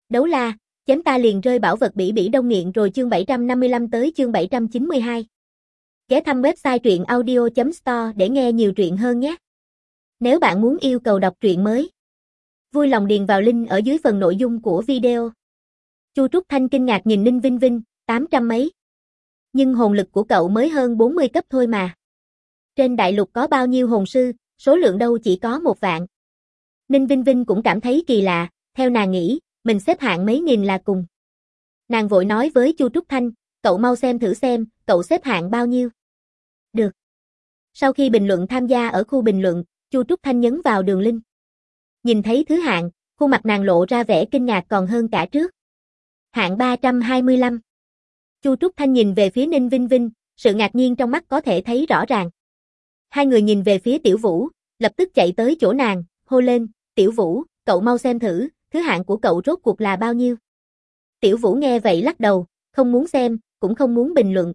Đấu la, chém ta liền rơi bảo vật bỉ bỉ đông nghiện rồi chương 755 tới chương 792. Ghé thăm website truyện audio.store để nghe nhiều truyện hơn nhé. Nếu bạn muốn yêu cầu đọc truyện mới, vui lòng điền vào link ở dưới phần nội dung của video. Chu Trúc Thanh kinh ngạc nhìn Ninh Vinh Vinh, 800 mấy. Nhưng hồn lực của cậu mới hơn 40 cấp thôi mà. Trên đại lục có bao nhiêu hồn sư, số lượng đâu chỉ có 1 vạn. Ninh Vinh Vinh cũng cảm thấy kỳ lạ, theo nàng nghĩ, mình xếp hạng mấy nghìn là cùng. Nàng vội nói với Chu Trúc Thanh, cậu mau xem thử xem, cậu xếp hạng bao nhiêu. Được. Sau khi bình luận tham gia ở khu bình luận, Chu Trúc Thanh nhấn vào đường link. Nhìn thấy thứ hạng, khuôn mặt nàng lộ ra vẻ kinh ngạc còn hơn cả trước. Hạng 325. Chu Trúc Thanh nhìn về phía Ninh Vinh Vinh, sự ngạc nhiên trong mắt có thể thấy rõ ràng. Hai người nhìn về phía Tiểu Vũ, lập tức chạy tới chỗ nàng, hô lên, Tiểu Vũ, cậu mau xem thử, thứ hạng của cậu rốt cuộc là bao nhiêu. Tiểu Vũ nghe vậy lắc đầu, không muốn xem, cũng không muốn bình luận.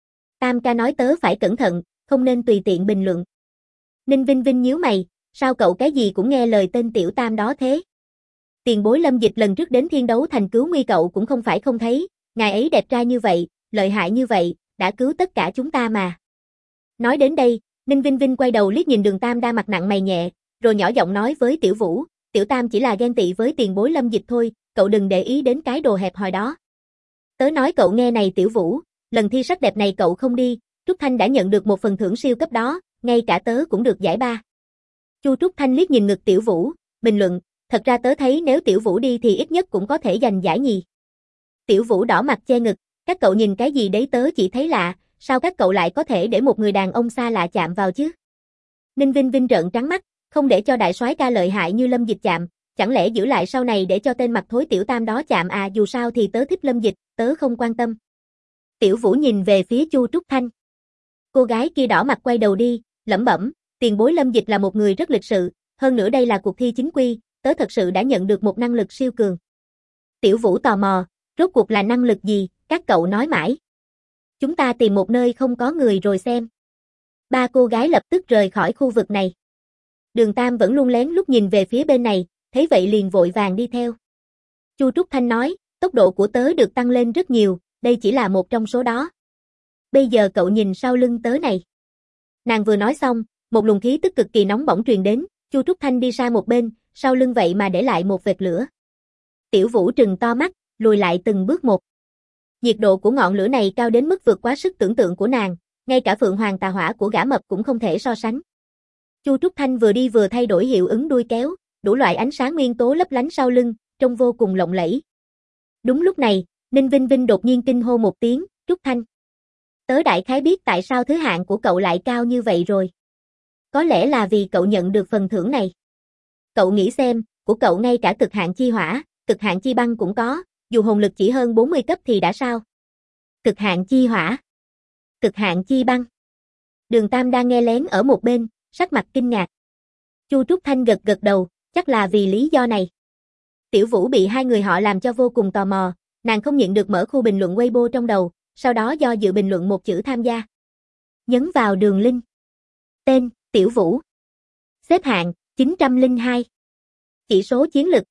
Tam ca nói tớ phải cẩn thận, không nên tùy tiện bình luận. Ninh Vinh Vinh nhíu mày, sao cậu cái gì cũng nghe lời tên Tiểu Tam đó thế? Tiền bối Lâm Dịch lần trước đến Thiên Đấu Thành cứu nguy cậu cũng không phải không thấy, ngài ấy đẹp trai như vậy, lợi hại như vậy, đã cứu tất cả chúng ta mà. Nói đến đây, Ninh Vinh Vinh quay đầu liếc nhìn Đường Tam đa mặt nặng mày nhẹ, rồi nhỏ giọng nói với Tiểu Vũ, Tiểu Tam chỉ là ghen tị với tiền bối Lâm Dịch thôi, cậu đừng để ý đến cái đồ hẹp hòi đó. Tớ nói cậu nghe này Tiểu Vũ, lần thi sắc đẹp này cậu không đi, Trúc Thanh đã nhận được một phần thưởng siêu cấp đó, ngay cả tớ cũng được giải 3. Chu Trúc Thanh liếc nhìn ngực Tiểu Vũ, bình luận, thật ra tớ thấy nếu Tiểu Vũ đi thì ít nhất cũng có thể giành giải nhì. Tiểu Vũ đỏ mặt che ngực, các cậu nhìn cái gì đấy tớ chỉ thấy lạ, sao các cậu lại có thể để một người đàn ông xa lạ chạm vào chứ? Ninh Vinh Vinh trợn trắng mắt, không để cho đại soái ca lợi hại như Lâm Dịch chạm, chẳng lẽ giữ lại sau này để cho tên mặt thối Tiểu Tam đó chạm à, dù sao thì tớ thích Lâm Dịch, tớ không quan tâm. Tiểu Vũ nhìn về phía Chu Trúc Thanh. Cô gái kia đỏ mặt quay đầu đi, lẩm bẩm, tiền bối Lâm Dịch là một người rất lịch sự, hơn nữa đây là cuộc thi chính quy, tớ thật sự đã nhận được một năng lực siêu cường. Tiểu Vũ tò mò, rốt cuộc là năng lực gì, các cậu nói mãi. Chúng ta tìm một nơi không có người rồi xem. 3 cô gái lập tức rời khỏi khu vực này. Đường Tam vẫn luôn lén lút nhìn về phía bên này, thấy vậy liền vội vàng đi theo. Chu Trúc Thanh nói, tốc độ của tớ được tăng lên rất nhiều, đây chỉ là một trong số đó. Bây giờ cậu nhìn sau lưng tớ này. Nàng vừa nói xong, một luồng khí tức cực kỳ nóng bỏng truyền đến, Chu Trúc Thanh đi sang một bên, sau lưng vậy mà để lại một vệt lửa. Tiểu Vũ trừng to mắt, lùi lại từng bước một. Nhiệt độ của ngọn lửa này cao đến mức vượt quá sức tưởng tượng của nàng, ngay cả Phượng Hoàng tà hỏa của gã mập cũng không thể so sánh. Chu Trúc Thanh vừa đi vừa thay đổi hiệu ứng đuôi kéo, đủ loại ánh sáng nguyên tố lấp lánh sau lưng, trông vô cùng lộng lẫy. Đúng lúc này, Ninh Vinh Vinh đột nhiên kinh hô một tiếng, Trúc Thanh. Tớ đại khái biết tại sao thứ hạng của cậu lại cao như vậy rồi. Có lẽ là vì cậu nhận được phần thưởng này. Cậu nghĩ xem, của cậu ngay cả cực hạn chi hỏa, cực hạn chi băng cũng có, dù hồn lực chỉ hơn 40 cấp thì đã sao? Cực hạn chi hỏa, cực hạn chi băng. Đường Tam đang nghe lén ở một bên, sắc mặt kinh ngạc. Chu Trúc Thanh gật gật đầu, chắc là vì lý do này. Tiểu Vũ bị hai người họ làm cho vô cùng tò mò, nàng không nhịn được mở khu bình luận Weibo trong đầu, sau đó do dự bình luận một chữ tham gia. Nhấn vào đường link. Tên, Tiểu Vũ. Xếp hạng, 902. Chỉ số chiến lực,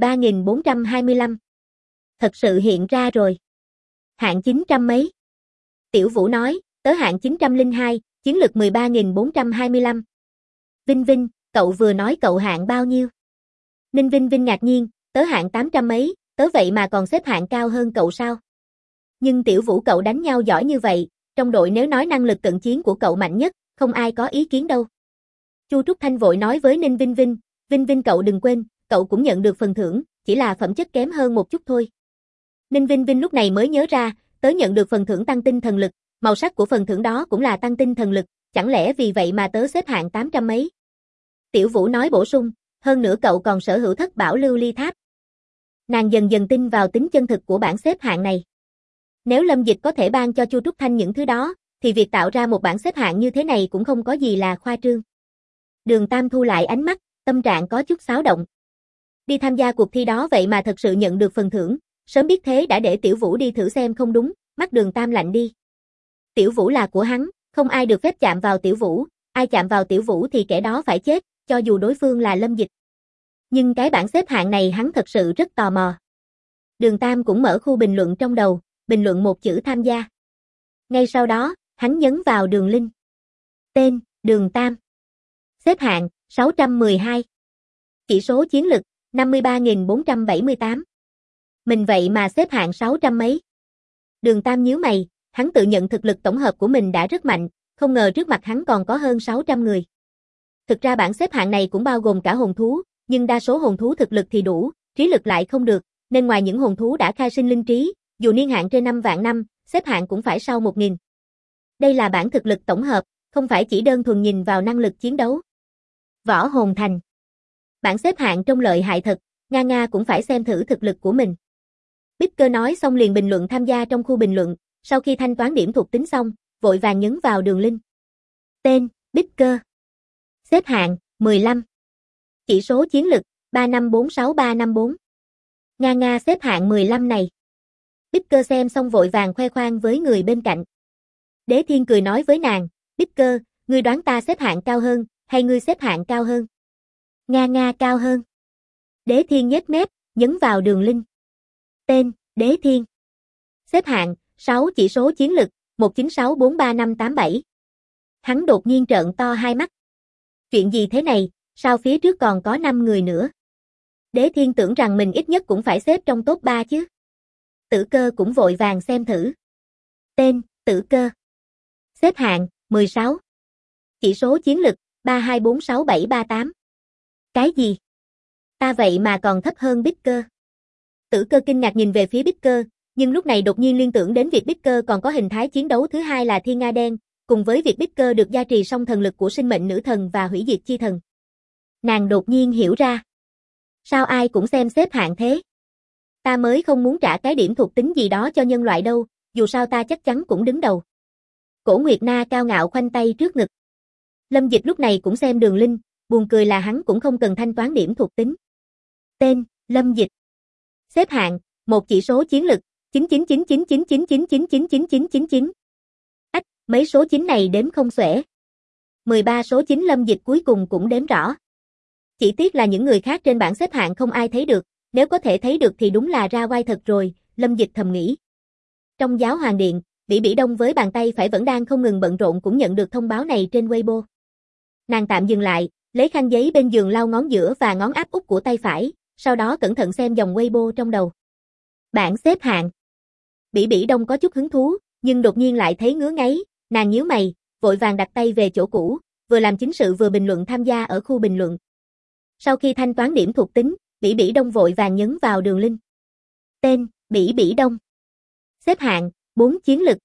13.425. Thật sự hiện ra rồi. Hạng 900 mấy. Tiểu Vũ nói, tớ hạng 902, chiến lực 13.425. Vinh Vinh, cậu vừa nói cậu hạng bao nhiêu? Ninh Vinh Vinh ngạc nhiên, tớ hạng 800 mấy, tớ vậy mà còn xếp hạng cao hơn cậu sao? Nhưng Tiểu Vũ cậu đánh nhau giỏi như vậy, trong đội nếu nói năng lực cận chiến của cậu mạnh nhất, không ai có ý kiến đâu. Chu Trúc Thanh vội nói với Ninh Vinh Vinh, Vinh Vinh cậu đừng quên, cậu cũng nhận được phần thưởng, chỉ là phẩm chất kém hơn một chút thôi. Ninh Vinh Vinh lúc này mới nhớ ra, tớ nhận được phần thưởng tăng tinh thần lực, màu sắc của phần thưởng đó cũng là tăng tinh thần lực, chẳng lẽ vì vậy mà tớ xếp hạng 800 mấy? Tiểu Vũ nói bổ sung, hơn nữa cậu còn sở hữu thất bảo lưu ly tháp. Nàng dần dần tin vào tính chân thực của bảng xếp hạng này. Nếu Lâm Dịch có thể ban cho Chu Trúc Thanh những thứ đó, thì việc tạo ra một bảng xếp hạng như thế này cũng không có gì là khoa trương. Đường Tam thu lại ánh mắt, tâm trạng có chút xáo động. Đi tham gia cuộc thi đó vậy mà thật sự nhận được phần thưởng, sớm biết thế đã để Tiểu Vũ đi thử xem không đúng, mắt Đường Tam lạnh đi. Tiểu Vũ là của hắn, không ai được phép chạm vào Tiểu Vũ, ai chạm vào Tiểu Vũ thì kẻ đó phải chết, cho dù đối phương là Lâm Dịch. Nhưng cái bảng xếp hạng này hắn thật sự rất tò mò. Đường Tam cũng mở khu bình luận trong đầu, bình luận một chữ tham gia. Ngay sau đó, hắn nhấn vào đường link. Tên, Đường Tam. Xếp hạng, 612. Chỉ số chiến lực, 53.478. Mình vậy mà xếp hạng 600 mấy. Đường Tam nhíu mày, hắn tự nhận thực lực tổng hợp của mình đã rất mạnh, không ngờ trước mặt hắn còn có hơn 600 người. Thực ra bảng xếp hạng này cũng bao gồm cả hồn thú, nhưng đa số hồn thú thực lực thì đủ, trí lực lại không được, nên ngoài những hồn thú đã khai sinh linh trí, dù niên hạn trên 5 vạn năm, xếp hạng cũng phải sau 1000. Đây là bảng thực lực tổng hợp, không phải chỉ đơn thuần nhìn vào năng lực chiến đấu. Võ Hồn Thành. Bảng xếp hạng trông lợi hại thật, Nga cũng phải xem thử thực lực của mình. Bicker nói xong liền bình luận tham gia trong khu bình luận, sau khi thanh toán điểm thuộc tính xong, vội vàng nhấn vào đường link. Tên, Bicker. Xếp hạng, 15. Chỉ số chiến lực, 3546354. Nga xếp hạng 15 này. Bicker xem xong vội vàng khoe khoang với người bên cạnh. Đế Thiên cười nói với nàng, Bicker, ngươi đoán ta xếp hạng cao hơn, hay ngươi xếp hạng cao hơn? Nga cao hơn. Đế Thiên nhếch mép, nhấn vào đường link. Tên, Đế Thiên. Xếp hạng, 6 chỉ số chiến lực, 19643587. Hắn đột nhiên trợn to hai mắt. Chuyện gì thế này, sao phía trước còn có 5 người nữa? Đế Thiên tưởng rằng mình ít nhất cũng phải xếp trong top 3 chứ. Tử Cơ cũng vội vàng xem thử. Tên, Tử Cơ. Xếp hạng, 16. Chỉ số chiến lực, 32463738. Cái gì? Ta vậy mà còn thấp hơn Bicker. Tử Cơ kinh ngạc nhìn về phía Bicker, nhưng lúc này đột nhiên liên tưởng đến việc Bicker còn có hình thái chiến đấu thứ hai là Thiên Nga Đen, cùng với việc Bicker được gia trì song thần lực của sinh mệnh nữ thần và hủy diệt chi thần. Nàng đột nhiên hiểu ra. Sao ai cũng xem xếp hạng thế? Ta mới không muốn trả cái điểm thuộc tính gì đó cho nhân loại đâu, dù sao ta chắc chắn cũng đứng đầu. Cổ Nguyệt Na cao ngạo khoanh tay trước ngực. Lâm Dịch lúc này cũng xem đường link, buồn cười là hắn cũng không cần thanh toán điểm thuộc tính. Tên, Lâm Dịch. Xếp hạng, một chỉ số chiến lực, 99999999999999. Ách, mấy số 9 này đếm không xuể. 13 số 9 Lâm Dịch cuối cùng cũng đếm rõ. Chỉ tiếc là những người khác trên bảng xếp hạng không ai thấy được, nếu có thể thấy được thì đúng là ra oai thật rồi, Lâm Dịch thầm nghĩ. Trong giáo hoàng điện, Bỉ Đông với bàn tay phải vẫn đang không ngừng bận rộn cũng nhận được thông báo này trên Weibo. Nàng tạm dừng lại, lấy khăn giấy bên giường lau ngón giữa và ngón áp út của tay phải, sau đó cẩn thận xem dòng Weibo trong đầu. Bảng xếp hạng. Bỉ Đông có chút hứng thú, nhưng đột nhiên lại thấy ngứa ngáy, nàng nhíu mày, vội vàng đặt tay về chỗ cũ, vừa làm chính sự vừa bình luận tham gia ở khu bình luận. Sau khi thanh toán điểm thuộc tính, Bỉ Đông vội vàng nhấn vào đường link. Tên, Bỉ Đông. Xếp hạng, 4 chiến lực,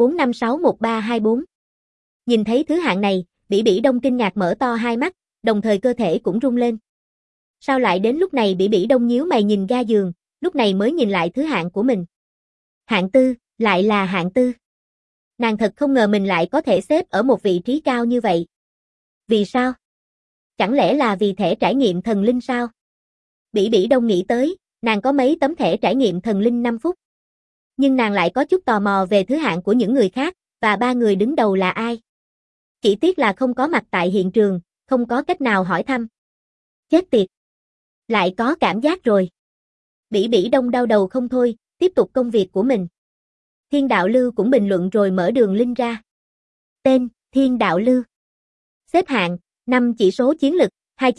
34561324. Nhìn thấy thứ hạng này, Bỉ Đông kinh ngạc mở to hai mắt, đồng thời cơ thể cũng rung lên. Sao lại đến lúc này Bỉ Đông nhíu mày nhìn ga giường, lúc này mới nhìn lại thứ hạng của mình. Hạng tư, lại là hạng tư. Nàng thật không ngờ mình lại có thể xếp ở một vị trí cao như vậy. Vì sao? Chẳng lẽ là vì thẻ trải nghiệm thần linh sao? Bỉ Đông nghĩ tới, nàng có mấy tấm thẻ trải nghiệm thần linh 5 phút. Nhưng nàng lại có chút tò mò về thứ hạng của những người khác, và 3 người đứng đầu là ai. Chỉ tiếc là không có mặt tại hiện trường, không có cách nào hỏi thăm. Chết tiệt. Lại có cảm giác rồi. Bỉ Đông đau đầu không thôi, tiếp tục công việc của mình. Thiên Đạo Lưu cũng bình luận rồi mở đường link ra. Tên, Thiên Đạo Lưu. Xếp hạng, 5 chỉ số chiến lực,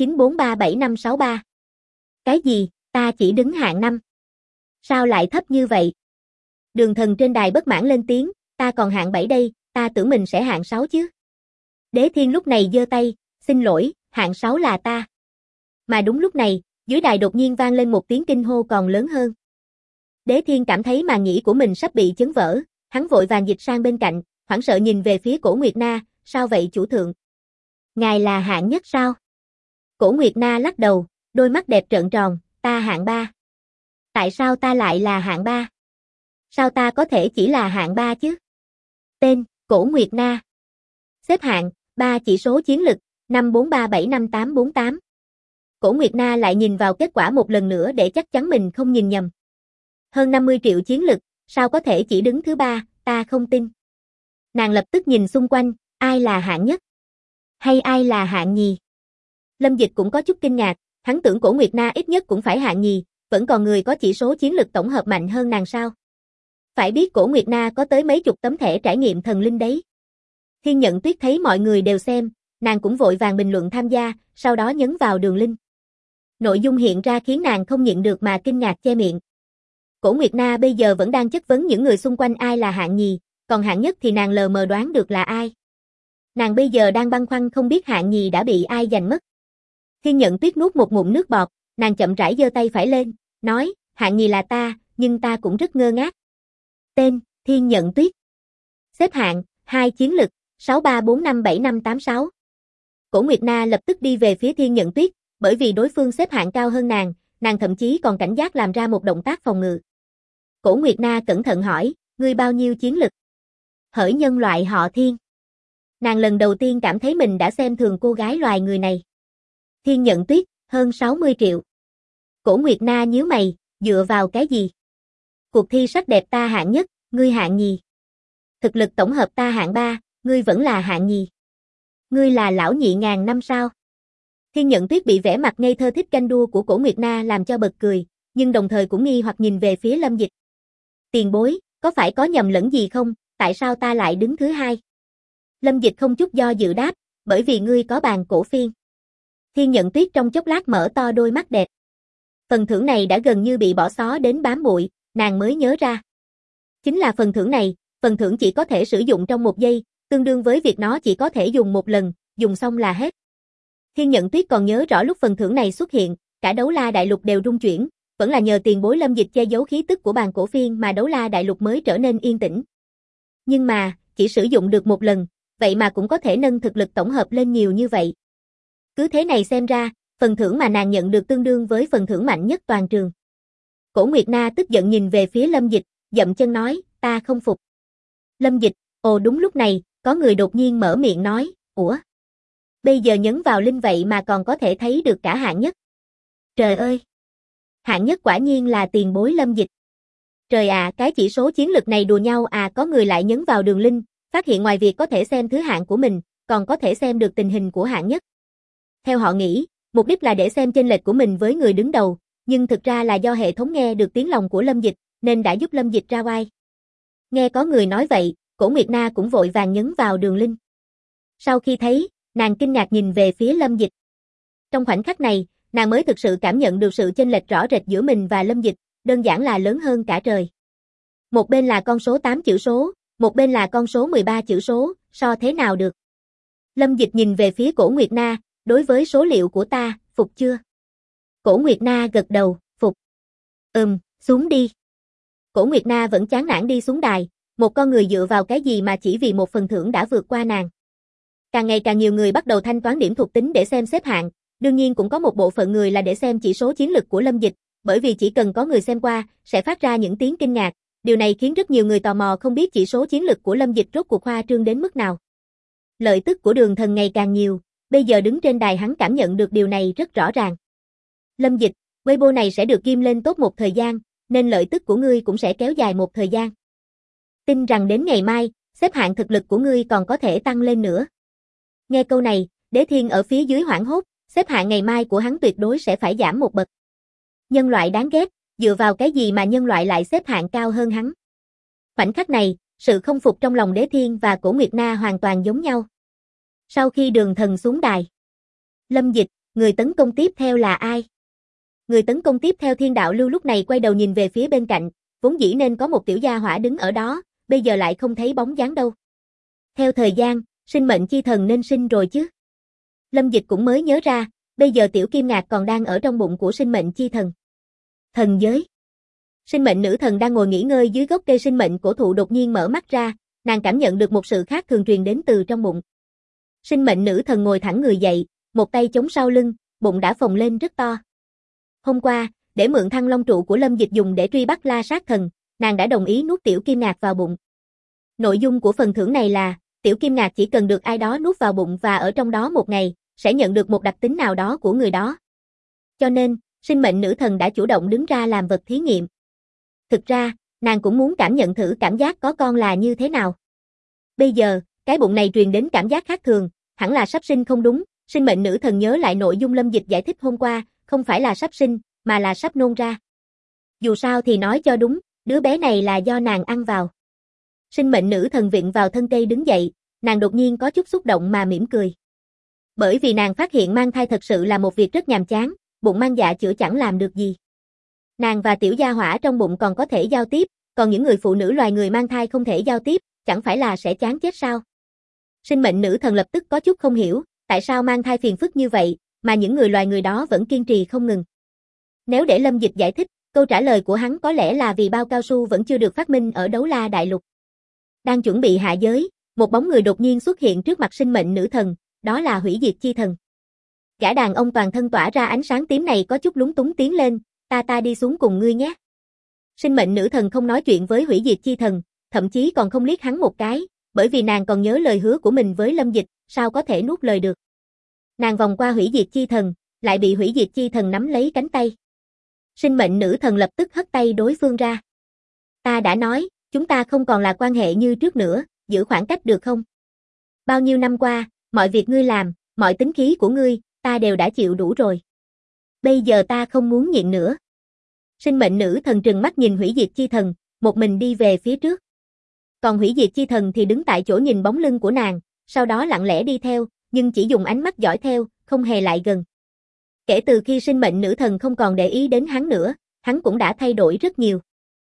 29437563. Cái gì, ta chỉ đứng hạng 5. Sao lại thấp như vậy? Đường Thần trên đài bất mãn lên tiếng, ta còn hạng 7 đây, ta tưởng mình sẽ hạng 6 chứ. Đế Thiên lúc này giơ tay, xin lỗi, hạng 6 là ta. Mà đúng lúc này, dưới đài đột nhiên vang lên một tiếng kinh hô còn lớn hơn. Đế Thiên cảm thấy màng nhĩ của mình sắp bị chấn vỡ, hắn vội vàng dịch sang bên cạnh, hoảng sợ nhìn về phía Cổ Nguyệt Na, sao vậy chủ thượng? Ngài là hạng nhất sao? Cổ Nguyệt Na lắc đầu, đôi mắt đẹp trợn tròn, ta hạng 3. Tại sao ta lại là hạng 3? Sao ta có thể chỉ là hạng 3 chứ? Tên, Cổ Nguyệt Na. Xếp hạng, 3 chỉ số chiến lực, 54375848. Cổ Nguyệt Na lại nhìn vào kết quả một lần nữa để chắc chắn mình không nhìn nhầm. Hơn 50 triệu chiến lực, sao có thể chỉ đứng thứ 3, ta không tin. Nàng lập tức nhìn xung quanh, ai là hạng nhất? Hay ai là hạng nhì? Lâm Dịch cũng có chút kinh ngạc, hắn tưởng Cổ Nguyệt Na ít nhất cũng phải hạng nhì, vẫn còn người có chỉ số chiến lực tổng hợp mạnh hơn nàng sao? Phải biết Cổ Nguyệt Na có tới mấy chục tấm thẻ trải nghiệm thần linh đấy. Thiên Nhận Tuyết thấy mọi người đều xem, nàng cũng vội vàng bình luận tham gia, sau đó nhấn vào đường link. Nội dung hiện ra khiến nàng không nhịn được mà kinh ngạc che miệng. Cổ Nguyệt Na bây giờ vẫn đang chất vấn những người xung quanh ai là hạng nhì, còn hạng nhất thì nàng lờ mờ đoán được là ai. Nàng bây giờ đang băn khoăn không biết hạng nhì đã bị ai giành mất. Thiên Nhận Tuyết nuốt một ngụm nước bọt, nàng chậm rãi giơ tay phải lên, nói, hạng nhì là ta, nhưng ta cũng rất ngơ ngác. Tên, Thiên Nhận Tuyết. Xếp hạng, 2 chiến lực, 63457586. Cổ Nguyệt Na lập tức đi về phía Thiên Nhận Tuyết, bởi vì đối phương xếp hạng cao hơn nàng thậm chí còn cảnh giác làm ra một động tác phòng ngự. Cổ Nguyệt Na cẩn thận hỏi, ngươi bao nhiêu chiến lực? Hỡi nhân loại họ Thiên. Nàng lần đầu tiên cảm thấy mình đã xem thường cô gái loài người này. Thiên Nhận Tuyết, hơn 60 triệu. Cổ Nguyệt Na nhíu mày, dựa vào cái gì? Cuộc thi sắc đẹp ta hạng nhất, ngươi hạng nhì. Thực lực tổng hợp ta hạng 3, ngươi vẫn là hạng nhì. Ngươi là lão nhị ngàn năm sao? Thiên Nhận Tuyết bị vẻ mặt ngây thơ thích canh đua của Cổ Nguyệt Na làm cho bật cười, nhưng đồng thời cũng nghi hoặc nhìn về phía Lâm Dịch. Tiền bối, có phải có nhầm lẫn gì không, tại sao ta lại đứng thứ 2? Lâm Dịch không chút do dự đáp, bởi vì ngươi có bàn cổ phiên. Thiên Nhận Tuyết trong chốc lát mở to đôi mắt đẹp. Phần thưởng này đã gần như bị bỏ xó đến bám bụi, nàng mới nhớ ra. Chính là phần thưởng này, phần thưởng chỉ có thể sử dụng trong 1 giây, tương đương với việc nó chỉ có thể dùng 1 lần, dùng xong là hết. Thiên Nhận Tuyết còn nhớ rõ lúc phần thưởng này xuất hiện, cả Đấu La Đại Lục đều rung chuyển, vẫn là nhờ tiền bối Lâm Dịch che giấu khí tức của bàn cổ phiên mà Đấu La Đại Lục mới trở nên yên tĩnh. Nhưng mà, chỉ sử dụng được 1 lần, vậy mà cũng có thể nâng thực lực tổng hợp lên nhiều như vậy. Cứ thế này xem ra, phần thưởng mà nàng nhận được tương đương với phần thưởng mạnh nhất toàn trường. Cổ Nguyệt Na tức giận nhìn về phía Lâm Dịch, dậm chân nói, ta không phục. Lâm Dịch, đúng lúc này, có người đột nhiên mở miệng nói, ủa? Bây giờ nhấn vào link vậy mà còn có thể thấy được cả hạng nhất. Trời ơi! Hạng nhất quả nhiên là tiền bối Lâm Dịch. Trời ạ, cái chỉ số chiến lực này đùa nhau à, có người lại nhấn vào đường link, phát hiện ngoài việc có thể xem thứ hạng của mình, còn có thể xem được tình hình của hạng nhất. Theo họ nghĩ, mục đích là để xem chênh lệch của mình với người đứng đầu, nhưng thực ra là do hệ thống nghe được tiếng lòng của Lâm Dịch, nên đã giúp Lâm Dịch ra oai. Nghe có người nói vậy, Cổ Nguyệt Na cũng vội vàng nhấn vào đường link. Sau khi thấy, nàng kinh ngạc nhìn về phía Lâm Dịch. Trong khoảnh khắc này, nàng mới thực sự cảm nhận được sự chênh lệch rõ rệt giữa mình và Lâm Dịch, đơn giản là lớn hơn cả trời. Một bên là con số 8 chữ số, một bên là con số 13 chữ số, so thế nào được? Lâm Dịch nhìn về phía Cổ Nguyệt Na, đối với số liệu của ta, phục chưa? Cổ Nguyệt Na gật đầu, phục. Xuống đi. Cổ Nguyệt Na vẫn chán nản đi xuống đài, một con người dựa vào cái gì mà chỉ vì một phần thưởng đã vượt qua nàng. Càng ngày càng nhiều người bắt đầu thanh toán điểm thuộc tính để xem xếp hạng, đương nhiên cũng có một bộ phận người là để xem chỉ số chiến lực của Lâm Dịch, bởi vì chỉ cần có người xem qua, sẽ phát ra những tiếng kinh ngạc, điều này khiến rất nhiều người tò mò không biết chỉ số chiến lực của Lâm Dịch rốt cuộc khoa trương đến mức nào. Lợi tức của Đường Thần ngày càng nhiều, bây giờ đứng trên đài hắn cảm nhận được điều này rất rõ ràng. Lâm Dịch, Weibo này sẽ được ghim lên top một thời gian, nên lợi tức của ngươi cũng sẽ kéo dài một thời gian. Tin rằng đến ngày mai, xếp hạng thực lực của ngươi còn có thể tăng lên nữa. Nghe câu này, Đế Thiên ở phía dưới hoảng hốt, xếp hạng ngày mai của hắn tuyệt đối sẽ phải giảm một bậc. Nhân loại đáng ghét, dựa vào cái gì mà nhân loại lại xếp hạng cao hơn hắn? Khoảnh khắc này, sự không phục trong lòng Đế Thiên và Cổ Nguyệt Na hoàn toàn giống nhau. Sau khi Đường Thần xuống đài, Lâm Dịch, người tấn công tiếp theo là ai? Người tấn công tiếp theo Thiên Đạo Lưu lúc này quay đầu nhìn về phía bên cạnh, vốn dĩ nên có một tiểu gia hỏa đứng ở đó, bây giờ lại không thấy bóng dáng đâu. Theo thời gian, sinh mệnh chi thần nên sinh rồi chứ. Lâm Dịch cũng mới nhớ ra, bây giờ tiểu Kim Ngạc còn đang ở trong bụng của sinh mệnh chi thần. Thần giới. Sinh mệnh nữ thần đang ngồi nghỉ ngơi dưới gốc cây sinh mệnh cổ thụ đột nhiên mở mắt ra, nàng cảm nhận được một sự khác thường truyền đến từ trong bụng. Sinh mệnh nữ thần ngồi thẳng người dậy, một tay chống sau lưng, bụng đã phồng lên rất to. Hôm qua, để mượn Thăng Long trụ của Lâm Dịch dùng để truy bắt La Sát Thần, nàng đã đồng ý nuốt tiểu Kim Ngạc vào bụng. Nội dung của phần thưởng này là, tiểu Kim Ngạc chỉ cần được ai đó nuốt vào bụng và ở trong đó một ngày, sẽ nhận được một đặc tính nào đó của người đó. Cho nên, sinh mệnh nữ thần đã chủ động đứng ra làm vật thí nghiệm. Thực ra, nàng cũng muốn cảm nhận thử cảm giác có con là như thế nào. Bây giờ, cái bụng này truyền đến cảm giác khác thường, hẳn là sắp sinh không đúng, sinh mệnh nữ thần nhớ lại nội dung Lâm Dịch giải thích hôm qua, không phải là sắp sinh, mà là sắp nôn ra. Dù sao thì nói cho đúng, đứa bé này là do nàng ăn vào. Sinh mệnh nữ thần vịn vào thân cây đứng dậy, nàng đột nhiên có chút xúc động mà mỉm cười. Bởi vì nàng phát hiện mang thai thật sự là một việc rất nhàm chán, bụng mang dạ chữa chẳng làm được gì. Nàng và tiểu gia hỏa trong bụng còn có thể giao tiếp, còn những người phụ nữ loài người mang thai không thể giao tiếp, chẳng phải là sẽ chán chết sao? Sinh mệnh nữ thần lập tức có chút không hiểu, tại sao mang thai phiền phức như vậy, mà những người loài người đó vẫn kiên trì không ngừng. Nếu để Lâm Dịch giải thích, câu trả lời của hắn có lẽ là vì bao cao su vẫn chưa được phát minh ở Đấu La Đại Lục. Đang chuẩn bị hạ giới, một bóng người đột nhiên xuất hiện trước mặt sinh mệnh nữ thần, đó là Hủy Diệt Chi Thần. Gã đàn ông toàn thân tỏa ra ánh sáng tím này có chút lúng túng tiến lên, ta đi xuống cùng ngươi nhé. Sinh mệnh nữ thần không nói chuyện với Hủy Diệt Chi Thần, thậm chí còn không liếc hắn một cái, bởi vì nàng còn nhớ lời hứa của mình với Lâm Dịch, sao có thể nuốt lời được. Nàng vòng qua Hủy Diệt Chi Thần, lại bị Hủy Diệt Chi Thần nắm lấy cánh tay. Sinh mệnh nữ thần lập tức hất tay đối phương ra. Ta đã nói, chúng ta không còn là quan hệ như trước nữa, giữ khoảng cách được không? Bao nhiêu năm qua, mọi việc ngươi làm, mọi tính khí của ngươi, ta đều đã chịu đủ rồi. Bây giờ ta không muốn nhịn nữa. Sinh mệnh nữ thần trừng mắt nhìn Hủy Diệt Chi Thần, một mình đi về phía trước. Còn Hủy Diệt Chi Thần thì đứng tại chỗ nhìn bóng lưng của nàng, sau đó lặng lẽ đi theo, nhưng chỉ dùng ánh mắt dõi theo, không hề lại gần. Kể từ khi sinh mệnh nữ thần không còn để ý đến hắn nữa, hắn cũng đã thay đổi rất nhiều.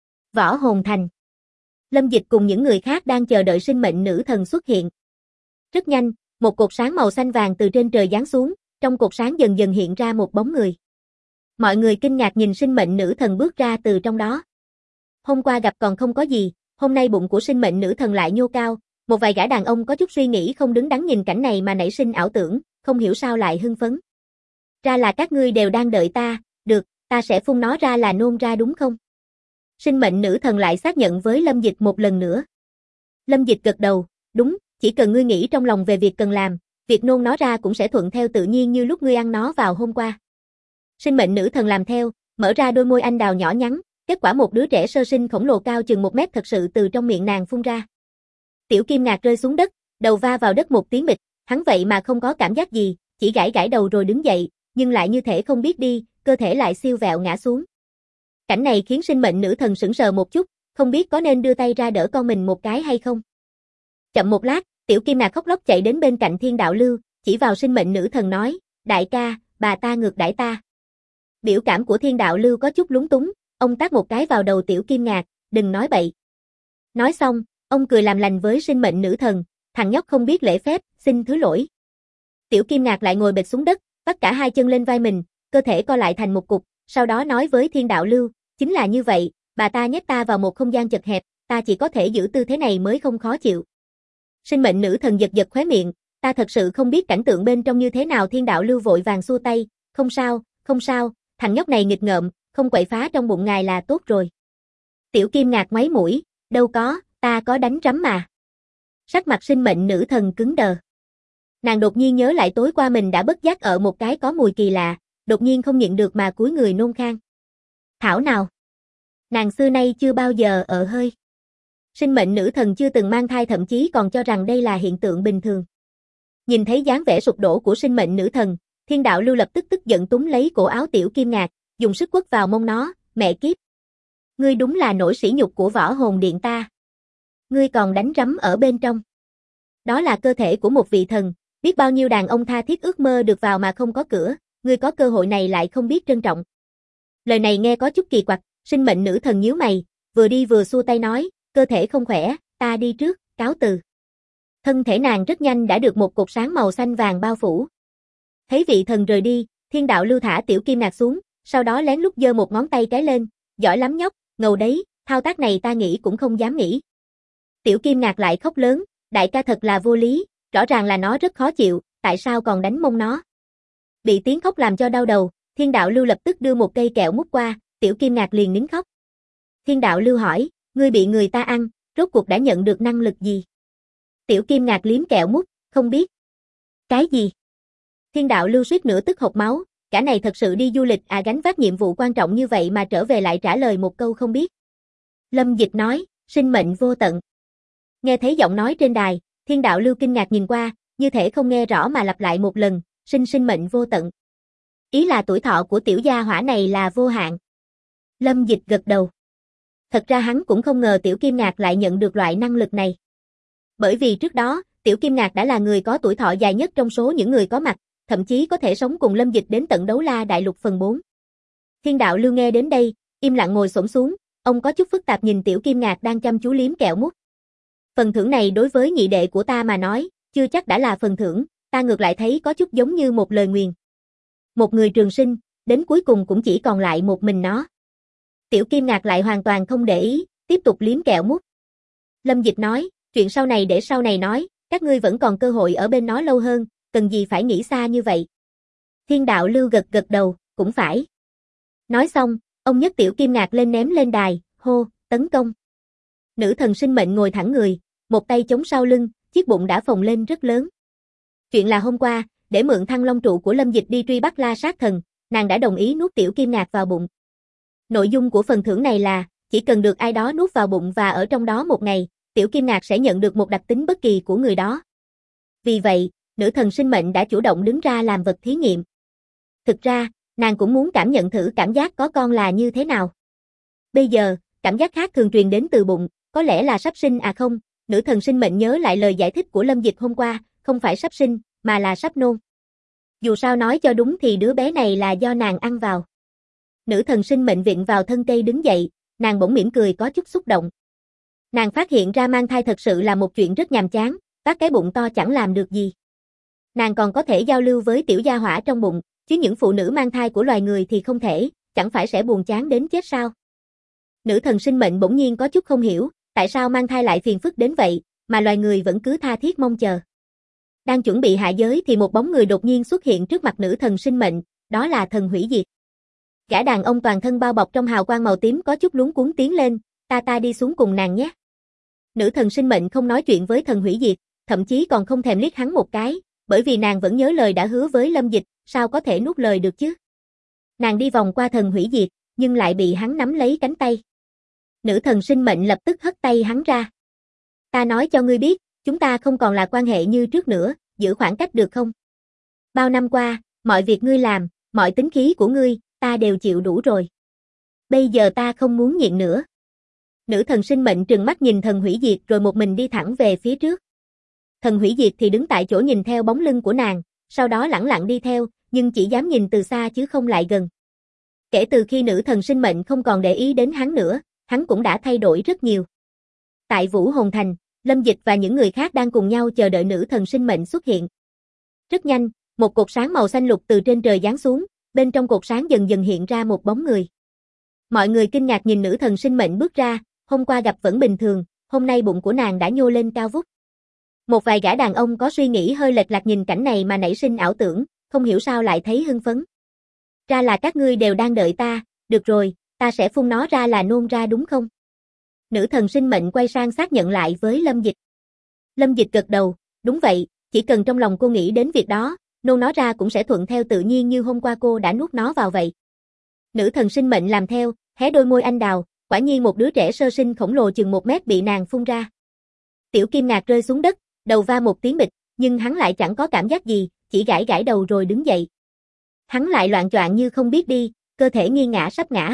Võ Hồn Thành. Lâm Dịch cùng những người khác đang chờ đợi sinh mệnh nữ thần xuất hiện. Rất nhanh, một cột sáng màu xanh vàng từ trên trời giáng xuống, trong cột sáng dần dần hiện ra một bóng người. Mọi người kinh ngạc nhìn sinh mệnh nữ thần bước ra từ trong đó. Hôm qua gặp còn không có gì, hôm nay bụng của sinh mệnh nữ thần lại nhô cao, một vài gã đàn ông có chút suy nghĩ không đứng đắn nhìn cảnh này mà nảy sinh ảo tưởng, không hiểu sao lại hưng phấn. Ra là các ngươi đều đang đợi ta, được, ta sẽ phun nó ra là nôn ra đúng không? Sinh mệnh nữ thần lại xác nhận với Lâm Dịch một lần nữa. Lâm Dịch gật đầu, đúng, chỉ cần ngươi nghĩ trong lòng về việc cần làm, việc nôn nó ra cũng sẽ thuận theo tự nhiên như lúc ngươi ăn nó vào hôm qua. Sinh mệnh nữ thần làm theo, mở ra đôi môi anh đào nhỏ nhắn, kết quả một đứa trẻ sơ sinh khổng lồ cao chừng 1 mét thật sự từ trong miệng nàng phun ra. Tiểu Kim Ngạc rơi xuống đất, đầu va vào đất một tiếng bịch, hắn vậy mà không có cảm giác gì, chỉ gãi gãi đầu rồi đứng dậy, nhưng lại như thể không biết đi, cơ thể lại siêu vẹo ngã xuống. Cảnh này khiến sinh mệnh nữ thần sững sờ một chút, không biết có nên đưa tay ra đỡ con mình một cái hay không. Chậm một lát, Tiểu Kim Ngạc khóc lóc chạy đến bên cạnh Thiên Đạo Lưu, chỉ vào sinh mệnh nữ thần nói, đại ca, bà ta ngược đãi ta. Biểu cảm của Thiên Đạo Lưu có chút lúng túng, ông tát một cái vào đầu Tiểu Kim Ngạc, đừng nói bậy. Nói xong, ông cười làm lành với sinh mệnh nữ thần, thằng nhóc không biết lễ phép, xin thứ lỗi. Tiểu Kim Ngạc lại ngồi bệt xuống đất, vắt cả hai chân lên vai mình, cơ thể co lại thành một cục, sau đó nói với Thiên Đạo Lưu, chính là như vậy, bà ta nhét ta vào một không gian chật hẹp, ta chỉ có thể giữ tư thế này mới không khó chịu. Sinh mệnh nữ thần giật giật khóe miệng, ta thật sự không biết cảnh tượng bên trong như thế nào. Thiên Đạo Lưu vội vàng xua tay, không sao, thằng nhóc này nghịch ngợm, không quậy phá trong bụng ngài là tốt rồi. Tiểu Kim Ngạc ngoáy mũi, đâu có, ta có đánh rắm mà. Sắc mặt sinh mệnh nữ thần cứng đờ. Nàng đột nhiên nhớ lại tối qua mình đã bất giác ở một cái có mùi kỳ lạ, đột nhiên không nhịn được mà cúi người nôn khan. Thảo nào! Nàng xưa nay chưa bao giờ ở hơi. Sinh mệnh nữ thần chưa từng mang thai, thậm chí còn cho rằng đây là hiện tượng bình thường. Nhìn thấy dáng vẻ sụp đổ của sinh mệnh nữ thần, Thiên Đạo Lưu lập tức tức giận túm lấy cổ áo Tiểu Kim Ngạc, dùng sức quất vào mông nó, mẹ kiếp. Ngươi đúng là nỗi sỉ nhục của Võ Hồn Điện ta. Ngươi còn đánh rắm ở bên trong. Đó là cơ thể của một vị thần, biết bao nhiêu đàn ông tha thiết ước mơ được vào mà không có cửa, ngươi có cơ hội này lại không biết trân trọng. Lời này nghe có chút kỳ quặc, sinh mệnh nữ thần nhíu mày, vừa đi vừa xua tay nói, cơ thể không khỏe, ta đi trước, cáo từ. Thân thể nàng rất nhanh đã được một cột sáng màu xanh vàng bao phủ. Thấy vị thần rời đi, Thiên Đạo Lưu thả Tiểu Kim Ngạc xuống, sau đó lén lút giơ một ngón tay cái lên, giỏi lắm nhóc, ngầu đấy, thao tác này ta nghĩ cũng không dám nghĩ. Tiểu Kim Ngạc lại khóc lớn, đại ca thật là vô lý, rõ ràng là nó rất khó chịu, tại sao còn đánh mông nó. Bị tiếng khóc làm cho đau đầu, Thiên Đạo Lưu lập tức đưa một cây kẹo mút qua, Tiểu Kim Ngạc liền nín khóc. Thiên Đạo Lưu hỏi, ngươi bị người ta ăn, rốt cuộc đã nhận được năng lực gì? Tiểu Kim Ngạc liếm kẹo mút, không biết. Cái gì? Thiên Đạo Lưu suýt nữa tức hộc máu, cả này thật sự đi du lịch gánh vác nhiệm vụ quan trọng như vậy mà trở về lại trả lời một câu không biết. Lâm Dịch nói, sinh mệnh vô tận. Nghe thấy giọng nói trên đài, Thiên Đạo Lưu kinh ngạc nhìn qua, như thể không nghe rõ mà lặp lại một lần, sinh mệnh vô tận. Ý là tuổi thọ của tiểu gia hỏa này là vô hạn. Lâm Dịch gật đầu. Thật ra hắn cũng không ngờ Tiểu Kim Ngạc lại nhận được loại năng lực này. Bởi vì trước đó, Tiểu Kim Ngạc đã là người có tuổi thọ dài nhất trong số những người có mặt, thậm chí có thể sống cùng Lâm Dịch đến tận Đấu La Đại Lục phần 4. Thiên đạo lưu nghe đến đây, im lặng ngồi xổm xuống, ông có chút phức tạp nhìn Tiểu Kim Ngạc đang chăm chú liếm kẹo mút. Phần thưởng này đối với nhị đệ của ta mà nói, chưa chắc đã là phần thưởng, ta ngược lại thấy có chút giống như một lời nguyền. Một người trường sinh, đến cuối cùng cũng chỉ còn lại một mình nó. Tiểu Kim Ngạc lại hoàn toàn không để ý, tiếp tục liếm kẹo mút. Lâm Dịch nói, chuyện sau này để sau này nói, các ngươi vẫn còn cơ hội ở bên nó lâu hơn, cần gì phải nghĩ xa như vậy. Thiên đạo lưu gật gật đầu, cũng phải. Nói xong, ông nhấc Tiểu Kim Ngạc lên ném lên đài, hô, tấn công. Nữ thần sinh mệnh ngồi thẳng người, một tay chống sau lưng, chiếc bụng đã phồng lên rất lớn. Chuyện là hôm qua, để mượn Thăng Long trụ của Lâm Dịch đi truy bắt La Sát Thần, nàng đã đồng ý nuốt Tiểu Kim Ngạc vào bụng. Nội dung của phần thưởng này là, chỉ cần được ai đó nuốt vào bụng và ở trong đó một ngày, Tiểu Kim Ngạc sẽ nhận được một đặc tính bất kỳ của người đó. Vì vậy, nữ thần sinh mệnh đã chủ động đứng ra làm vật thí nghiệm. Thực ra, nàng cũng muốn cảm nhận thử cảm giác có con là như thế nào. Bây giờ, cảm giác khác thường truyền đến từ bụng, có lẽ là sắp sinh à không, nữ thần sinh mệnh nhớ lại lời giải thích của Lâm Dịch hôm qua, không phải sắp sinh, mà là sắp nôn. Dù sao nói cho đúng thì đứa bé này là do nàng ăn vào. Nữ thần sinh mệnh vịn vào thân cây đứng dậy, nàng bỗng mỉm cười có chút xúc động. Nàng phát hiện ra mang thai thật sự là một chuyện rất nhàm chán, vác cái bụng to chẳng làm được gì. Nàng còn có thể giao lưu với tiểu gia hỏa trong bụng, chứ những phụ nữ mang thai của loài người thì không thể, chẳng phải sẽ buồn chán đến chết sao? Nữ thần sinh mệnh bỗng nhiên có chút không hiểu, tại sao mang thai lại phiền phức đến vậy, mà loài người vẫn cứ tha thiết mong chờ. Đang chuẩn bị hạ giới thì một bóng người đột nhiên xuất hiện trước mặt nữ thần sinh mệnh, đó là thần hủy diệt. Gã đàn ông toàn thân bao bọc trong hào quang màu tím có chút luống cuống tiến lên, ta đi xuống cùng nàng nhé. Nữ thần sinh mệnh không nói chuyện với thần hủy diệt, thậm chí còn không thèm liếc hắn một cái, bởi vì nàng vẫn nhớ lời đã hứa với Lâm Dịch, sao có thể nuốt lời được chứ. Nàng đi vòng qua thần hủy diệt, nhưng lại bị hắn nắm lấy cánh tay. Nữ thần sinh mệnh lập tức hất tay hắn ra. Ta nói cho ngươi biết, chúng ta không còn là quan hệ như trước nữa, giữ khoảng cách được không? Bao năm qua, mọi việc ngươi làm, mọi tính khí của ngươi, ta đều chịu đủ rồi. Bây giờ ta không muốn nhịn nữa. Nữ thần sinh mệnh trừng mắt nhìn thần hủy diệt rồi một mình đi thẳng về phía trước. Thần hủy diệt thì đứng tại chỗ nhìn theo bóng lưng của nàng, sau đó lẳng lặng đi theo, nhưng chỉ dám nhìn từ xa chứ không lại gần. Kể từ khi nữ thần sinh mệnh không còn để ý đến hắn nữa, hắn cũng đã thay đổi rất nhiều. Tại Vũ Hồn Thành, Lâm Dịch và những người khác đang cùng nhau chờ đợi nữ thần sinh mệnh xuất hiện. Rất nhanh, một cột sáng màu xanh lục từ trên trời giáng xuống, bên trong cột sáng dần dần hiện ra một bóng người. Mọi người kinh ngạc nhìn nữ thần sinh mệnh bước ra, hôm qua gặp vẫn bình thường, hôm nay bụng của nàng đã nhô lên cao vút. Một vài gã đàn ông có suy nghĩ hơi lệch lạc nhìn cảnh này mà nảy sinh ảo tưởng, không hiểu sao lại thấy hưng phấn. Ra là các ngươi đều đang đợi ta, được rồi, ta sẽ phun nó ra là nôn ra đúng không? Nữ thần sinh mệnh quay sang xác nhận lại với Lâm Dịch. Lâm Dịch gật đầu, đúng vậy, chỉ cần trong lòng cô nghĩ đến việc đó, nôn nó ra cũng sẽ thuận theo tự nhiên như hôm qua cô đã nuốt nó vào vậy. Nữ thần sinh mệnh làm theo, hé đôi môi anh đào, quả nhiên một đứa trẻ sơ sinh khổng lồ chừng 1 mét bị nàng phun ra. Tiểu Kim Ngạc rơi xuống đất, đầu va một tiếng bịch, nhưng hắn lại chẳng có cảm giác gì, chỉ gãi gãi đầu rồi đứng dậy. Hắn lại loạng choạng như không biết đi, cơ thể nghiêng ngã sắp ngã.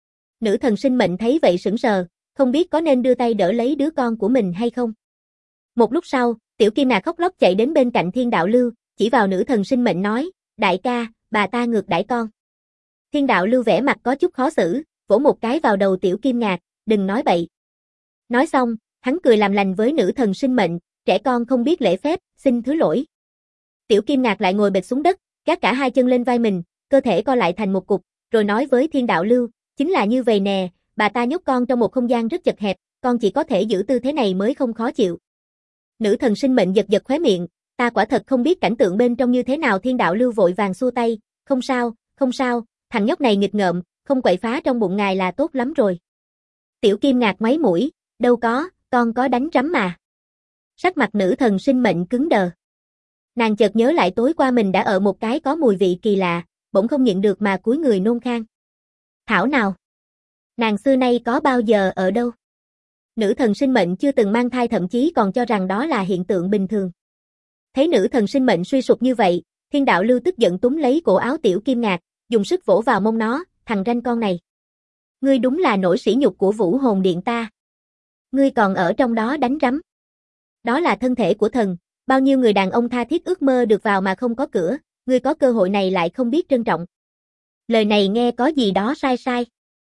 Nữ thần sinh mệnh thấy vậy sững sờ, không biết có nên đưa tay đỡ lấy đứa con của mình hay không. Một lúc sau, Tiểu Kim Ngạc khóc lóc chạy đến bên cạnh Thiên Đạo Lưu, chỉ vào nữ thần sinh mệnh nói, đại ca, bà ta ngược đãi con. Thiên Đạo Lưu vẻ mặt có chút khó xử, vỗ một cái vào đầu Tiểu Kim Ngạc, đừng nói bậy. Nói xong, hắn cười làm lành với nữ thần sinh mệnh, trẻ con không biết lễ phép, xin thứ lỗi. Tiểu Kim Ngạc lại ngồi bệt xuống đất, gác cả hai chân lên vai mình, cơ thể co lại thành một cục, rồi nói với Thiên Đạo Lưu, chính là như vậy nè, bà ta nhốt con trong một không gian rất chật hẹp, con chỉ có thể giữ tư thế này mới không khó chịu. Nữ thần sinh mệnh giật giật khóe miệng, ta quả thật không biết cảnh tượng bên trong như thế nào. Thiên Đạo Lưu vội vàng xua tay, không sao, thằng nhóc này nghịch ngợm, không quậy phá trong bụng ngài là tốt lắm rồi. Tiểu Kim Ngạc ngoáy mũi, đâu có, con có đánh rắm mà. Sắc mặt nữ thần sinh mệnh cứng đờ. Nàng chợt nhớ lại tối qua mình đã ở một cái có mùi vị kỳ lạ, bỗng không nhịn được mà cúi người nôn khan. Thảo nào? Nàng xưa nay có bao giờ ở đâu? Nữ thần sinh mệnh chưa từng mang thai, thậm chí còn cho rằng đó là hiện tượng bình thường. Thấy nữ thần sinh mệnh suy sụp như vậy, Thiên Đạo Lưu tức giận túm lấy cổ áo Tiểu Kim Ngạc, dùng sức vỗ vào mông nó, thằng ranh con này. Ngươi đúng là nỗi sỉ nhục của Vũ Hồn Điện ta. Ngươi còn ở trong đó đánh rắm. Đó là thân thể của thần, bao nhiêu người đàn ông tha thiết ước mơ được vào mà không có cửa, ngươi có cơ hội này lại không biết trân trọng. Lời này nghe có gì đó sai sai.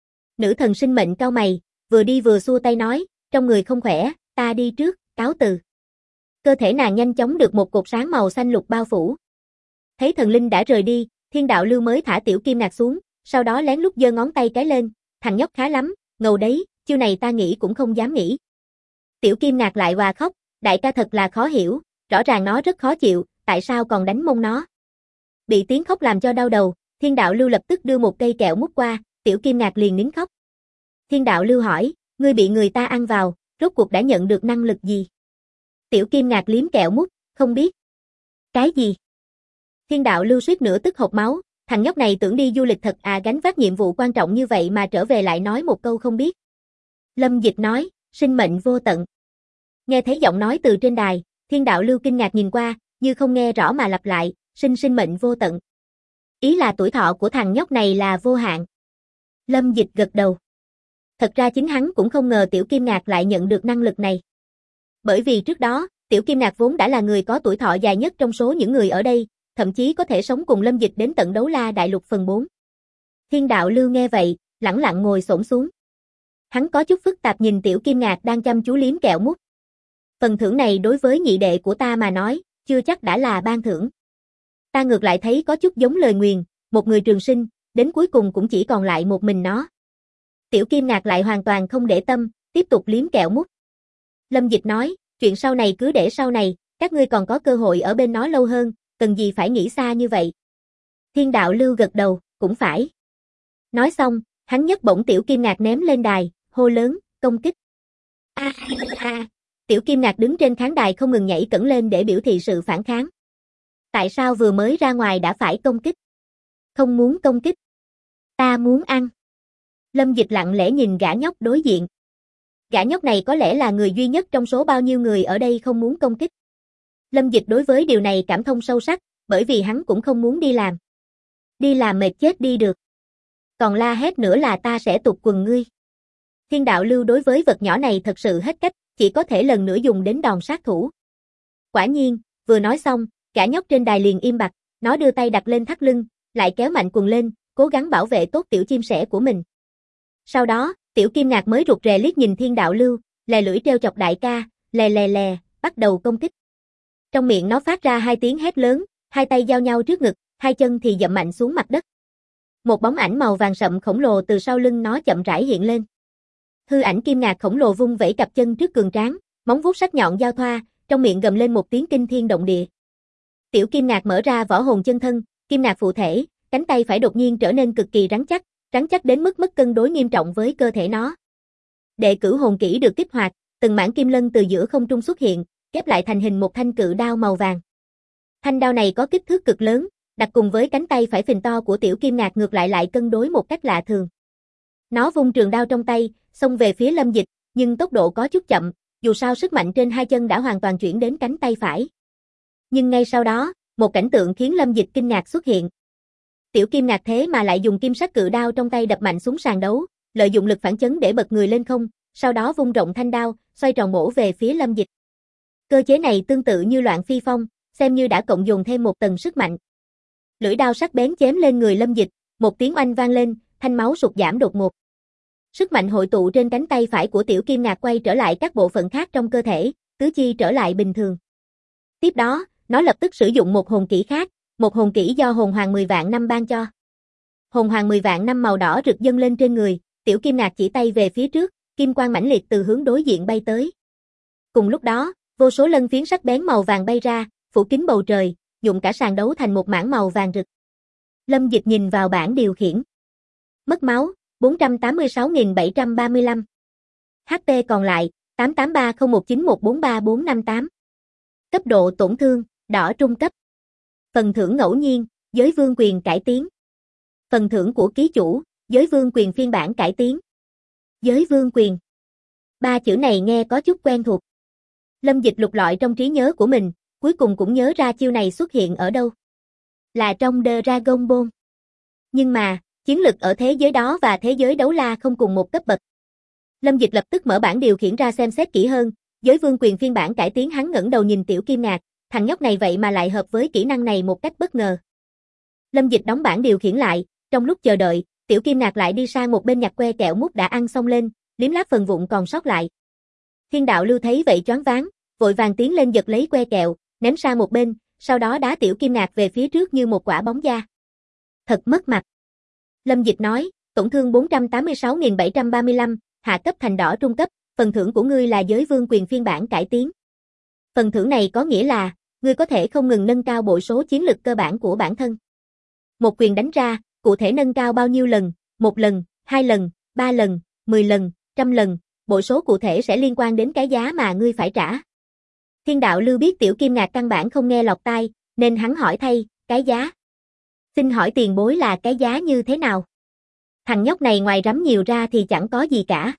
Nữ thần sinh mệnh cau mày, vừa đi vừa xua tay nói, trong người không khỏe, ta đi trước, cáo từ. Cơ thể nàng nhanh chóng được một cột sáng màu xanh lục bao phủ. Thấy thần linh đã rời đi, Thiên Đạo Lưu mới thả Tiểu Kim Ngạc xuống, sau đó lén lút giơ ngón tay cái lên, thằng nhóc khá lắm, ngầu đấy, chiêu này ta nghĩ cũng không dám nghĩ. Tiểu Kim Ngạc lại hòa khóc, đại ca thật là khó hiểu, rõ ràng nó rất khó chịu, tại sao còn đánh mông nó. Bị tiếng khóc làm cho đau đầu, Thiên Đạo Lưu lập tức đưa một cây kẹo mút qua, Tiểu Kim Ngạc liền nín khóc. Thiên Đạo Lưu hỏi, ngươi bị người ta ăn vào, rốt cuộc đã nhận được năng lực gì? Tiểu Kim Ngạc liếm kẹo mút, không biết. Cái gì? Thiên Đạo Lưu suýt nữa tức hộc máu, thằng nhóc này tưởng đi du lịch thật à, gánh vác nhiệm vụ quan trọng như vậy mà trở về lại nói một câu không biết. Lâm Dịch nói, sinh mệnh vô tận. Nghe thấy giọng nói từ trên đài, Thiên Đạo Lưu kinh ngạc nhìn qua, như không nghe rõ mà lặp lại, sinh mệnh vô tận. Ý là tuổi thọ của thằng nhóc này là vô hạn. Lâm Dịch gật đầu. Thật ra chính hắn cũng không ngờ Tiểu Kim Ngạc lại nhận được năng lực này. Bởi vì trước đó, Tiểu Kim Ngạc vốn đã là người có tuổi thọ dài nhất trong số những người ở đây, thậm chí có thể sống cùng Lâm Dịch đến tận Đấu La Đại Lục phần 4. Thiên Đạo Lưu nghe vậy, lẳng lặng ngồi xổm xuống. Hắn có chút phức tạp nhìn Tiểu Kim Ngạc đang chăm chú liếm kẹo mút. Phần thưởng này đối với nhị đệ của ta mà nói, chưa chắc đã là ban thưởng. Ta ngược lại thấy có chút giống lời nguyền, một người trường sinh, đến cuối cùng cũng chỉ còn lại một mình nó. Tiểu Kim Ngạc lại hoàn toàn không để tâm, tiếp tục liếm kẹo mút. Lâm Dịch nói, chuyện sau này cứ để sau này, các ngươi còn có cơ hội ở bên nó lâu hơn, cần gì phải nghĩ xa như vậy. Thiên Đạo Lưu gật đầu, cũng phải. Nói xong, hắn nhấc bổng Tiểu Kim Ngạc ném lên đài, hô lớn, công kích. Tiểu Kim Ngạc đứng trên khán đài không ngừng nhảy cẫng lên để biểu thị sự phản kháng. Tại sao vừa mới ra ngoài đã phải công kích? Không muốn công kích. Ta muốn ăn. Lâm Dịch lặng lẽ nhìn gã nhóc đối diện. Gã nhóc này có lẽ là người duy nhất trong số bao nhiêu người ở đây không muốn công kích. Lâm Dịch đối với điều này cảm thông sâu sắc, bởi vì hắn cũng không muốn đi làm. Đi làm mệt chết đi được. Còn la hét nữa là ta sẽ tụt quần ngươi. Thiên Đạo Lưu đối với vật nhỏ này thật sự hết cách, chỉ có thể lần nữa dùng đến đòn sát thủ. Quả nhiên, vừa nói xong, gã nhóc trên đài liền im bặt, nó đưa tay đặt lên thắt lưng, lại kéo mạnh quần lên, cố gắng bảo vệ tốt tiểu chim sẻ của mình. Sau đó, Tiểu Kim Ngạc mới rụt rè liếc nhìn Thiên Đạo Lưu, lè lưỡi trêu chọc đại ca, lè, bắt đầu công kích. Trong miệng nó phát ra hai tiếng hét lớn, hai tay giao nhau trước ngực, hai chân thì dậm mạnh xuống mặt đất. Một bóng ảnh màu vàng sậm khổng lồ từ sau lưng nó chậm rãi hiện lên. Hư ảnh Kim Ngạc khổng lồ vung vẩy cặp chân trước cường tráng, móng vuốt sắc nhọn giao thoa, trong miệng gầm lên một tiếng kinh thiên động địa. Tiểu Kim Ngạc mở ra võ hồn chân thân, Kim Ngạc phụ thể, cánh tay phải đột nhiên trở nên cực kỳ rắn chắc đến mức mất cân đối nghiêm trọng với cơ thể nó. Đệ cửu hồn kỹ được kích hoạt, từng mảng kim lân từ giữa không trung xuất hiện, ghép lại thành hình một thanh cự đao màu vàng. Thanh đao này có kích thước cực lớn, đặt cùng với cánh tay phải phình to của Tiểu Kim Ngạc ngược lại cân đối một cách lạ thường. Nó vung trường đao trong tay, xông về phía Lâm Dịch, nhưng tốc độ có chút chậm, dù sao sức mạnh trên hai chân đã hoàn toàn chuyển đến cánh tay phải. Nhưng ngay sau đó, một cảnh tượng khiến Lâm Dịch kinh ngạc xuất hiện. Tiểu Kim Ngạc thế mà lại dùng kim sắc cự đao trong tay đập mạnh xuống sàn đấu, lợi dụng lực phản chấn để bật người lên không, sau đó vung rộng thanh đao, xoay tròn bổ về phía Lâm Dịch. Cơ chế này tương tự như Loạn Phi Phong, xem như đã cộng dồn thêm một tầng sức mạnh. Lưỡi đao sắc bén chém lên người Lâm Dịch, một tiếng oanh vang lên, thanh máu sụt giảm đột ngột. Sức mạnh hội tụ trên cánh tay phải của Tiểu Kim Ngạc quay trở lại các bộ phận khác trong cơ thể, tứ chi trở lại bình thường. Tiếp đó, nó lập tức sử dụng một hồn kỹ khác, một hồn kỹ do hồn hoàng 10 vạn năm ban cho. Hồn hoàng 10 vạn năm màu đỏ rực dâng lên trên người, Tiểu Kim Ngạc chỉ tay về phía trước, kim quang mãnh liệt từ hướng đối diện bay tới. Cùng lúc đó, vô số lân phiến sắc bén màu vàng bay ra, phủ kín bầu trời, nhuộm cả sàn đấu thành một mảng màu vàng rực. Lâm Dịch nhìn vào bảng điều khiển. Mất máu, 486.735. HP còn lại, 883019143458. Cấp độ tổn thương, đỏ trung cấp. Phần thưởng ngẫu nhiên, giới vương quyền cải tiến. Phần thưởng của ký chủ, giới vương quyền phiên bản cải tiến. Giới vương quyền. Ba chữ này nghe có chút quen thuộc. Lâm Dịch lục lọi trong trí nhớ của mình, cuối cùng cũng nhớ ra chiêu này xuất hiện ở đâu. Là trong The Dragon Ball. Nhưng mà, Chiến lực ở thế giới đó và thế giới đấu la không cùng một cấp bậc. Lâm Dịch lập tức mở bảng điều khiển ra xem xét kỹ hơn, giới vương quyền phiên bản cải tiến. Hắn ngẩng đầu nhìn Tiểu Kim Ngạc, thằng nhóc này vậy mà lại hợp với kỹ năng này một cách bất ngờ. Lâm Dịch đóng bảng điều khiển lại, trong lúc chờ đợi, Tiểu Kim Ngạc lại đi sang một bên nhặt que kẹo mút đã ăn xong lên, liếm láp phần vụn còn sót lại. Thiên Đạo Lưu thấy vậy choáng váng, vội vàng tiến lên giật lấy que kẹo, ném sang một bên, sau đó đá Tiểu Kim Ngạc về phía trước như một quả bóng da. Thật mất mặt. Lâm Dịch nói, tổn thương 486.735, hạ cấp thành đỏ trung cấp, phần thưởng của ngươi là giới vương quyền phiên bản cải tiến. Phần thưởng này có nghĩa là, ngươi có thể không ngừng nâng cao bội số chiến lực cơ bản của bản thân. Một quyền đánh ra, cụ thể nâng cao bao nhiêu lần, 1 lần, 2 lần, 3 lần, 10 lần, 100 lần, bội số cụ thể sẽ liên quan đến cái giá mà ngươi phải trả. Thiên Đạo Lưu biết Tiểu Kim Ngạc căn bản không nghe lọt tai, nên hắn hỏi thay, cái giá. Xin hỏi tiền bối là cái giá như thế nào? Thằng nhóc này ngoài rắm nhiều ra thì chẳng có gì cả.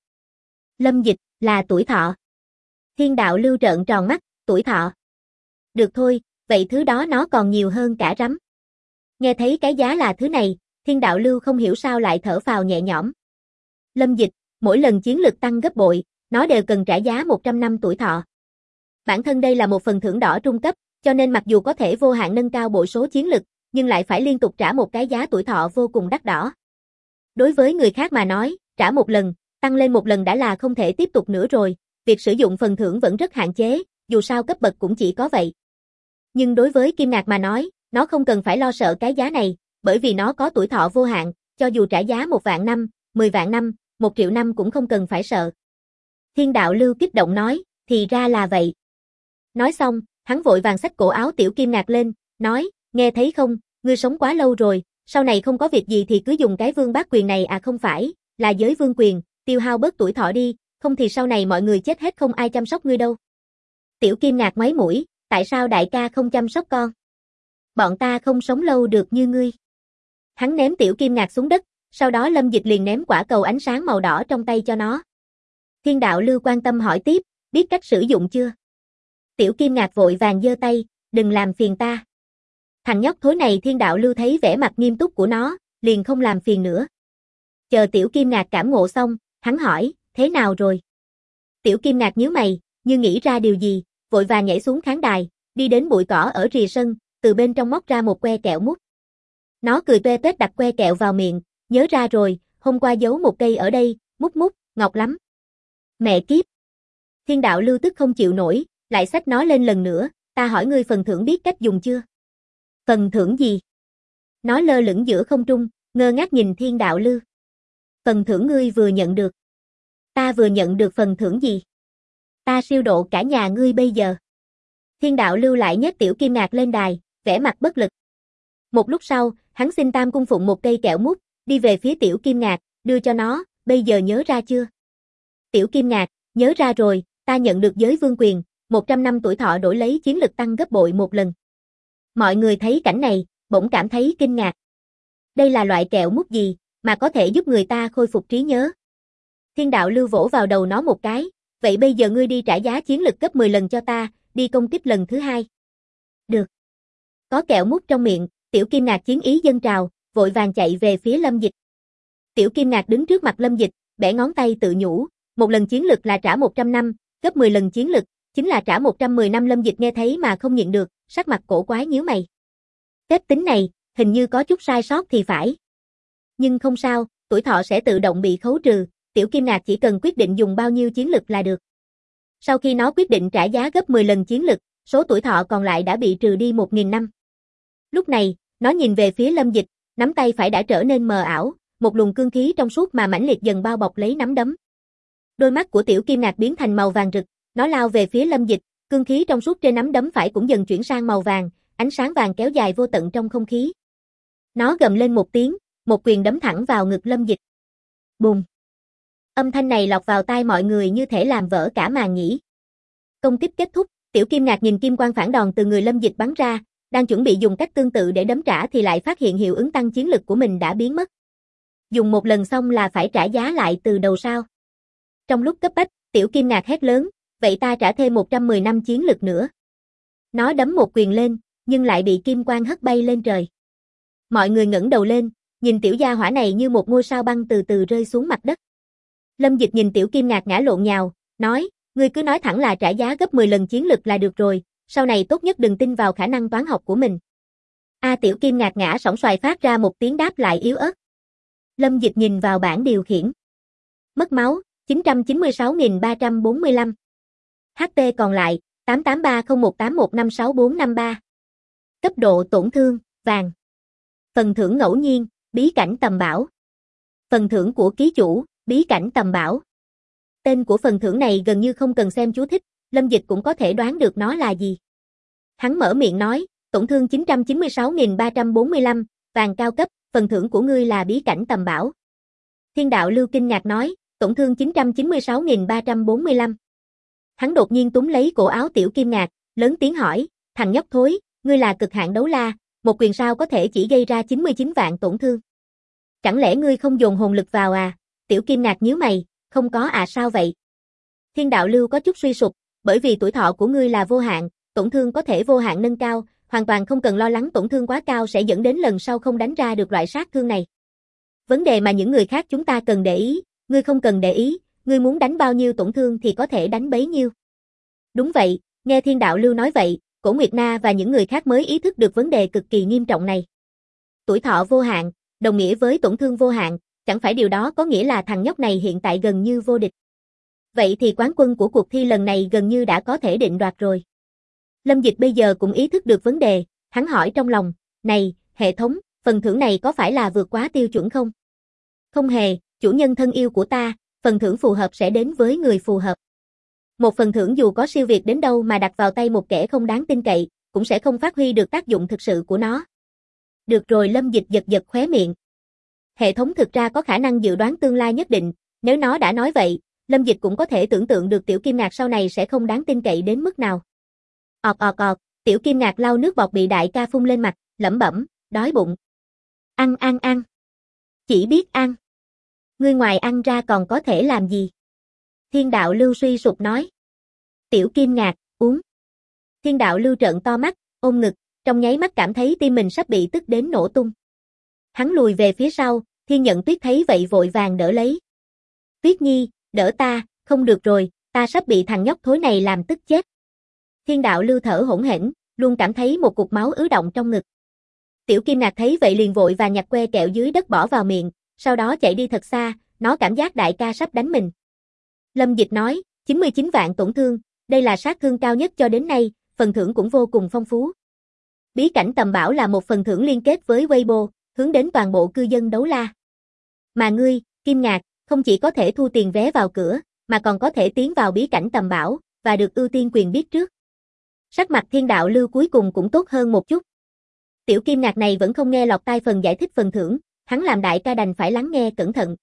Lâm Dịch, là tuổi thọ. Thiên Đạo Lưu trợn tròn mắt, tuổi thọ. Được thôi, vậy thứ đó nó còn nhiều hơn cả rắm. Nghe thấy cái giá là thứ này, Thiên Đạo Lưu không hiểu sao lại thở phào nhẹ nhõm. Lâm Dịch, mỗi lần chiến lực tăng gấp bội, nó đều cần trả giá 100 năm tuổi thọ. Bản thân đây là một phần thưởng đỏ trung cấp, cho nên mặc dù có thể vô hạn nâng cao bội số chiến lực, nhưng lại phải liên tục trả một cái giá tuổi thọ vô cùng đắt đỏ. Đối với người khác mà nói, trả một lần, tăng lên một lần đã là không thể tiếp tục nữa rồi, việc sử dụng phần thưởng vẫn rất hạn chế, dù sao cấp bậc cũng chỉ có vậy. Nhưng đối với Kim Ngạc mà nói, nó không cần phải lo sợ cái giá này, bởi vì nó có tuổi thọ vô hạn, cho dù trả giá 1 vạn năm, 10 vạn năm, 1 triệu năm cũng không cần phải sợ. Thiên Đạo Lưu kích động nói, thì ra là vậy. Nói xong, hắn vội vàng xách cổ áo Tiểu Kim Ngạc lên, nói, nghe thấy không, ngươi sống quá lâu rồi, sau này không có việc gì thì cứ dùng cái vương bát quyền này à không phải, là giới vương quyền, tiêu hao bớt tuổi thọ đi, không thì sau này mọi người chết hết không ai chăm sóc ngươi đâu. Tiểu Kim Ngạc ngoáy mũi, tại sao đại ca không chăm sóc con? Bọn ta không sống lâu được như ngươi. Hắn ném Tiểu Kim Ngạc xuống đất, sau đó Lâm Dịch liền ném quả cầu ánh sáng màu đỏ trong tay cho nó. Thiên Đạo Lưu quan tâm hỏi tiếp, biết cách sử dụng chưa? Tiểu Kim Ngạc vội vàng giơ tay, đừng làm phiền ta. Thằng nhóc thối này Thiên Đạo Lưu thấy vẻ mặt nghiêm túc của nó, liền không làm phiền nữa. Chờ Tiểu Kim Ngạc cảm ngộ xong, hắn hỏi, thế nào rồi? Tiểu Kim Ngạc nhíu mày, như nghĩ ra điều gì, vội vàng nhảy xuống khán đài, đi đến bụi cỏ ở rìa sân, từ bên trong móc ra một que kẹo mút. Nó cười toe toét đặt que kẹo vào miệng, nhớ ra rồi, hôm qua giấu một cây ở đây, mút mút, ngọt lắm. Mẹ kiếp. Thiên Đạo Lưu tức không chịu nổi, lại xách nó lên lần nữa, ta hỏi ngươi phần thưởng biết cách dùng chưa? Phần thưởng gì? Nó lơ lửng giữa không trung, ngơ ngác nhìn Thiên Đạo Lưu. Phần thưởng ngươi vừa nhận được. Ta vừa nhận được phần thưởng gì? Ta siêu độ cả nhà ngươi bây giờ. Thiên Đạo Lưu lại nhét Tiểu Kim Ngạc lên đài, vẻ mặt bất lực. Một lúc sau, hắn xin Tam Cung Phụng một cây kẹo mút, đi về phía Tiểu Kim Ngạc, đưa cho nó, bây giờ nhớ ra chưa? Tiểu Kim Ngạc, nhớ ra rồi, ta nhận được giới vương quyền, 100 năm tuổi thọ đổi lấy chiến lực tăng gấp bội một lần. Mọi người thấy cảnh này, bỗng cảm thấy kinh ngạc. Đây là loại kẹo mút gì, mà có thể giúp người ta khôi phục trí nhớ? Thiên Đạo Lưu vỗ vào đầu nó một cái, vậy bây giờ ngươi đi trả giá chiến lực gấp 10 lần cho ta, đi công kích lần thứ 2. Được. Có kẹo mút trong miệng, Tiểu Kim Ngạc chiến ý dâng trào, vội vàng chạy về phía Lâm Dịch. Tiểu Kim Ngạc đứng trước mặt Lâm Dịch, bẻ ngón tay tự nhủ, một lần chiến lực là trả 100 năm, gấp 10 lần chiến lực, chính là trả 110 năm. Lâm Dịch nghe thấy mà không nhịn được, sắc mặt cổ quái nhíu mày. Phép tính này, hình như có chút sai sót thì phải. Nhưng không sao, tuổi thọ sẽ tự động bị khấu trừ, Tiểu Kim Ngạc chỉ cần quyết định dùng bao nhiêu chiến lực là được. Sau khi nó quyết định trả giá gấp 10 lần chiến lực, số tuổi thọ còn lại đã bị trừ đi 1.000 năm. Lúc này, nó nhìn về phía Lâm Dịch, nắm tay phải đã trở nên mờ ảo, một luồng cương khí trong suốt mà mãnh liệt dần bao bọc lấy nắm đấm. Đôi mắt của Tiểu Kim Ngạc biến thành màu vàng rực, nó lao về phía Lâm Dịch, cương khí trong suốt trên nắm đấm phải cũng dần chuyển sang màu vàng, ánh sáng vàng kéo dài vô tận trong không khí. Nó gầm lên một tiếng, một quyền đấm thẳng vào ngực Lâm Dịch. Bùm! Âm thanh này lọt vào tai mọi người như thể làm vỡ cả màn nhĩ. Công kích kết thúc, Tiểu Kim Ngạc nhìn kim quang phản đòn từ người Lâm Dịch bắn ra, đang chuẩn bị dùng cách tương tự để đấm trả thì lại phát hiện hiệu ứng tăng chiến lực của mình đã biến mất. Dùng một lần xong là phải trả giá lại từ đầu sao? Trong lúc cấp bách, Tiểu Kim Ngạc hét lớn, vậy ta trả thêm 110 năm chiến lực nữa. Nó đấm một quyền lên, nhưng lại bị kim quang hất bay lên trời. Mọi người ngẩng đầu lên, nhìn tiểu gia hỏa này như một ngôi sao băng từ từ rơi xuống mặt đất. Lâm Dịch nhìn Tiểu Kim Ngạc ngã lộn nhào, nói, ngươi cứ nói thẳng là trả giá gấp 10 lần chiến lực là được rồi, sau này tốt nhất đừng tin vào khả năng toán học của mình. Tiểu Kim Ngạc ngã sóng xoài phát ra một tiếng đáp lại yếu ớt. Lâm Dịch nhìn vào bảng điều khiển. Mất máu, 996.345. HP còn lại, 883018156453. Cấp độ tổn thương, vàng. Phần thưởng ngẫu nhiên, bí cảnh tầm bảo. Phần thưởng của ký chủ, bí cảnh tầm bảo. Tên của phần thưởng này gần như không cần xem chú thích, Lâm Dịch cũng có thể đoán được nó là gì. Hắn mở miệng nói, tổn thương 996.345, vàng cao cấp, phần thưởng của ngươi là bí cảnh tầm bảo. Thiên đạo lưu kinh ngạc nói, tổn thương 996.345. Hắn đột nhiên túm lấy cổ áo Tiểu Kim Ngạc, lớn tiếng hỏi, thằng nhóc thối, ngươi là cực hạn đấu la, một quyền sao có thể chỉ gây ra 99 vạn tổn thương. Chẳng lẽ ngươi không dồn hồn lực vào à? Tiểu Kim Ngạc nhíu mày, không có sao vậy? Thiên đạo lưu có chút suy sụp, bởi vì tuổi thọ của ngươi là vô hạn, tổn thương có thể vô hạn nâng cao, hoàn toàn không cần lo lắng tổn thương quá cao sẽ dẫn đến lần sau không đánh ra được loại sát thương này. Vấn đề mà những người khác chúng ta cần để ý, ngươi không cần để ý, ngươi muốn đánh bao nhiêu tổn thương thì có thể đánh bấy nhiêu. Đúng vậy, nghe Thiên đạo lưu nói vậy, Cổ Nguyệt Na và những người khác mới ý thức được vấn đề cực kỳ nghiêm trọng này. Tuổi thọ vô hạn, đồng nghĩa với tổn thương vô hạn, chẳng phải điều đó có nghĩa là thằng nhóc này hiện tại gần như vô địch. Vậy thì quán quân của cuộc thi lần này gần như đã có thể định đoạt rồi. Lâm Dịch bây giờ cũng ý thức được vấn đề, hắn hỏi trong lòng, này, hệ thống, phần thưởng này có phải là vượt quá tiêu chuẩn không? Không hề, chủ nhân thân yêu của ta, phần thưởng phù hợp sẽ đến với người phù hợp. Một phần thưởng dù có siêu việt đến đâu mà đặt vào tay một kẻ không đáng tin cậy, cũng sẽ không phát huy được tác dụng thực sự của nó. Được rồi, Lâm Dịch giật giật khóe miệng. Hệ thống thực ra có khả năng dự đoán tương lai nhất định, nếu nó đã nói vậy, Lâm Dịch cũng có thể tưởng tượng được Tiểu Kim Ngạc sau này sẽ không đáng tin cậy đến mức nào. Ọt, Tiểu Kim Ngạc lau nước bọt bị đại ca phun lên mặt, lẩm bẩm, đói bụng. Ăn. Chỉ biết ăn. Ngươi ngoài ăn ra còn có thể làm gì? Thiên đạo lưu suy sụp nói. Tiểu Kim Ngạc, uống. Thiên đạo lưu trợn to mắt, ôm ngực, trong nháy mắt cảm thấy tim mình sắp bị tức đến nổ tung. Hắn lùi về phía sau, Thiên Nhận Tuyết thấy vậy vội vàng đỡ lấy. Tuyết Nhi, đỡ ta, không được rồi, ta sắp bị thằng nhóc thối này làm tức chết. Thiên đạo lưu thở hổn hển, luôn cảm thấy một cục máu ứ động trong ngực. Tiểu Kim Ngạc thấy vậy liền vội và nhặt que kẹo dưới đất bỏ vào miệng, sau đó chạy đi thật xa, nó cảm giác đại ca sắp đánh mình. Lâm Dịch nói, 99 vạn tổn thương, đây là sát thương cao nhất cho đến nay, phần thưởng cũng vô cùng phong phú. Bí cảnh tầm bảo là một phần thưởng liên kết với Weibo, hướng đến toàn bộ cư dân đấu la. Mà ngươi, Kim Ngạc, không chỉ có thể thu tiền vé vào cửa, mà còn có thể tiến vào bí cảnh tầm bảo, và được ưu tiên quyền biết trước. Sắc mặt Thiên đạo lưu cuối cùng cũng tốt hơn một chút. Tiểu Kim Ngạc này vẫn không nghe lọt tai phần giải thích phần thưởng, hắn làm đại ca đành phải lắng nghe cẩn thận.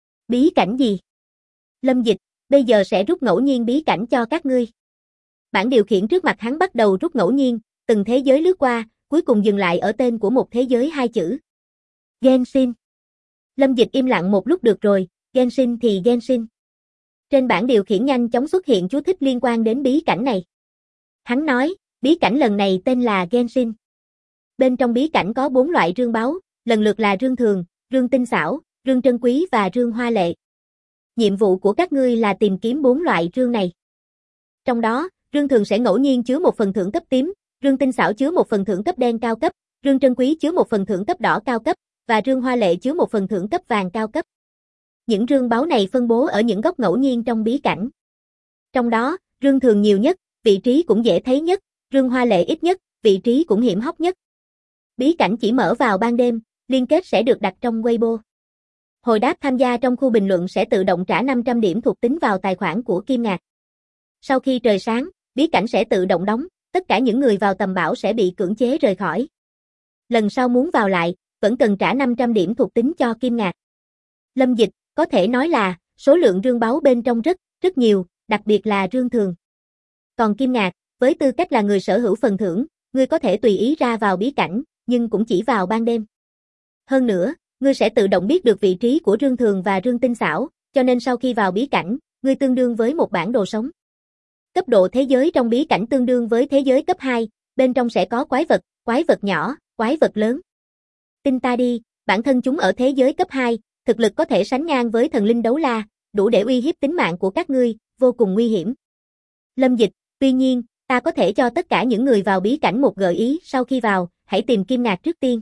Bí cảnh gì? Lâm Dịch, bây giờ sẽ rút ngẫu nhiên bí cảnh cho các ngươi. Bảng điều khiển trước mặt hắn bắt đầu rút ngẫu nhiên, từng thế giới lướt qua, cuối cùng dừng lại ở tên của một thế giới 2 chữ. Genshin. Lâm Dịch im lặng một lúc được rồi, Genshin thì Genshin. Trên bảng điều khiển nhanh chóng xuất hiện chú thích liên quan đến bí cảnh này. Hắn nói, bí cảnh lần này tên là Genshin. Bên trong bí cảnh có 4 loại rương báu, lần lượt là rương thường, rương tinh xảo, rương trân quý và rương hoa lệ. Nhiệm vụ của các ngươi là tìm kiếm 4 loại rương này. Trong đó, rương thường sẽ ngẫu nhiên chứa một phần thưởng cấp tím, rương tinh xảo chứa một phần thưởng cấp đen cao cấp, rương trân quý chứa một phần thưởng cấp đỏ cao cấp, và rương hoa lệ chứa một phần thưởng cấp vàng cao cấp. Những rương báu này phân bố ở những góc ngẫu nhiên trong bí cảnh. Trong đó, rương thường nhiều nhất, vị trí cũng dễ thấy nhất, rương hoa lệ ít nhất, vị trí cũng hiểm hóc nhất. Bí cảnh chỉ mở vào ban đêm, liên kết sẽ được đặt trong Weibo. Hồi đáp tham gia trong khu bình luận sẽ tự động trả 500 điểm thuộc tính vào tài khoản của Kim Ngạc. Sau khi trời sáng, bí cảnh sẽ tự động đóng, tất cả những người vào tầm bảo sẽ bị cưỡng chế rời khỏi. Lần sau muốn vào lại, vẫn cần trả 500 điểm thuộc tính cho Kim Ngạc. Lâm Dịch, có thể nói là, số lượng rương báu bên trong rất nhiều, đặc biệt là rương thường. Còn Kim Ngạc, với tư cách là người sở hữu phần thưởng, ngươi có thể tùy ý ra vào bí cảnh, nhưng cũng chỉ vào ban đêm. Hơn nữa, ngươi sẽ tự động biết được vị trí của rương thường và rương tinh xảo, cho nên sau khi vào bí cảnh, ngươi tương đương với một bản đồ sống. Cấp độ thế giới trong bí cảnh tương đương với thế giới cấp 2, bên trong sẽ có quái vật nhỏ, quái vật lớn. Tin ta đi, Bản thân chúng ở thế giới cấp 2, thực lực có thể sánh ngang với thần linh đấu la, đủ để uy hiếp tính mạng của các ngươi, vô cùng nguy hiểm. Lâm Dịch, tuy nhiên, ta có thể cho tất cả những người vào bí cảnh một gợi ý sau khi vào, hãy tìm kim ngạc trước tiên.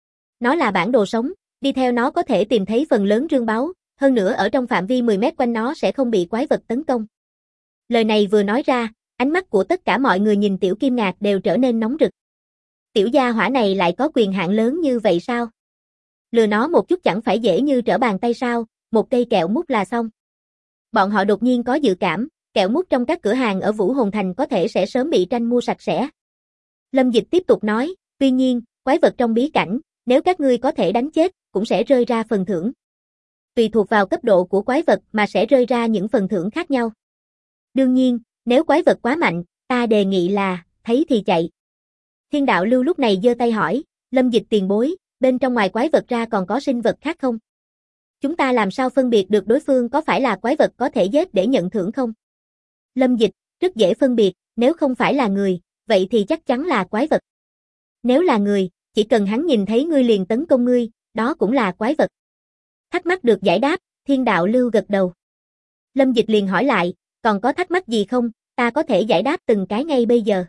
Nó là bản đồ sống, đi theo nó có thể tìm thấy phần lớn rương báu, hơn nữa ở trong phạm vi 10 mét quanh nó sẽ không bị quái vật tấn công. Lời này vừa nói ra, ánh mắt của tất cả mọi người nhìn tiểu kim ngạc đều trở nên nóng rực. Tiểu gia hỏa này lại có quyền hạn lớn như vậy sao? Lừa nó một chút chẳng phải dễ như trở bàn tay sao, một cây kẹo mút là xong. Bọn họ đột nhiên có dự cảm, kẹo mút trong các cửa hàng ở Vũ Hồn Thành có thể sẽ sớm bị tranh mua sạch sẽ. Lâm Dịch tiếp tục nói, tuy nhiên, quái vật trong bí cảnh, nếu các ngươi có thể đánh chết, cũng sẽ rơi ra phần thưởng. Tùy thuộc vào cấp độ của quái vật mà sẽ rơi ra những phần thưởng khác nhau. Đương nhiên, nếu quái vật quá mạnh, ta đề nghị là, thấy thì chạy. Thiên đạo lưu lúc này giơ tay hỏi, Lâm Dịch tiền bối, bên trong ngoài quái vật ra còn có sinh vật khác không? Chúng ta làm sao phân biệt được đối phương có phải là quái vật có thể giết để nhận thưởng không? Lâm Dịch, rất dễ phân biệt, nếu không phải là người, vậy thì chắc chắn là quái vật. Nếu là người, chỉ cần hắn nhìn thấy ngươi liền tấn công ngươi, đó cũng là quái vật. Thắc mắc được giải đáp, Thiên đạo lưu gật đầu. Lâm Dịch liền hỏi lại, còn có thắc mắc gì không, ta có thể giải đáp từng cái ngay bây giờ.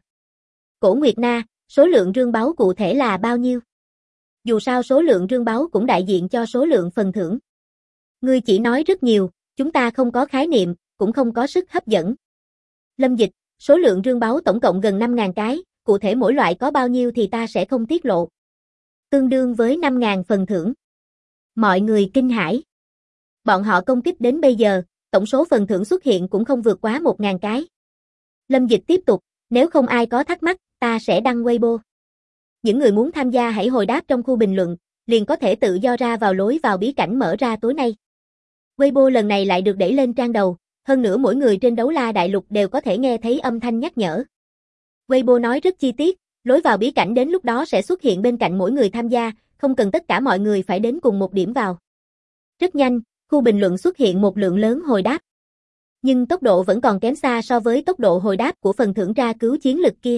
Cổ Nguyệt Na, số lượng rương báu cụ thể là bao nhiêu? Dù sao số lượng rương báu cũng đại diện cho số lượng phần thưởng. Ngươi chỉ nói rất nhiều, chúng ta không có khái niệm, cũng không có sức hấp dẫn. Lâm Dịch, số lượng rương báu tổng cộng gần 5.000 cái, cụ thể mỗi loại có bao nhiêu thì ta sẽ không tiết lộ. Tương đương với 5.000 phần thưởng. Mọi người kinh hãi. Bọn họ công kích đến bây giờ, tổng số phần thưởng xuất hiện cũng không vượt quá 1.000 cái. Lâm Dịch tiếp tục, nếu không ai có thắc mắc, ta sẽ đăng Weibo. Những người muốn tham gia hãy hồi đáp trong khu bình luận, liền có thể tự do ra vào lối vào bí cảnh mở ra tối nay. Weibo lần này lại được đẩy lên trang đầu, hơn nữa mỗi người trên Đấu La Đại Lục đều có thể nghe thấy âm thanh nhắc nhở. Weibo nói rất chi tiết, lối vào bí cảnh đến lúc đó sẽ xuất hiện bên cạnh mỗi người tham gia, không cần tất cả mọi người phải đến cùng một điểm vào. Rất nhanh, khu bình luận xuất hiện một lượng lớn hồi đáp. Nhưng tốc độ vẫn còn kém xa so với tốc độ hồi đáp của phần thưởng tra cứu chiến lực kia.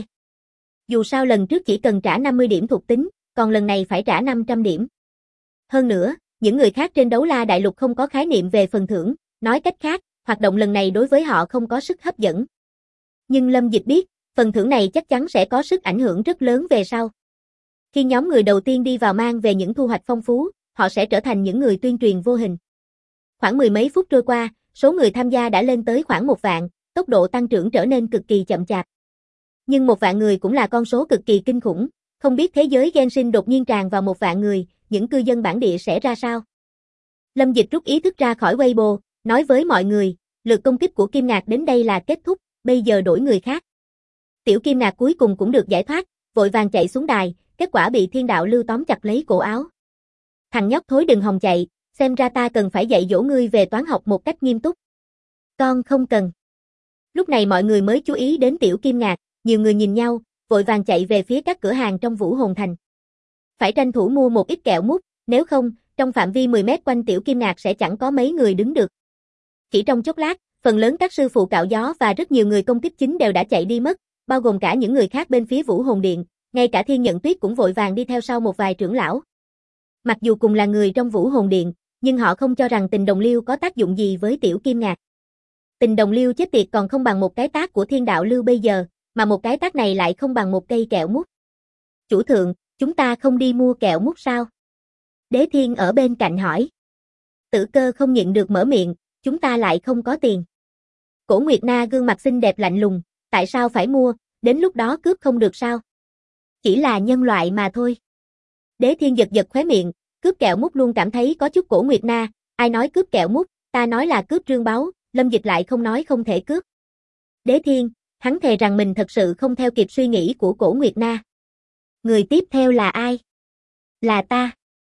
Dù sao lần trước chỉ cần trả 50 điểm thuộc tính, còn lần này phải trả 500 điểm. Hơn nữa, những người khác trên Đấu La Đại Lục không có khái niệm về phần thưởng, nói cách khác, hoạt động lần này đối với họ không có sức hấp dẫn. Nhưng Lâm Dịch biết, phần thưởng này chắc chắn sẽ có sức ảnh hưởng rất lớn về sau. Khi nhóm người đầu tiên đi vào mang về những thu hoạch phong phú, họ sẽ trở thành những người tuyên truyền vô hình. Khoảng mười mấy phút trôi qua, số người tham gia đã lên tới khoảng 1 vạn, tốc độ tăng trưởng trở nên cực kỳ chậm chạp. Nhưng 1 vạn người cũng là con số cực kỳ kinh khủng, không biết thế giới Genshin đột nhiên tràn vào 1 vạn người, những cư dân bản địa sẽ ra sao? Lâm Dịch rút ý thức ra khỏi Weibo, nói với mọi người, lượt công kích của Kim Ngạc đến đây là kết thúc, bây giờ đổi người khác. Tiểu Kim Ngạc cuối cùng cũng được giải thoát, vội vàng chạy xuống đài, kết quả bị Thiên đạo lưu tóm chặt lấy cổ áo. Thằng nhóc thối đừng hòng chạy, xem ra ta cần phải dạy dỗ ngươi về toán học một cách nghiêm túc. Con không cần. Lúc này mọi người mới chú ý đến Tiểu Kim Ngạc, nhiều người nhìn nhau, vội vàng chạy về phía các cửa hàng trong Vũ Hồn Thành. Phải tranh thủ mua một ít kẹo mút, nếu không, trong phạm vi 10 mét quanh Tiểu Kim Ngạc sẽ chẳng có mấy người đứng được. Chỉ trong chốc lát, phần lớn các sư phụ cạo gió và rất nhiều người công kích chính đều đã chạy đi mất, bao gồm cả những người khác bên phía Vũ Hồn Điện, ngay cả Thiên Nhận Tuyết cũng vội vàng đi theo sau một vài trưởng lão. Mặc dù cùng là người trong Vũ Hồn Điện, nhưng họ không cho rằng tình đồng liêu có tác dụng gì với Tiểu Kim Ngạc. Tình đồng liêu chết tiệt còn không bằng một cái tát của Thiên đạo lưu bây giờ, mà một cái tát này lại không bằng một cây kẹo mút. Chủ thượng, chúng ta không đi mua kẹo mút sao? Đế Thiên ở bên cạnh hỏi. Tử Cơ không nhịn được mở miệng, chúng ta lại không có tiền. Cổ Nguyệt Na gương mặt xinh đẹp lạnh lùng, tại sao phải mua, đến lúc đó cướp không được sao? Chỉ là nhân loại mà thôi. Đế Thiên giật giật khóe miệng, cướp kẹo mút luôn cảm thấy có chút Cổ Nguyệt Na, ai nói cướp kẹo mút, ta nói là cướp rương báu, Lâm Dịch lại không nói không thể cướp. Đế Thiên, hắn thề rằng mình thật sự không theo kịp suy nghĩ của Cổ Nguyệt Na. Người tiếp theo là ai? Là ta.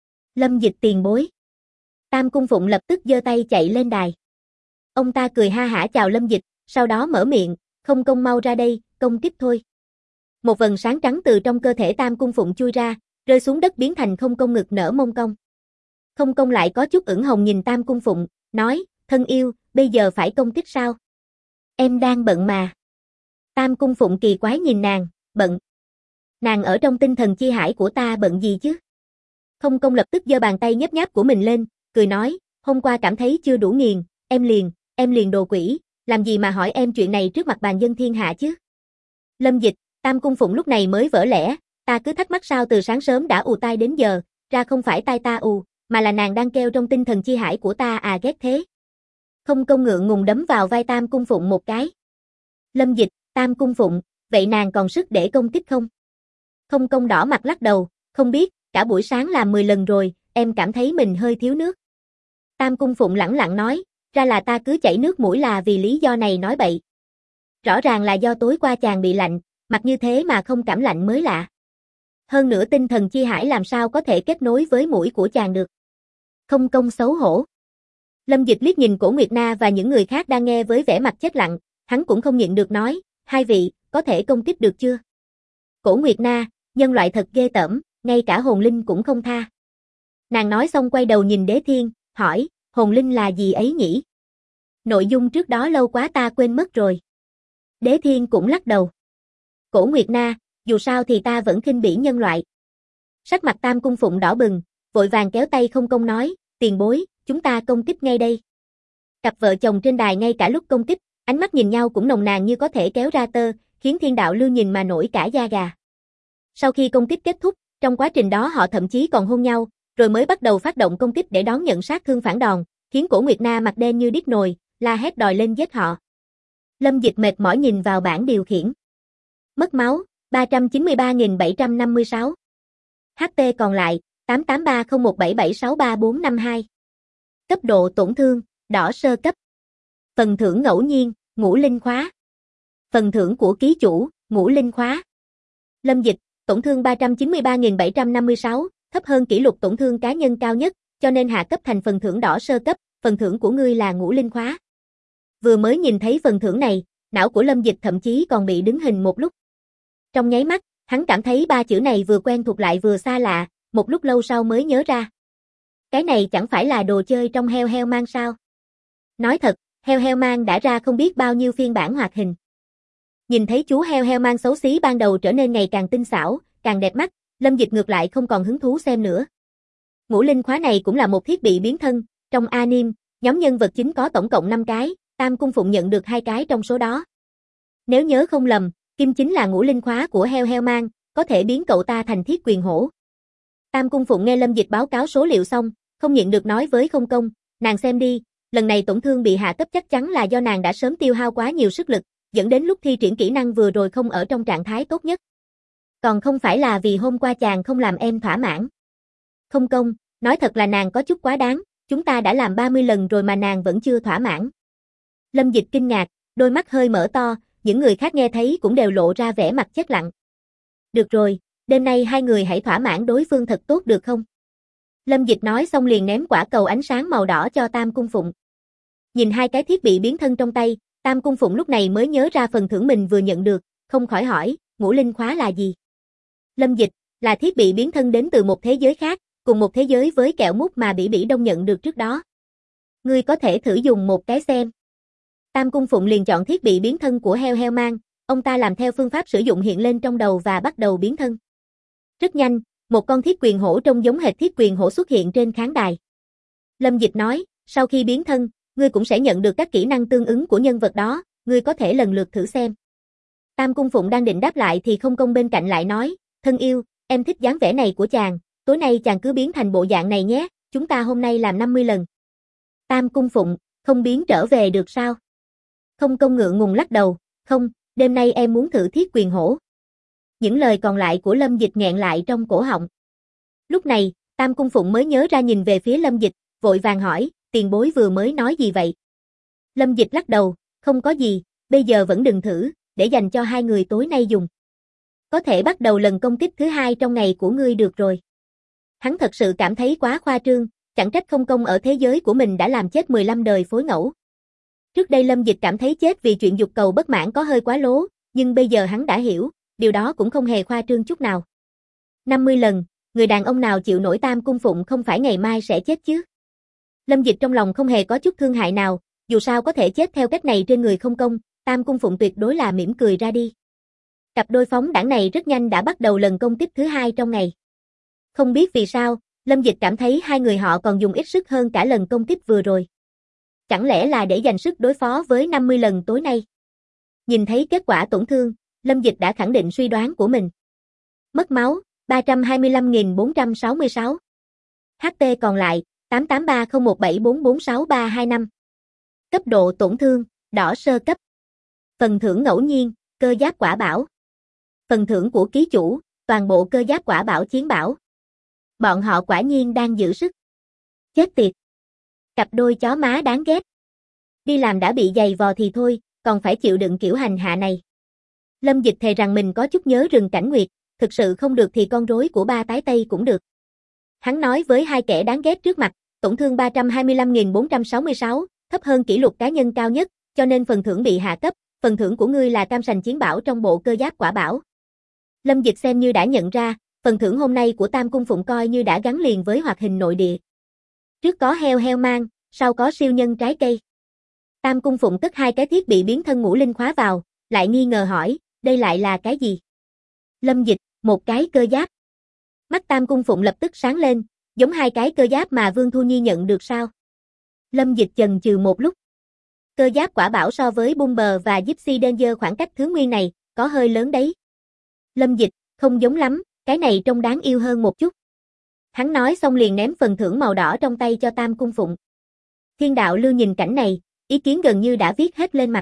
Lâm Dịch tiền bối. Tam Cung Phụng lập tức giơ tay chạy lên đài. Ông ta cười ha hả chào Lâm Dịch, sau đó mở miệng, không công mau ra đây, công kích thôi. Một vầng sáng trắng từ trong cơ thể Tam Cung Phụng chui ra, rơi xuống đất biến thành không công ngực nở mông cong. Không công lại có chút ửng hồng nhìn Tam Cung Phụng, nói, thân yêu, bây giờ phải công kích sao? Em đang bận mà. Tam Cung Phụng kỳ quái nhìn nàng, bận. Nàng ở trong tinh thần chi hải của ta bận gì chứ? Không Công lập tức giơ bàn tay nhấp nháp của mình lên, cười nói, hôm qua cảm thấy chưa đủ nghiền, em liền đồ quỷ, làm gì mà hỏi em chuyện này trước mặt bàn dân thiên hạ chứ. Lâm Dịch, Tam Cung Phụng lúc này mới vỡ lẽ, ta cứ thắc mắc sao từ sáng sớm đã ù tai đến giờ, ra không phải tai ta ù, mà là nàng đang kêu trong tinh thần chi hải của ta à ghét thế. Không Công ngượng ngùng đấm vào vai Tam Cung Phụng một cái. Lâm Dịch, Tam Cung Phụng, vậy nàng còn sức để công kích không? Không Công đỏ mặt lắc đầu, không biết, cả buổi sáng làm 10 lần rồi, em cảm thấy mình hơi thiếu nước. Tam Cung Phụng lẳng lặng nói, ra là ta cứ chảy nước mũi là vì lý do này nói bậy. Rõ ràng là do tối qua chàng bị lạnh, mặc như thế mà không cảm lạnh mới lạ. Hơn nữa tinh thần chi hải làm sao có thể kết nối với mũi của chàng được. Không Công xấu hổ. Lâm Dịch liếc nhìn Cổ Nguyệt Na và những người khác đang nghe với vẻ mặt chết lặng, hắn cũng không nhịn được nói, hai vị, có thể công kích được chưa? Cổ Nguyệt Na, nhân loại thật ghê tởm, ngay cả hồn linh cũng không tha. Nàng nói xong quay đầu nhìn Đế Thiên, hỏi, hồn linh là gì ấy nhỉ? Nội dung trước đó lâu quá ta quên mất rồi. Đế Thiên cũng lắc đầu. Cổ Nguyệt Na, dù sao thì ta vẫn khinh bỉ nhân loại. Sắc mặt Tam Cung Phụng đỏ bừng, vội vàng kéo tay Không Công nói, tiền bối, chúng ta công kích ngay đây. Cặp vợ chồng trên đài ngay cả lúc công kích, ánh mắt nhìn nhau cũng nồng nàn như có thể kéo ra tơ, khiến thiên đạo lưu nhìn mà nổi cả da gà. Sau khi công kích kết thúc, trong quá trình đó họ thậm chí còn hôn nhau, rồi mới bắt đầu phát động công kích để đón nhận sát thương phản đòn, khiến Cổ Nguyệt Na mặt đen như đít nồi, la hét đòi lên giết họ. Lâm Dịch mệt mỏi nhìn vào bảng điều khiển. Mất máu, 393.756. HP còn lại, 883017763452. Cấp độ tổn thương, đỏ sơ cấp. Phần thưởng ngẫu nhiên, ngũ linh khóa. Phần thưởng của ký chủ, ngũ linh khóa. Lâm Dịch, tổn thương 393.756, thấp hơn kỷ lục tổn thương cá nhân cao nhất, cho nên hạ cấp thành phần thưởng đỏ sơ cấp, phần thưởng của ngươi là ngũ linh khóa. Vừa mới nhìn thấy phần thưởng này, não của Lâm Dịch thậm chí còn bị đứng hình một lúc. Trong nháy mắt, hắn cảm thấy ba chữ này vừa quen thuộc lại vừa xa lạ, một lúc lâu sau mới nhớ ra. Cái này chẳng phải là đồ chơi trong Heo Heo Mang sao? Nói thật, Heo Heo Mang đã ra không biết bao nhiêu phiên bản hoạt hình. Nhìn thấy chú Heo Heo Mang xấu xí ban đầu trở nên ngày càng tinh xảo, càng đẹp mắt, Lâm Dịch ngược lại không còn hứng thú xem nữa. Ngũ linh khóa này cũng là một thiết bị biến thân, trong anime, nhóm nhân vật chính có tổng cộng 5 cái, Tam Cung Phụng nhận được 2 cái trong số đó. Nếu nhớ không lầm, Kim chính là ngũ linh khóa của Heo Heo Mang, có thể biến cậu ta thành thiết quyền hổ. Tam Cung Phụng nghe Lâm Dịch báo cáo số liệu xong, không nhịn được nói với Không Công, nàng xem đi, lần này tổn thương bị hạ cấp chắc chắn là do nàng đã sớm tiêu hao quá nhiều sức lực, dẫn đến lúc thi triển kỹ năng vừa rồi không ở trong trạng thái tốt nhất. Còn không phải là vì hôm qua chàng không làm em thỏa mãn. Không Công, nói thật là nàng có chút quá đáng, chúng ta đã làm 30 lần rồi mà nàng vẫn chưa thỏa mãn. Lâm Dịch kinh ngạc, đôi mắt hơi mở to, những người khác nghe thấy cũng đều lộ ra vẻ mặt chết lặng. Được rồi, đêm nay hai người hãy thỏa mãn đối phương thật tốt được không? Lâm Dịch nói xong liền ném quả cầu ánh sáng màu đỏ cho Tam Cung Phụng. Nhìn hai cái thiết bị biến thân trong tay, Tam Cung Phụng lúc này mới nhớ ra phần thưởng mình vừa nhận được, không khỏi hỏi, ngũ linh khóa là gì? Lâm Dịch, là thiết bị biến thân đến từ một thế giới khác, cùng một thế giới với kẹo mút mà Bỉ Bỉ Đông nhận được trước đó. Ngươi có thể thử dùng một cái xem. Tam Cung Phụng liền chọn thiết bị biến thân của Heo Heo Mang, ông ta làm theo phương pháp sử dụng hiện lên trong đầu và bắt đầu biến thân. Rất nhanh, một con thiết quyền hổ trông giống hệt thiết quyền hổ xuất hiện trên khán đài. Lâm Dịch nói, sau khi biến thân, ngươi cũng sẽ nhận được các kỹ năng tương ứng của nhân vật đó, ngươi có thể lần lượt thử xem. Tam Cung Phụng đang định đáp lại thì Không Công bên cạnh lại nói, thân yêu, em thích dáng vẻ này của chàng, tối nay chàng cứ biến thành bộ dạng này nhé, chúng ta hôm nay làm 50 lần. Tam Cung Phụng, không biến trở về được sao? Không Công ngượng ngùng lắc đầu, không, đêm nay em muốn thử thiết quyền hổ. Những lời còn lại của Lâm Dịch nghẹn lại trong cổ họng. Lúc này, Tam Cung Phụng mới nhớ ra nhìn về phía Lâm Dịch, vội vàng hỏi, tiền bối vừa mới nói gì vậy? Lâm Dịch lắc đầu, không có gì, bây giờ vẫn đừng thử, để dành cho hai người tối nay dùng. Có thể bắt đầu lần công kích thứ hai trong ngày của ngươi được rồi. Hắn thật sự cảm thấy quá khoa trương, chẳng trách Không Công ở thế giới của mình đã làm chết 15 đời phối ngẫu. Trước đây Lâm Dịch cảm thấy chết vì chuyện dục cầu bất mãn có hơi quá lố, nhưng bây giờ hắn đã hiểu, điều đó cũng không hề khoa trương chút nào. 50 lần, người đàn ông nào chịu nổi Tam Cung Phụng không phải ngày mai sẽ chết chứ. Lâm Dịch trong lòng không hề có chút thương hại nào, dù sao có thể chết theo cách này trên người Không Công, Tam Cung Phụng tuyệt đối là mỉm cười ra đi. Cặp đôi phóng đảng này rất nhanh đã bắt đầu lần công kích thứ hai trong ngày. Không biết vì sao, Lâm Dịch cảm thấy hai người họ còn dùng ít sức hơn cả lần công kích vừa rồi. Chẳng lẽ là để dành sức đối phó với 50 lần tối nay? Nhìn thấy kết quả tổn thương, Lâm Dịch đã khẳng định suy đoán của mình. Mất máu, 325.466. HP còn lại, 883017446325. Cấp độ tổn thương, đỏ sơ cấp. Phần thưởng ngẫu nhiên, cơ giáp quả bảo. Phần thưởng của ký chủ, toàn bộ cơ giáp quả bảo chiến bảo. Bọn họ quả nhiên đang giữ sức. Chết tiệt. Cặp đôi chó má đáng ghét. Đi làm đã bị giày vò thì thôi, còn phải chịu đựng kiểu hành hạ này. Lâm Dịch thề rằng mình có chút nhớ rừng Cảnh Nguyệt, thực sự không được thì con rối của ba tái tây cũng được. Hắn nói với hai kẻ đáng ghét trước mặt, tổn thương 325.466, thấp hơn kỷ lục cá nhân cao nhất, cho nên phần thưởng bị hạ cấp, phần thưởng của ngươi là cam sành chiến bảo trong bộ cơ giáp quả bảo. Lâm Dịch xem như đã nhận ra, phần thưởng hôm nay của Tam Cung Phụng coi như đã gắn liền với hoạt hình nội địa. Trước có heo mang, sau có siêu nhân trái cây. Tam Cung Phụng cất hai cái thiết bị biến thân ngũ linh khóa vào, lại nghi ngờ hỏi, đây lại là cái gì? Lâm Dịch, một cái cơ giáp. Mắt Tam Cung Phụng lập tức sáng lên, giống hai cái cơ giáp mà Vương Thu Nhi nhận được sao? Lâm Dịch chần chừ một lúc. Cơ giáp quả bảo so với Bumper và Gypsy Danger khoảng cách thứ nguyên này, có hơi lớn đấy. Lâm Dịch, không giống lắm, cái này trông đáng yêu hơn một chút. Hắn nói xong liền ném phần thưởng màu đỏ trong tay cho Tam Cung Phụng. Thiên đạo lưu nhìn cảnh này, ý kiến gần như đã viết hết lên mặt.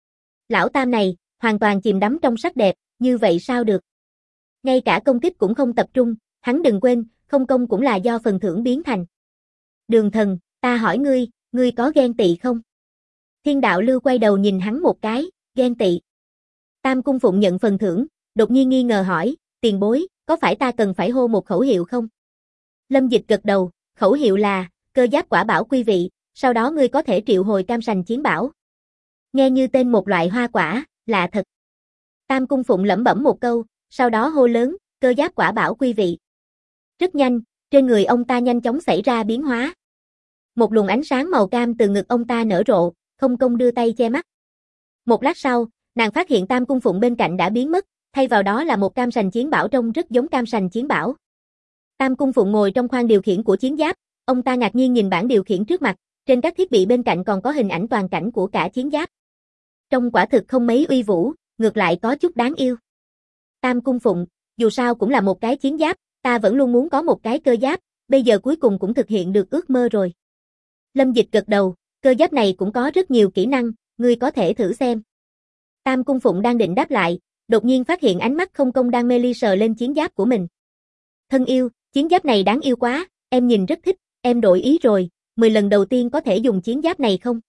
Lão Tam này, hoàn toàn chìm đắm trong sắc đẹp, như vậy sao được? Ngay cả công kích cũng không tập trung, hắn đừng quên, không công cũng là do phần thưởng biến thành. Đường Thần, ta hỏi ngươi có ghen tị không? Thiên đạo lưu quay đầu nhìn hắn một cái, ghen tị. Tam Cung Phụng nhận phần thưởng, đột nhiên nghi ngờ hỏi, tiền bối, có phải ta cần phải hô một khẩu hiệu không? Lâm Dịch gật đầu, khẩu hiệu là, cơ giáp quả bảo quý vị, sau đó ngươi có thể triệu hồi cam sành chiến bảo. Nghe như tên một loại hoa quả, lạ thật. Tam Cung Phụng lẩm bẩm một câu, sau đó hô lớn, cơ giáp quả bảo quý vị. Rất nhanh, trên người ông ta nhanh chóng xảy ra biến hóa. Một luồng ánh sáng màu cam từ ngực ông ta nở rộ, không công đưa tay che mắt. Một lát sau, nàng phát hiện Tam Cung Phụng bên cạnh đã biến mất, thay vào đó là một cam sành chiến bảo trông rất giống cam sành chiến bảo. Tam Cung Phụng ngồi trong khoang điều khiển của chiến giáp, ông ta ngạc nhiên nhìn bảng điều khiển trước mặt, trên các thiết bị bên cạnh còn có hình ảnh toàn cảnh của cả chiến giáp. Trông quả thực không mấy uy vũ, ngược lại có chút đáng yêu. Tam Cung Phụng, dù sao cũng là một cái chiến giáp, ta vẫn luôn muốn có một cái cơ giáp, bây giờ cuối cùng cũng thực hiện được ước mơ rồi. Lâm Dịch gật đầu, cơ giáp này cũng có rất nhiều kỹ năng, ngươi có thể thử xem. Tam Cung Phụng đang định đáp lại, đột nhiên phát hiện ánh mắt không công đang mê ly sờ lên chiến giáp của mình. Thân yêu, chiến giáp này đáng yêu quá, em nhìn rất thích, em đổi ý rồi, 10 lần đầu tiên có thể dùng chiến giáp này không?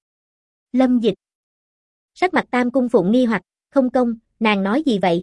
Lâm Dịch. Sắc mặt Tam Cung Phụng nghi hoặc, không công, nàng nói gì vậy?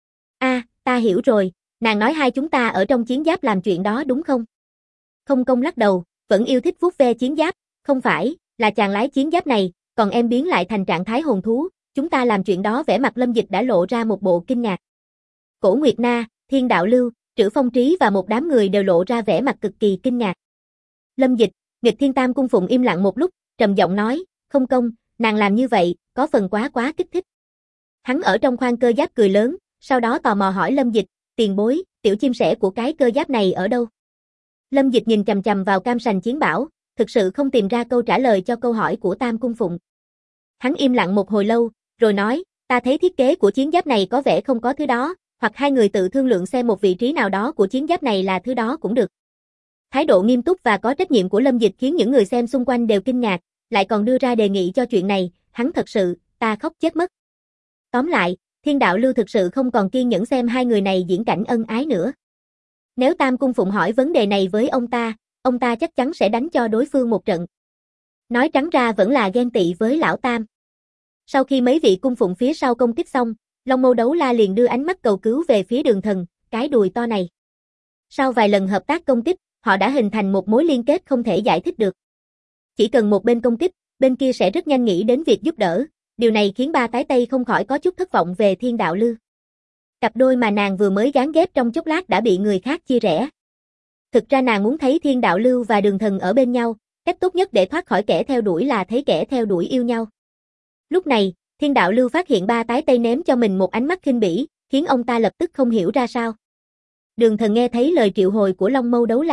Ta hiểu rồi, nàng nói hai chúng ta ở trong chiến giáp làm chuyện đó đúng không? Không công lắc đầu, vẫn yêu thích vuốt ve chiến giáp, không phải, là chàng lái chiến giáp này, còn em biến lại thành trạng thái hồn thú, chúng ta làm chuyện đó. Vẻ mặt Lâm Dịch đã lộ ra một bộ kinh ngạc. Cổ Nguyệt Na, Thiên Đạo Lưu, Trữ Phong Trí và một đám người đều lộ ra vẻ mặt cực kỳ kinh ngạc. Lâm Dịch, Nghịch Thiên Tam Cung Phụng im lặng một lúc, trầm giọng nói, không công, nàng làm như vậy, có phần quá kích thích. Hắn ở trong khoang cơ giáp cười lớn, sau đó tò mò hỏi Lâm Dịch, tiền bối, tiểu chim sẻ của cái cơ giáp này ở đâu? Lâm Dịch nhìn chằm chằm vào cam sành chiến bảo, thực sự không tìm ra câu trả lời cho câu hỏi của Tam Cung Phụng. Hắn im lặng một hồi lâu, rồi nói, ta thấy thiết kế của chiến giáp này có vẻ không có thứ đó, hoặc hai người tự thương lượng xem một vị trí nào đó của chiến giáp này là thứ đó cũng được. Thái độ nghiêm túc và có trách nhiệm của Lâm Dịch khiến những người xem xung quanh đều kinh ngạc, lại còn đưa ra đề nghị cho chuyện này, hắn thật sự, ta khóc chết mất. Tóm lại, Thiên Đạo Lưu thực sự không còn kiên nhẫn xem hai người này diễn cảnh ân ái nữa. Nếu Tam Cung Phụng hỏi vấn đề này với ông ta chắc chắn sẽ đánh cho đối phương một trận. Nói trắng ra vẫn là ghen tị với lão Tam. Sau khi mấy vị cung phụng phía sau công kích xong, Long Mâu Đấu La liền đưa ánh mắt cầu cứu về phía Đường Thần, cái đùi to này. Sau vài lần hợp tác công kích, họ đã hình thành một mối liên kết không thể giải thích được. Chỉ cần một bên công kích, bên kia sẽ rất nhanh nghĩ đến việc giúp đỡ, điều này khiến ba tái tây không khỏi có chút thất vọng về Thiên Đạo Lưu. Cặp đôi mà nàng vừa mới gán ghép trong chốc lát đã bị người khác chia rẽ. Thực ra nàng muốn thấy Thiên Đạo Lưu và Đường Thần ở bên nhau, cách tốt nhất để thoát khỏi kẻ theo đuổi là thấy kẻ theo đuổi yêu nhau. Lúc này, Thiên Đạo Lưu phát hiện ba tái tây ném cho mình một ánh mắt khinh bỉ, khiến ông ta lập tức không hiểu ra sao. Đường Thần nghe thấy lời triệu hồi của Long Mâu Đấu La,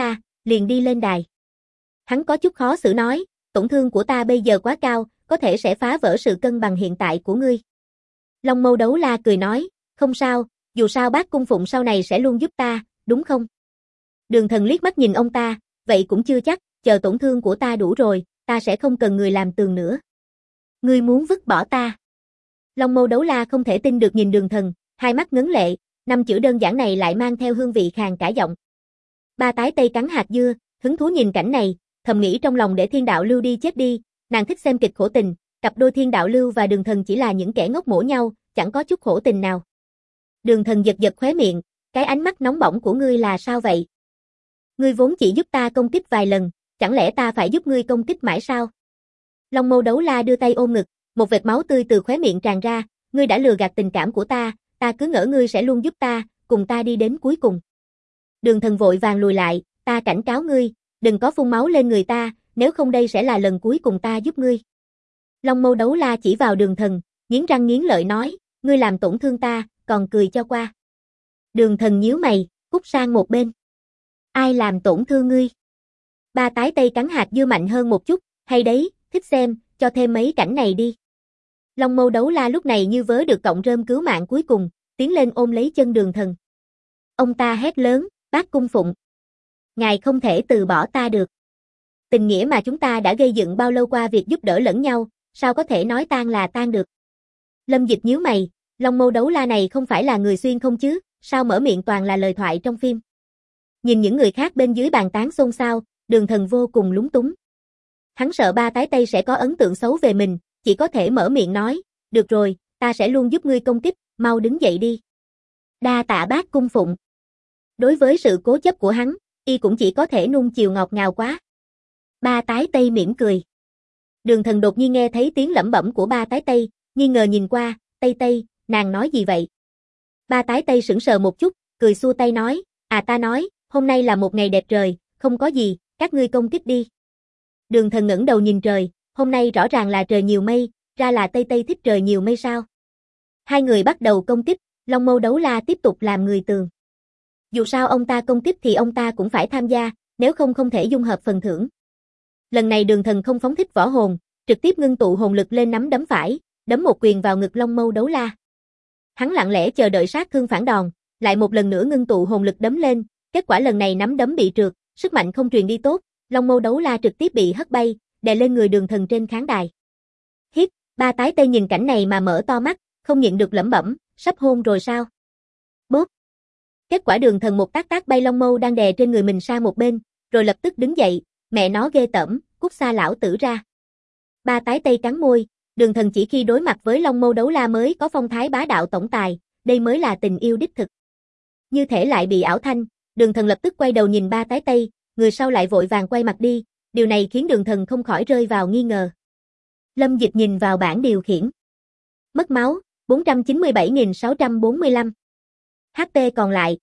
liền đi lên đài. Hắn có chút khó xử nói, tổn thương của ta bây giờ quá cao, có thể sẽ phá vỡ sự cân bằng hiện tại của ngươi. Long Mâu Đấu La cười nói, không sao, dù sao bác cung phụng sau này sẽ luôn giúp ta, đúng không? Đường Thần liếc mắt nhìn ông ta, vậy cũng chưa chắc, chờ tổn thương của ta đủ rồi, ta sẽ không cần người làm tường nữa. Ngươi muốn vứt bỏ ta? Long Mâu Đấu La không thể tin được nhìn Đường Thần, hai mắt ngấn lệ, 5 chữ đơn giản này lại mang theo hương vị khàn cả giọng. Ba Tái Tây cắn hạt dưa, hứng thú nhìn cảnh này, thầm nghĩ trong lòng để Thiên Đạo Lưu đi chết đi, nàng thích xem kịch khổ tình, cặp đôi Thiên Đạo Lưu và Đường Thần chỉ là những kẻ ngốc mổ nhau, chẳng có chút khổ tình nào. Đường Thần giật giật khóe miệng, cái ánh mắt nóng bỏng của ngươi là sao vậy? Ngươi vốn chỉ giúp ta công kích vài lần, chẳng lẽ ta phải giúp ngươi công kích mãi sao? Long Mâu Đấu La đưa tay ôm ngực, một vệt máu tươi từ khóe miệng tràn ra, ngươi đã lừa gạt tình cảm của ta cứ ngỡ ngươi sẽ luôn giúp ta, cùng ta đi đến cuối cùng. Đường Thần vội vàng lùi lại, ta cảnh cáo ngươi, đừng có phun máu lên người ta, nếu không đây sẽ là lần cuối cùng ta giúp ngươi. Long Mâu Đấu La chỉ vào Đường Thần, nghiến răng nghiến lợi nói, ngươi làm tổn thương ta, còn cười cho qua. Đường Thần nhíu mày, cút sang một bên. Ai làm tổn thương ngươi? Ba Tái Tây cắn hạt dưa mạnh hơn một chút, hay đấy, thích xem, cho thêm mấy cảnh này đi. Long Mâu Đấu La lúc này như vớ được cọng rơm cứu mạng cuối cùng, tiến lên ôm lấy chân Đường Thần. Ông ta hét lớn, bác cung phụng. Ngài không thể từ bỏ ta được. Tình nghĩa mà chúng ta đã gây dựng bao lâu qua việc giúp đỡ lẫn nhau, sao có thể nói tan là tan được. Lâm Dịch nhíu mày, Long Mâu Đấu La này không phải là người xuyên không chứ, sao mở miệng toàn là lời thoại trong phim. Nhìn những người khác bên dưới bàn tán xôn xao, Đường Thần vô cùng lúng túng. Hắn sợ Ba Tái Tây sẽ có ấn tượng xấu về mình, chỉ có thể mở miệng nói, được rồi, ta sẽ luôn giúp ngươi công kích, mau đứng dậy đi. Đa tạ bác cung phụng. Đối với sự cố chấp của hắn, y cũng chỉ có thể nuông chiều ngọt ngào quá. Ba Tái Tây mỉm cười. Đường Thần đột nhiên nghe thấy tiếng lẩm bẩm của Ba Tái Tây, nghi ngờ nhìn qua, Tây Tây, nàng nói gì vậy? Ba Tái Tây sững sờ một chút, cười xua tay nói, ta nói, hôm nay là một ngày đẹp trời, không có gì, các ngươi công kích đi. Đường Thần ngẩng đầu nhìn trời, hôm nay rõ ràng là trời nhiều mây, ra là Tây Tây thích trời nhiều mây sao? Hai người bắt đầu công kích, Long Mâu Đấu La tiếp tục làm người tường. Dù sao ông ta công kích thì ông ta cũng phải tham gia, nếu không không thể dung hợp phần thưởng. Lần này Đường Thần không phóng thích võ hồn, trực tiếp ngưng tụ hồn lực lên nắm đấm phải, đấm một quyền vào ngực Long Mâu Đấu La. Hắn lặng lẽ chờ đợi sát thương phản đòn, lại một lần nữa ngưng tụ hồn lực đấm lên, kết quả lần này nắm đấm bị trượt, sức mạnh không truyền đi tốt, Long Mâu Đấu La trực tiếp bị hất bay, đè lên người Đường Thần trên khán đài. Hít, Ba Tái Tây nhìn cảnh này mà mở to mắt, không nhịn được lẩm bẩm, sắp hôn rồi sao? Bốp. Kết quả Đường Thần một tác bay Long Mâu đang đè trên người mình sang một bên, rồi lập tức đứng dậy, mẹ nó ghê tởm, cút xa lão tử ra. Ba Tái Tây cắn môi, Đường Thần chỉ khi đối mặt với Long Mâu Đấu La mới có phong thái bá đạo tổng tài, đây mới là tình yêu đích thực. Như thể lại bị ảo thanh, Đường Thần lập tức quay đầu nhìn Ba Tái Tây, người sau lại vội vàng quay mặt đi, điều này khiến Đường Thần không khỏi rơi vào nghi ngờ. Lâm Dịch nhìn vào bảng điều khiển. Mất máu, 497.645. HP còn lại,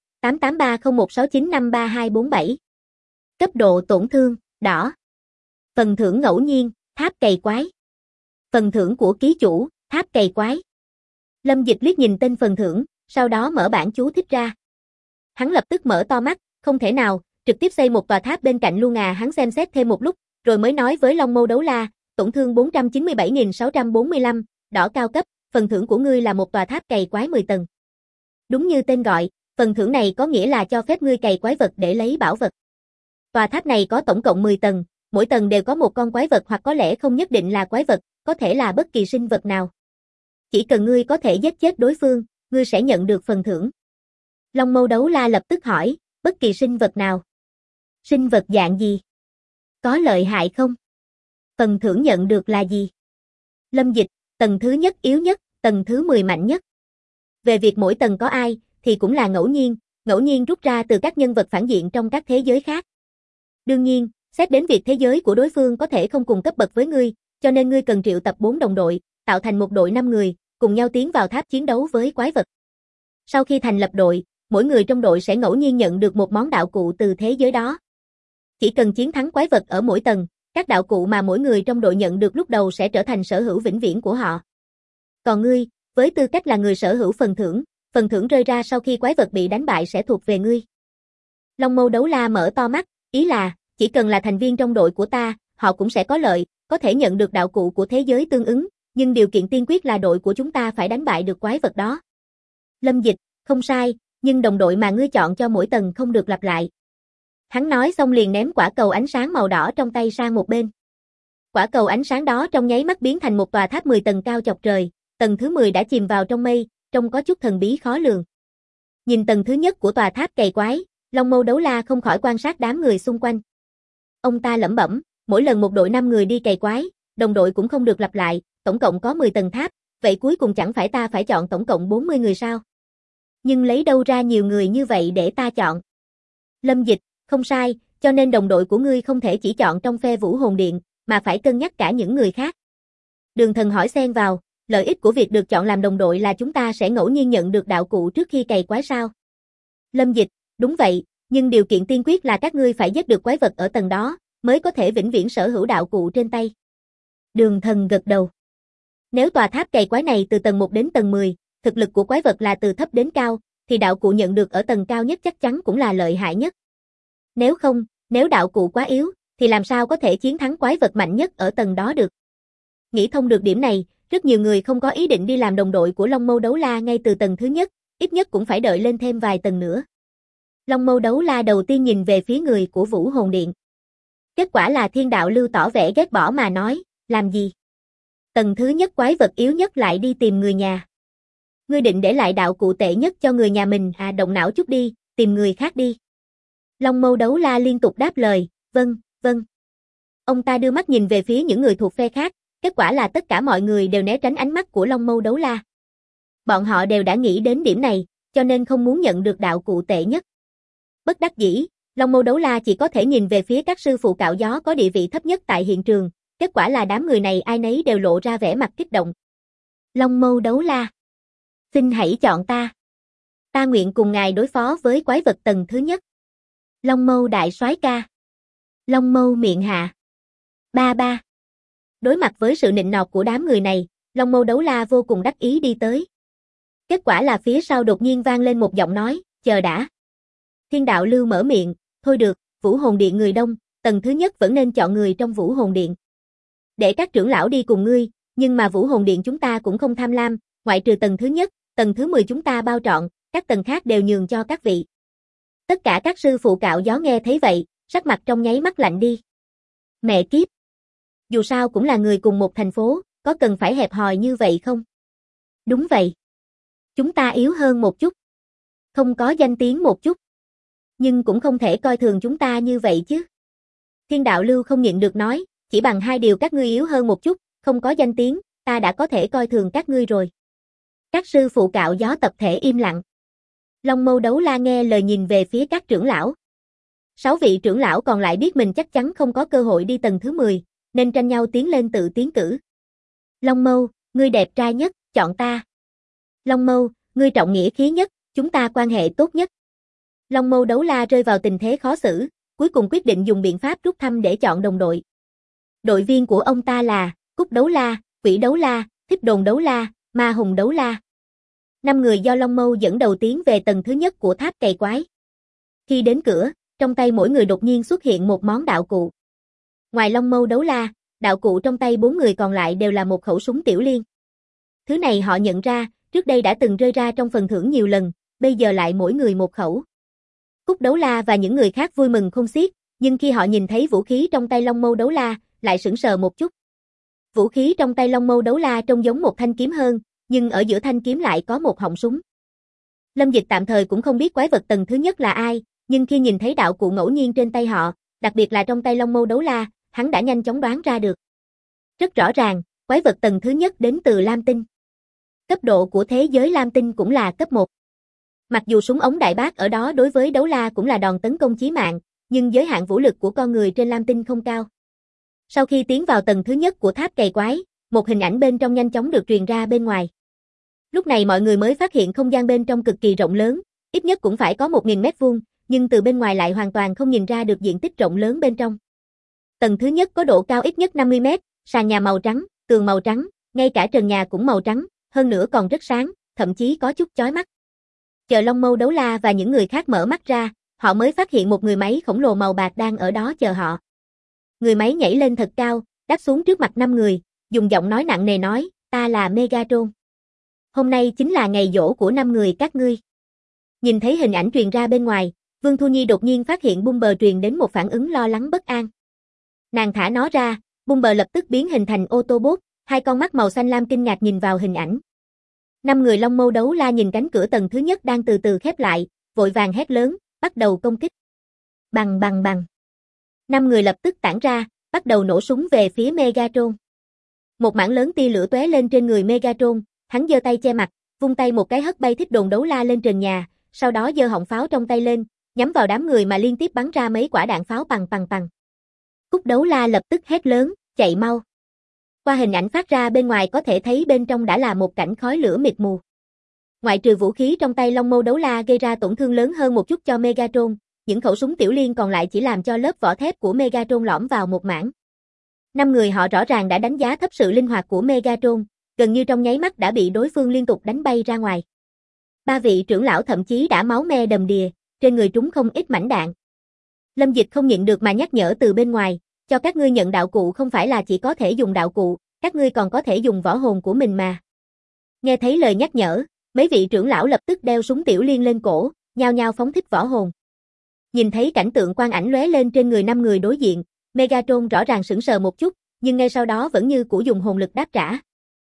883016953247. Cấp độ tổn thương, đỏ. Phần thưởng ngẫu nhiên, tháp cày quái. Phần thưởng của ký chủ, tháp cày quái. Lâm Dịch liếc nhìn tên phần thưởng, sau đó mở bảng chú thích ra. Hắn lập tức mở to mắt, không thể nào, trực tiếp xây một tòa tháp bên cạnh luôn à. Hắn xem xét thêm một lúc, rồi mới nói với Long Mâu Đấu La, tổn thương 497.645, đỏ cao cấp, phần thưởng của ngươi là một tòa tháp cày quái 10 tầng. Đúng như tên gọi, phần thưởng này có nghĩa là cho phép ngươi cày quái vật để lấy bảo vật. Tòa tháp này có tổng cộng 10 tầng, mỗi tầng đều có một con quái vật hoặc có lẽ không nhất định là quái vật, có thể là bất kỳ sinh vật nào. Chỉ cần ngươi có thể giết chết đối phương, ngươi sẽ nhận được phần thưởng. Long Mâu Đấu La lập tức hỏi, bất kỳ sinh vật nào? Sinh vật dạng gì? Có lợi hại không? Phần thưởng nhận được là gì? Lâm Dịch, tầng thứ nhất yếu nhất, tầng thứ 10 mạnh nhất. Về việc mỗi tầng có ai, thì cũng là ngẫu nhiên rút ra từ các nhân vật phản diện trong các thế giới khác. Đương nhiên, xét đến việc thế giới của đối phương có thể không cùng cấp bậc với ngươi, cho nên ngươi cần triệu tập 4 đồng đội, tạo thành một đội 5 người, cùng nhau tiến vào tháp chiến đấu với quái vật. Sau khi thành lập đội, mỗi người trong đội sẽ ngẫu nhiên nhận được một món đạo cụ từ thế giới đó. Chỉ cần chiến thắng quái vật ở mỗi tầng, các đạo cụ mà mỗi người trong đội nhận được lúc đầu sẽ trở thành sở hữu vĩnh viễn của họ. Còn ngươi, với tư cách là người sở hữu phần thưởng rơi ra sau khi quái vật bị đánh bại sẽ thuộc về ngươi. Long Mâu Đấu La mở to mắt, Ý là, chỉ cần là thành viên trong đội của ta, họ cũng sẽ có lợi, có thể nhận được đạo cụ của thế giới tương ứng, nhưng điều kiện tiên quyết là đội của chúng ta phải đánh bại được quái vật đó. Lâm Dịch, không sai, nhưng đồng đội mà ngươi chọn cho mỗi tầng không được lặp lại. Hắn nói xong liền ném quả cầu ánh sáng màu đỏ trong tay sang một bên. Quả cầu ánh sáng đó trong nháy mắt biến thành một tòa tháp 10 tầng cao chọc trời, tầng thứ 10 đã chìm vào trong mây, trông có chút thần bí khó lường. Nhìn tầng thứ nhất của tòa tháp cày quái, Long Mâu Đấu La không khỏi quan sát đám người xung quanh. Ông ta lẩm bẩm, mỗi lần một đội 5 người đi cày quái, đồng đội cũng không được lặp lại, tổng cộng có 10 tầng tháp, vậy cuối cùng chẳng phải ta phải chọn tổng cộng 40 người sao? Nhưng lấy đâu ra nhiều người như vậy để ta chọn? Lâm Dịch, không sai, cho nên đồng đội của ngươi không thể chỉ chọn trong phe Vũ Hồn Điện, mà phải cân nhắc cả những người khác. Đường Thần hỏi xen vào, lợi ích của việc được chọn làm đồng đội là chúng ta sẽ ngẫu nhiên nhận được đạo cụ trước khi cày quái sao? Lâm Dịch, đúng vậy, nhưng điều kiện tiên quyết là các ngươi phải giết được quái vật ở tầng đó, mới có thể vĩnh viễn sở hữu đạo cụ trên tay. Đường Thần gật đầu. Nếu tòa tháp cày quái này từ tầng 1 đến tầng 10, thực lực của quái vật là từ thấp đến cao, thì đạo cụ nhận được ở tầng cao nhất chắc chắn cũng là lợi hại nhất. Nếu không, nếu đạo cụ quá yếu, thì làm sao có thể chiến thắng quái vật mạnh nhất ở tầng đó được. Nghĩ thông được điểm này, rất nhiều người không có ý định đi làm đồng đội của Long Mâu Đấu La ngay từ tầng thứ nhất, ít nhất cũng phải đợi lên thêm vài tầng nữa. Long Mâu Đấu La đầu tiên nhìn về phía người của Vũ Hồn Điện. Kết quả là Thiên Đạo Lưu tỏ vẻ ghét bỏ mà nói, làm gì? Tầng thứ nhất quái vật yếu nhất lại đi tìm người nhà. Ngươi định để lại đạo cụ tệ nhất cho người nhà mình à, động não chút đi, tìm người khác đi. Long Mâu Đấu La liên tục đáp lời, vâng, vâng. Ông ta đưa mắt nhìn về phía những người thuộc phe khác, kết quả là tất cả mọi người đều né tránh ánh mắt của Long Mâu Đấu La. Bọn họ đều đã nghĩ đến điểm này, cho nên không muốn nhận được đạo cụ tệ nhất. Bất đắc dĩ, Long Mâu Đấu La chỉ có thể nhìn về phía các sư phụ cạo gió có địa vị thấp nhất tại hiện trường, kết quả là đám người này ai nấy đều lộ ra vẻ mặt kích động. Long Mâu Đấu La, xin hãy chọn ta. Ta nguyện cùng ngài đối phó với quái vật tầng thứ nhất. Long Mâu Đại Soái Ca. Long Mâu Miệng Hạ. Ba ba. Đối mặt với sự nịnh nọt của đám người này, Long Mâu Đấu La vô cùng đắc ý đi tới. Kết quả là phía sau đột nhiên vang lên một giọng nói, chờ đã. Thiên Đạo Lưu mở miệng, thôi được, Vũ Hồn Điện người đông, tầng thứ nhất vẫn nên chọn người trong Vũ Hồn Điện. Để các trưởng lão đi cùng ngươi, nhưng mà Vũ Hồn Điện chúng ta cũng không tham lam, ngoại trừ tầng thứ nhất, tầng thứ 10 chúng ta bao trọn, các tầng khác đều nhường cho các vị. Tất cả các sư phụ cạo gió nghe thấy vậy, sắc mặt trong nháy mắt lạnh đi. Mẹ kiếp! Dù sao cũng là người cùng một thành phố, có cần phải hẹp hòi như vậy không? Đúng vậy. Chúng ta yếu hơn một chút. Không có danh tiếng một chút. Nhưng cũng không thể coi thường chúng ta như vậy chứ. Thiên Đạo Lưu không nhịn được nói, chỉ bằng hai điều các ngươi yếu hơn một chút, không có danh tiếng, ta đã có thể coi thường các ngươi rồi. Các sư phụ cạo gió tập thể im lặng. Long Mâu Đấu La nghe lời nhìn về phía các trưởng lão. 6 vị trưởng lão còn lại biết mình chắc chắn không có cơ hội đi tầng thứ 10, nên tranh nhau tiến lên tự tiến cử. Long Mâu, ngươi đẹp trai nhất, chọn ta. Long Mâu, ngươi trọng nghĩa khí nhất, chúng ta quan hệ tốt nhất. Long Mâu Đấu La rơi vào tình thế khó xử, cuối cùng quyết định dùng biện pháp rút thăm để chọn đồng đội. Đội viên của ông ta là Cúc Đấu La, Quỷ Đấu La, Thích Đồn Đấu La, Ma Hùng Đấu La. 5 người do Long Mâu dẫn đầu tiến về tầng thứ nhất của tháp cày quái. Khi đến cửa, trong tay mỗi người đột nhiên xuất hiện một món đạo cụ. Ngoài Long Mâu Đấu La, đạo cụ trong tay 4 người còn lại đều là một khẩu súng tiểu liên. Thứ này họ nhận ra, trước đây đã từng rơi ra trong phần thưởng nhiều lần, bây giờ lại mỗi người một khẩu. Cúc Đấu La và những người khác vui mừng không xiết, nhưng khi họ nhìn thấy vũ khí trong tay Long Mâu Đấu La, lại sững sờ một chút. Vũ khí trong tay Long Mâu Đấu La trông giống một thanh kiếm hơn, nhưng ở giữa thanh kiếm lại có một họng súng. Lâm Dịch tạm thời cũng không biết quái vật tầng thứ nhất là ai, nhưng khi nhìn thấy đạo cụ ngẫu nhiên trên tay họ, đặc biệt là trong tay Long Mâu Đấu La, hắn đã nhanh chóng đoán ra được. Rất rõ ràng, quái vật tầng thứ nhất đến từ Lam Tinh. Cấp độ của thế giới Lam Tinh cũng là cấp 1. Mặc dù súng ống đại bác ở đó đối với Đấu La cũng là đòn tấn công chí mạng, nhưng giới hạn vũ lực của con người trên Lam Tinh không cao. Sau khi tiến vào tầng thứ nhất của tháp cày quái, một hình ảnh bên trong nhanh chóng được truyền ra bên ngoài. Lúc này mọi người mới phát hiện không gian bên trong cực kỳ rộng lớn, ít nhất cũng phải có 1000 mét vuông, nhưng từ bên ngoài lại hoàn toàn không nhìn ra được diện tích rộng lớn bên trong. Tầng thứ nhất có độ cao ít nhất 50 mét, sàn nhà màu trắng, tường màu trắng, ngay cả trần nhà cũng màu trắng, hơn nữa còn rất sáng, thậm chí có chút chói mắt. Chờ Long Mâu Đấu La và những người khác mở mắt ra, họ mới phát hiện một người máy khổng lồ màu bạc đang ở đó chờ họ. Người máy nhảy lên thật cao, đáp xuống trước mặt 5 người, dùng giọng nói nặng nề nói, ta là Megatron. Hôm nay chính là ngày giỗ của 5 người các ngươi. Nhìn thấy hình ảnh truyền ra bên ngoài, Vương Thu Nhi đột nhiên phát hiện Bumper truyền đến một phản ứng lo lắng bất an. Nàng thả nó ra, Bumper lập tức biến hình thành Autobot, hai con mắt màu xanh lam kinh ngạc nhìn vào hình ảnh. 5 người Long Mâu Đấu La nhìn cánh cửa tầng thứ nhất đang từ từ khép lại, vội vàng hét lớn, bắt đầu công kích. Bằng bằng bằng. 5 người lập tức tản ra, bắt đầu nổ súng về phía Megatron. Một mảng lớn tia lửa tóe lên trên người Megatron, hắn giơ tay che mặt, vung tay một cái hất bay Thích Đồn Đấu La lên trần nhà, sau đó giơ họng pháo trong tay lên, nhắm vào đám người mà liên tiếp bắn ra mấy quả đạn pháo pằng pằng pằng. Cúc Đấu La lập tức hét lớn, chạy mau. Qua hình ảnh phát ra bên ngoài có thể thấy bên trong đã là một cảnh khói lửa mịt mù. Ngoại trừ vũ khí trong tay Long Mâu Đấu La gây ra tổn thương lớn hơn một chút cho Megatron, những khẩu súng tiểu liên còn lại chỉ làm cho lớp vỏ thép của Megatron lõm vào một mảng. 5 người họ rõ ràng đã đánh giá thấp sự linh hoạt của Megatron, gần như trong nháy mắt đã bị đối phương liên tục đánh bay ra ngoài. 3 vị trưởng lão thậm chí đã máu me đầm đìa, trên người trúng không ít mảnh đạn. Lâm Dịch không nhịn được mà nhắc nhở từ bên ngoài, cho các ngươi nhận đạo cụ không phải là chỉ có thể dùng đạo cụ, các ngươi còn có thể dùng võ hồn của mình mà. Nghe thấy lời nhắc nhở, mấy vị trưởng lão lập tức đeo súng tiểu liên lên cổ, nhao nhao phóng thích võ hồn. Nhìn thấy cảnh tượng quang ảnh lóe lên trên người 5 người đối diện, Megatron rõ ràng sững sờ một chút, nhưng ngay sau đó vẫn như cũ dùng hồn lực đáp trả.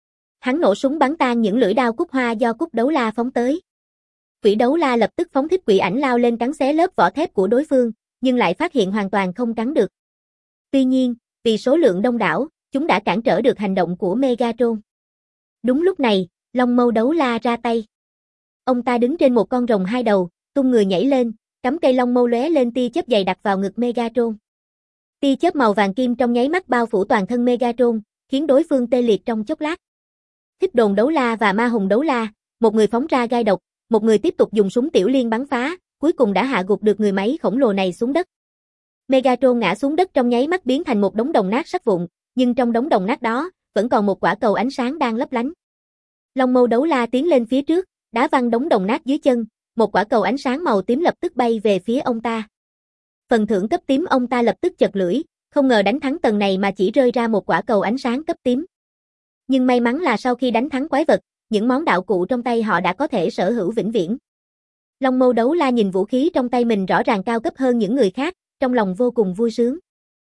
Hắn nổ súng bắn tan những lưỡi đao cúc hoa do Cúc Đấu La phóng tới. Quỷ Đấu La lập tức phóng thích quỷ ảnh lao lên cắn xé lớp vỏ thép của đối phương, nhưng lại phát hiện hoàn toàn không cắn được. Tuy nhiên, vì số lượng đông đảo, chúng đã cản trở được hành động của Megatron. Đúng lúc này, Long Mâu Đấu La ra tay. Ông ta đứng trên một con rồng hai đầu, tung người nhảy lên, cắm cây long mâu lóe lên tia chớp dày đặc vào ngực Megatron. Tia chớp màu vàng kim trong nháy mắt bao phủ toàn thân Megatron, khiến đối phương tê liệt trong chốc lát. Thích Đồn Đấu La và Ma Hùng Đấu La, một người phóng ra gai độc, một người tiếp tục dùng súng tiểu liên bắn phá, cuối cùng đã hạ gục được người máy khổng lồ này xuống đất. Megatron ngã xuống đất trong nháy mắt biến thành một đống đồng nát sắt vụn, nhưng trong đống đồng nát đó, vẫn còn một quả cầu ánh sáng đang lấp lánh. Long Mâu Đấu La tiến lên phía trước, đá văng đống đồng nát dưới chân, một quả cầu ánh sáng màu tím lập tức bay về phía ông ta. Phần thưởng cấp tím ông ta lập tức chật lưỡi, không ngờ đánh thắng tầng này mà chỉ rơi ra một quả cầu ánh sáng cấp tím. Nhưng may mắn là sau khi đánh thắng quái vật, những món đạo cụ trong tay họ đã có thể sở hữu vĩnh viễn. Long Mâu Đấu La nhìn vũ khí trong tay mình rõ ràng cao cấp hơn những người khác, trong lòng vô cùng vui sướng.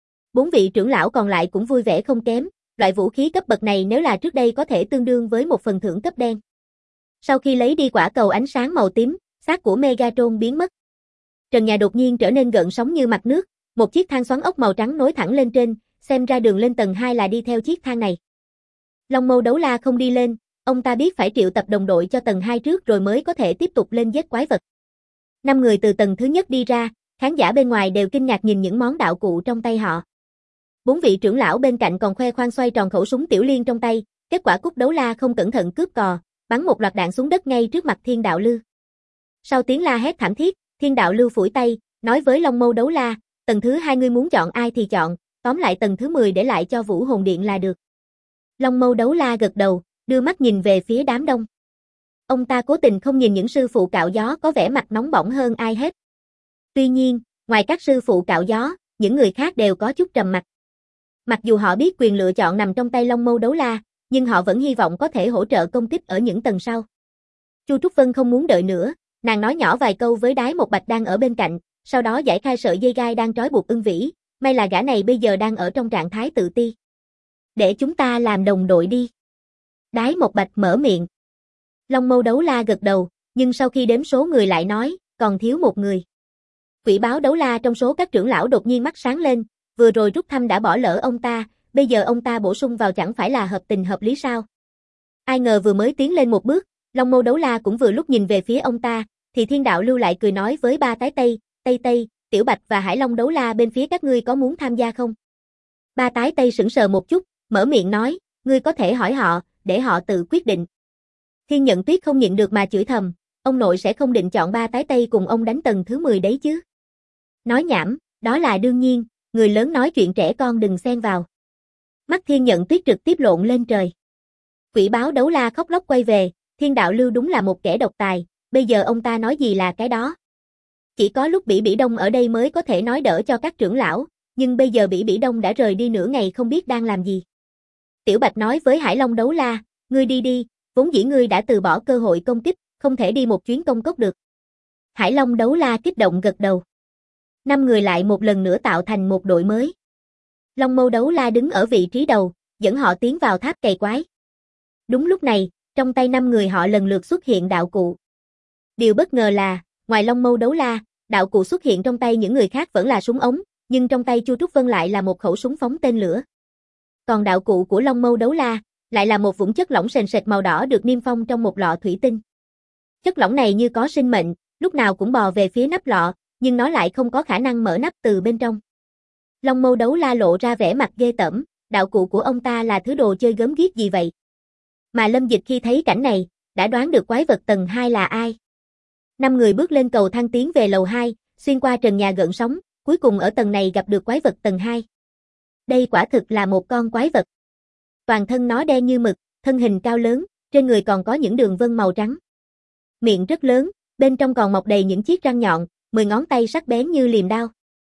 4 vị trưởng lão còn lại cũng vui vẻ không kém, loại vũ khí cấp bậc này nếu là trước đây có thể tương đương với một phần thưởng cấp đen. Sau khi lấy đi quả cầu ánh sáng màu tím, xác của Megatron biến mất. Trần nhà đột nhiên trở nên gợn sóng như mặt nước, một chiếc thang xoắn ốc màu trắng nối thẳng lên trên, xem ra đường lên tầng 2 là đi theo chiếc thang này. Long Mâu Đấu La không đi lên, ông ta biết phải triệu tập đồng đội cho tầng 2 trước rồi mới có thể tiếp tục lên giết quái vật. 5 người từ tầng thứ nhất đi ra, khán giả bên ngoài đều kinh ngạc nhìn những món đạo cụ trong tay họ. 4 vị trưởng lão bên cạnh còn khoe khoang xoay tròn khẩu súng tiểu liên trong tay, kết quả Cúc Đấu La không cẩn thận cướp cò, bắn một loạt đạn xuống đất ngay trước mặt Thiên Đạo Lưu. Sau tiếng la hét thảm thiết, Thiên Đạo Lưu phủi tay, nói với Long Mâu Đấu La, tầng thứ 2 ngươi muốn chọn ai thì chọn, tóm lại tầng thứ 10 để lại cho Vũ Hồn Điện là được. Long Mâu Đấu La gật đầu, đưa mắt nhìn về phía đám đông. Ông ta cố tình không nhìn những sư phụ cạo gió có vẻ mặt nóng bỏng hơn ai hết. Tuy nhiên, ngoài các sư phụ cạo gió, những người khác đều có chút trầm mặc. Mặc dù họ biết quyền lựa chọn nằm trong tay Long Mâu Đấu La, nhưng họ vẫn hy vọng có thể hỗ trợ công kích ở những tầng sau. Chu Trúc Vân không muốn đợi nữa, nàng nói nhỏ vài câu với Đái Một Bạch đang ở bên cạnh, sau đó giải khai sợi dây gai đang trói buộc Ưng Vĩ, may là gã này bây giờ đang ở trong trạng thái tự ti. Để chúng ta làm đồng đội đi. Đái Một Bạch mở miệng. Long Mâu Đấu La gật đầu, nhưng sau khi đếm số người lại nói, còn thiếu một người. Quỷ Báo Đấu La trong số các trưởng lão đột nhiên mắt sáng lên, vừa rồi rút thăm đã bỏ lỡ ông ta, bây giờ ông ta bổ sung vào chẳng phải là hợp tình hợp lý sao? Ai ngờ vừa mới tiến lên một bước, Long Mâu Đấu La cũng vừa lúc nhìn về phía ông ta, thì Thiên Đạo Lưu lại cười nói với ba tái Tây, Tây, Tiểu Bạch và Hải Long Đấu La bên phía các ngươi có muốn tham gia không? Ba tái Tây sững sờ một chút, mở miệng nói, ngươi có thể hỏi họ, để họ tự quyết định. Thiên Nhận Tuyết không nhịn được mà chửi thầm, ông nội sẽ không định chọn ba tái Tây cùng ông đánh tầng thứ 10 đấy chứ? Nói nhảm, đó là đương nhiên, người lớn nói chuyện trẻ con đừng xen vào. Mắt Thiên Nhận Tuyết trực tiếp lộn lên trời. Quỷ Báo Đấu La khóc lóc quay về, Thiên Đạo Lưu đúng là một kẻ độc tài, bây giờ ông ta nói gì là cái đó. Chỉ có lúc Bỉ Bỉ Đông ở đây mới có thể nói đỡ cho các trưởng lão, nhưng bây giờ Bỉ Bỉ Đông đã rời đi nửa ngày không biết đang làm gì. Tiểu Bạch nói với Hải Long Đấu La, ngươi đi đi, vốn dĩ ngươi đã từ bỏ cơ hội công kích, không thể đi một chuyến công cốc được. Hải Long Đấu La kích động gật đầu. 5 người lại một lần nữa tạo thành một đội mới. Long Mâu Đấu La đứng ở vị trí đầu, dẫn họ tiến vào tháp cày quái. Đúng lúc này, trong tay 5 người họ lần lượt xuất hiện đạo cụ. Điều bất ngờ là, ngoài Long Mâu Đấu La, đạo cụ xuất hiện trong tay những người khác vẫn là súng ống, nhưng trong tay Chu Trúc Vân lại là một khẩu súng phóng tên lửa. Còn đạo cụ của Long Mâu Đấu La lại là một vũng chất lỏng sền sệt màu đỏ được niêm phong trong một lọ thủy tinh. Chất lỏng này như có sinh mệnh, lúc nào cũng bò về phía nắp lọ, nhưng nó lại không có khả năng mở nắp từ bên trong. Long Mâu Đấu La lộ ra vẻ mặt ghê tởm, đạo cụ của ông ta là thứ đồ chơi gớm ghiếc gì vậy? Mà Lâm Dịch khi thấy cảnh này, đã đoán được quái vật tầng 2 là ai. 5 người bước lên cầu thang tiến về lầu 2, xuyên qua trần nhà gợn sóng, cuối cùng ở tầng này gặp được quái vật tầng 2. Đây quả thực là một con quái vật. Toàn thân nó đen như mực, thân hình cao lớn, trên người còn có những đường vân màu trắng. Miệng rất lớn, bên trong còn mọc đầy những chiếc răng nhọn, 10 ngón tay sắc bén như liềm đao.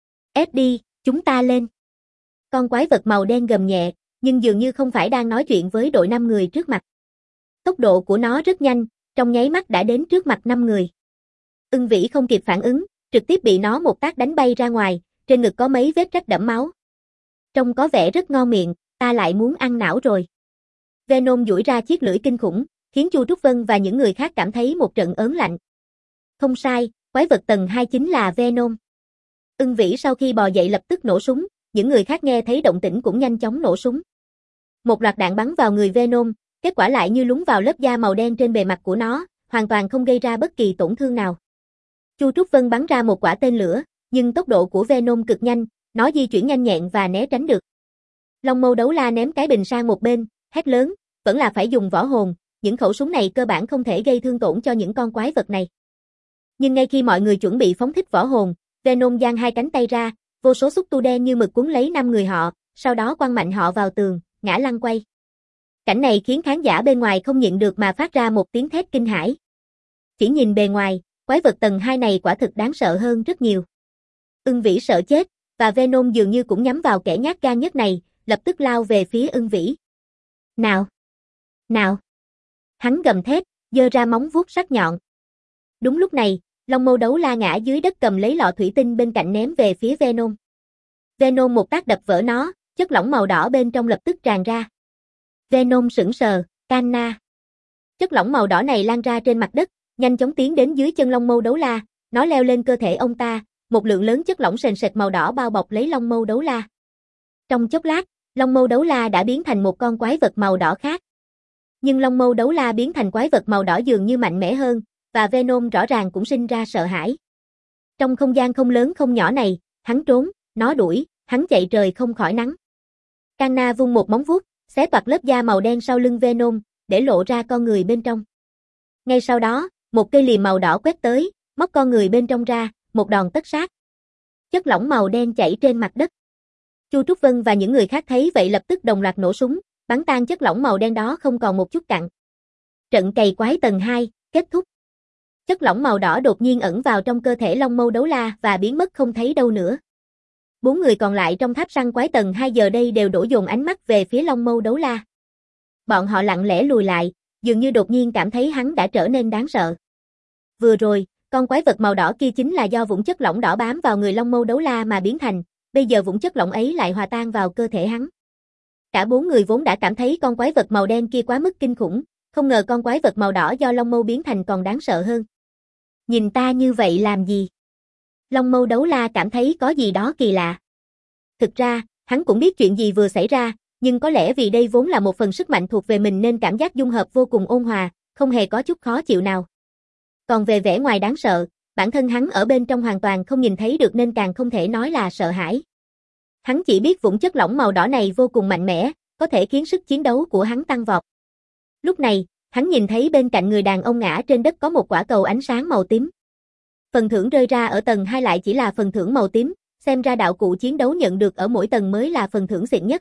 Ép đi, chúng ta lên. Con quái vật màu đen gầm nhẹ, nhưng dường như không phải đang nói chuyện với đội 5 người trước mặt. Tốc độ của nó rất nhanh, trong nháy mắt đã đến trước mặt 5 người. Ưng Vĩ không kịp phản ứng, trực tiếp bị nó một tác đánh bay ra ngoài, trên ngực có mấy vết rách đẫm máu. Trông có vẻ rất ngon miệng, ta lại muốn ăn não rồi. Venom duỗi ra chiếc lưỡi kinh khủng, khiến Chu Trúc Vân và những người khác cảm thấy một trận ớn lạnh. Không sai, quái vật tầng 2 chính là Venom. Ưng Vĩ sau khi bò dậy lập tức nổ súng, những người khác nghe thấy động tĩnh cũng nhanh chóng nổ súng. Một loạt đạn bắn vào người Venom, kết quả lại như lún vào lớp da màu đen trên bề mặt của nó, hoàn toàn không gây ra bất kỳ tổn thương nào. Chu Trúc Vân bắn ra một quả tên lửa, nhưng tốc độ của Venom cực nhanh, nó di chuyển nhanh nhẹn và né tránh được. Long Mâu Đấu La ném cái bình sang một bên, hét lớn, vẫn là phải dùng võ hồn, những khẩu súng này cơ bản không thể gây thương tổn cho những con quái vật này. Nhưng ngay khi mọi người chuẩn bị phóng thích võ hồn, Venom giang hai cánh tay ra, vô số xúc tu đen như mực cuốn lấy 5 người họ, sau đó quăng mạnh họ vào tường, ngã lăn quay. Cảnh này khiến khán giả bên ngoài không nhịn được mà phát ra một tiếng thét kinh hãi. Chỉ nhìn bề ngoài, quái vật tầng 2 này quả thực đáng sợ hơn rất nhiều. Ưng Vĩ sợ chết, và Venom dường như cũng nhắm vào kẻ nhát gan nhất này, lập tức lao về phía Ưng Vĩ. Nào! Nào! Hắn gầm thét, giơ ra móng vuốt sắc nhọn. Đúng lúc này, Long Mâu Đấu La ngã dưới đất cầm lấy lọ thủy tinh bên cạnh ném về phía Venom. Venom một tác đập vỡ nó, chất lỏng màu đỏ bên trong lập tức tràn ra. Venom sững sờ, Canna. Chất lỏng màu đỏ này lan ra trên mặt đất, nhanh chóng tiến đến dưới chân Long Mâu Đấu La, nó leo lên cơ thể ông ta, một lượng lớn chất lỏng sền sệt màu đỏ bao bọc lấy Long Mâu Đấu La. Trong chốc lát, Long Mâu Đấu La đã biến thành một con quái vật màu đỏ khác. Nhưng Long Mâu Đấu La biến thành quái vật màu đỏ dường như mạnh mẽ hơn, và Venom rõ ràng cũng sinh ra sợ hãi. Trong không gian không lớn không nhỏ này, hắn trốn, nó đuổi, hắn chạy trời không khỏi nắng. Canna vung một móng vuốt, xé toạc lớp da màu đen sau lưng Venom, để lộ ra con người bên trong. Ngay sau đó, một cây liềm màu đỏ quét tới, móc con người bên trong ra, một đòn tất sát. Chất lỏng màu đen chảy trên mặt đất. Chu Trúc Vân và những người khác thấy vậy lập tức đồng loạt nổ súng, bắn tan chất lỏng màu đen đó không còn một chút cặn. Trận cày quái tầng 2, kết thúc. Chất lỏng màu đỏ đột nhiên ẩn vào trong cơ thể Long Mâu Đấu La và biến mất không thấy đâu nữa. 4 người còn lại trong tháp săn quái tầng 2 giờ đây đều đổ dồn ánh mắt về phía Long Mâu Đấu La. Bọn họ lặng lẽ lùi lại, dường như đột nhiên cảm thấy hắn đã trở nên đáng sợ. Vừa rồi, con quái vật màu đỏ kia chính là do vũng chất lỏng đỏ bám vào người Long Mâu Đấu La mà biến thành, bây giờ vũng chất lỏng ấy lại hòa tan vào cơ thể hắn. Cả 4 người vốn đã cảm thấy con quái vật màu đen kia quá mức kinh khủng, không ngờ con quái vật màu đỏ do Long Mâu biến thành còn đáng sợ hơn. Nhìn ta như vậy làm gì? Long Mâu Đấu La cảm thấy có gì đó kỳ lạ. Thực ra, hắn cũng biết chuyện gì vừa xảy ra, nhưng có lẽ vì đây vốn là một phần sức mạnh thuộc về mình nên cảm giác dung hợp vô cùng ôn hòa, không hề có chút khó chịu nào. Còn về vẻ ngoài đáng sợ, bản thân hắn ở bên trong hoàn toàn không nhìn thấy được nên càng không thể nói là sợ hãi. Hắn chỉ biết vũng chất lỏng màu đỏ này vô cùng mạnh mẽ, có thể khiến sức chiến đấu của hắn tăng vọt. Lúc này, hắn nhìn thấy bên cạnh người đàn ông ngã trên đất có một quả cầu ánh sáng màu tím. Phần thưởng rơi ra ở tầng 2 lại chỉ là phần thưởng màu tím, xem ra đạo cụ chiến đấu nhận được ở mỗi tầng mới là phần thưởng xịn nhất.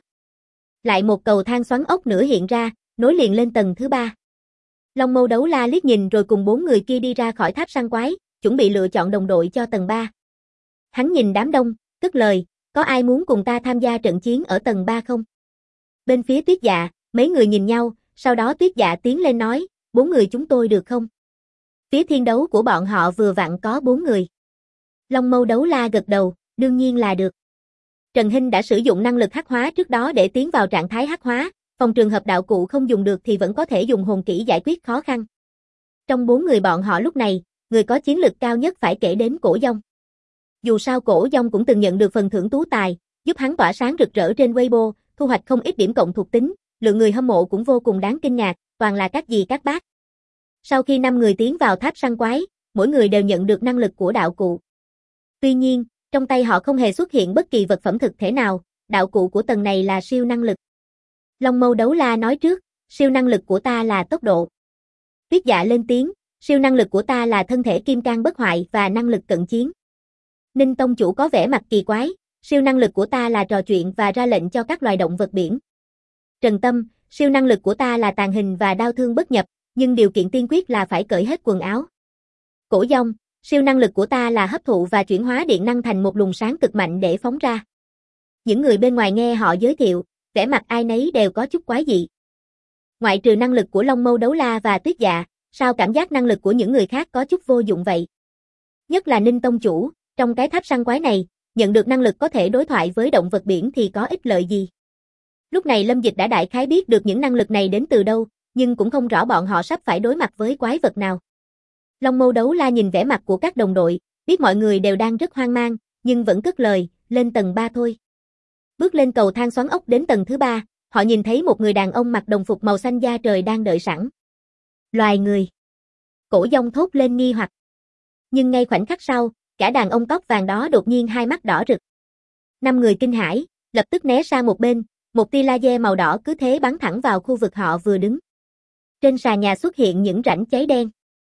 Lại một cầu thang xoắn ốc nữa hiện ra, nối liền lên tầng thứ 3. Long Mâu Đấu La liếc nhìn rồi cùng 4 người kia đi ra khỏi tháp săn quái, chuẩn bị lựa chọn đồng đội cho tầng 3. Hắn nhìn đám đông, cất lời, có ai muốn cùng ta tham gia trận chiến ở tầng 3 không? Bên phía Tuyết Dạ, mấy người nhìn nhau, sau đó Tuyết Dạ tiến lên nói, 4 người chúng tôi được không? Phía thiên đấu của bọn họ vừa vặn có 4 người. Long Mâu Đấu La gật đầu, đương nhiên là được. Trần Hinh đã sử dụng năng lực hắc hóa trước đó để tiến vào trạng thái hắc hóa, phòng trường hợp đạo cụ không dùng được thì vẫn có thể dùng hồn kỹ giải quyết khó khăn. Trong 4 người bọn họ lúc này, người có chiến lực cao nhất phải kể đến Cổ Dông. Dù sao Cổ Dông cũng từng nhận được phần thưởng tú tài, giúp hắn tỏa sáng rực rỡ trên Weibo, thu hoạch không ít điểm cộng thuộc tính, lượng người hâm mộ cũng vô cùng đáng kinh ngạc, toàn là các dì các bác. Sau khi 5 người tiến vào tháp săn quái, mỗi người đều nhận được năng lực của đạo cụ. Tuy nhiên, trong tay họ không hề xuất hiện bất kỳ vật phẩm thực thể nào, đạo cụ của tầng này là siêu năng lực. Long Mâu Đấu La nói trước, siêu năng lực của ta là tốc độ. Tuyết Dạ lên tiếng, siêu năng lực của ta là thân thể kim cang bất hoại và năng lực cận chiến. Ninh Tông Chủ có vẻ mặt kỳ quái, siêu năng lực của ta là trò chuyện và ra lệnh cho các loài động vật biển. Trần Tâm, siêu năng lực của ta là tàn hình và đao thương bất nhập, nhưng điều kiện tiên quyết là phải cởi hết quần áo. Cổ Dông, siêu năng lực của ta là hấp thụ và chuyển hóa điện năng thành một luồng sáng cực mạnh để phóng ra. Những người bên ngoài nghe họ giới thiệu, vẻ mặt ai nấy đều có chút quái dị. Ngoại trừ năng lực của Long Mâu Đấu La và Tuyết Dạ, sao cảm giác năng lực của những người khác có chút vô dụng vậy? Nhất là Ninh Tông Chủ, trong cái tháp săn quái này, nhận được năng lực có thể đối thoại với động vật biển thì có ích lợi gì? Lúc này Lâm Dịch đã đại khái biết được những năng lực này đến từ đâu, nhưng cũng không rõ bọn họ sắp phải đối mặt với quái vật nào. Long Mâu Đấu La nhìn vẻ mặt của các đồng đội, biết mọi người đều đang rất hoang mang, nhưng vẫn cất lời, lên tầng 3 thôi. Bước lên cầu thang xoắn ốc đến tầng thứ 3, họ nhìn thấy một người đàn ông mặc đồng phục màu xanh da trời đang đợi sẵn. Loài người. Cổ Dông thốt lên nghi hoặc. Nhưng ngay khoảnh khắc sau, cả đàn ông tóc vàng đó đột nhiên hai mắt đỏ rực. 5 người kinh hãi, lập tức né sang một bên, một tia laser màu đỏ cứ thế bắn thẳng vào khu vực họ vừa đứng. Trên sàn nhà xuất hiện những rãnh cháy đen.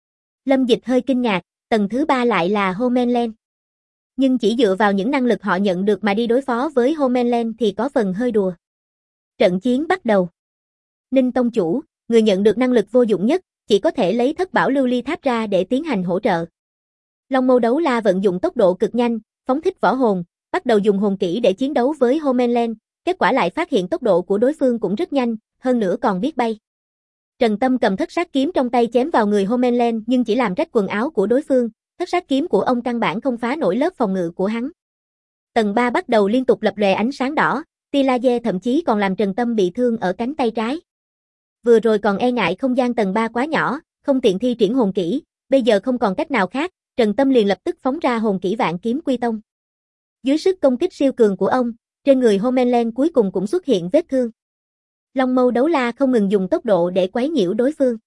Lâm Dịch hơi kinh ngạc, tầng thứ 3 lại là Homeland. Nhưng chỉ dựa vào những năng lực họ nhận được mà đi đối phó với Homeland thì có phần hơi đùa. Trận chiến bắt đầu. Ninh Tông Chủ, người nhận được năng lực vô dụng nhất, chỉ có thể lấy thất bảo lưu ly tháp ra để tiến hành hỗ trợ. Long Mâu Đấu La vận dụng tốc độ cực nhanh, phóng thích võ hồn, bắt đầu dùng hồn kỹ để chiến đấu với Homeland, kết quả lại phát hiện tốc độ của đối phương cũng rất nhanh, hơn nữa còn biết bay. Trần Tâm cầm thất sát kiếm trong tay chém vào người Homeland nhưng chỉ làm rách quần áo của đối phương, thất sát kiếm của ông căn bản không phá nổi lớp phòng ngự của hắn. Tầng 3 bắt đầu liên tục lập lòe ánh sáng đỏ, tia laser thậm chí còn làm Trần Tâm bị thương ở cánh tay trái. Vừa rồi còn e ngại không gian tầng 3 quá nhỏ, không tiện thi triển hồn kỹ, bây giờ không còn cách nào khác, Trần Tâm liền lập tức phóng ra hồn kỹ Vạn Kiếm Quy Tông. Dưới sức công kích siêu cường của ông, trên người Homeland cuối cùng cũng xuất hiện vết thương. Long Mâu Đấu La không ngừng dùng tốc độ để quấy nhiễu đối phương.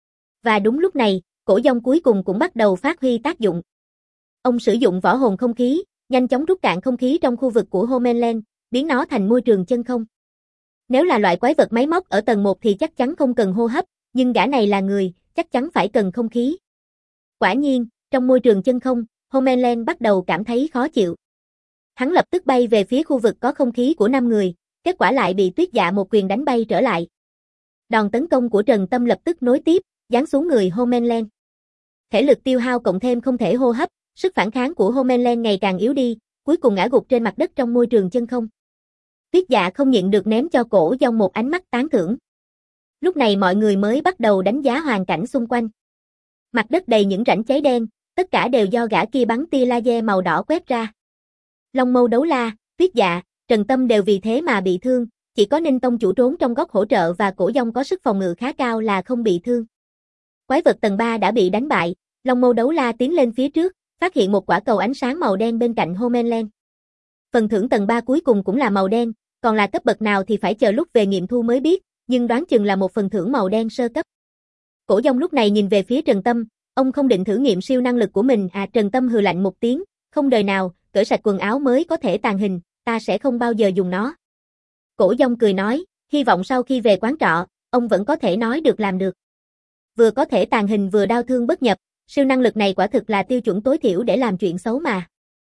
Và đúng lúc này, Cổ Dông cuối cùng cũng bắt đầu phát huy tác dụng. Ông sử dụng võ hồn không khí, nhanh chóng rút cạn không khí trong khu vực của Homeland, biến nó thành môi trường chân không. Nếu là loại quái vật máy móc ở tầng 1 thì chắc chắn không cần hô hấp, nhưng gã này là người, chắc chắn phải cần không khí. Quả nhiên, trong môi trường chân không, Homeland bắt đầu cảm thấy khó chịu. Hắn lập tức bay về phía khu vực có không khí của 5 người, kết quả lại bị Tuyết Dạ một quyền đánh bay trở lại. Đòn tấn công của Trần Tâm lập tức nối tiếp, giáng xuống người Homeland. Thể lực tiêu hao cộng thêm không thể hô hấp, sức phản kháng của Homeland ngày càng yếu đi, cuối cùng ngã gục trên mặt đất trong môi trường chân không. Tuyết Dạ không nhịn được ném cho Cổ Dông một ánh mắt tán thưởng. Lúc này mọi người mới bắt đầu đánh giá hoàn cảnh xung quanh. Mặt đất đầy những rãnh cháy đen, tất cả đều do gã kia bắn tia laser màu đỏ quét ra. Long Mâu Đấu La, Tuyết Dạ, Trần Tâm đều vì thế mà bị thương, chỉ có Ninh Tông Chủ trốn trong góc hỗ trợ và Cổ Dông có sức phòng ngự khá cao là không bị thương. Quái vật tầng 3 đã bị đánh bại, Long Mâu Đấu La tiến lên phía trước, phát hiện một quả cầu ánh sáng màu đen bên cạnh Homeland. Phần thưởng tầng 3 cuối cùng cũng là màu đen, còn là cấp bậc nào thì phải chờ lúc về nghiệm thu mới biết, nhưng đoán chừng là một phần thưởng màu đen sơ cấp. Cổ Dông lúc này nhìn về phía Trần Tâm, ông không định thử nghiệm siêu năng lực của mình à? Trần Tâm hừ lạnh một tiếng, không đời nào, cởi sạch quần áo mới có thể tàng hình, ta sẽ không bao giờ dùng nó. Cổ Dông cười nói, hy vọng sau khi về quán trọ, ông vẫn có thể nói được làm được. Vừa có thể tàng hình vừa đao thương bất nhập, siêu năng lực này quả thực là tiêu chuẩn tối thiểu để làm chuyện xấu mà.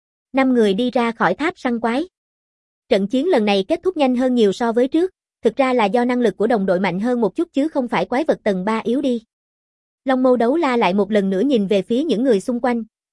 5 người đi ra khỏi tháp săn quái. Trận chiến lần này kết thúc nhanh hơn nhiều so với trước, thực ra là do năng lực của đồng đội mạnh hơn một chút chứ không phải quái vật tầng 3 yếu đi. Long Mâu Đấu La lại một lần nữa nhìn về phía những người xung quanh,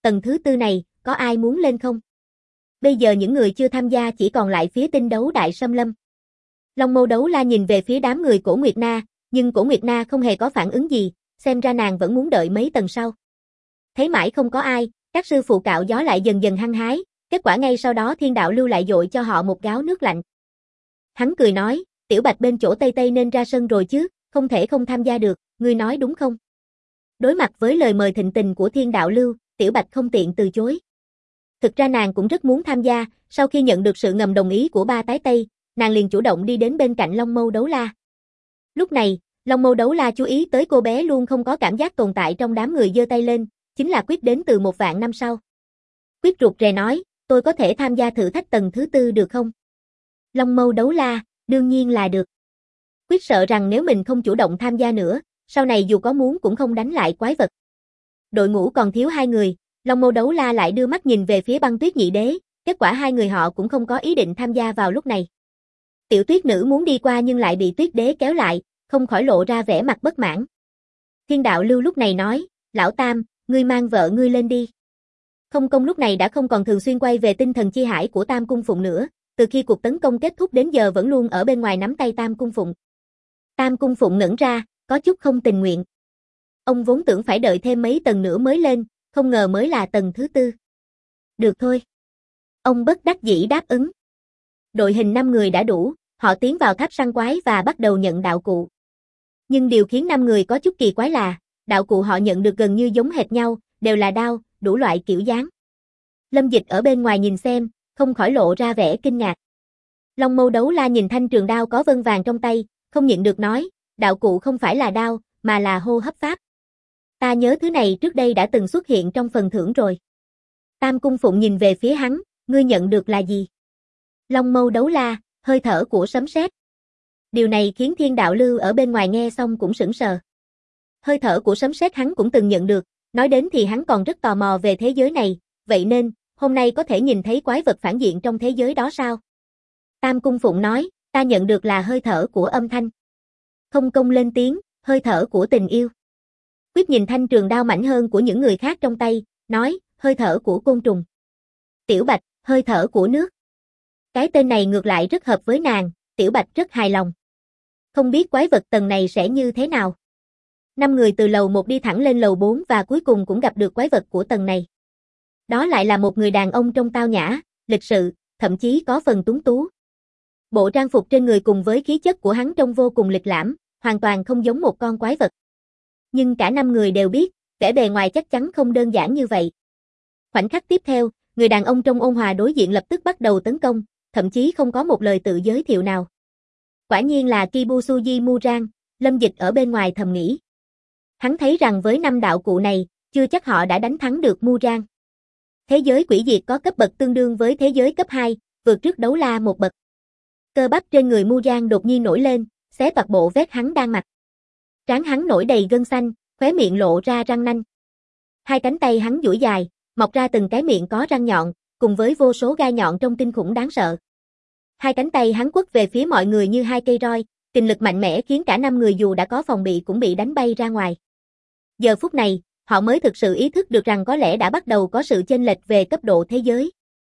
tầng thứ tư này, có ai muốn lên không? Bây giờ những người chưa tham gia chỉ còn lại phía tinh đấu đại xâm lâm. Long Mâu Đấu La nhìn về phía đám người Cổ Nguyệt Na, nhưng Cổ Nguyệt Na không hề có phản ứng gì, xem ra nàng vẫn muốn đợi mấy tầng sau. Thấy mãi không có ai, các sư phụ cạo gió lại dần dần hăng hái, kết quả ngay sau đó Thiên Đạo Lưu lại dội cho họ một gáo nước lạnh. Hắn cười nói, Tiểu Bạch bên chỗ Tây Tây nên ra sân rồi chứ, không thể không tham gia được, ngươi nói đúng không? Đối mặt với lời mời thịnh tình của Thiên Đạo Lưu, Tiểu Bạch không tiện từ chối. Thực ra nàng cũng rất muốn tham gia, sau khi nhận được sự ngầm đồng ý của ba tái Tây, nàng liền chủ động đi đến bên cạnh Long Mâu Đấu La. Lúc này, Long Mâu Đấu La chú ý tới cô bé luôn không có cảm giác tồn tại trong đám người giơ tay lên, chính là Quyết đến từ 1.000 năm sau. Quyết rụt rè nói, tôi có thể tham gia thử thách tầng thứ tư được không? Long Mâu Đấu La, đương nhiên là được. Quyết sợ rằng nếu mình không chủ động tham gia nữa, sau này dù có muốn cũng không đánh lại quái vật. Đội ngũ còn thiếu 2 người, Long Mâu Đấu La lại đưa mắt nhìn về phía Băng Tuyết Nhị Đế, kết quả 2 người họ cũng không có ý định tham gia vào lúc này. Tiểu Tuyết Nữ muốn đi qua nhưng lại bị Tuyết Đế kéo lại, không khỏi lộ ra vẻ mặt bất mãn. Thiên Đạo Lưu lúc này nói, Lão Tam, ngươi mang vợ ngươi lên đi. Không Công lúc này đã không còn thường xuyên quay về tinh thần chi hải của Tam Cung Phụng nữa, từ khi cuộc tấn công kết thúc đến giờ vẫn luôn ở bên ngoài nắm tay Tam Cung Phụng. Tam Cung Phụng ngẩn ra, có chút không tình nguyện. Ông vốn tưởng phải đợi thêm mấy tầng nữa mới lên, không ngờ mới là tầng thứ tư. Được thôi. Ông bất đắc dĩ đáp ứng. Đội hình 5 người đã đủ, họ tiến vào tháp săn quái và bắt đầu nhận đạo cụ. Nhưng điều khiến 5 người có chút kỳ quái là, đạo cụ họ nhận được gần như giống hệt nhau, đều là đao, đủ loại kiểu dáng. Lâm Dịch ở bên ngoài nhìn xem, không khỏi lộ ra vẻ kinh ngạc. Long Mâu Đấu La nhìn thanh trường đao có vân vàng trong tay, không nhịn được nói, đạo cụ không phải là đao, mà là hô hấp pháp. Ta nhớ thứ này trước đây đã từng xuất hiện trong phần thưởng rồi. Tam Cung Phụng nhìn về phía hắn, ngươi nhận được là gì? Long Mâu Đấu La, hơi thở của sấm sét. Điều này khiến Thiên Đạo Lưu ở bên ngoài nghe xong cũng sững sờ. Hơi thở của sấm sét hắn cũng từng nhận được, nói đến thì hắn còn rất tò mò về thế giới này, vậy nên, hôm nay có thể nhìn thấy quái vật phản diện trong thế giới đó sao? Tam Cung Phụng nói, ta nhận được là hơi thở của âm thanh. Không Công lên tiếng, hơi thở của tình yêu. Quyết nhìn thanh trường đao mảnh hơn của những người khác trong tay, nói, hơi thở của côn trùng. Tiểu Bạch, hơi thở của nước. Cái tên này ngược lại rất hợp với nàng, Tiểu Bạch rất hài lòng. Không biết quái vật tầng này sẽ như thế nào. 5 người từ lầu 1 đi thẳng lên lầu 4 và cuối cùng cũng gặp được quái vật của tầng này. Đó lại là một người đàn ông trông tao nhã, lịch sự, thậm chí có phần tuấn tú. Bộ trang phục trên người cùng với khí chất của hắn trông vô cùng lịch lãm, hoàn toàn không giống một con quái vật. Nhưng cả 5 người đều biết, vẻ bề ngoài chắc chắn không đơn giản như vậy. Khoảnh khắc tiếp theo, người đàn ông trông ôn hòa đối diện lập tức bắt đầu tấn công, thậm chí không có một lời tự giới thiệu nào. Quả nhiên là Kibusuji Murang, Lâm Dịch ở bên ngoài thầm nghĩ. Hắn thấy rằng với 5 đạo cụ này, chưa chắc họ đã đánh thắng được Murang. Thế giới quỷ diệt có cấp bậc tương đương với thế giới cấp 2, vượt trước đấu la một bậc. Cơ bắp trên người Murang đột nhiên nổi lên, xé toạc bộ vest hắn đang mặc. Trán hắn nổi đầy gân xanh, khóe miệng lộ ra răng nanh. 2 cánh tay hắn duỗi dài, mọc ra từng cái miệng có răng nhọn, cùng với vô số gai nhọn trông kinh khủng đáng sợ. 2 cánh tay hắn quất về phía mọi người như 2 cây roi, kình lực mạnh mẽ khiến cả 5 người dù đã có phòng bị cũng bị đánh bay ra ngoài. Giờ phút này, họ mới thực sự ý thức được rằng có lẽ đã bắt đầu có sự chênh lệch về cấp độ thế giới.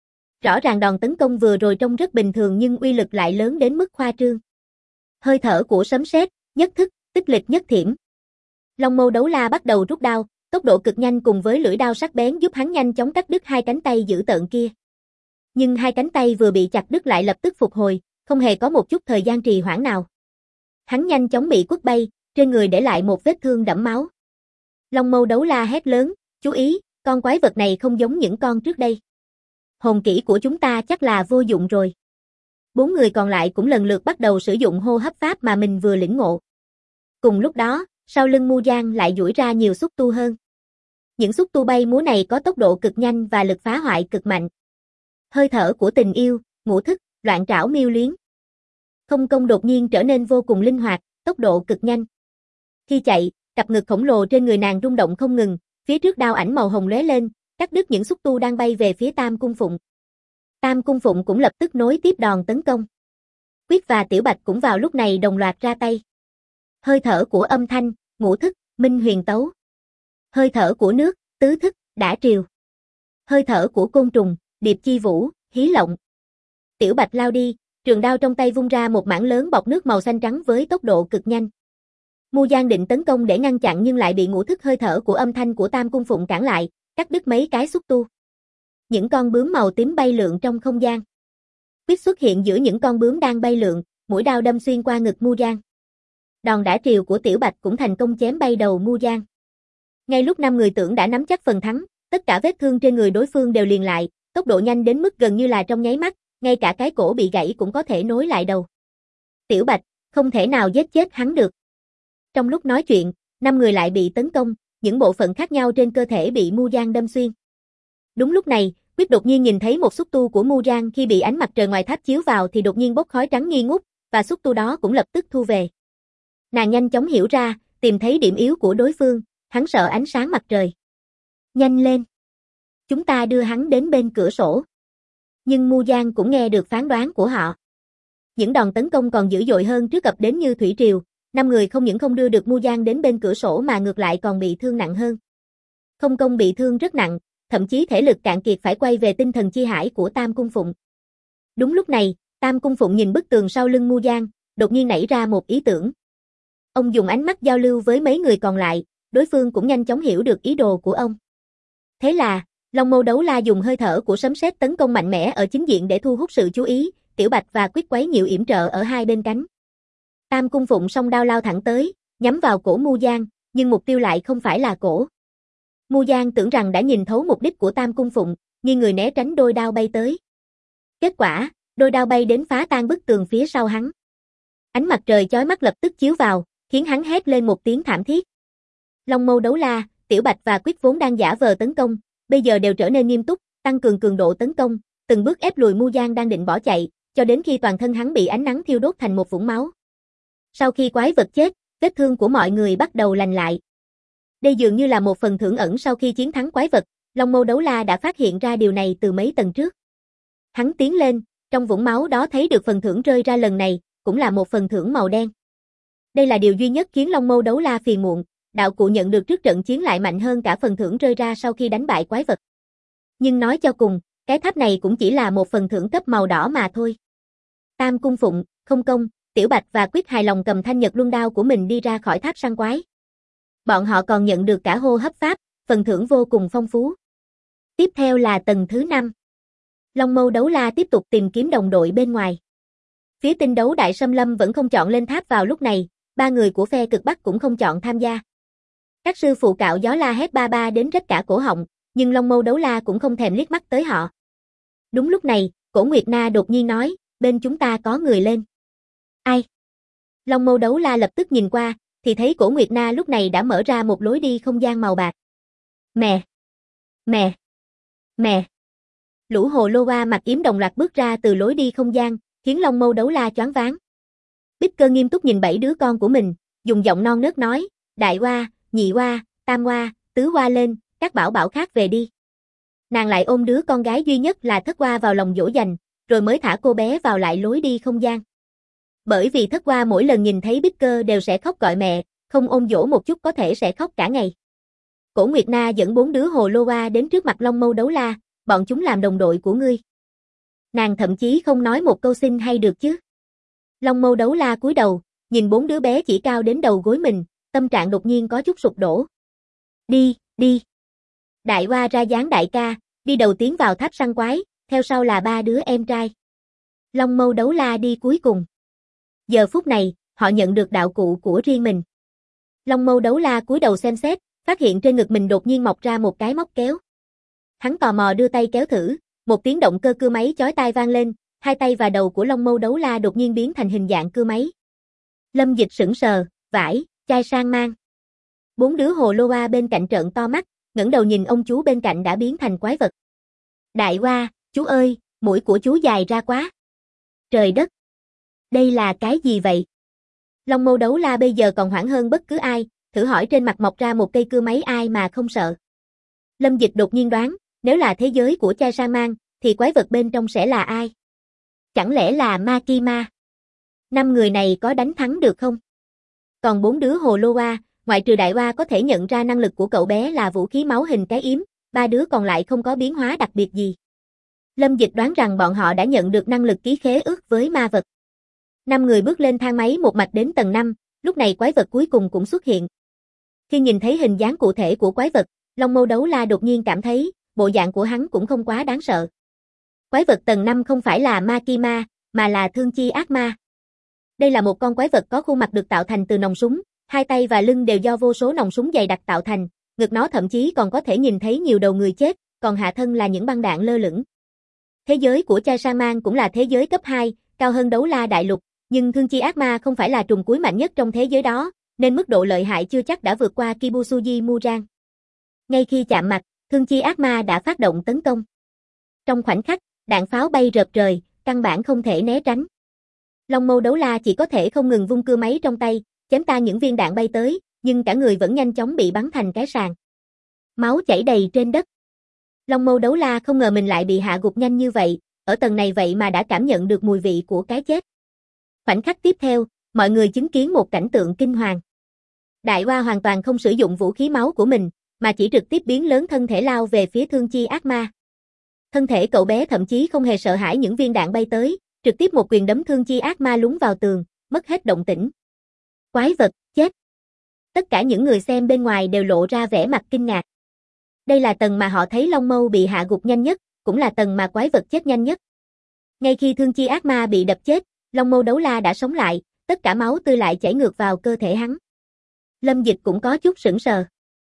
Rõ ràng đòn tấn công vừa rồi trông rất bình thường nhưng uy lực lại lớn đến mức khoa trương. Hơi thở của sấm sét, nhất thức, tích lịch nhất thiểm. Long Mâu Đấu La bắt đầu rút đao, tốc độ cực nhanh cùng với lưỡi đao sắc bén giúp hắn nhanh chóng cắt đứt 2 cánh tay dữ tợn kia. Nhưng 2 cánh tay vừa bị chặt đứt lại lập tức phục hồi, không hề có một chút thời gian trì hoãn nào. Hắn nhanh chóng bị quất bay, trên người để lại một vết thương đẫm máu. Long Mâu Đấu La hét lớn, chú ý, con quái vật này không giống những con trước đây. Hồn kỹ của chúng ta chắc là vô dụng rồi. 4 người còn lại cũng lần lượt bắt đầu sử dụng hô hấp pháp mà mình vừa lĩnh ngộ. Cùng lúc đó, sau lưng Murang lại duỗi ra nhiều xúc tu hơn. Những xúc tu bay múa này có tốc độ cực nhanh và lực phá hoại cực mạnh. Hơi thở của tình yêu, ngũ thức, loạn trảo miêu luyến. Không Công đột nhiên trở nên vô cùng linh hoạt, tốc độ cực nhanh. Khi chạy, cặp ngực khổng lồ trên người nàng rung động không ngừng, phía trước đao ảnh màu hồng lóe lên, cắt đứt những xúc tu đang bay về phía Tam Cung Phụng. Tam Cung Phụng cũng lập tức nối tiếp đòn tấn công. Quyết và Tiểu Bạch cũng vào lúc này đồng loạt ra tay. Hơi thở của âm thanh, ngũ thức, minh huyền tấu. Hơi thở của nước, tứ thức, đã triều. Hơi thở của côn trùng, điệp chi vũ, hí lộng. Tiểu Bạch lao đi, trường đao trong tay vung ra một mảng lớn bọt nước màu xanh trắng với tốc độ cực nhanh. Mu Giang định tấn công để ngăn chặn nhưng lại bị ngũ thức hơi thở của âm thanh của Tam Cung Phụng cản lại, cắt đứt mấy cái xúc tu. Những con bướm màu tím bay lượn trong không gian. Quyết xuất hiện giữa những con bướm đang bay lượn, mũi đao đâm xuyên qua ngực Mu Giang. Đòn đả triều của Tiểu Bạch cũng thành công chém bay đầu Mu Giang. Ngay lúc 5 người tưởng đã nắm chắc phần thắng, tất cả vết thương trên người đối phương đều liền lại, tốc độ nhanh đến mức gần như là trong nháy mắt, ngay cả cái cổ bị gãy cũng có thể nối lại đầu. Tiểu Bạch, không thể nào giết chết hắn được. Trong lúc nói chuyện, 5 người lại bị tấn công, những bộ phận khác nhau trên cơ thể bị Mu Giang đâm xuyên. Đúng lúc này, Quyết đột nhiên nhìn thấy một xúc tu của Mu Giang khi bị ánh mặt trời ngoài tháp chiếu vào thì đột nhiên bốc khói trắng nghi ngút, và xúc tu đó cũng lập tức thu về. Nàng nhanh chóng hiểu ra, tìm thấy điểm yếu của đối phương, hắn sợ ánh sáng mặt trời. Nhanh lên! Chúng ta đưa hắn đến bên cửa sổ. Nhưng Mu Giang cũng nghe được phán đoán của họ. Những đòn tấn công còn dữ dội hơn trước ập đến như thủy triều, 5 người không những không đưa được Mu Giang đến bên cửa sổ mà ngược lại còn bị thương nặng hơn. Không công bị thương rất nặng, thậm chí thể lực cạn kiệt phải quay về tinh thần chi hải của Tam Cung Phụng. Đúng lúc này, Tam Cung Phụng nhìn bức tường sau lưng Mu Giang, đột nhiên nảy ra một ý tưởng. Ông dùng ánh mắt giao lưu với mấy người còn lại, đối phương cũng nhanh chóng hiểu được ý đồ của ông. Thế là, Long Mâu Đấu La dùng hơi thở của sấm sét tấn công mạnh mẽ ở chính diện để thu hút sự chú ý, Tiểu Bạch và Quyết quấy nhiễu yểm trợ ở hai bên cánh. Tam Cung Phụng song đao lao thẳng tới, nhắm vào cổ Mu Giang, nhưng mục tiêu lại không phải là cổ. Mu Giang tưởng rằng đã nhìn thấu mục đích của Tam Cung Phụng, nghiêng người né tránh đôi đao bay tới. Kết quả, đôi đao bay đến phá tan bức tường phía sau hắn. Ánh mặt trời chói mắt lập tức chiếu vào, khiến hắn hét lên một tiếng thảm thiết. Long Mâu Đấu La, Tiểu Bạch và Quyết vốn đang giả vờ tấn công, bây giờ đều trở nên nghiêm túc, tăng cường cường độ tấn công, từng bước ép lùi Mu Giang đang định bỏ chạy, cho đến khi toàn thân hắn bị ánh nắng thiêu đốt thành một vũng máu. Sau khi quái vật chết, vết thương của mọi người bắt đầu lành lại. Đây dường như là một phần thưởng ẩn sau khi chiến thắng quái vật, Long Mâu Đấu La đã phát hiện ra điều này từ mấy tầng trước. Hắn tiến lên, trong vũng máu đó thấy được phần thưởng rơi ra lần này, cũng là một phần thưởng màu đen. Đây là điều duy nhất khiến Long Mâu Đấu La phiền muộn, đạo cụ nhận được trước trận chiến lại mạnh hơn cả phần thưởng rơi ra sau khi đánh bại quái vật. Nhưng nói cho cùng, cái tháp này cũng chỉ là một phần thưởng cấp màu đỏ mà thôi. Tam Cung Phụng, Không Công, Tiểu Bạch và Quyết hài lòng cầm thanh nhật luân đao của mình đi ra khỏi tháp săn quái. Bọn họ còn nhận được cả hô hấp pháp, phần thưởng vô cùng phong phú. Tiếp theo là tầng thứ 5. Long Mâu Đấu La tiếp tục tìm kiếm đồng đội bên ngoài. Phía Tinh Đấu Đại Xâm Lâm vẫn không chọn lên tháp vào lúc này, 3 người của phe cực Bắc cũng không chọn tham gia. Các sư phụ cạo gió la hét ba ba đến rách cả cổ họng, nhưng Long Mâu Đấu La cũng không thèm liếc mắt tới họ. Đúng lúc này, Cổ Nguyệt Na đột nhiên nói, bên chúng ta có người lên. Ai? Long Mâu Đấu La lập tức nhìn qua, thì thấy Cổ Nguyệt Na lúc này đã mở ra một lối đi không gian màu bạc. Mẹ! Mẹ! Mẹ! Lũ hồ lô hoa mặc yếm đồng loạt bước ra từ lối đi không gian, khiến Long Mâu Đấu La choáng váng. Bích Cơ nghiêm túc nhìn 7 đứa con của mình, dùng giọng non nớt nói, đại hoa, nhị hoa, tam hoa, tứ hoa lên, các bảo bảo khác về đi. Nàng lại ôm đứa con gái duy nhất là Thất Hoa vào lòng dỗ dành, rồi mới thả cô bé vào lại lối đi không gian. Bởi vì Thất Hoa mỗi lần nhìn thấy Bích Cơ đều sẽ khóc gọi mẹ, không ôm dỗ một chút có thể sẽ khóc cả ngày. Cổ Nguyệt Na dẫn 4 đứa hồ lô hoa đến trước mặt Long Mâu Đấu La, bọn chúng làm đồng đội của ngươi. Nàng thậm chí không nói một câu xin hay được chứ. Long Mâu Đấu La cúi đầu, nhìn 4 đứa bé chỉ cao đến đầu gối mình, tâm trạng đột nhiên có chút sụp đổ. Đi, đi. Đại Hoa ra dáng đại ca, đi đầu tiến vào tháp săn quái, theo sau là 3 đứa em trai. Long Mâu Đấu La đi cuối cùng. Giờ phút này, họ nhận được đạo cụ của riêng mình. Long Mâu Đấu La cúi đầu xem xét, phát hiện trên ngực mình đột nhiên mọc ra một cái móc kéo. Hắn tò mò đưa tay kéo thử, một tiếng động cơ cưa máy chói tai vang lên, hai tay và đầu của Long Mâu Đấu La đột nhiên biến thành hình dạng cưa máy. Lâm Dịch sững sờ, vải, chai sang mang. 4 đứa hồ lô hoa bên cạnh trợn to mắt, ngẩng đầu nhìn ông chú bên cạnh đã biến thành quái vật. Đại Hoa, chú ơi, mũi của chú dài ra quá. Trời đất! Đây là cái gì vậy? Long Mâu Đấu La bây giờ còn hoảng hơn bất cứ ai, thử hỏi trên mặt mọc ra một cây cưa máy ai mà không sợ. Lâm Dịch đột nhiên đoán, nếu là thế giới của chai sang mang, thì quái vật bên trong sẽ là ai? Chẳng lẽ là Makima? 5 người này có đánh thắng được không? Còn 4 đứa hồ lô hoa, ngoại trừ Đại Hoa có thể nhận ra năng lực của cậu bé là vũ khí máu hình cái yếm, ba đứa còn lại không có biến hóa đặc biệt gì. Lâm Dịch đoán rằng bọn họ đã nhận được năng lực ký khế ước với ma vật. 5 người bước lên thang máy một mạch đến tầng 5, lúc này quái vật cuối cùng cũng xuất hiện. Khi nhìn thấy hình dáng cụ thể của quái vật, Long Mâu Đấu La đột nhiên cảm thấy, bộ dạng của hắn cũng không quá đáng sợ. Quái vật tầng 5 không phải là Makima, mà là Thương Chi Ác Ma. Đây là một con quái vật có khuôn mặt được tạo thành từ nòng súng, hai tay và lưng đều do vô số nòng súng dày đặc tạo thành, ngực nó thậm chí còn có thể nhìn thấy nhiều đầu người chết, còn hạ thân là những băng đạn lơ lửng. Thế giới của Chai Sa-man cũng là thế giới cấp 2, cao hơn Đấu La Đại Lục, nhưng Thương Chi Ác Ma không phải là trùng cuối mạnh nhất trong thế giới đó, nên mức độ lợi hại chưa chắc đã vượt qua Kibusuji Murang. Ngay khi chạm mặt, Thương Chi Ác Ma đã phát động tấn công. Trong khoảnh khắc, đạn pháo bay rợp trời, căn bản không thể né tránh. Long Mâu Đấu La chỉ có thể không ngừng vung cưa máy trong tay, chém tan những viên đạn bay tới, nhưng cả người vẫn nhanh chóng bị bắn thành cái sàng. Máu chảy đầy trên đất. Long Mâu Đấu La không ngờ mình lại bị hạ gục nhanh như vậy, ở tầng này vậy mà đã cảm nhận được mùi vị của cái chết. Khoảnh khắc tiếp theo, mọi người chứng kiến một cảnh tượng kinh hoàng. Đại Hoa hoàn toàn không sử dụng vũ khí máu của mình, mà chỉ trực tiếp biến lớn thân thể lao về phía Thương Chi Ác Ma. Thân thể cậu bé thậm chí không hề sợ hãi những viên đạn bay tới, trực tiếp một quyền đấm Thương Chi Ác Ma lún vào tường, mất hết động tĩnh. Quái vật, chết. Tất cả những người xem bên ngoài đều lộ ra vẻ mặt kinh ngạc. Đây là tầng mà họ thấy Long Mâu bị hạ gục nhanh nhất, cũng là tầng mà quái vật chết nhanh nhất. Ngay khi Thương Chi Ác Ma bị đập chết, Long Mâu Đấu La đã sống lại, tất cả máu tươi lại chảy ngược vào cơ thể hắn. Lâm Dịch cũng có chút sững sờ.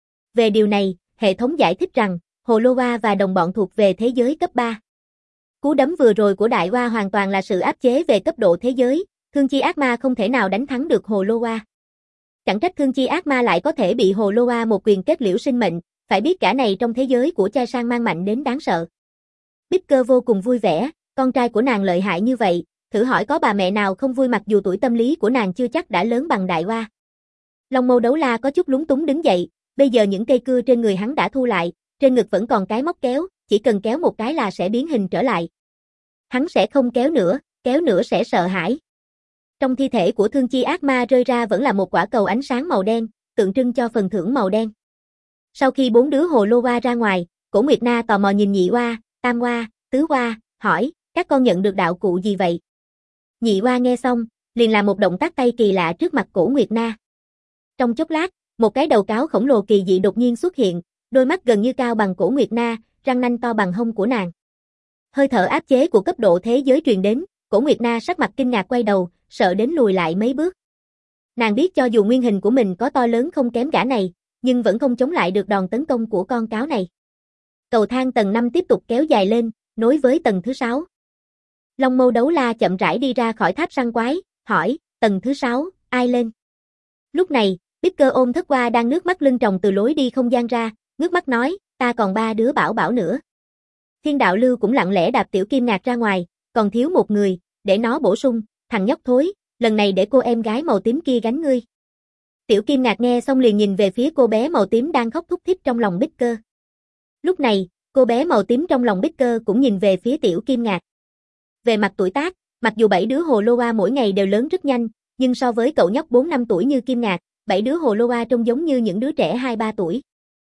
Về điều này, hệ thống giải thích rằng, Hồ Lô Hoa và đồng bọn thuộc về thế giới cấp 3. Cú đấm vừa rồi của Đại Hoa hoàn toàn là sự áp chế về cấp độ thế giới, Thương Chi Ác Ma không thể nào đánh thắng được Hồ Lô Hoa. Chẳng trách Thương Chi Ác Ma lại có thể bị Hồ Lô Hoa một quyền kết liễu sinh mệnh, phải biết cả này trong thế giới của Chai Sang mang mạnh đến đáng sợ. Bích Cơ vô cùng vui vẻ, con trai của nàng lợi hại như vậy, thử hỏi có bà mẹ nào không vui mặc dù tuổi tâm lý của nàng chưa chắc đã lớn bằng Đại Hoa. Long Mâu Đấu La có chút lúng túng đứng dậy, bây giờ những cây cưa trên người hắn đã thu lại, trên ngực vẫn còn cái móc kéo, chỉ cần kéo một cái là sẽ biến hình trở lại. Hắn sẽ không kéo nữa sẽ sợ hãi. Trong thi thể của Thương Chi Ác Ma rơi ra vẫn là một quả cầu ánh sáng màu đen, tượng trưng cho phần thưởng màu đen. Sau khi 4 đứa Hồ Lô Hoa ra ngoài, Cổ Nguyệt Na tò mò nhìn Nhị Hoa, Tam Hoa, Tứ Hoa, hỏi, các con nhận được đạo cụ gì vậy? Nhị Hoa nghe xong, liền làm một động tác tay kỳ lạ trước mặt Cổ Nguyệt Na. Trong chốc lát, một cái đầu cáo khổng lồ kỳ dị đột nhiên xuất hiện, đôi mắt gần như cao bằng Cổ Nguyệt Na, răng nanh to bằng hông của nàng. Hơi thở áp chế của cấp độ thế giới truyền đến, Cổ Nguyệt Na sắc mặt kinh ngạc quay đầu, sợ đến lùi lại mấy bước. Nàng biết cho dù nguyên hình của mình có to lớn không kém gã này, nhưng vẫn không chống lại được đòn tấn công của con cáo này. Cầu thang tầng 5 tiếp tục kéo dài lên, nối với tầng thứ 6. Long Mâu Đấu La chậm rãi đi ra khỏi tháp săn quái, hỏi, tầng thứ 6, ai lên? Lúc này, Bích Cơ ôm Thất Hoa đang nước mắt lưng tròng từ lối đi không gian ra, ngước mắt nói, ta còn 3 đứa bảo bảo nữa. Thiên Đạo Lưu cũng lặng lẽ đạp Tiểu Kim Ngạc ra ngoài, còn thiếu một người, để nó bổ sung, thằng nhóc thối, lần này để cô em gái màu tím kia gánh ngươi. Tiểu Kim Ngạc nghe xong liền nhìn về phía cô bé màu tím đang khóc thút thít trong lòng Bích Cơ. Lúc này, cô bé màu tím trong lòng Bích Cơ cũng nhìn về phía Tiểu Kim Ngạc. Về mặt tuổi tác, mặc dù 7 đứa Hồ Lô Hoa mỗi ngày đều lớn rất nhanh, nhưng so với cậu nhóc 4 năm tuổi như Kim Ngạc, 7 đứa Hồ Lô Hoa trông giống như những đứa trẻ 2-3 tuổi.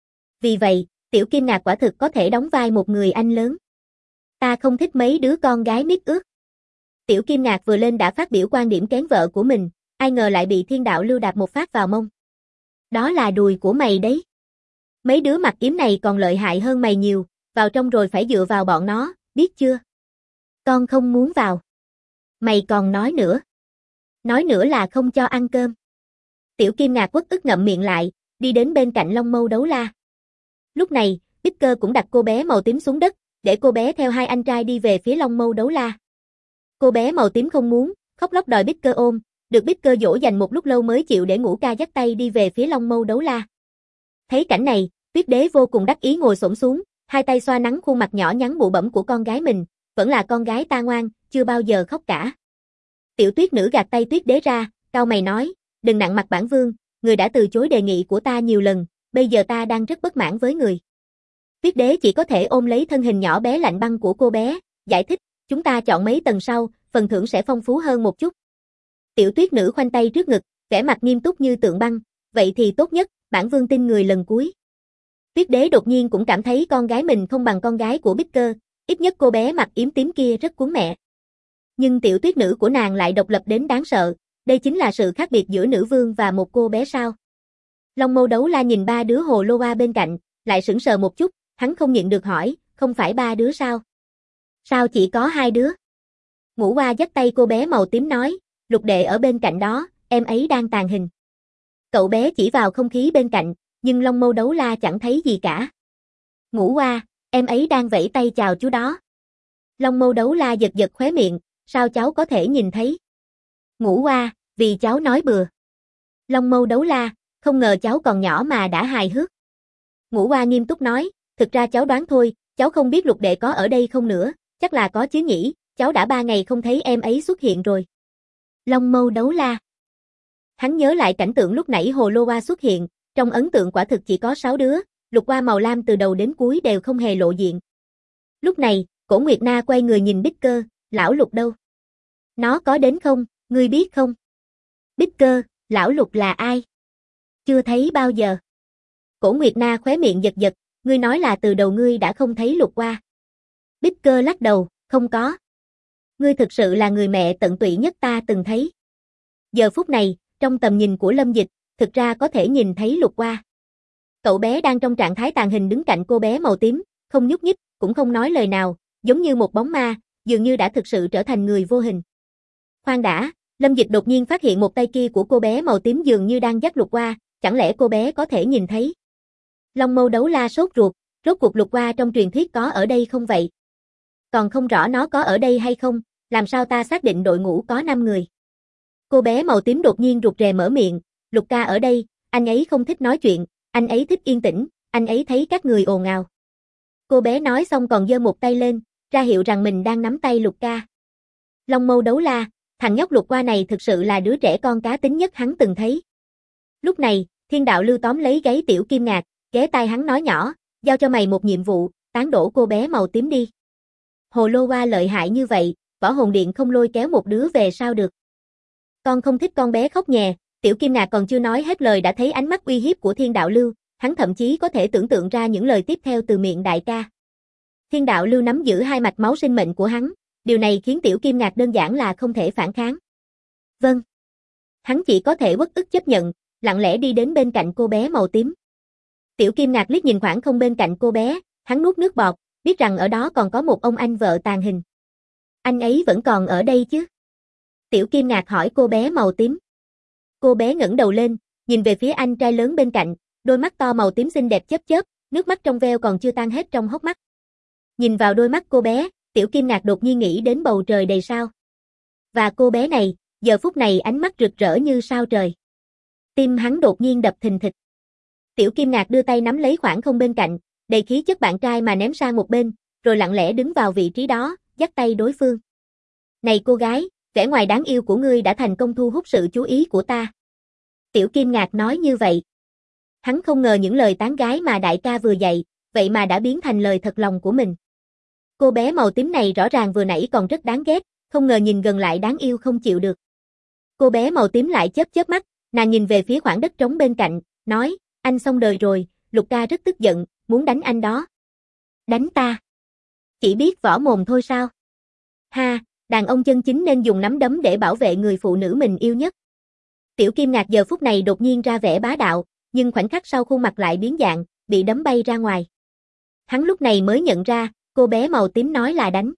Vì vậy, Tiểu Kim Ngạc quả thực có thể đóng vai một người anh lớn. Ta không thích mấy đứa con gái miết ướt. Tiểu Kim Ngạc vừa lên đã phát biểu quan điểm kén vợ của mình, ai ngờ lại bị Thiên Đạo Lưu đạp một phát vào mông. Đó là đùi của mày đấy. Mấy đứa mặc yếm này còn lợi hại hơn mày nhiều, vào trong rồi phải dựa vào bọn nó, biết chưa? Con không muốn vào. Mày còn nói nữa. Nói nữa là không cho ăn cơm. Tiểu Kim Ngạc uất ức ngậm miệng lại, đi đến bên cạnh Long Mâu Đấu La. Lúc này, Bích Cơ cũng đặt cô bé màu tím xuống đất, để cô bé theo hai anh trai đi về phía Long Mâu Đấu La. Cô bé màu tím không muốn, khóc lóc đòi Bích Cơ ôm, được Bích Cơ dỗ dành một lúc lâu mới chịu để Ngũ Ca dắt tay đi về phía Long Mâu Đấu La. Thấy cảnh này, Tuyết Đế vô cùng đắc ý ngồi xổm xuống, hai tay xoa nắng khuôn mặt nhỏ nhắn bụ bẫm của con gái mình, vẫn là con gái ta ngoan, chưa bao giờ khóc cả. Tiểu Tuyết Nữ gạt tay Tuyết Đế ra, cau mày nói, đừng nặng mặt bản vương, người đã từ chối đề nghị của ta nhiều lần, bây giờ ta đang rất bất mãn với người. Tuyết Đế chỉ có thể ôm lấy thân hình nhỏ bé lạnh băng của cô bé, giải thích, chúng ta chọn mấy tầng sau, phần thưởng sẽ phong phú hơn một chút. Tiểu Tuyết Nữ khoanh tay trước ngực, vẻ mặt nghiêm túc như tượng băng, vậy thì tốt nhất, bản vương tin người lần cuối. Tuyết Đế đột nhiên cũng cảm thấy con gái mình không bằng con gái của Bích Cơ, ít nhất cô bé mặt yếm tím kia rất cuốn mẹ. Nhưng tiểu tuyết nữ của nàng lại độc lập đến đáng sợ, đây chính là sự khác biệt giữa nữ vương và một cô bé sao. Long Mâu Đấu La nhìn ba đứa hồ lô hoa bên cạnh, lại sững sờ một chút, hắn không nhịn được hỏi, không phải ba đứa sao? Sao chỉ có hai đứa? Ngũ Hoa dắt tay cô bé màu tím nói, Lục đệ ở bên cạnh đó, em ấy đang tàn hình. Cậu bé chỉ vào không khí bên cạnh, nhưng Long Mâu Đấu La chẳng thấy gì cả. Ngũ Hoa, em ấy đang vẫy tay chào chú đó. Long Mâu Đấu La giật giật khóe miệng, sao cháu có thể nhìn thấy? Ngũ Hoa, vì cháu nói bừa. Long Mâu Đấu La, không ngờ cháu còn nhỏ mà đã hài hước. Ngũ Hoa nghiêm túc nói, thực ra cháu đoán thôi, cháu không biết Lục đệ có ở đây không nữa, chắc là có chứ nhỉ, cháu đã 3 ngày không thấy em ấy xuất hiện rồi. Long Mâu Đấu La. Hắn nhớ lại cảnh tượng lúc nãy hồ lô hoa xuất hiện, trong ấn tượng quả thực chỉ có 6 đứa, Lục Hoa màu lam từ đầu đến cuối đều không hề lộ diện. Lúc này, Cổ Nguyệt Na quay người nhìn Bích Cơ, lão Lục đâu? Nó có đến không, ngươi biết không? Bích Cơ, lão Lục là ai? Chưa thấy bao giờ. Cổ Nguyệt Na khóe miệng giật giật, ngươi nói là từ đầu ngươi đã không thấy Lục Hoa. Bích Cơ lắc đầu, không có. Ngươi thực sự là người mẹ tận tụy nhất ta từng thấy. Giờ phút này, trong tầm nhìn của Lâm Dịch, thực ra có thể nhìn thấy Lục Hoa. Cậu bé đang trong trạng thái tàn hình đứng cạnh cô bé màu tím, không nhúc nhích, cũng không nói lời nào, giống như một bóng ma, dường như đã thực sự trở thành người vô hình. Khoan đã, Lâm Dịch đột nhiên phát hiện một tay kia của cô bé màu tím dường như đang dắt Lục Hoa, chẳng lẽ cô bé có thể nhìn thấy? Long Mâu Đấu La sốt ruột, rốt cuộc Lục Hoa trong truyền thuyết có ở đây không vậy? Còn không rõ nó có ở đây hay không, làm sao ta xác định đội ngũ có 5 người? Cô bé màu tím đột nhiên rụt rè mở miệng, Lục ca ở đây, anh ấy không thích nói chuyện, anh ấy thích yên tĩnh, anh ấy thấy các người ồn ào. Cô bé nói xong còn giơ một tay lên, ra hiệu rằng mình đang nắm tay Lục ca. Long Mâu Đấu La, thằng nhóc Lục Hoa này thực sự là đứa trẻ con cá tính nhất hắn từng thấy. Lúc này, Thiên Đạo Lưu tóm lấy gáy Tiểu Kim Ngạc, ghé tai hắn nói nhỏ, giao cho mày một nhiệm vụ, tán đổ cô bé màu tím đi. Hồ lô hoa lợi hại như vậy, Võ Hồn Điện không lôi kéo một đứa về sao được. Con không thích con bé khóc nhè, Tiểu Kim Ngạc còn chưa nói hết lời đã thấy ánh mắt uy hiếp của Thiên Đạo Lưu, hắn thậm chí có thể tưởng tượng ra những lời tiếp theo từ miệng đại ca. Thiên Đạo Lưu nắm giữ hai mạch máu sinh mệnh của hắn, điều này khiến Tiểu Kim Ngạc đơn giản là không thể phản kháng. Vâng. Hắn chỉ có thể uất ức chấp nhận, lặng lẽ đi đến bên cạnh cô bé màu tím. Tiểu Kim Ngạc liếc nhìn khoảng không bên cạnh cô bé, hắn nuốt nước bọt, biết rằng ở đó còn có một ông anh vợ tàn hình. Anh ấy vẫn còn ở đây chứ? Tiểu Kim Ngạc hỏi cô bé màu tím. Cô bé ngẩng đầu lên, nhìn về phía anh trai lớn bên cạnh, đôi mắt to màu tím xinh đẹp chớp chớp, nước mắt trong veo còn chưa tan hết trong hốc mắt. Nhìn vào đôi mắt cô bé, Tiểu Kim Ngạc đột nhiên nghĩ đến bầu trời đầy sao. Và cô bé này, giờ phút này ánh mắt rực rỡ như sao trời. Tim hắn đột nhiên đập thình thịch. Tiểu Kim Ngạc đưa tay nắm lấy khoảng không bên cạnh, đầy khí chất bạn trai mà ném sang một bên, rồi lặng lẽ đứng vào vị trí đó, dắt tay đối phương. Này cô gái, vẻ ngoài đáng yêu của ngươi đã thành công thu hút sự chú ý của ta. Tiểu Kim Ngạc nói như vậy. Hắn không ngờ những lời tán gái mà đại ca vừa dạy, vậy mà đã biến thành lời thật lòng của mình. Cô bé màu tím này rõ ràng vừa nãy còn rất đáng ghét, không ngờ nhìn gần lại đáng yêu không chịu được. Cô bé màu tím lại chớp chớp mắt, nàng nhìn về phía khoảng đất trống bên cạnh, nói, anh xong đời rồi, Lục ca rất tức giận, muốn đánh anh đó. Đánh ta? Chỉ biết võ mồm thôi sao? Ha, đàn ông chân chính nên dùng nắm đấm để bảo vệ người phụ nữ mình yêu nhất. Tiểu Kim Ngạc giờ phút này đột nhiên ra vẻ bá đạo, nhưng khoảnh khắc sau khuôn mặt lại biến dạng, bị đấm bay ra ngoài. Hắn lúc này mới nhận ra, cô bé màu tím nói là đánh.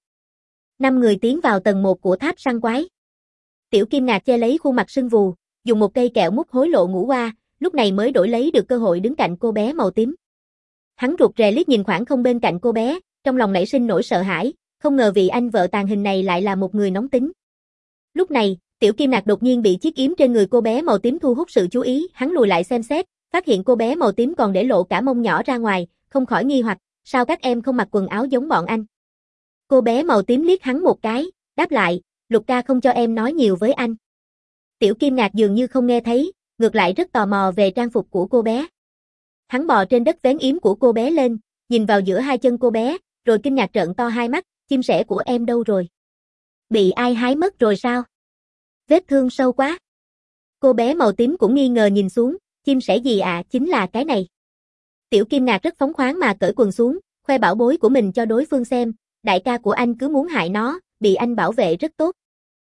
5 người tiến vào tầng 1 của tháp săn quái. Tiểu Kim Ngạc che lấy khuôn mặt sưng vù, dùng một cây kẹo mút hối lộ Ngũ Hoa, lúc này mới đổi lấy được cơ hội đứng cạnh cô bé màu tím. Hắn rụt rè liếc nhìn khoảng không bên cạnh cô bé, trong lòng nảy sinh nỗi sợ hãi, không ngờ vị anh vợ tàn hình này lại là một người nóng tính. Lúc này, Tiểu Kim Ngạc đột nhiên bị chiếc yếm trên người cô bé màu tím thu hút sự chú ý, hắn lùi lại xem xét, phát hiện cô bé màu tím còn để lộ cả mông nhỏ ra ngoài, không khỏi nghi hoặc, sao các em không mặc quần áo giống bọn anh? Cô bé màu tím liếc hắn một cái, đáp lại, Lục ca không cho em nói nhiều với anh. Tiểu Kim Ngạc dường như không nghe thấy, ngược lại rất tò mò về trang phục của cô bé. Hắn bò trên đất vén yếm của cô bé lên, nhìn vào giữa hai chân cô bé, rồi kinh ngạc trợn to hai mắt, chim sẻ của em đâu rồi? Bị ai hái mất rồi sao? Vết thương sâu quá. Cô bé màu tím cũng nghi ngờ nhìn xuống, chim sẻ gì ạ, chính là cái này. Tiểu Kim Ngạc rất phóng khoáng mà cởi quần xuống, khoe bảo bối của mình cho đối phương xem, đại ca của anh cứ muốn hại nó, bị anh bảo vệ rất tốt.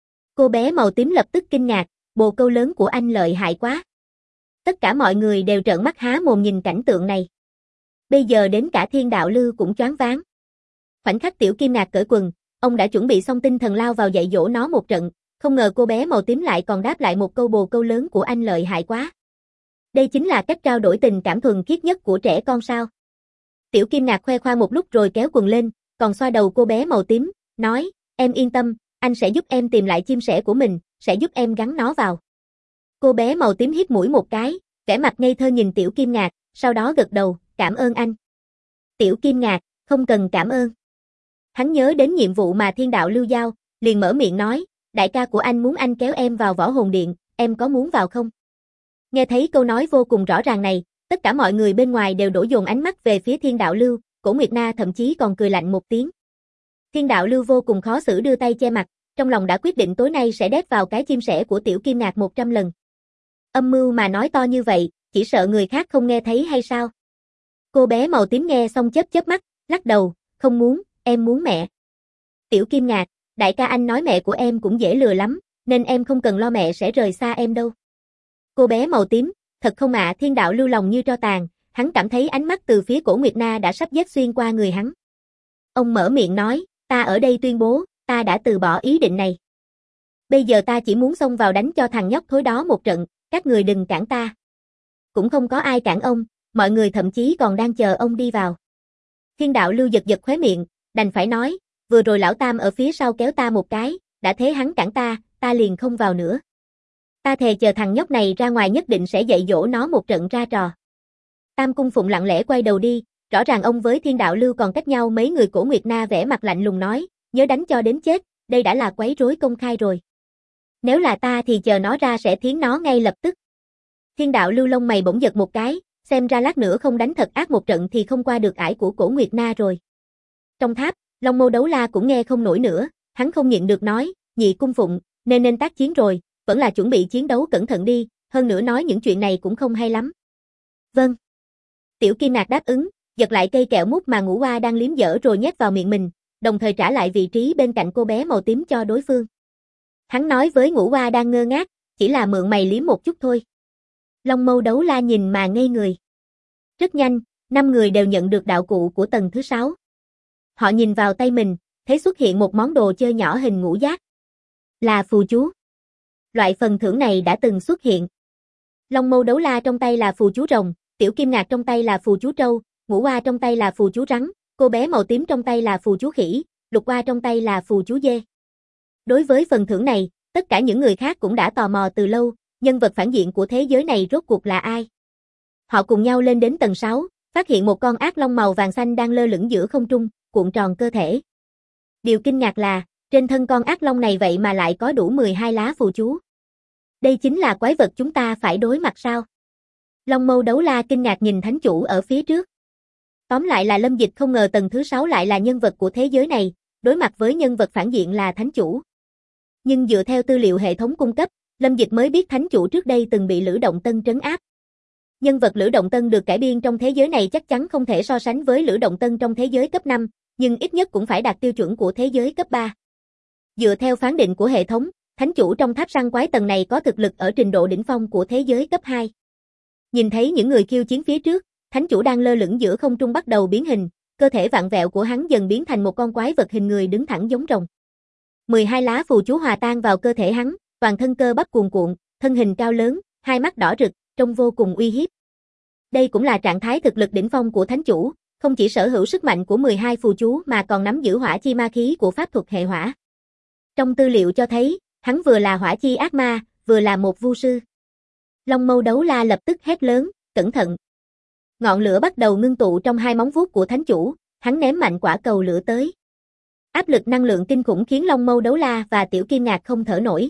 Cô bé màu tím lập tức kinh ngạc, bồ câu lớn của anh lợi hại quá. Tất cả mọi người đều trợn mắt há mồm nhìn cảnh tượng này. Bây giờ đến cả Thiên Đạo Lưu cũng choáng váng. Khoảnh khắc Tiểu Kim Ngạc cởi quần, ông đã chuẩn bị xong tinh thần lao vào dạy dỗ nó một trận, không ngờ cô bé màu tím lại còn đáp lại một câu bồ câu lớn của anh lợi hại quá. Đây chính là cách trao đổi tình cảm thuần khiết nhất của trẻ con sao? Tiểu Kim Ngạc khoe khoang một lúc rồi kéo quần lên, còn xoa đầu cô bé màu tím, nói, em yên tâm, anh sẽ giúp em tìm lại chim sẻ của mình, sẽ giúp em gắn nó vào. Cô bé màu tím hít mũi một cái, vẻ mặt ngây thơ nhìn Tiểu Kim Ngạc, sau đó gật đầu, cảm ơn anh. Tiểu Kim Ngạc, không cần cảm ơn. Hắn nhớ đến nhiệm vụ mà Thiên Đạo Lưu giao, liền mở miệng nói, đại ca của anh muốn anh kéo em vào Võ Hồn Điện, em có muốn vào không? Nghe thấy câu nói vô cùng rõ ràng này, tất cả mọi người bên ngoài đều đổ dồn ánh mắt về phía Thiên Đạo Lưu, Cổ Nguyệt Na thậm chí còn cười lạnh một tiếng. Thiên Đạo Lưu vô cùng khó xử đưa tay che mặt, trong lòng đã quyết định tối nay sẽ đét vào cái chim sẻ của Tiểu Kim Ngạc 100 lần. Âm mưu mà nói to như vậy, chỉ sợ người khác không nghe thấy hay sao? Cô bé màu tím nghe xong chớp mắt, lắc đầu, không muốn, em muốn mẹ. Tiểu Kim Ngạc, đại ca anh nói mẹ của em cũng dễ lừa lắm, nên em không cần lo mẹ sẽ rời xa em đâu. Cô bé màu tím, thật không ạ? Thiên Đạo Lưu lòng như tro tàn, hắn cảm thấy ánh mắt từ phía Cổ Nguyệt Na đã sắp giết xuyên qua người hắn. Ông mở miệng nói, ta ở đây tuyên bố, ta đã từ bỏ ý định này. Bây giờ ta chỉ muốn xông vào đánh cho thằng nhóc thối đó một trận, các người đừng cản ta. Cũng không có ai cản ông, mọi người thậm chí còn đang chờ ông đi vào. Thiên Đạo Lưu giật giật khóe miệng, đành phải nói, vừa rồi lão Tam ở phía sau kéo ta một cái, đã thế hắn cản ta liền không vào nữa. Ta thề chờ thằng nhóc này ra ngoài nhất định sẽ dạy dỗ nó một trận ra trò. Tam Cung Phụng lặng lẽ quay đầu đi, rõ ràng ông với Thiên Đạo Lưu còn cách nhau mấy người. Cổ Nguyệt Na vẻ mặt lạnh lùng nói, nhớ đánh cho đến chết, đây đã là quấy rối công khai rồi. Nếu là ta thì chờ nó ra sẽ thiến nó ngay lập tức. Thiên Đạo Lưu lông mày bỗng giật một cái, xem ra lát nữa không đánh thật ác một trận thì không qua được ải của Cổ Nguyệt Na rồi. Trong tháp, Long Mâu Đấu La cũng nghe không nổi nữa, hắn không nhịn được nói, Nhị Cung Phụng, nên tác chiến rồi, vẫn là chuẩn bị chiến đấu cẩn thận đi, hơn nữa nói những chuyện này cũng không hay lắm. Vâng. Tiểu Kim Ngạc đáp ứng, giật lại cây kẹo mút mà Ngũ Oa đang liếm dở rồi nhét vào miệng mình, đồng thời trả lại vị trí bên cạnh cô bé màu tím cho đối phương. Hắn nói với Ngũ Oa đang ngơ ngác, chỉ là mượn mày liếm một chút thôi. Long Mâu Đấu La nhìn mà ngây người. Rất nhanh, 5 người đều nhận được đạo cụ của tầng thứ 6. Họ nhìn vào tay mình, thấy xuất hiện một món đồ chơi nhỏ hình ngũ giác. Là phù chú. Loại phần thưởng này đã từng xuất hiện. Long Mâu Đấu La trong tay là phù chú rồng, Tiểu Kim Ngạc trong tay là phù chú trâu, Ngũ Oa trong tay là phù chú rắn, cô bé màu tím trong tay là phù chú khỉ, Lục Oa trong tay là phù chú dê. Đối với phần thưởng này, tất cả những người khác cũng đã tò mò từ lâu, nhân vật phản diện của thế giới này rốt cuộc là ai? Họ cùng nhau lên đến tầng 6, phát hiện một con ác long màu vàng xanh đang lơ lửng giữa không trung, cuộn tròn cơ thể. Điều kinh ngạc là, trên thân con ác long này vậy mà lại có đủ 12 lá phù chú. Đây chính là quái vật chúng ta phải đối mặt sao? Long Mâu Đấu La kinh ngạc nhìn thánh chủ ở phía trước. Tóm lại là Lâm Dịch không ngờ tầng thứ 6 lại là nhân vật của thế giới này, đối mặt với nhân vật phản diện là thánh chủ. Nhưng dựa theo tư liệu hệ thống cung cấp, Lâm Dịch mới biết thánh chủ trước đây từng bị Lữ Động Tân trấn áp. Nhân vật Lữ Động Tân được cải biên trong thế giới này chắc chắn không thể so sánh với Lữ Động Tân trong thế giới cấp 5, nhưng ít nhất cũng phải đạt tiêu chuẩn của thế giới cấp 3. Dựa theo phán định của hệ thống, thánh chủ trong tháp săn quái tầng này có thực lực ở trình độ đỉnh phong của thế giới cấp 2. Nhìn thấy những người khiêu chiến phía trước, thánh chủ đang lơ lửng giữa không trung bắt đầu biến hình, cơ thể vặn vẹo của hắn dần biến thành một con quái vật hình người đứng thẳng giống rồng. 12 lá phù chú hòa tan vào cơ thể hắn, toàn thân cơ bắp cuồn cuộn, thân hình cao lớn, hai mắt đỏ rực, trông vô cùng uy hiếp. Đây cũng là trạng thái thực lực đỉnh phong của thánh chủ, không chỉ sở hữu sức mạnh của 12 phù chú mà còn nắm giữ hỏa chi ma khí của pháp thuật hệ hỏa. Trong tư liệu cho thấy, hắn vừa là hỏa chi ác ma, vừa là một vu sư. Long Mâu Đấu La lập tức hét lớn, cẩn thận. Ngọn lửa bắt đầu ngưng tụ trong hai móng vuốt của thánh chủ, hắn ném mạnh quả cầu lửa tới. Áp lực năng lượng kinh khủng khiến Long Mâu Đấu La và Tiểu Kim Ngạc không thở nổi.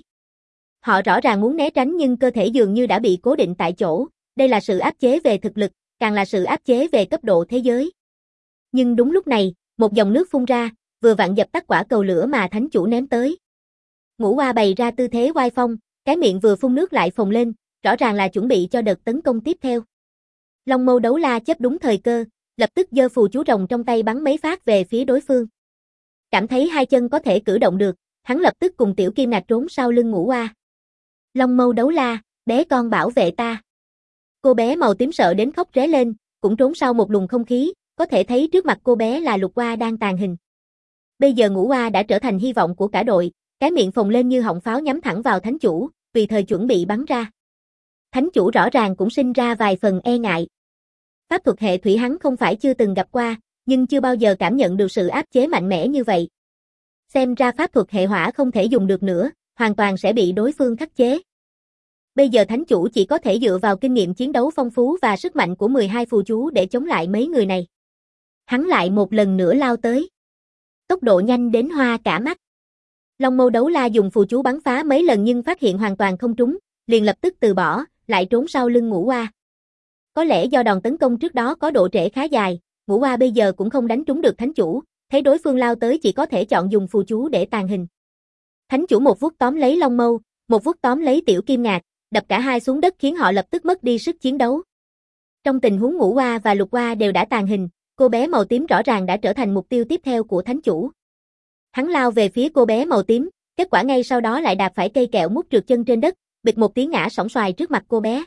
Họ rõ ràng muốn né tránh nhưng cơ thể dường như đã bị cố định tại chỗ, đây là sự áp chế về thực lực, càng là sự áp chế về cấp độ thế giới. Nhưng đúng lúc này, một dòng nước phun ra, vừa vặn dập tắt quả cầu lửa mà thánh chủ ném tới. Ngũ Oa bày ra tư thế oai phong, cái miệng vừa phun nước lại phồng lên, rõ ràng là chuẩn bị cho đợt tấn công tiếp theo. Long Mâu Đấu La chấp đúng thời cơ, lập tức giơ phù chú rồng trong tay bắn mấy phát về phía đối phương. Cảm thấy hai chân có thể cử động được, hắn lập tức cùng Tiểu Kim Ngạc trốn sau lưng Ngũ Oa. Long Mâu Đấu La, bé con bảo vệ ta. Cô bé màu tím sợ đến khóc ré lên, cũng trốn sau một luồng không khí, có thể thấy trước mặt cô bé là Lục Oa đang tàn hình. Bây giờ Ngũ Oa đã trở thành hy vọng của cả đội, cái miệng phồng lên như họng pháo nhắm thẳng vào thánh chủ, tùy thời chuẩn bị bắn ra. Thánh chủ rõ ràng cũng sinh ra vài phần e ngại. Pháp thuật hệ thủy hắn không phải chưa từng gặp qua, nhưng chưa bao giờ cảm nhận được sự áp chế mạnh mẽ như vậy. Xem ra pháp thuật hệ hỏa không thể dùng được nữa, hoàn toàn sẽ bị đối phương khắc chế. Bây giờ thánh chủ chỉ có thể dựa vào kinh nghiệm chiến đấu phong phú và sức mạnh của 12 phù chú để chống lại mấy người này. Hắn lại một lần nữa lao tới. Tốc độ nhanh đến hoa cả mắt. Long Mâu Đấu La dùng phù chú bắn phá mấy lần nhưng phát hiện hoàn toàn không trúng, liền lập tức từ bỏ, lại trốn sau lưng Ngũ Oa. Có lẽ do đòn tấn công trước đó có độ trễ khá dài, Ngũ Oa bây giờ cũng không đánh trúng được thánh chủ, thấy đối phương lao tới chỉ có thể chọn dùng phù chú để tàn hình. Thánh chủ một vuốt tóm lấy Long Mâu, một vuốt tóm lấy Tiểu Kim Ngạc, đập cả hai xuống đất khiến họ lập tức mất đi sức chiến đấu. Trong tình huống Ngũ Oa và Lục Oa đều đã tàn hình, cô bé màu tím rõ ràng đã trở thành mục tiêu tiếp theo của thánh chủ. Hắn lao về phía cô bé màu tím, kết quả ngay sau đó lại đạp phải cây kẹo mút trượt chân trên đất, bịch một tiếng ngã sóng xoài trước mặt cô bé.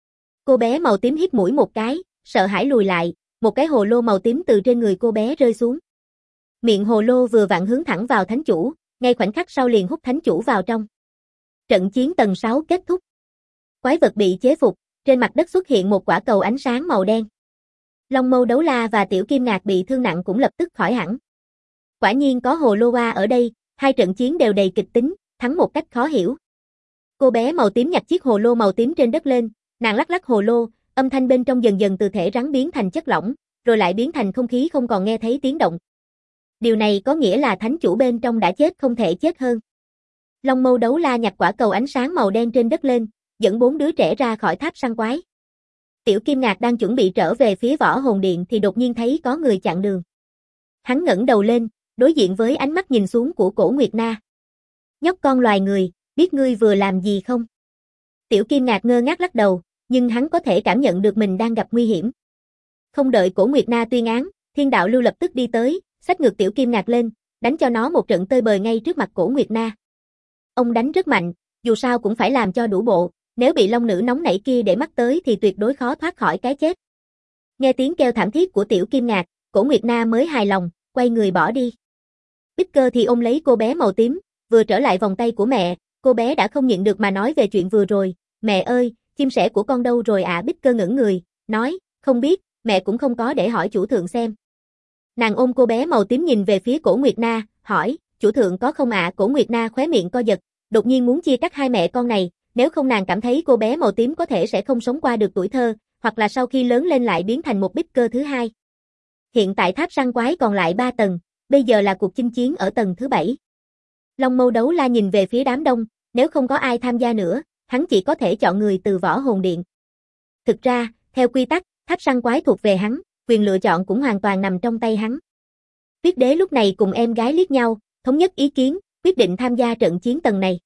Cô bé màu tím hít mũi một cái, sợ hãi lùi lại, một cái hồ lô màu tím từ trên người cô bé rơi xuống. Miệng hồ lô vừa vặn hướng thẳng vào thánh chủ, ngay khoảnh khắc sau liền hút thánh chủ vào trong. Trận chiến tầng 6 kết thúc. Quái vật bị chế phục, trên mặt đất xuất hiện một quả cầu ánh sáng màu đen. Long Mâu Đấu La và Tiểu Kim Ngạc bị thương nặng cũng lập tức khỏi hẳn. Quả nhiên có hồ lô oa ở đây, hai trận chiến đều đầy kịch tính, thắng một cách khó hiểu. Cô bé màu tím nhặt chiếc hồ lô màu tím trên đất lên, nàng lắc lắc hồ lô, âm thanh bên trong dần dần từ thể rắn biến thành chất lỏng, rồi lại biến thành không khí không còn nghe thấy tiếng động. Điều này có nghĩa là thánh chủ bên trong đã chết không thể chết hơn. Long Mâu Đấu La nhặt quả cầu ánh sáng màu đen trên đất lên, dẫn 4 đứa trẻ ra khỏi tháp săn quái. Tiểu Kim Ngạc đang chuẩn bị trở về phía Võ Hồn Điện thì đột nhiên thấy có người chặn đường. Hắn ngẩng đầu lên, đối diện với ánh mắt nhìn xuống của Cổ Nguyệt Na. Nhóc con loài người, biết ngươi vừa làm gì không? Tiểu Kim Ngạc ngơ ngác lắc đầu, nhưng hắn có thể cảm nhận được mình đang gặp nguy hiểm. Không đợi Cổ Nguyệt Na tuyên án, Thiên Đạo Lưu lập tức đi tới, xách ngược Tiểu Kim Ngạc lên, đánh cho nó một trận tơi bời ngay trước mặt Cổ Nguyệt Na. Ông đánh rất mạnh, dù sao cũng phải làm cho đủ bộ, nếu bị long nữ nóng nảy kia để mắt tới thì tuyệt đối khó thoát khỏi cái chết. Nghe tiếng kêu thảm thiết của Tiểu Kim Ngạc, Cổ Nguyệt Na mới hài lòng, quay người bỏ đi. Bích Cơ thì ôm lấy cô bé màu tím, vừa trở lại vòng tay của mẹ, cô bé đã không nhịn được mà nói về chuyện vừa rồi. Mẹ ơi, chim sẻ của con đâu rồi ạ? Bích Cơ ngẩn người, nói, không biết, mẹ cũng không có để hỏi chủ thượng xem. Nàng ôm cô bé màu tím nhìn về phía Cổ Nguyệt Na, hỏi, chủ thượng có không ạ? Cổ Nguyệt Na khóe miệng co giật, đột nhiên muốn chia cắt hai mẹ con này, nếu không nàng cảm thấy cô bé màu tím có thể sẽ không sống qua được tuổi thơ, hoặc là sau khi lớn lên lại biến thành một Bích Cơ thứ hai. Hiện tại tháp săn quái còn lại 3 tầng, bây giờ là cuộc chinh chiến ở tầng thứ 7. Long Mâu Đấu La nhìn về phía đám đông, nếu không có ai tham gia nữa, hắn chỉ có thể chọn người từ Võ Hồn Điện. Thực ra, theo quy tắc, tháp săn quái thuộc về hắn, quyền lựa chọn cũng hoàn toàn nằm trong tay hắn. Tuyết Đế lúc này cùng em gái liếc nhau, thống nhất ý kiến, quyết định tham gia trận chiến tầng này.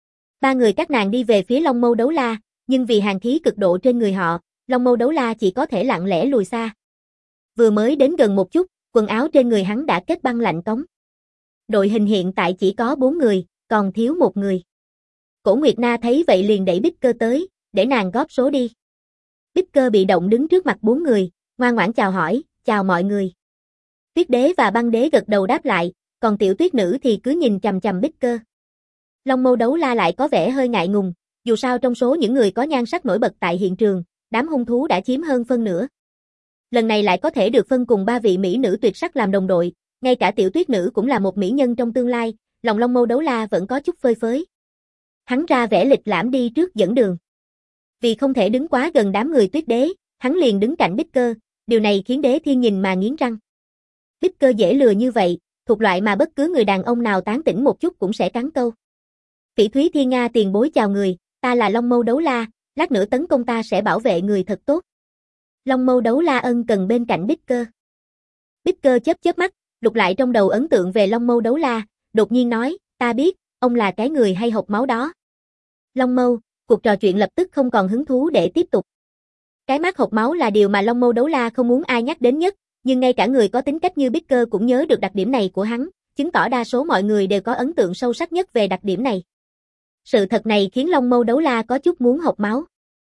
3 người các nàng đi về phía Long Mâu Đấu La, nhưng vì hàn khí cực độ trên người họ, Long Mâu Đấu La chỉ có thể lặng lẽ lùi xa. Vừa mới đến gần một chút, quần áo trên người hắn đã kết băng lạnh cống. Đội hình hiện tại chỉ có 4 người, còn thiếu một người. Cổ Nguyệt Na thấy vậy liền đẩy Bích Cơ tới, để nàng góp số đi. Bích Cơ bị động đứng trước mặt 4 người, ngoan ngoãn chào hỏi, chào mọi người. Tuyết Đế và Băng Đế gật đầu đáp lại, còn tiểu tuyết nữ thì cứ nhìn chằm chằm Bích Cơ. Long Mâu Đấu La lại có vẻ hơi ngại ngùng, dù sao trong số những người có nhan sắc nổi bật tại hiện trường, đám hung thú đã chiếm hơn phân nửa. Lần này lại có thể được phân cùng 3 vị mỹ nữ tuyệt sắc làm đồng đội, ngay cả tiểu tuyết nữ cũng là một mỹ nhân trong tương lai, lòng Long Mâu Đấu La vẫn có chút phơi phới. Hắn ra vẻ lịch lãm đi trước dẫn đường. Vì không thể đứng quá gần đám người Tuyết Đế, hắn liền đứng cạnh Bích Cơ, điều này khiến Đế Thiên nhìn mà nghiến răng. Bích Cơ dễ lừa như vậy, thuộc loại mà bất cứ người đàn ông nào tán tỉnh một chút cũng sẽ cắn câu. Phỉ Thúy Thiên Nga tiền bối chào người, ta là Long Mâu Đấu La, lát nữa tấn công ta sẽ bảo vệ người thật tốt. Long Mâu Đấu La ân cần bên cạnh Bích Cơ. Bích Cơ chớp chớp mắt, lục lại trong đầu ấn tượng về Long Mâu Đấu La, đột nhiên nói, ta biết, ông là cái người hay hộc máu đó. Long Mâu, cuộc trò chuyện lập tức không còn hứng thú để tiếp tục. Cái mắt hộc máu là điều mà Long Mâu Đấu La không muốn ai nhắc đến nhất, nhưng ngay cả người có tính cách như Bicker cũng nhớ được đặc điểm này của hắn, chứng tỏ đa số mọi người đều có ấn tượng sâu sắc nhất về đặc điểm này. Sự thật này khiến Long Mâu Đấu La có chút muốn hộc máu.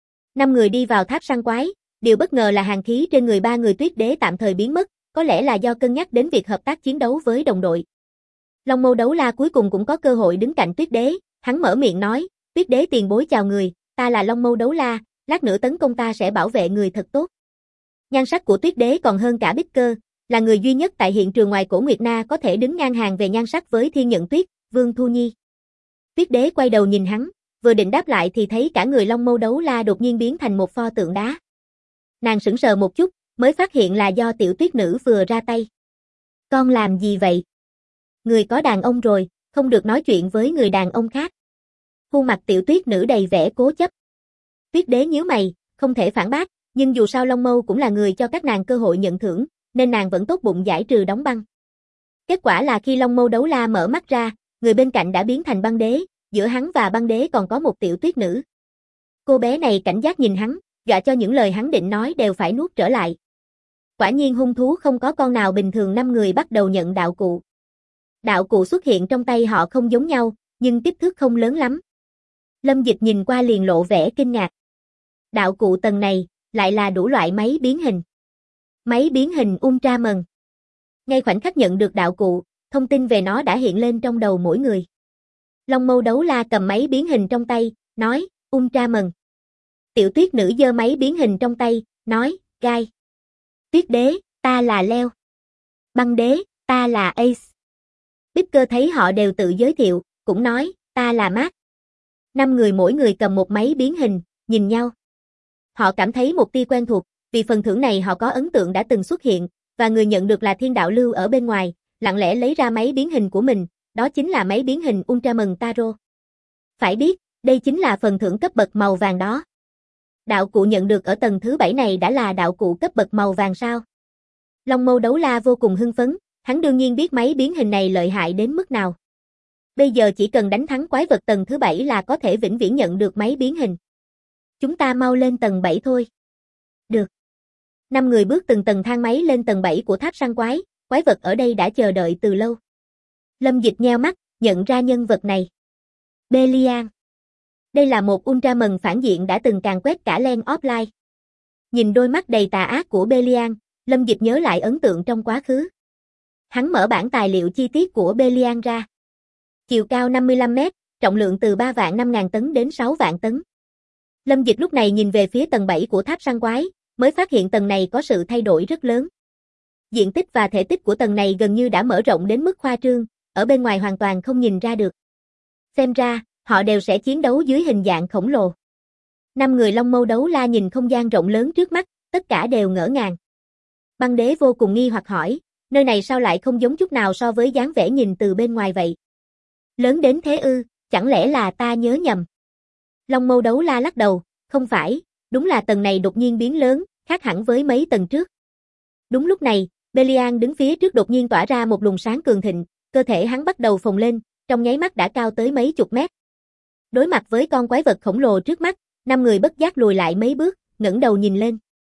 5 người đi vào tháp săn quái, điều bất ngờ là hàn khí trên người 3 người Tuyết Đế tạm thời biến mất, có lẽ là do cân nhắc đến việc hợp tác chiến đấu với đồng đội. Long Mâu Đấu La cuối cùng cũng có cơ hội đứng cạnh Tuyết Đế, hắn mở miệng nói, Tuyết Đế tiền bối chào người, ta là Long Mâu Đấu La, lát nữa tấn công ta sẽ bảo vệ người thật tốt. Nhan sắc của Tuyết Đế còn hơn cả Bicker, là người duy nhất tại hiện trường ngoài Cổ Nguyệt Na có thể đứng ngang hàng về nhan sắc với Thiên Nhận Tuyết, Vương Thu Nhi. Tuyết Đế quay đầu nhìn hắn, vừa định đáp lại thì thấy cả người Long Mâu Đấu La đột nhiên biến thành một pho tượng đá. Nàng sững sờ một chút, mới phát hiện là do tiểu tuyết nữ vừa ra tay. Con làm gì vậy? Người có đàn ông rồi, không được nói chuyện với người đàn ông khác. Khuôn mặt tiểu tuyết nữ đầy vẻ cố chấp. Tuyết Đế nhíu mày, không thể phản bác, nhưng dù sao Long Mâu cũng là người cho các nàng cơ hội nhận thưởng, nên nàng vẫn tốt bụng giải trừ đóng băng. Kết quả là khi Long Mâu Đấu La mở mắt ra, người bên cạnh đã biến thành băng đế, giữa hắn và băng đế còn có một tiểu tuyết nữ. Cô bé này cảnh giác nhìn hắn, dọa cho những lời hắn định nói đều phải nuốt trở lại. Quả nhiên hung thú không có con nào bình thường. 5 người bắt đầu nhận đạo cụ. Đạo cụ xuất hiện trong tay họ không giống nhau, nhưng kích thước không lớn lắm. Lâm Dịch nhìn qua liền lộ vẻ kinh ngạc. Đạo cụ tầng này, lại là đủ loại máy biến hình. Máy biến hình Ultraman. Ngay khoảnh khắc nhận được đạo cụ, thông tin về nó đã hiện lên trong đầu mỗi người. Long Mâu Đấu La cầm máy biến hình trong tay, nói, Ultraman. Tiểu tuyết nữ giơ máy biến hình trong tay, nói, Gai. Tuyết Đế, ta là Leo. Băng Đế, ta là Ace. Bicker thấy họ đều tự giới thiệu, cũng nói, ta là Mark. 5 người mỗi người cầm một máy biến hình, nhìn nhau. Họ cảm thấy một tia quen thuộc, vì phần thưởng này họ có ấn tượng đã từng xuất hiện, và người nhận được là Thiên Đạo Lưu ở bên ngoài, lặng lẽ lấy ra máy biến hình của mình, đó chính là máy biến hình Ultraman Taro. Phải biết, đây chính là phần thưởng cấp bậc màu vàng đó. Đạo cụ nhận được ở tầng thứ 7 này đã là đạo cụ cấp bậc màu vàng sao? Long Mâu Đấu La vô cùng hưng phấn, hắn đương nhiên biết máy biến hình này lợi hại đến mức nào. Bây giờ chỉ cần đánh thắng quái vật tầng thứ 7 là có thể vĩnh viễn nhận được máy biến hình. Chúng ta mau lên tầng 7 thôi. Được. 5 người bước từng tầng thang máy lên tầng 7 của tháp săn quái vật ở đây đã chờ đợi từ lâu. Lâm Dịch nheo mắt, nhận ra nhân vật này. Belial. Đây là một Ultraman phản diện đã từng càn quét cả Land Offline. Nhìn đôi mắt đầy tà ác của Belial, Lâm Dịch nhớ lại ấn tượng trong quá khứ. Hắn mở bản tài liệu chi tiết của Belial ra. Chiều cao 55 mét, trọng lượng từ 3.500.000 tấn đến 6 vạn tấn. Lâm Dịch lúc này nhìn về phía tầng 7 của tháp săn quái, mới phát hiện tầng này có sự thay đổi rất lớn. Diện tích và thể tích của tầng này gần như đã mở rộng đến mức khoa trương, ở bên ngoài hoàn toàn không nhìn ra được. Xem ra, họ đều sẽ chiến đấu dưới hình dạng khổng lồ. 5 người Long Mâu Đấu La nhìn không gian rộng lớn trước mắt, tất cả đều ngỡ ngàng. Băng Đế vô cùng nghi hoặc hỏi, nơi này sao lại không giống chút nào so với dáng vẻ nhìn từ bên ngoài vậy? Lớn đến thế ư, chẳng lẽ là ta nhớ nhầm? Long Mâu Đấu La lắc đầu, không phải, đúng là tầng này đột nhiên biến lớn, khác hẳn với mấy tầng trước. Đúng lúc này, Belial đứng phía trước đột nhiên tỏa ra một luồng sáng cường thịnh, cơ thể hắn bắt đầu phồng lên, trong nháy mắt đã cao tới mấy chục mét. Đối mặt với con quái vật khổng lồ trước mắt, 5 người bất giác lùi lại mấy bước, ngẩng đầu nhìn lên.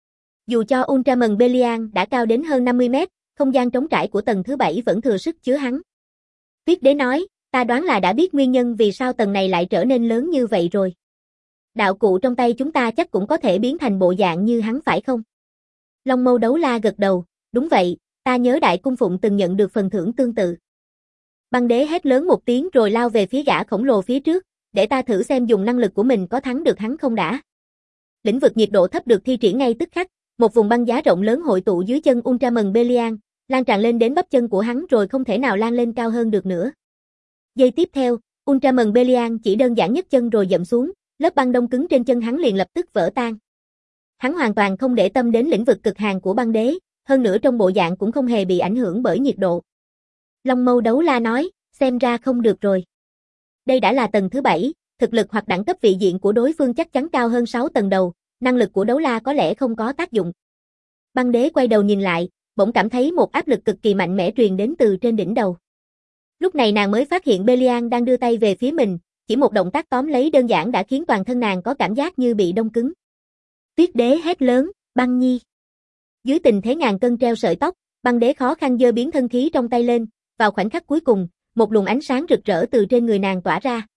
Dù cho Ultraman Belial đã cao đến hơn 50 mét, không gian trống trải của tầng thứ 7 vẫn thừa sức chứa hắn. Tuyết Đế nói, ta đoán là đã biết nguyên nhân vì sao tầng này lại trở nên lớn như vậy rồi. Đạo cụ trong tay chúng ta chắc cũng có thể biến thành bộ dạng như hắn phải không? Long Mâu Đấu La gật đầu, đúng vậy, ta nhớ Đại Cung Phụng từng nhận được phần thưởng tương tự. Băng Đế hét lớn một tiếng rồi lao về phía gã khổng lồ phía trước, để ta thử xem dùng năng lực của mình có thắng được hắn không đã. Lĩnh vực nhiệt độ thấp được thi triển ngay tức khắc, một vùng băng giá rộng lớn hội tụ dưới chân Ultraman Belial, lan tràn lên đến bắp chân của hắn rồi không thể nào lan lên cao hơn được nữa. Giây tiếp theo, Ultraman Belial chỉ đơn giản nhấc chân rồi dậm xuống, lớp băng đông cứng trên chân hắn liền lập tức vỡ tan. Hắn hoàn toàn không để tâm đến lĩnh vực cực hàn của Băng Đế, hơn nữa trong bộ dạng cũng không hề bị ảnh hưởng bởi nhiệt độ. Long Mâu Đấu La nói, xem ra không được rồi. Đây đã là tầng thứ 7, thực lực hoặc đẳng cấp vị diện của đối phương chắc chắn cao hơn 6 tầng đầu, năng lực của Đấu La có lẽ không có tác dụng. Băng Đế quay đầu nhìn lại, bỗng cảm thấy một áp lực cực kỳ mạnh mẽ truyền đến từ trên đỉnh đầu. Lúc này nàng mới phát hiện Belial đang đưa tay về phía mình, chỉ một động tác tóm lấy đơn giản đã khiến toàn thân nàng có cảm giác như bị đông cứng. Tuyết đế hét lớn, băng nhi. Dưới tình thế ngàn cân treo sợi tóc, băng đế khó khăn giơ biến thân khí trong tay lên, vào khoảnh khắc cuối cùng, một luồng ánh sáng rực rỡ từ trên người nàng tỏa ra.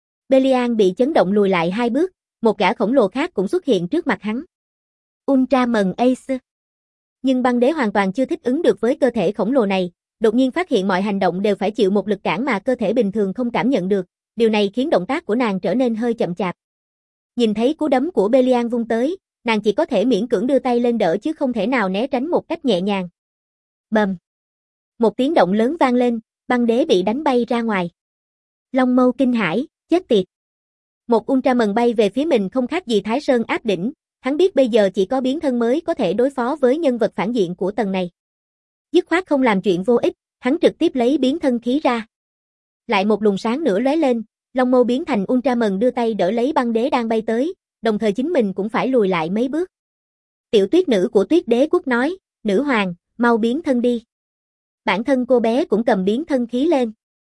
Belial bị chấn động lùi lại 2 bước, một gã khổng lồ khác cũng xuất hiện trước mặt hắn. Ultraman Ace. Nhưng băng đế hoàn toàn chưa thích ứng được với cơ thể khổng lồ này, đột nhiên phát hiện mọi hành động đều phải chịu một lực cản mà cơ thể bình thường không cảm nhận được, điều này khiến động tác của nàng trở nên hơi chậm chạp. Nhìn thấy cú đấm của Belial vung tới, nàng chỉ có thể miễn cưỡng đưa tay lên đỡ chứ không thể nào né tránh một cách nhẹ nhàng. Bầm. Một tiếng động lớn vang lên, băng đế bị đánh bay ra ngoài. Long Mâu kinh hãi, chết tiệt. Một Ultraman bay về phía mình không khác gì Thái Sơn áp đỉnh, hắn biết bây giờ chỉ có biến thân mới có thể đối phó với nhân vật phản diện của tầng này. Dứt khoát không làm chuyện vô ích, hắn trực tiếp lấy biến thân khí ra. Lại một luồng sáng nữa lóe lên, Long Mâu biến thành Ultraman đưa tay đỡ lấy băng đế đang bay tới, đồng thời chính mình cũng phải lùi lại mấy bước. Tiểu tuyết nữ của Tuyết Đế Quốc nói, nữ hoàng, mau biến thân đi. Bản thân cô bé cũng cầm biến thân khí lên.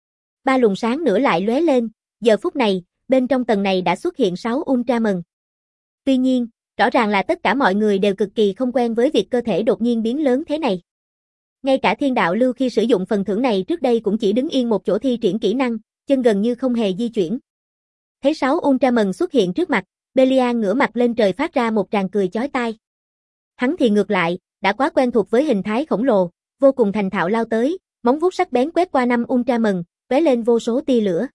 3 luồng sáng nữa lại lóe lên, giờ phút này, bên trong tầng này đã xuất hiện 6 Ultraman. Tuy nhiên, rõ ràng là tất cả mọi người đều cực kỳ không quen với việc cơ thể đột nhiên biến lớn thế này. Ngay cả Thiên Đạo Lưu khi sử dụng phần thưởng này trước đây cũng chỉ đứng yên một chỗ thi triển kỹ năng, chân gần như không hề di chuyển. Thấy 6 Ultraman xuất hiện trước mặt, Belial ngửa mặt lên trời phát ra một tràng cười chói tai. Hắn thì ngược lại, đã quá quen thuộc với hình thái khổng lồ, vô cùng thành thạo lao tới, móng vuốt sắc bén quét qua 5 Ultraman, tóe lên vô số tia lửa.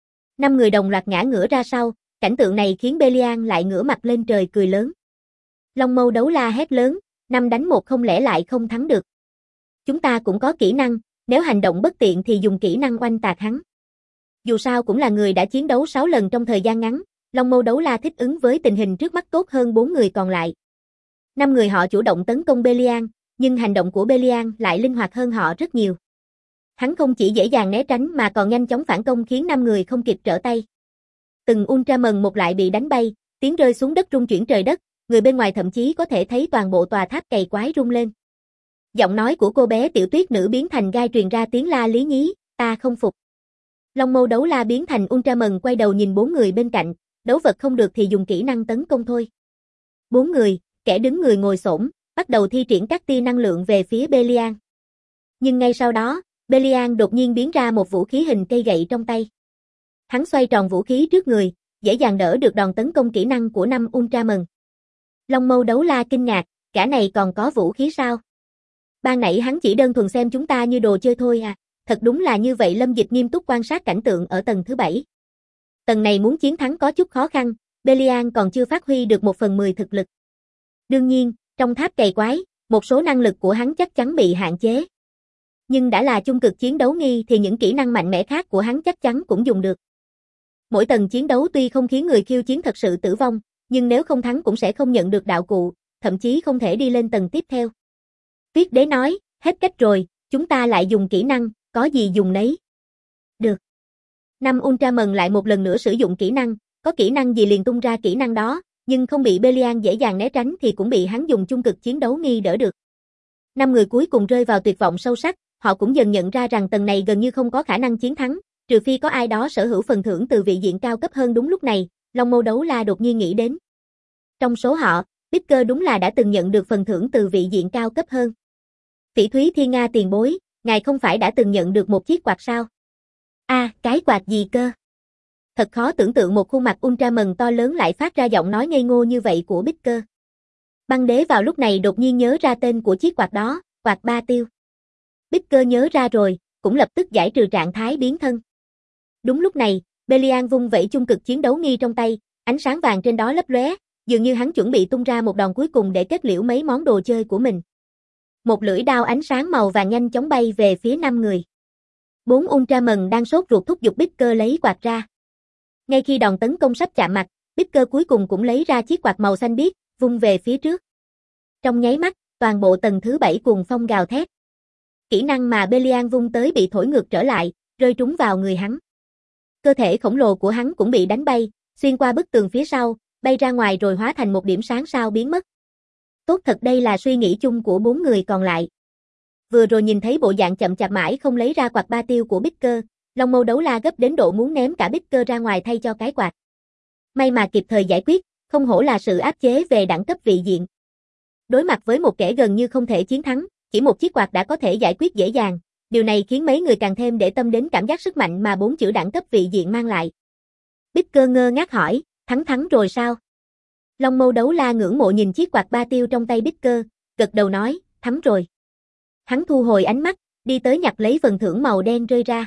5 người đồng loạt ngã ngửa ra sau, cảnh tượng này khiến Belial lại ngửa mặt lên trời cười lớn. Long Mâu đấu la hét lớn, 5 đánh 1 không lẽ lại không thắng được. Chúng ta cũng có kỹ năng, nếu hành động bất tiện thì dùng kỹ năng oanh tạc hắn. Dù sao cũng là người đã chiến đấu 6 lần trong thời gian ngắn, Long Mâu đấu la thích ứng với tình hình trước mắt tốt hơn 4 người còn lại. 5 người họ chủ động tấn công Belial, nhưng hành động của Belial lại linh hoạt hơn họ rất nhiều. Hắn không chỉ dễ dàng né tránh mà còn nhanh chóng phản công khiến 5 người không kịp trở tay. Từng Ultraman một lại bị đánh bay, tiếng rơi xuống đất rung chuyển trời đất, người bên ngoài thậm chí có thể thấy toàn bộ tòa tháp cày quái rung lên. Giọng nói của cô bé tiểu tuyết nữ biến thành gai truyền ra tiếng la lý nhí, ta không phục. Long Mâu đấu la biến thành Ultraman quay đầu nhìn 4 người bên cạnh, đấu vật không được thì dùng kỹ năng tấn công thôi. 4 người, kẻ đứng người ngồi xổm, bắt đầu thi triển các tia năng lượng về phía Belial. Nhưng ngay sau đó, Belial đột nhiên biến ra một vũ khí hình cây gậy trong tay. Hắn xoay tròn vũ khí trước người, dễ dàng đỡ được đòn tấn công kỹ năng của 5 Ultraman. Long Mâu đấu la kinh ngạc, gã này còn có vũ khí sao? Ban nãy hắn chỉ đơn thuần xem chúng ta như đồ chơi thôi à, thật đúng là như vậy. Lâm Dịch nghiêm túc quan sát cảnh tượng ở tầng thứ 7. Tầng này muốn chiến thắng có chút khó khăn, Belial còn chưa phát huy được 1/10 thực lực. Đương nhiên, trong tháp cày quái, một số năng lực của hắn chắc chắn bị hạn chế. Nhưng đã là trung cực chiến đấu nghi thì những kỹ năng mạnh mẽ khác của hắn chắc chắn cũng dùng được. Mỗi tầng chiến đấu tuy không khiến người khiêu chiến thật sự tử vong, nhưng nếu không thắng cũng sẽ không nhận được đạo cụ, thậm chí không thể đi lên tầng tiếp theo. Tuyết Đế nói, hết cách rồi, chúng ta lại dùng kỹ năng, có gì dùng nấy. Được. 5 Ultraman lại một lần nữa sử dụng kỹ năng, có kỹ năng gì liền tung ra kỹ năng đó, nhưng không bị Belial dễ dàng né tránh thì cũng bị hắn dùng trung cực chiến đấu nghi đỡ được. 5 người cuối cùng rơi vào tuyệt vọng sâu sắc, họ cũng dần nhận ra rằng tầng này gần như không có khả năng chiến thắng, trừ phi có ai đó sở hữu phần thưởng từ vị diện cao cấp hơn. Đúng lúc này, Long Mâu đấu la đột nhiên nghĩ đến. Trong số họ, Picker đúng là đã từng nhận được phần thưởng từ vị diện cao cấp hơn. Phỉ Thúy Thiên Nga tiền bối, ngài không phải đã từng nhận được một chiếc quạt sao? Cái quạt gì cơ? Thật khó tưởng tượng một khuôn mặt Ultraman to lớn lại phát ra giọng nói ngây ngô như vậy của Picker. Băng đế vào lúc này đột nhiên nhớ ra tên của chiếc quạt đó, quạt ba tiêu. Picker nhớ ra rồi, cũng lập tức giải trừ trạng thái biến thân. Đúng lúc này, Belial vung vẩy trung cực chiến đấu nghi trong tay, ánh sáng vàng trên đó lấp lóe, dường như hắn chuẩn bị tung ra một đòn cuối cùng để kết liễu mấy món đồ chơi của mình. Một lưỡi đao ánh sáng màu vàng nhanh chóng bay về phía 5 người. 4 Ultraman đang sốt ruột thúc giục Picker lấy quạt ra. Ngay khi đòn tấn công sắp chạm mặt, Picker cuối cùng cũng lấy ra chiếc quạt màu xanh biếc, vung về phía trước. Trong nháy mắt, toàn bộ tầng thứ 7 cuồng phong gào thét. Kỹ năng mà Belial vung tới bị thổi ngược trở lại, rơi trúng vào người hắn. Cơ thể khổng lồ của hắn cũng bị đánh bay, xuyên qua bức tường phía sau, bay ra ngoài rồi hóa thành một điểm sáng sao biến mất. Tốt thật, đây là suy nghĩ chung của 4 người còn lại. Vừa rồi nhìn thấy bộ dạng chậm chạp mãi không lấy ra quạt ba tiêu của Picker, Long Mâu đấu la gấp đến độ muốn ném cả Picker ra ngoài thay cho cái quạt. May mà kịp thời giải quyết, Không hổ là sự áp chế về đẳng cấp vị diện. Đối mặt với một kẻ gần như không thể chiến thắng, chỉ một chiếc quạt đã có thể giải quyết dễ dàng, điều này khiến mấy người càng thêm để tâm đến cảm giác sức mạnh mà 4 chữ đẳng cấp vị diện mang lại. Bicker ngơ ngác hỏi, thắng rồi sao? Long Mâu Đấu La ngưỡng mộ nhìn chiếc quạt 3 tiêu trong tay Bicker, gật đầu nói, thắng rồi. Hắn thu hồi ánh mắt, đi tới nhặt lấy phần thưởng màu đen rơi ra.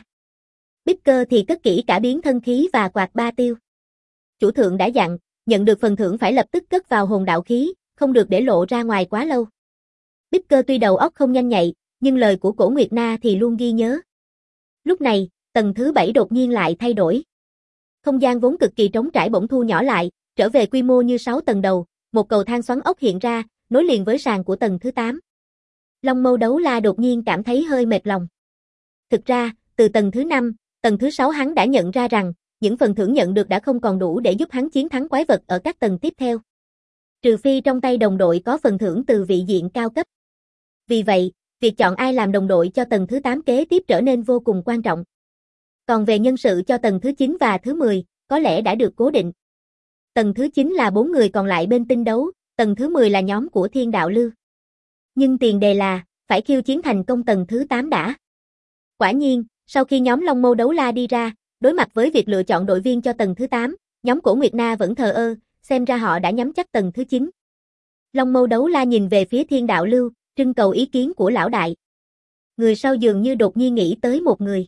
Bicker thì cất kỹ cả biến thân khí và quạt 3 tiêu. Chủ thượng đã dặn, nhận được phần thưởng phải lập tức cất vào hồn đạo khí, không được để lộ ra ngoài quá lâu. Bicker tuy đầu óc không nhanh nhạy, nhưng lời của Cổ Nguyệt Na thì luôn ghi nhớ. Lúc này, tầng thứ 7 đột nhiên lại thay đổi. Không gian vốn cực kỳ trống trải bỗng thu nhỏ lại, trở về quy mô như 6 tầng đầu, một cầu thang xoắn ốc hiện ra, nối liền với sàn của tầng thứ 8. Long Mâu Đấu La đột nhiên cảm thấy hơi mệt lòng. Thực ra, từ tầng thứ 5, tầng thứ 6 hắn đã nhận ra rằng, những phần thưởng nhận được đã không còn đủ để giúp hắn chiến thắng quái vật ở các tầng tiếp theo. Trừ phi trong tay đồng đội có phần thưởng từ vị diện cao cấp. Vì vậy, việc chọn ai làm đồng đội cho tầng thứ 8 kế tiếp trở nên vô cùng quan trọng. Còn về nhân sự cho tầng thứ 9 và thứ 10, có lẽ đã được cố định. Tầng thứ 9 là 4 người còn lại bên tinh đấu, tầng thứ 10 là nhóm của Thiên Đạo Lưu. Nhưng tiền đề là, phải khiêu chiến thành công tầng thứ 8 đã. Quả nhiên, sau khi nhóm Long Mâu Đấu La đi ra, đối mặt với việc lựa chọn đội viên cho tầng thứ 8, nhóm Cổ Nguyệt Na vẫn thờ ơ, xem ra họ đã nhắm chắc tầng thứ 9. Long Mâu Đấu La nhìn về phía Thiên Đạo Lưu, trưng cầu ý kiến của lão đại. Người sau dường như đột nhiên nghĩ tới một người.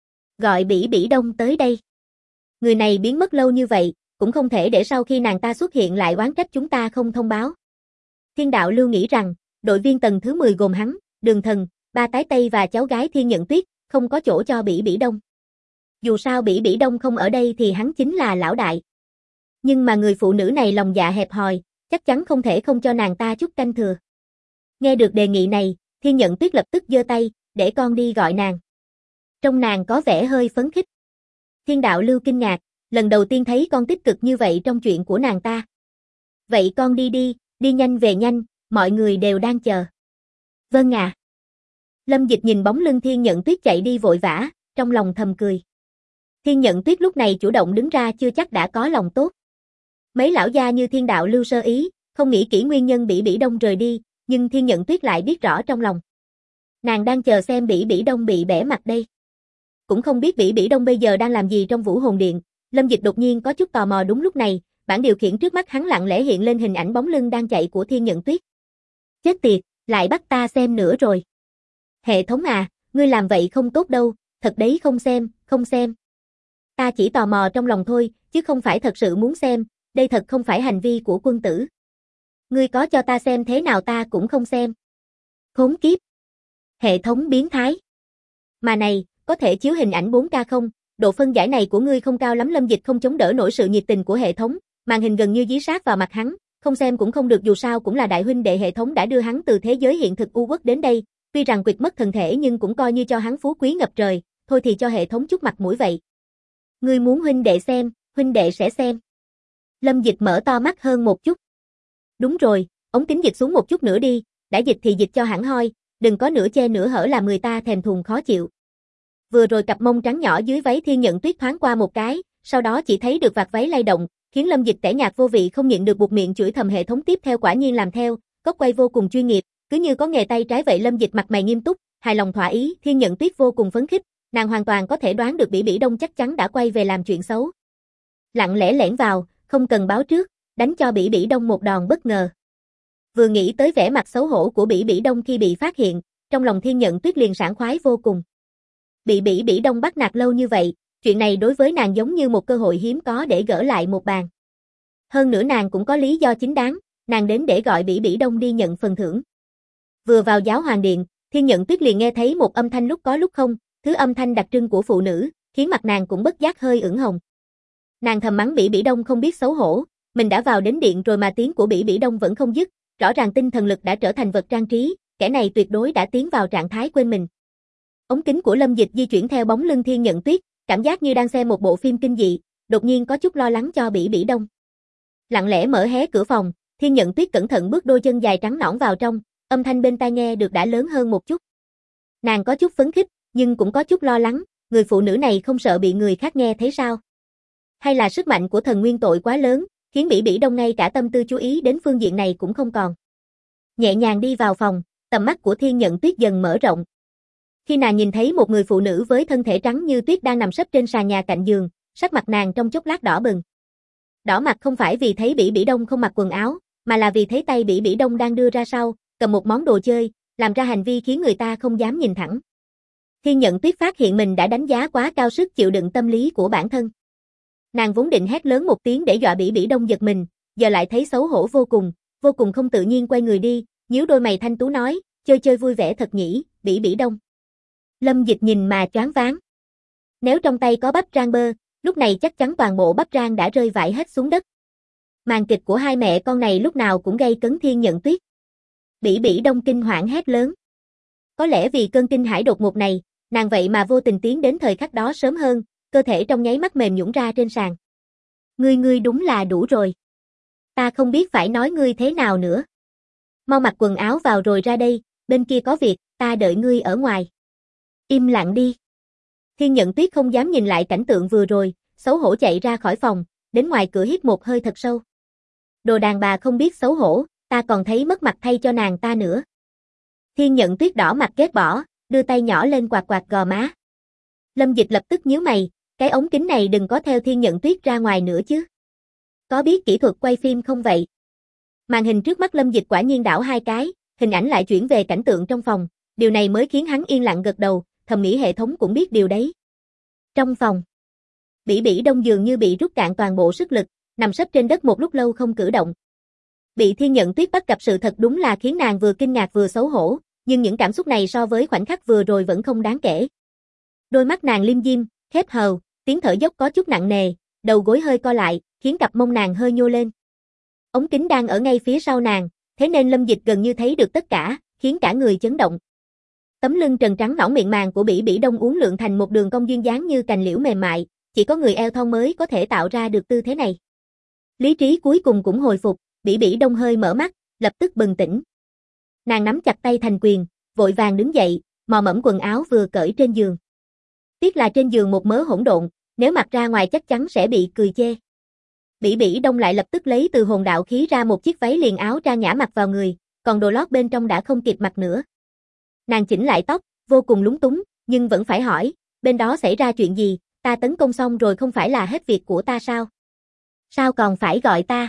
Gọi Bỉ Bỉ Đông tới đây. Người này biến mất lâu như vậy, cũng không thể để sau khi nàng ta xuất hiện lại oán trách chúng ta không thông báo. Thiên Đạo Lưu nghĩ rằng, đội viên tầng thứ 10 gồm hắn, Đường Thần, Ba Tái Tây và cháu gái Thiên Nhận Tuyết, không có chỗ cho Bỉ Bỉ Đông. Dù sao Bỉ Bỉ Đông không ở đây thì hắn chính là lão đại. Nhưng mà người phụ nữ này lòng dạ hẹp hòi, chắc chắn không thể không cho nàng ta chút canh thừa. Nghe được đề nghị này, Thiên Nhận Tuyết lập tức giơ tay, để con đi gọi nàng. Trông nàng có vẻ hơi phấn khích. Thiên Đạo Lưu kinh ngạc, lần đầu tiên thấy con tích cực như vậy trong chuyện của nàng ta. Vậy con đi đi, đi nhanh về nhanh, mọi người đều đang chờ. Vâng ạ. Lâm Dịch nhìn bóng lưng Thiên Nhận Tuyết chạy đi vội vã, trong lòng thầm cười. Thiên Nhận Tuyết lúc này chủ động đứng ra chưa chắc đã có lòng tốt. Mấy lão gia như Thiên Đạo Lưu sơ ý, không nghĩ kỹ nguyên nhân Bỉ Bỉ Đông rời đi, nhưng Thiên Nhận Tuyết lại biết rõ trong lòng. Nàng đang chờ xem Bỉ Bỉ Đông bị bẻ mặt đây. Cũng không biết Bỉ Bỉ Đông bây giờ đang làm gì trong Vũ Hồn Điện. Lâm Dịch đột nhiên có chút tò mò đúng lúc này, bảng điều khiển trước mắt hắn lặng lẽ hiện lên hình ảnh bóng lưng đang chạy của Thiên Nhận Tuyết. Chết tiệt, lại bắt ta xem nữa rồi. Hệ thống à, ngươi làm vậy không tốt đâu, thật đấy không xem. Ta chỉ tò mò trong lòng thôi, chứ không phải thật sự muốn xem, đây thật không phải hành vi của quân tử. Ngươi có cho ta xem thế nào ta cũng không xem. Khốn kiếp. Hệ thống biến thái. Mà này, có thể chiếu hình ảnh 4K không? Độ phân giải này của ngươi không cao lắm. Lâm Dịch không chống đỡ nổi sự nhiệt tình của hệ thống, màn hình gần như dí sát vào mặt hắn, không xem cũng không được dù sao cũng là đại huynh đệ hệ thống đã đưa hắn từ thế giới hiện thực u uất đến đây, tuy rằng quyệt mất thần thể nhưng cũng coi như cho hắn phú quý ngập trời, thôi thì cho hệ thống chút mặt mũi vậy. Ngươi muốn huynh đệ xem, huynh đệ sẽ xem. Lâm Dịch mở to mắt hơn một chút. Đúng rồi, ống kính dịch xuống một chút nữa đi, đã dịch thì dịch cho hẳn hoi, đừng có nửa che nửa hở làm người ta thèm thuồng khó chịu. Vừa rồi cặp mông trắng nhỏ dưới váy Thiên Nhận Tuyết thoáng qua một cái, sau đó chỉ thấy được vạt váy lay động, khiến Lâm Dịch tẻ nhạt vô vị không nhịn được buột miệng chửi thầm hệ thống tiếp theo quả nhiên làm theo, góc quay vô cùng chuyên nghiệp, cứ như có nghề tay trái vậy. Lâm Dịch mặt mày nghiêm túc, hài lòng thỏa ý, Thiên Nhận Tuyết vô cùng phấn khích, nàng hoàn toàn có thể đoán được Bỉ Bỉ Đông chắc chắn đã quay về làm chuyện xấu. Lặng lẽ lẻn vào, không cần báo trước, đánh cho Bỉ Bỉ Đông một đòn bất ngờ. Vừa nghĩ tới vẻ mặt xấu hổ của Bỉ Bỉ Đông khi bị phát hiện, trong lòng Thiên Nhận Tuyết liền sảng khoái vô cùng. Bị Bỉ Bỉ Đông bắt nạt lâu như vậy, chuyện này đối với nàng giống như một cơ hội hiếm có để gỡ lại một bàn. Hơn nữa nàng cũng có lý do chính đáng, nàng đến để gọi Bỉ Bỉ Đông đi nhận phần thưởng. Vừa vào Giáo Hoàng Điện, Thiên Nhận Tuyết liền nghe thấy một âm thanh lúc có lúc không, thứ âm thanh đặc trưng của phụ nữ, khiến mặt nàng cũng bất giác hơi ửng hồng. Nàng thầm mắng Bỉ Bỉ Đông không biết xấu hổ, mình đã vào đến điện rồi mà tiếng của Bỉ Bỉ Đông vẫn không dứt, rõ ràng tinh thần lực đã trở thành vật trang trí, kẻ này tuyệt đối đã tiến vào trạng thái quên mình. Ống kính của Lâm Dịch di chuyển theo bóng lưng Thiên Nhận Tuyết, cảm giác như đang xem một bộ phim kinh dị, đột nhiên có chút lo lắng cho Bỉ Bỉ Đông. Lặng lẽ mở hé cửa phòng, Thiên Nhận Tuyết cẩn thận bước đôi chân dài trắng nõn vào trong, âm thanh bên tai nghe được đã lớn hơn một chút. Nàng có chút phấn khích, nhưng cũng có chút lo lắng, người phụ nữ này không sợ bị người khác nghe thấy sao? Hay là sức mạnh của thần nguyên tội quá lớn, khiến Bỉ Bỉ Đông ngay cả tâm tư chú ý đến phương diện này cũng không còn. Nhẹ nhàng đi vào phòng, tầm mắt của Thiên Nhận Tuyết dần mở rộng. Khi nàng nhìn thấy một người phụ nữ với thân thể trắng như tuyết đang nằm sấp trên sàn nhà cạnh giường, sắc mặt nàng trong chốc lát đỏ bừng. Đỏ mặt không phải vì thấy Bỉ Bỉ Đông không mặc quần áo, mà là vì thấy tay Bỉ Bỉ Đông đang đưa ra sau, cầm một món đồ chơi, làm ra hành vi khiến người ta không dám nhìn thẳng. Thiên Nhận Tuyết phát hiện mình đã đánh giá quá cao sức chịu đựng tâm lý của bản thân. Nàng vốn định hét lớn một tiếng để dọa Bỉ Bỉ Đông giật mình, giờ lại thấy xấu hổ vô cùng không tự nhiên quay người đi, nhíu đôi mày thanh tú nói, chơi chơi vui vẻ thật nhỉ, Bỉ Bỉ Đông. Lâm Dịch nhìn mà choáng váng. Nếu trong tay có bắp rang bơ, lúc này chắc chắn toàn bộ bắp rang đã rơi vãi hết xuống đất. Màn kịch của hai mẹ con này lúc nào cũng gây cấn Thiên Nhận Tuyết. Bỉ Bỉ Đông kinh hoảng hét lớn. Có lẽ vì cơn kinh hãi đột ngột này, nàng vậy mà vô tình tiến đến thời khắc đó sớm hơn, cơ thể trong nháy mắt mềm nhũn ra trên sàn. Ngươi đúng là đủ rồi. Ta không biết phải nói ngươi thế nào nữa. Mau mặc quần áo vào rồi ra đây, bên kia có việc, ta đợi ngươi ở ngoài. Im lặng đi. Thiên Nhận Tuyết không dám nhìn lại cảnh tượng vừa rồi, xấu hổ chạy ra khỏi phòng, đến ngoài cửa hít một hơi thật sâu. Đồ đàn bà không biết xấu hổ, ta còn thấy mất mặt thay cho nàng ta nữa. Thiên Nhận Tuyết đỏ mặt ghét bỏ, đưa tay nhỏ lên quạt quạt gò má. Lâm Dịch lập tức nhíu mày, cái ống kính này đừng có theo Thiên Nhận Tuyết ra ngoài nữa chứ. Có biết kỹ thuật quay phim không vậy? Màn hình trước mắt Lâm Dịch quả nhiên đảo hai cái, hình ảnh lại chuyển về cảnh tượng trong phòng, điều này mới khiến hắn yên lặng gật đầu, thầm nghĩ hệ thống cũng biết điều đấy. Trong phòng, Bỉ Bỉ Đông dường như bị rút cạn toàn bộ sức lực, nằm sấp trên đất một lúc lâu không cử động. Bị Thiên Nhận Tuyết bắt gặp sự thật đúng là khiến nàng vừa kinh ngạc vừa xấu hổ, nhưng những cảm xúc này so với khoảnh khắc vừa rồi vẫn không đáng kể. Đôi mắt nàng lim dim, khép hờ, tiếng thở dốc có chút nặng nề, đầu gối hơi co lại, khiến cặp mông nàng hơi nhô lên. Ống kính đang ở ngay phía sau nàng, thế nên Lâm Dịch gần như thấy được tất cả, khiến cả người chấn động. Tấm lưng trần trắng nõn miệng màng của Bỉ Bỉ Đông uốn lượn thành một đường cong duyên dáng như cành liễu mềm mại, chỉ có người eo thon mới có thể tạo ra được tư thế này. Lý trí cuối cùng cũng hồi phục, Bỉ Bỉ Đông hơi mở mắt, lập tức bừng tỉnh. Nàng nắm chặt tay thành quyền, vội vàng đứng dậy, mò mẫm quần áo vừa cởi trên giường. Tiếc là trên giường một mớ hỗn độn, nếu mặc ra ngoài chắc chắn sẽ bị cười chê. Bỉ Bỉ Đông lại lập tức lấy từ hồn đạo khí ra một chiếc váy liền áo trang nhã mặc vào người, còn đồ lót bên trong đã không kịp mặc nữa. Nàng chỉnh lại tóc, vô cùng lúng túng, nhưng vẫn phải hỏi, bên đó xảy ra chuyện gì, ta tấn công xong rồi không phải là hết việc của ta sao? Sao còn phải gọi ta?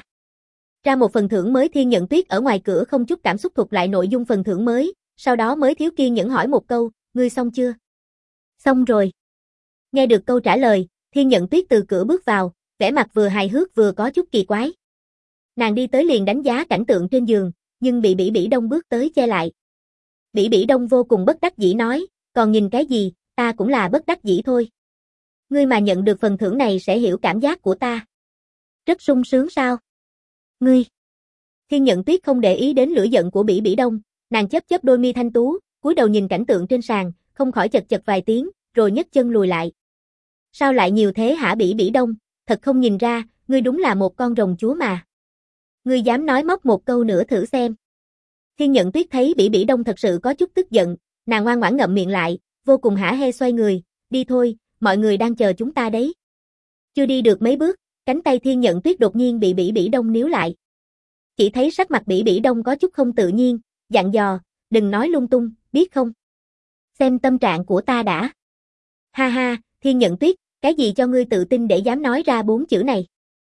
Ra một phần thưởng mới. Thiên Nhận Tuyết ở ngoài cửa không chút cảm xúc thuật lại nội dung phần thưởng mới, sau đó mới thiếu kiên nhẫn hỏi một câu, ngươi xong chưa? Xong rồi. Nghe được câu trả lời, Thiên Nhận Tuyết từ cửa bước vào, vẻ mặt vừa hài hước vừa có chút kỳ quái. Nàng đi tới liền đánh giá cảnh tượng trên giường, nhưng bị Bỉ Bỉ Đông bước tới che lại. Bỉ Bỉ Đông vô cùng bất đắc dĩ nói, còn nhìn cái gì, ta cũng là bất đắc dĩ thôi. Ngươi mà nhận được phần thưởng này sẽ hiểu cảm giác của ta. Rất sung sướng sao? Ngươi. Thiên Nhận Tuyết không để ý đến lửa giận của Bỉ Bỉ Đông, nàng chớp chớp đôi mi thanh tú, cúi đầu nhìn cảnh tượng trên sàn, không khỏi chật chật vài tiếng, rồi nhấc chân lùi lại. Sao lại nhiều thế hả Bỉ Bỉ Đông, thật không nhìn ra, ngươi đúng là một con rồng chúa mà. Ngươi dám nói móc một câu nữa thử xem. Thiên Nhận Tuyết thấy Bỉ Bỉ Đông thật sự có chút tức giận, nàng ngoan ngoãn ngậm miệng lại, vô cùng hả hê xoay người, đi thôi, mọi người đang chờ chúng ta đấy. Chưa đi được mấy bước, cánh tay Thiên Nhận Tuyết đột nhiên bị Bỉ Bỉ Đông níu lại. Chỉ thấy sắc mặt Bỉ Bỉ Đông có chút không tự nhiên, dặn dò, đừng nói lung tung, biết không? Xem tâm trạng của ta đã. Ha ha, Thiên Nhận Tuyết, cái gì cho ngươi tự tin để dám nói ra 4 chữ này?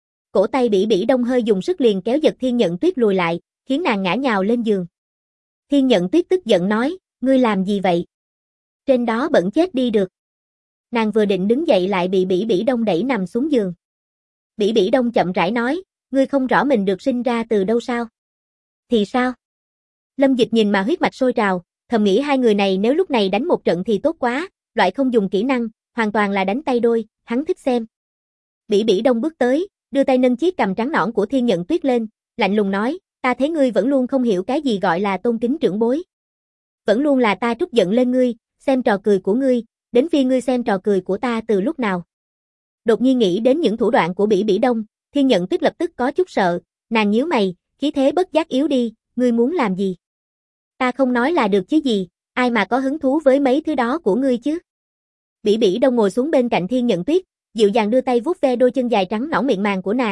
Cổ tay Bỉ Bỉ Đông hơi dùng sức liền kéo giật Thiên Nhận Tuyết lùi lại, khiến nàng ngã nhào lên giường. Thiên Nhận Tuyết tức giận nói, ngươi làm gì vậy? Trên đó bẩn chết đi được. Nàng vừa định đứng dậy lại bị Bỉ Bỉ Đông đẩy nằm xuống giường. Bỉ Bỉ Đông chậm rãi nói, ngươi không rõ mình được sinh ra từ đâu sao? Thì sao? Lâm Dịch nhìn mà huyết mạch sôi trào, thầm nghĩ hai người này nếu lúc này đánh một trận thì tốt quá, loại không dùng kỹ năng, hoàn toàn là đánh tay đôi, hắn thích xem. Bỉ Bỉ Đông bước tới, đưa tay nâng chiếc cằm trắng nõn của Thiên Nhận Tuyết lên, lạnh lùng nói, ta thấy ngươi vẫn luôn không hiểu cái gì gọi là tôn kính trưởng bối. Vẫn luôn là ta trút giận lên ngươi, xem trò cười của ngươi, đến phiên ngươi xem trò cười của ta từ lúc nào. Đột nhiên nghĩ đến những thủ đoạn của Bỉ Bỉ Đông, Thiên Nhận Tuyết lập tức có chút sợ, nàng nhíu mày, khí thế bất giác yếu đi, ngươi muốn làm gì? Ta không nói là được chứ gì, ai mà có hứng thú với mấy thứ đó của ngươi chứ? Bỉ Bỉ Đông ngồi xuống bên cạnh Thiên Nhận Tuyết, dịu dàng đưa tay vuốt ve đôi chân dài trắng nõn miệng màng của nàng,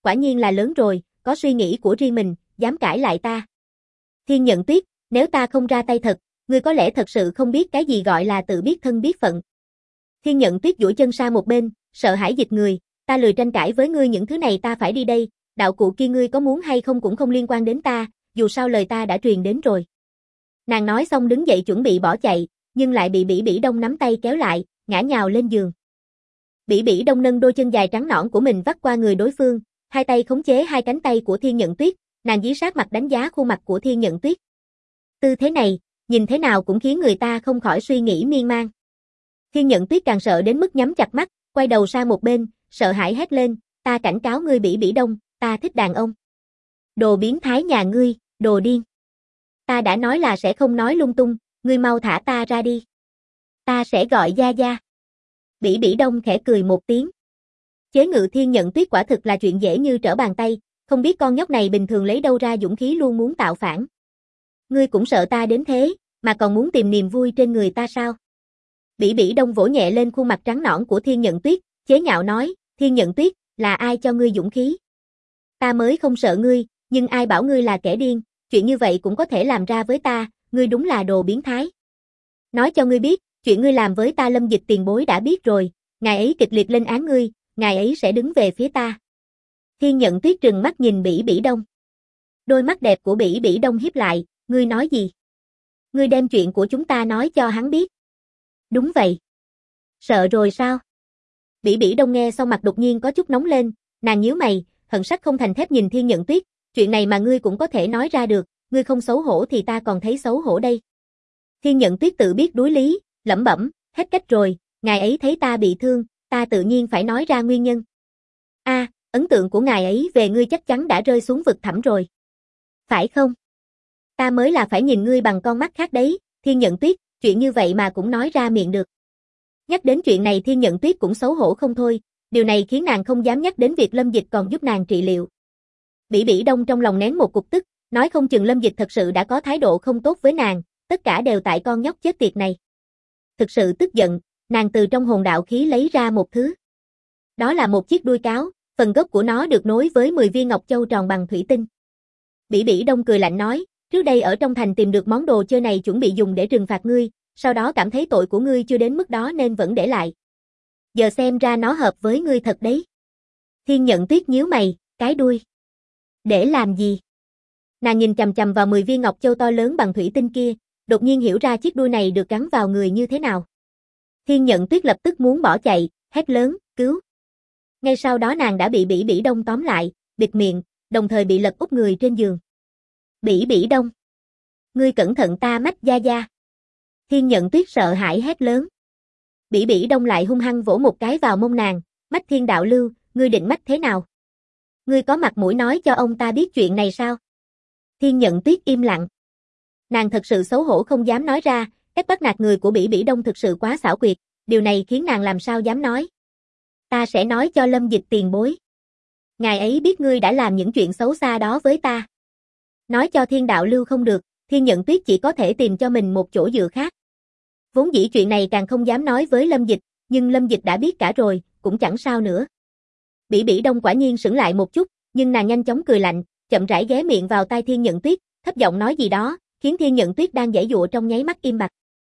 quả nhiên là lớn rồi, có suy nghĩ của riêng mình, dám cãi lại ta. Thiên Nhận Tuyết, nếu ta không ra tay thật, ngươi có lẽ thật sự không biết cái gì gọi là tự biết thân biết phận. Thiên Nhận Tuyết duỗi chân sang một bên, sợ hãi dịch người, ta lười tranh cãi với ngươi, những thứ này ta phải đi đây, đạo cụ kia ngươi có muốn hay không cũng không liên quan đến ta, dù sao lời ta đã truyền đến rồi. Nàng nói xong đứng dậy chuẩn bị bỏ chạy, nhưng lại bị Bỉ Bỉ Đông nắm tay kéo lại, ngã nhào lên giường. Bỉ Bỉ Đông nâng đôi chân dài trắng nõn của mình vắt qua người đối phương, hai tay khống chế hai cánh tay của Thiên Nhận Tuyết, nàng dí sát mặt đánh giá khuôn mặt của Thiên Nhận Tuyết. Tư thế này, nhìn thế nào cũng khiến người ta không khỏi suy nghĩ miên man. Thiên Nhận Tuyết càng sợ đến mức nhắm chặt mắt, quay đầu sang một bên, sợ hãi hét lên, ta cảnh cáo ngươi Bỉ Bỉ Đông, ta thích đàn ông. Đồ biến thái nhà ngươi, đồ điên. Ta đã nói là sẽ không nói lung tung, ngươi mau thả ta ra đi. Ta sẽ gọi Gia Gia. Bỉ Bỉ Đông khẽ cười một tiếng. Chế ngự Thiên Nhận Tuyết quả thực là chuyện dễ như trở bàn tay, không biết con nhóc này bình thường lấy đâu ra dũng khí luôn muốn tạo phản. Ngươi cũng sợ ta đến thế, mà còn muốn tìm niềm vui trên người ta sao? Bỉ Bỉ Đông vỗ nhẹ lên khuôn mặt trắng nõn của Thiên Nhận Tuyết, chế nhạo nói, Thiên Nhận Tuyết, là ai cho ngươi dũng khí? Ta mới không sợ ngươi, nhưng ai bảo ngươi là kẻ điên, chuyện như vậy cũng có thể làm ra với ta, ngươi đúng là đồ biến thái. Nói cho ngươi biết, chuyện ngươi làm với ta Lâm Dịch tiền bối đã biết rồi, ngài ấy kịch liệt lên án ngươi, ngài ấy sẽ đứng về phía ta. Thiên Nhận Tuyết trừng mắt nhìn Bỉ Bỉ Đông. Đôi mắt đẹp của Bỉ Bỉ Đông híp lại, ngươi nói gì? Ngươi đem chuyện của chúng ta nói cho hắn biết. Đúng vậy. Sợ rồi sao? Bỉ Bỉ Đông nghe xong mặt đột nhiên có chút nóng lên, nàng nhíu mày, hận sắt không thành thép nhìn Thiên Nhận Tuyết, chuyện này mà ngươi cũng có thể nói ra được, ngươi không xấu hổ thì ta còn thấy xấu hổ đây. Thiên Nhận Tuyết tự biết đối lý, lẩm bẩm, hết cách rồi, ngài ấy thấy ta bị thương, ta tự nhiên phải nói ra nguyên nhân. Ấn tượng của ngài ấy về ngươi chắc chắn đã rơi xuống vực thẳm rồi. Phải không? Ta mới là phải nhìn ngươi bằng con mắt khác đấy, Thiên Nhận Tuyết, chuyện như vậy mà cũng nói ra miệng được. Nhắc đến chuyện này Thiên Nhận Tuyết cũng xấu hổ không thôi, điều này khiến nàng không dám nhắc đến việc Lâm Dịch còn giúp nàng trị liệu. Bỉ Bỉ Đông trong lòng nén một cục tức, nói không chừng Lâm Dịch thật sự đã có thái độ không tốt với nàng, tất cả đều tại con nhóc chết tiệt này. Thực sự tức giận, nàng từ trong hồn đạo khí lấy ra một thứ. Đó là một chiếc đuôi cáo, phần gốc của nó được nối với 10 viên ngọc châu tròn bằng thủy tinh. Bỉ Bỉ Đông cười lạnh nói, trước đây ở trong thành tìm được món đồ chơi này chuẩn bị dùng để trừng phạt ngươi, sau đó cảm thấy tội của ngươi chưa đến mức đó nên vẫn để lại. Giờ xem ra nó hợp với ngươi thật đấy. Thiên Nhận Tuyết nhíu mày, cái đuôi. Để làm gì? Nàng nhìn chằm chằm vào 10 viên ngọc châu to lớn bằng thủy tinh kia, đột nhiên hiểu ra chiếc đuôi này được gắn vào người như thế nào. Thiên Nhận Tuyết lập tức muốn bỏ chạy, hét lớn, cứu. Ngay sau đó nàng đã bị Bỉ Bỉ Đông tóm lại, bịt miệng, đồng thời bị lật úp người trên giường. Bỉ Bỉ Đông. Ngươi cẩn thận ta mách Gia Gia. Thiên Nhận Tuyết sợ hãi hét lớn. Bỉ Bỉ Đông lại hung hăng vỗ một cái vào mông nàng, mách Thiên Đạo Lưu, ngươi định mách thế nào? Ngươi có mặt mũi nói cho ông ta biết chuyện này sao? Thiên Nhận Tuyết im lặng. Nàng thật sự xấu hổ không dám nói ra, cách bắt nạt người của Bỉ Bỉ Đông thực sự quá xảo quyệt, điều này khiến nàng làm sao dám nói. Ta sẽ nói cho Lâm Dịch tiền bối. Ngài ấy biết ngươi đã làm những chuyện xấu xa đó với ta. Nói cho Thiên Đạo Lưu không được, Thiên Nhận Tuyết chỉ có thể tìm cho mình một chỗ dựa khác. Vốn dĩ chuyện này càng không dám nói với Lâm Dịch, nhưng Lâm Dịch đã biết cả rồi, cũng chẳng sao nữa. Bỉ Bỉ Đông quả nhiên sững lại một chút, nhưng nàng nhanh chóng cười lạnh, chậm rãi ghé miệng vào tai Thiên Nhận Tuyết, thấp giọng nói gì đó, khiến Thiên Nhận Tuyết đang giãy giụa trong nháy mắt im bặt.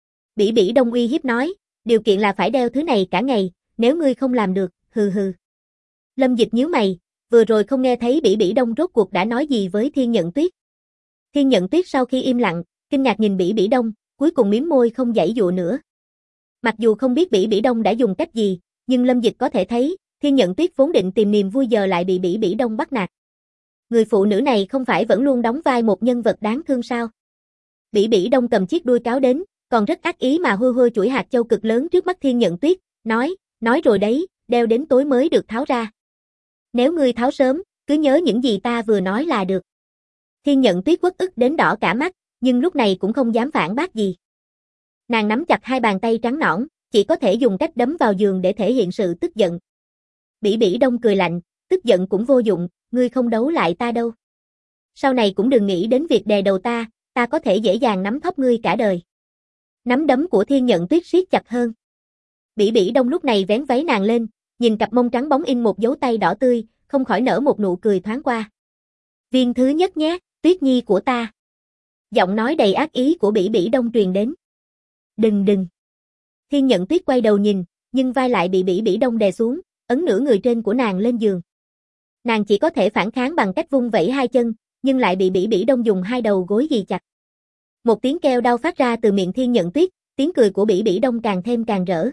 Bỉ Bỉ Đông uy hiếp nói, điều kiện là phải đeo thứ này cả ngày, nếu ngươi không làm được, hừ hừ. Lâm Dịch nhíu mày, vừa rồi không nghe thấy Bỉ Bỉ Đông rốt cuộc đã nói gì với Thiên Nhận Tuyết. Thiên Nhận Tuyết sau khi im lặng, kinh ngạc nhìn Bỉ Bỉ Đông, cuối cùng mím môi không giãy giụa nữa. Mặc dù không biết Bỉ Bỉ Đông đã dùng cách gì, nhưng Lâm Dịch có thể thấy, Thiên Nhận Tuyết vốn định tìm niềm vui giờ lại bị Bỉ Bỉ Đông bắt nạt. Người phụ nữ này không phải vẫn luôn đóng vai một nhân vật đáng thương sao? Bỉ Bỉ Đông cầm chiếc đuôi cáo đến, còn rất ác ý mà hôi hôi chuỗi hạt châu cực lớn trước mắt Thiên Nhận Tuyết, nói rồi đấy, đeo đến tối mới được tháo ra. Nếu ngươi tháo sớm, cứ nhớ những gì ta vừa nói là được. Thiên Nhận Tuyết uất ức đến đỏ cả mắt, nhưng lúc này cũng không dám phản bác gì. Nàng nắm chặt hai bàn tay trắng nõn, chỉ có thể dùng cách đấm vào giường để thể hiện sự tức giận. Bỉ Bỉ Đông cười lạnh, tức giận cũng vô dụng, ngươi không đấu lại ta đâu. Sau này cũng đừng nghĩ đến việc đè đầu ta có thể dễ dàng nắm thóp ngươi cả đời. Nắm đấm của Thiên Nhận Tuyết siết chặt hơn. Bỉ Bỉ Đông lúc này vén váy nàng lên, nhìn cặp mông trắng bóng in một dấu tay đỏ tươi, không khỏi nở một nụ cười thoáng qua. Viên thứ nhất nhé, Tuyết Nhi của ta. Giọng nói đầy ác ý của Bỉ Bỉ Đông truyền đến. Đừng. Thiên Nhận Tuyết quay đầu nhìn, nhưng vai lại bị Bỉ Bỉ Đông đè xuống, ấn nửa người trên của nàng lên giường. Nàng chỉ có thể phản kháng bằng cách vung vẩy hai chân, nhưng lại bị Bỉ Bỉ Đông dùng hai đầu gối ghì chặt. Một tiếng kêu đau phát ra từ miệng Thiên Nhận Tuyết, tiếng cười của Bỉ Bỉ Đông càng thêm càng rỡ.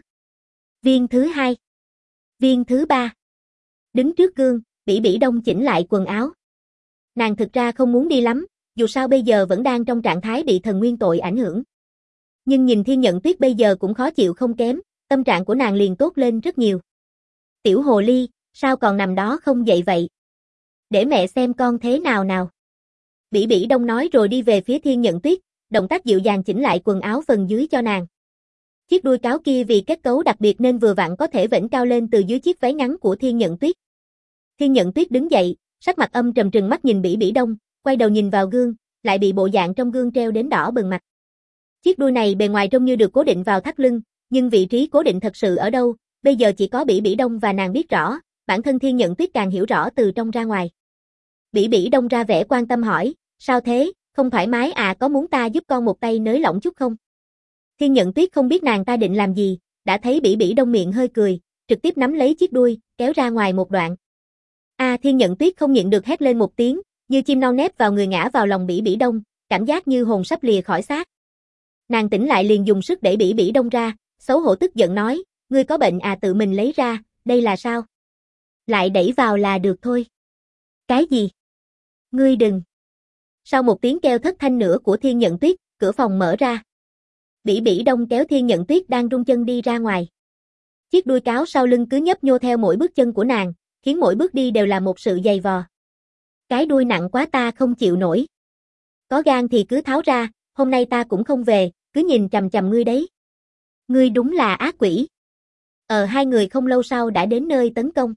Viên thứ hai. Viên thứ ba. Đứng trước gương, Bỉ Bỉ Đông chỉnh lại quần áo. Nàng thực ra không muốn đi lắm, dù sao bây giờ vẫn đang trong trạng thái bị thần nguyên tội ảnh hưởng. Nhưng nhìn Thiên Nhận Tuyết bây giờ cũng khó chịu không kém, tâm trạng của nàng liền tốt lên rất nhiều. Tiểu hồ ly, sao còn nằm đó không dậy vậy? Để mẹ xem con thế nào nào. Bỉ Bỉ Đông nói rồi đi về phía Thiên Nhận Tuyết, động tác dịu dàng chỉnh lại quần áo phần dưới cho nàng. Chiếc đuôi cáo kia vì kết cấu đặc biệt nên vừa vặn có thể vểnh cao lên từ dưới chiếc váy ngắn của Thiên Nhận Tuyết. Thiên Nhận Tuyết đứng dậy, sắc mặt âm trầm trừng mắt nhìn Bỉ Bỉ Đông, quay đầu nhìn vào gương, lại bị bộ dạng trong gương treo đến đỏ bừng mặt. Chiếc đuôi này bề ngoài trông như được cố định vào thắt lưng, nhưng vị trí cố định thật sự ở đâu, bây giờ chỉ có Bỉ Bỉ Đông và nàng biết rõ, bản thân Thiên Nhận Tuyết càng hiểu rõ từ trong ra ngoài. Bỉ Bỉ Đông ra vẻ quan tâm hỏi, sao thế, không thoải mái à, có muốn ta giúp con một tay nới lỏng chút không? Thiên Nhận Tuyết không biết nàng ta định làm gì, đã thấy Bỉ Bỉ Đông miệng hơi cười, trực tiếp nắm lấy chiếc đuôi, kéo ra ngoài một đoạn. Thiên Nhận Tuyết không nhịn được hét lên một tiếng, như chim non nép vào người ngã vào lòng Bỉ Bỉ Đông, cảm giác như hồn sắp lìa khỏi xác. Nàng tỉnh lại liền dùng sức đẩy Bỉ Bỉ Đông ra, xấu hổ tức giận nói, ngươi có bệnh à, tự mình lấy ra, đây là sao? Lại đẩy vào là được thôi. Cái gì? Ngươi đừng. Sau một tiếng kêu thất thanh nữa của Thiên Nhận Tuyết, cửa phòng mở ra. Bỉ Bỉ Đông kéo Thiên Nhận Tuyết đang rung chân đi ra ngoài. Chiếc đuôi cáo sau lưng cứ nhấp nhô theo mỗi bước chân của nàng, khiến mỗi bước đi đều là một sự dày vò. Cái đuôi nặng quá ta không chịu nổi. Có gan thì cứ tháo ra, hôm nay ta cũng không về, cứ nhìn chằm chằm ngươi đấy. Ngươi đúng là ác quỷ. Hai người không lâu sau đã đến nơi tấn công.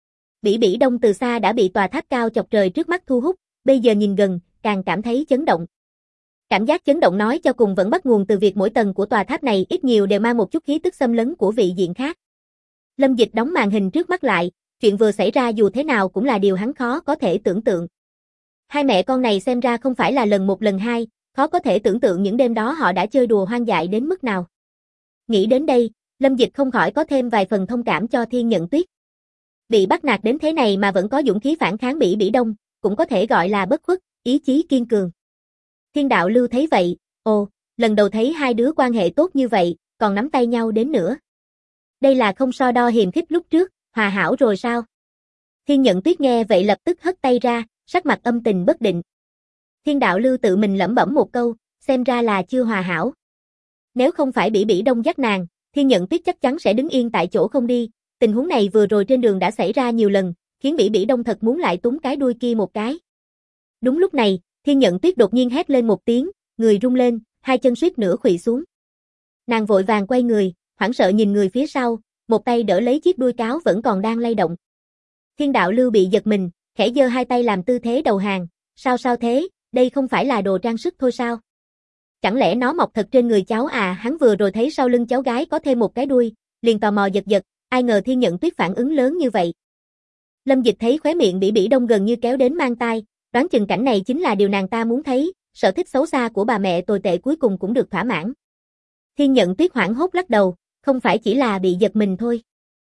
Bỉ Bỉ Đông từ xa đã bị tòa tháp cao chọc trời trước mắt thu hút, bây giờ nhìn gần, càng cảm thấy chấn động. Cảm giác chấn động nói cho cùng vẫn bắt nguồn từ việc mỗi tầng của tòa tháp này ít nhiều đều mang một chút khí tức xâm lấn của vị diện khác. Lâm Dịch đóng màn hình trước mắt lại, chuyện vừa xảy ra dù thế nào cũng là điều hắn khó có thể tưởng tượng. Hai mẹ con này xem ra không phải là lần một lần hai, khó có thể tưởng tượng những đêm đó họ đã chơi đùa hoang dại đến mức nào. Nghĩ đến đây, Lâm Dịch không khỏi có thêm vài phần thông cảm cho Thiên Nhận Tuyết. Bị bắt nạt đến thế này mà vẫn có dũng khí phản kháng Bỉ Bỉ Đông, cũng có thể gọi là bất khuất, ý chí kiên cường. Thiên Đạo Lưu thấy vậy, lần đầu thấy hai đứa quan hệ tốt như vậy, còn nắm tay nhau đến nữa. Đây là không so đo hiềm khích lúc trước, hòa hảo rồi sao? Thiên Nhận Tuyết nghe vậy lập tức hất tay ra, sắc mặt âm tình bất định. Thiên Đạo Lưu tự mình lẩm bẩm một câu, xem ra là chưa hòa hảo. Nếu không phải Bỉ Bỉ Đông dắt nàng, Thiên Nhận Tuyết chắc chắn sẽ đứng yên tại chỗ không đi. Tình huống này vừa rồi trên đường đã xảy ra nhiều lần, khiến Bỉ Bỉ Đông thật muốn lại túm cái đuôi kia một cái. Đúng lúc này, Thiên Nhận Tuyết đột nhiên hét lên một tiếng, người rung lên, hai chân suýt nữa khuỵu xuống. Nàng vội vàng quay người, hoảng sợ nhìn người phía sau, một tay đỡ lấy chiếc đuôi cáo vẫn còn đang lay động. Thiên Đạo Lưu bị giật mình, khẽ giơ hai tay làm tư thế đầu hàng, sao thế, đây không phải là đồ trang sức thôi sao? Chẳng lẽ nó mọc thật trên người cháu à? Hắn vừa rồi thấy sau lưng cháu gái có thêm một cái đuôi, liền tò mò giật, ai ngờ Thiên Nhận Tuyết phản ứng lớn như vậy. Lâm Dịch thấy khóe miệng Bỉ Bỉ Đông gần như kéo đến mang tai, đoán chừng cảnh này chính là điều nàng ta muốn thấy, sở thích xấu xa của bà mẹ tồi tệ cuối cùng cũng được thỏa mãn. Thiên Nhận Tuyết hoảng hốt lắc đầu, không phải chỉ là bị giật mình thôi.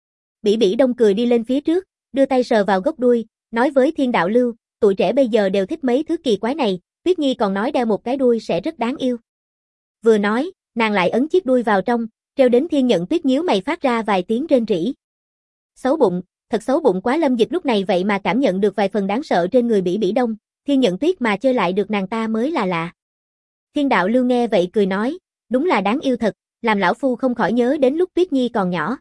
Bỉ Bỉ Đông cười đi lên phía trước, đưa tay sờ vào gốc đuôi, nói với Thiên Đạo Lưu, tụi trẻ bây giờ đều thích mấy thứ kỳ quái này, Tuyết Nhi còn nói đeo một cái đuôi sẽ rất đáng yêu. Vừa nói, nàng lại ấn chiếc đuôi vào trong, treo đến Thiên Nhận Tuyết nhíu mày phát ra vài tiếng rên rỉ. Xấu bụng, thật xấu bụng quá. Lâm Dịch lúc này vậy mà cảm nhận được vài phần đáng sợ trên người Bỉ Bỉ Đông, Thiên Nhận Tuyết mà chơi lại được nàng ta mới là lạ. Thiên Đạo Lưu nghe vậy cười nói, đúng là đáng yêu thật, làm lão phu không khỏi nhớ đến lúc Tuyết Nhi còn nhỏ.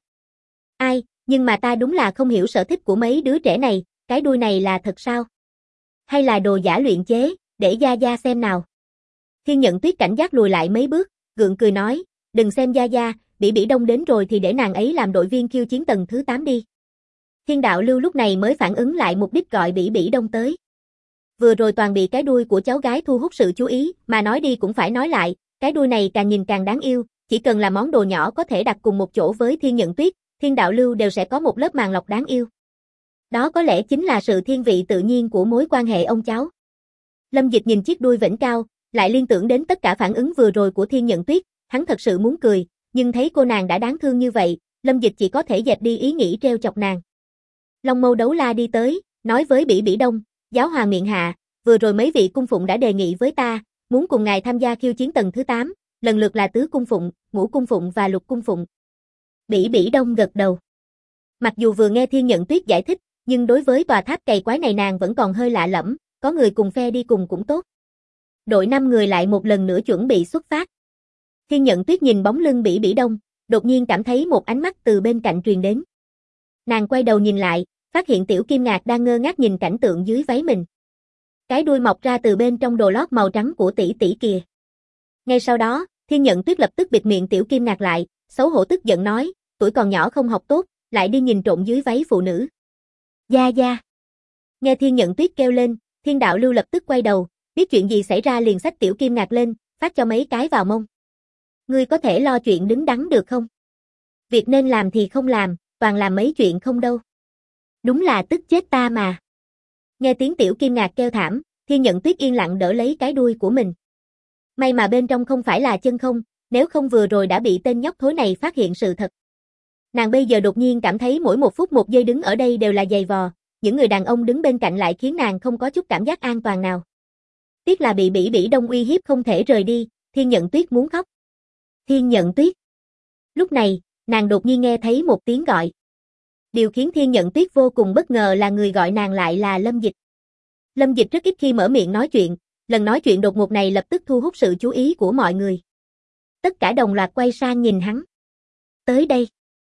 Ai, nhưng mà ta đúng là không hiểu sở thích của mấy đứa trẻ này, cái đuôi này là thật sao? Hay là đồ giả luyện chế, để Gia Gia xem nào. Thiên Nhận Tuyết cảnh giác lùi lại mấy bước, gượng cười nói, đừng xem Gia Gia, Bỉ Bỉ Đông đến rồi thì để nàng ấy làm đội viên khiêu chiến tầng thứ 8 đi. Thiên Đạo Lưu lúc này mới phản ứng lại mục đích gọi Bỉ Bỉ Đông tới. Vừa rồi toàn bị cái đuôi của cháu gái thu hút sự chú ý, mà nói đi cũng phải nói lại, cái đuôi này càng nhìn càng đáng yêu, chỉ cần là món đồ nhỏ có thể đặt cùng một chỗ với Thiên Nhận Tuyết, Thiên Đạo Lưu đều sẽ có một lớp màng lọc đáng yêu. Đó có lẽ chính là sự thiên vị tự nhiên của mối quan hệ ông cháu. Lâm Dịch nhìn chiếc đuôi vểnh cao, lại liên tưởng đến tất cả phản ứng vừa rồi của Thiên Nhận Tuyết, hắn thật sự muốn cười, nhưng thấy cô nàng đã đáng thương như vậy, Lâm Dịch chỉ có thể dẹp đi ý nghĩ trêu chọc nàng. Long Mâu Đấu La đi tới, nói với Bỉ Bỉ Đông, giáo hoàng miện hạ, vừa rồi mấy vị cung phụng đã đề nghị với ta, muốn cùng ngài tham gia khiêu chiến tầng thứ 8, lần lượt là tứ cung phụng, ngũ cung phụng và lục cung phụng. Bỉ Bỉ Đông gật đầu. Mặc dù vừa nghe Thiên Nhận Tuyết giải thích, nhưng đối với tòa tháp cày quái này nàng vẫn còn hơi lạ lẫm, có người cùng phe đi cùng cũng tốt. Đội 5 người lại một lần nữa chuẩn bị xuất phát. Thiên Nhận Tuyết nhìn bóng lưng Bỉ Bỉ Đông, đột nhiên cảm thấy một ánh mắt từ bên cạnh truyền đến. Nàng quay đầu nhìn lại, phát hiện Tiểu Kim Ngạc đang ngơ ngác nhìn cảnh tượng dưới váy mình. Cái đuôi mọc ra từ bên trong đồ lót màu trắng của tỷ tỷ kìa. Ngay sau đó, Thiên Nhận Tuyết lập tức bịt miệng Tiểu Kim Ngạc lại, xấu hổ tức giận nói, tuổi còn nhỏ không học tốt, lại đi nhìn trộm dưới váy phụ nữ. Gia gia. Nghe Thiên Nhận Tuyết kêu lên, Thiên Đạo Lưu lập tức quay đầu, biết chuyện gì xảy ra liền xách Tiểu Kim Ngạc lên, phát cho mấy cái vào mông. Ngươi có thể lo chuyện đứng đắn được không? Việc nên làm thì không làm, toàn làm mấy chuyện không đâu. Đúng là tức chết ta mà. Nghe tiếng Tiểu Kim Ngạc kêu thảm, Thiên Nhận Tuyết yên lặng đỡ lấy cái đuôi của mình. May mà bên trong không phải là chân không, nếu không vừa rồi đã bị tên nhóc thối này phát hiện sự thật. Nàng bây giờ đột nhiên cảm thấy mỗi một phút một giây đứng ở đây đều là dày vò, những người đàn ông đứng bên cạnh lại khiến nàng không có chút cảm giác an toàn nào. Tiếc là bị Bỉ Bỉ Đông uy hiếp không thể rời đi, Thiên Nhận Tuyết muốn khóc. Thiên Nhận Tuyết. Lúc này, nàng đột nhiên nghe thấy một tiếng gọi. Điều khiến Thiên Nhận Tuyết vô cùng bất ngờ là người gọi nàng lại là Lâm Dịch. Lâm Dịch rất ít khi mở miệng nói chuyện, lần nói chuyện đột ngột này lập tức thu hút sự chú ý của mọi người. Tất cả đồng loạt quay sang nhìn hắn. Tới đây.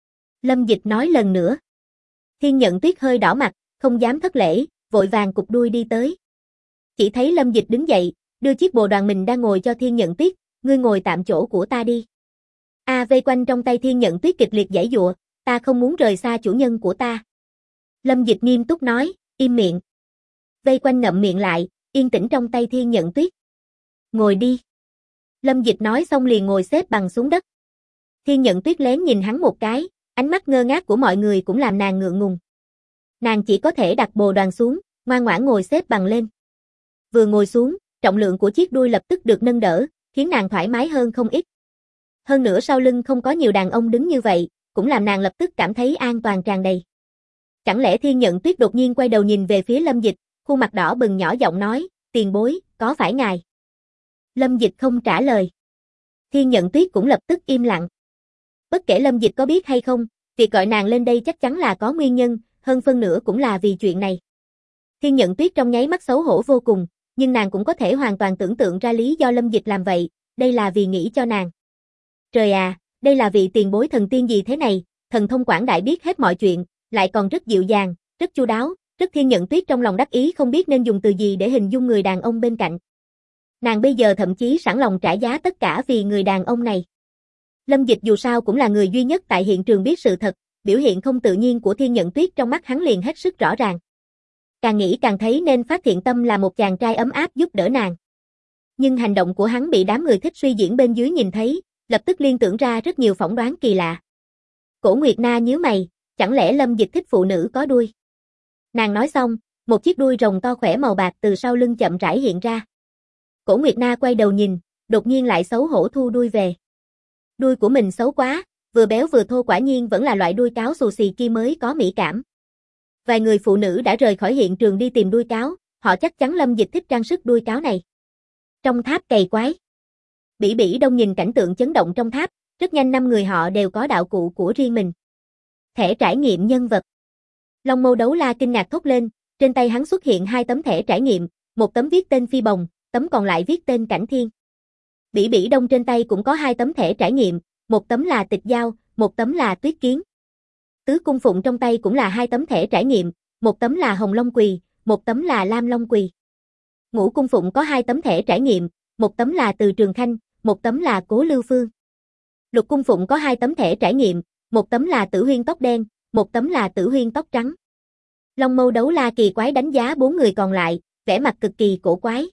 Lâm Dịch nói lần nữa. Thiên Nhận Tuyết hơi đỏ mặt, không dám thất lễ, vội vàng cụp đuôi đi tới. Chỉ thấy Lâm Dịch đứng dậy, đưa chiếc bồ đoàn mình đang ngồi cho Thiên Nhận Tuyết, ngươi ngồi tạm chỗ của ta đi. Vây quanh trong tay Thiên Nhận Tuyết kịch liệt giãy giụa, ta không muốn rời xa chủ nhân của ta. Lâm Dịch nghiêm túc nói, im miệng. Vây quanh ngậm miệng lại, yên tĩnh trong tay Thiên Nhận Tuyết. Ngồi đi. Lâm Dịch nói xong liền ngồi xếp bằng xuống đất. Thiên Nhận Tuyết lén nhìn hắn một cái, ánh mắt ngơ ngác của mọi người cũng làm nàng ngượng ngùng. Nàng chỉ có thể đặt bồ đoàn xuống, ngoan ngoãn ngồi xếp bằng lên. Vừa ngồi xuống, trọng lượng của chiếc đuôi lập tức được nâng đỡ, khiến nàng thoải mái hơn không ít. Hơn nữa sau lưng không có nhiều đàn ông đứng như vậy, cũng làm nàng lập tức cảm thấy an toàn tràn đầy. Chẳng lẽ Thiên Nhận Tuyết đột nhiên quay đầu nhìn về phía Lâm Dịch, khuôn mặt đỏ bừng nhỏ giọng nói, tiền bối, có phải ngài? Lâm Dịch không trả lời. Thiên Nhận Tuyết cũng lập tức im lặng. Bất kể Lâm Dịch có biết hay không, việc gọi nàng lên đây chắc chắn là có nguyên nhân, hơn phân nửa cũng là vì chuyện này. Thiên Nhận Tuyết trong nháy mắt xấu hổ vô cùng, nhưng nàng cũng có thể hoàn toàn tưởng tượng ra lý do Lâm Dịch làm vậy, đây là vì nghĩ cho nàng. Trời à, đây là vị tiền bối thần tiên gì thế này, thần thông quảng đại biết hết mọi chuyện, lại còn rất dịu dàng, rất chu đáo, rất Thiên Nhận Tuyết trong lòng đắc ý không biết nên dùng từ gì để hình dung người đàn ông bên cạnh. Nàng bây giờ thậm chí sẵn lòng trả giá tất cả vì người đàn ông này. Lâm Dịch dù sao cũng là người duy nhất tại hiện trường biết sự thật, biểu hiện không tự nhiên của Thiên Nhận Tuyết trong mắt hắn liền hết sức rõ ràng. Càng nghĩ càng thấy nên Phát Thiện Tâm là một chàng trai ấm áp giúp đỡ nàng. Nhưng hành động của hắn bị đám người thích suy diễn bên dưới nhìn thấy, lập tức liên tưởng ra rất nhiều phỏng đoán kỳ lạ. Cổ Nguyệt Na nhíu mày, chẳng lẽ Lâm Dịch thích phụ nữ có đuôi? Nàng nói xong, một chiếc đuôi rồng to khỏe màu bạc từ sau lưng chậm rãi hiện ra. Cổ Nguyệt Na quay đầu nhìn, đột nhiên lại xấu hổ thu đuôi về. Đuôi của mình xấu quá, vừa béo vừa thô, quả nhiên vẫn là loại đuôi cáo xù xì kia mới có mỹ cảm. Vài người phụ nữ đã rời khỏi hiện trường đi tìm đuôi cáo, họ chắc chắn Lâm Dịch thích trang sức đuôi cáo này. Trong tháp cày quái, Bỉ Bỉ Đông nhìn cảnh tượng chấn động trong tháp, rất nhanh 5 người họ đều có đạo cụ của riêng mình. Thẻ trải nghiệm nhân vật. Long Mâu Đấu La kinh ngạc thốt lên, trên tay hắn xuất hiện 2 tấm thẻ trải nghiệm, một tấm viết tên Phi Bồng, tấm còn lại viết tên Cảnh Thiên. Bỉ Bỉ Đông trên tay cũng có 2 tấm thẻ trải nghiệm, một tấm là Tịch Giao, một tấm là Tuyết Kiến. Tứ Cung Phụng trong tay cũng là 2 tấm thẻ trải nghiệm, một tấm là Hồng Long Quỳ, một tấm là Lam Long Quỳ. Ngũ Cung Phụng có 2 tấm thẻ trải nghiệm, một tấm là Từ Trường Khanh, một tấm là Cố Lưu Phương. Lục Cung Phụng có 2 tấm thẻ trải nghiệm, một tấm là Tử Huyên tóc đen, một tấm là Tử Huyên tóc trắng. Long Mâu Đấu La kỳ quái đánh giá 4 người còn lại, vẻ mặt cực kỳ cổ quái.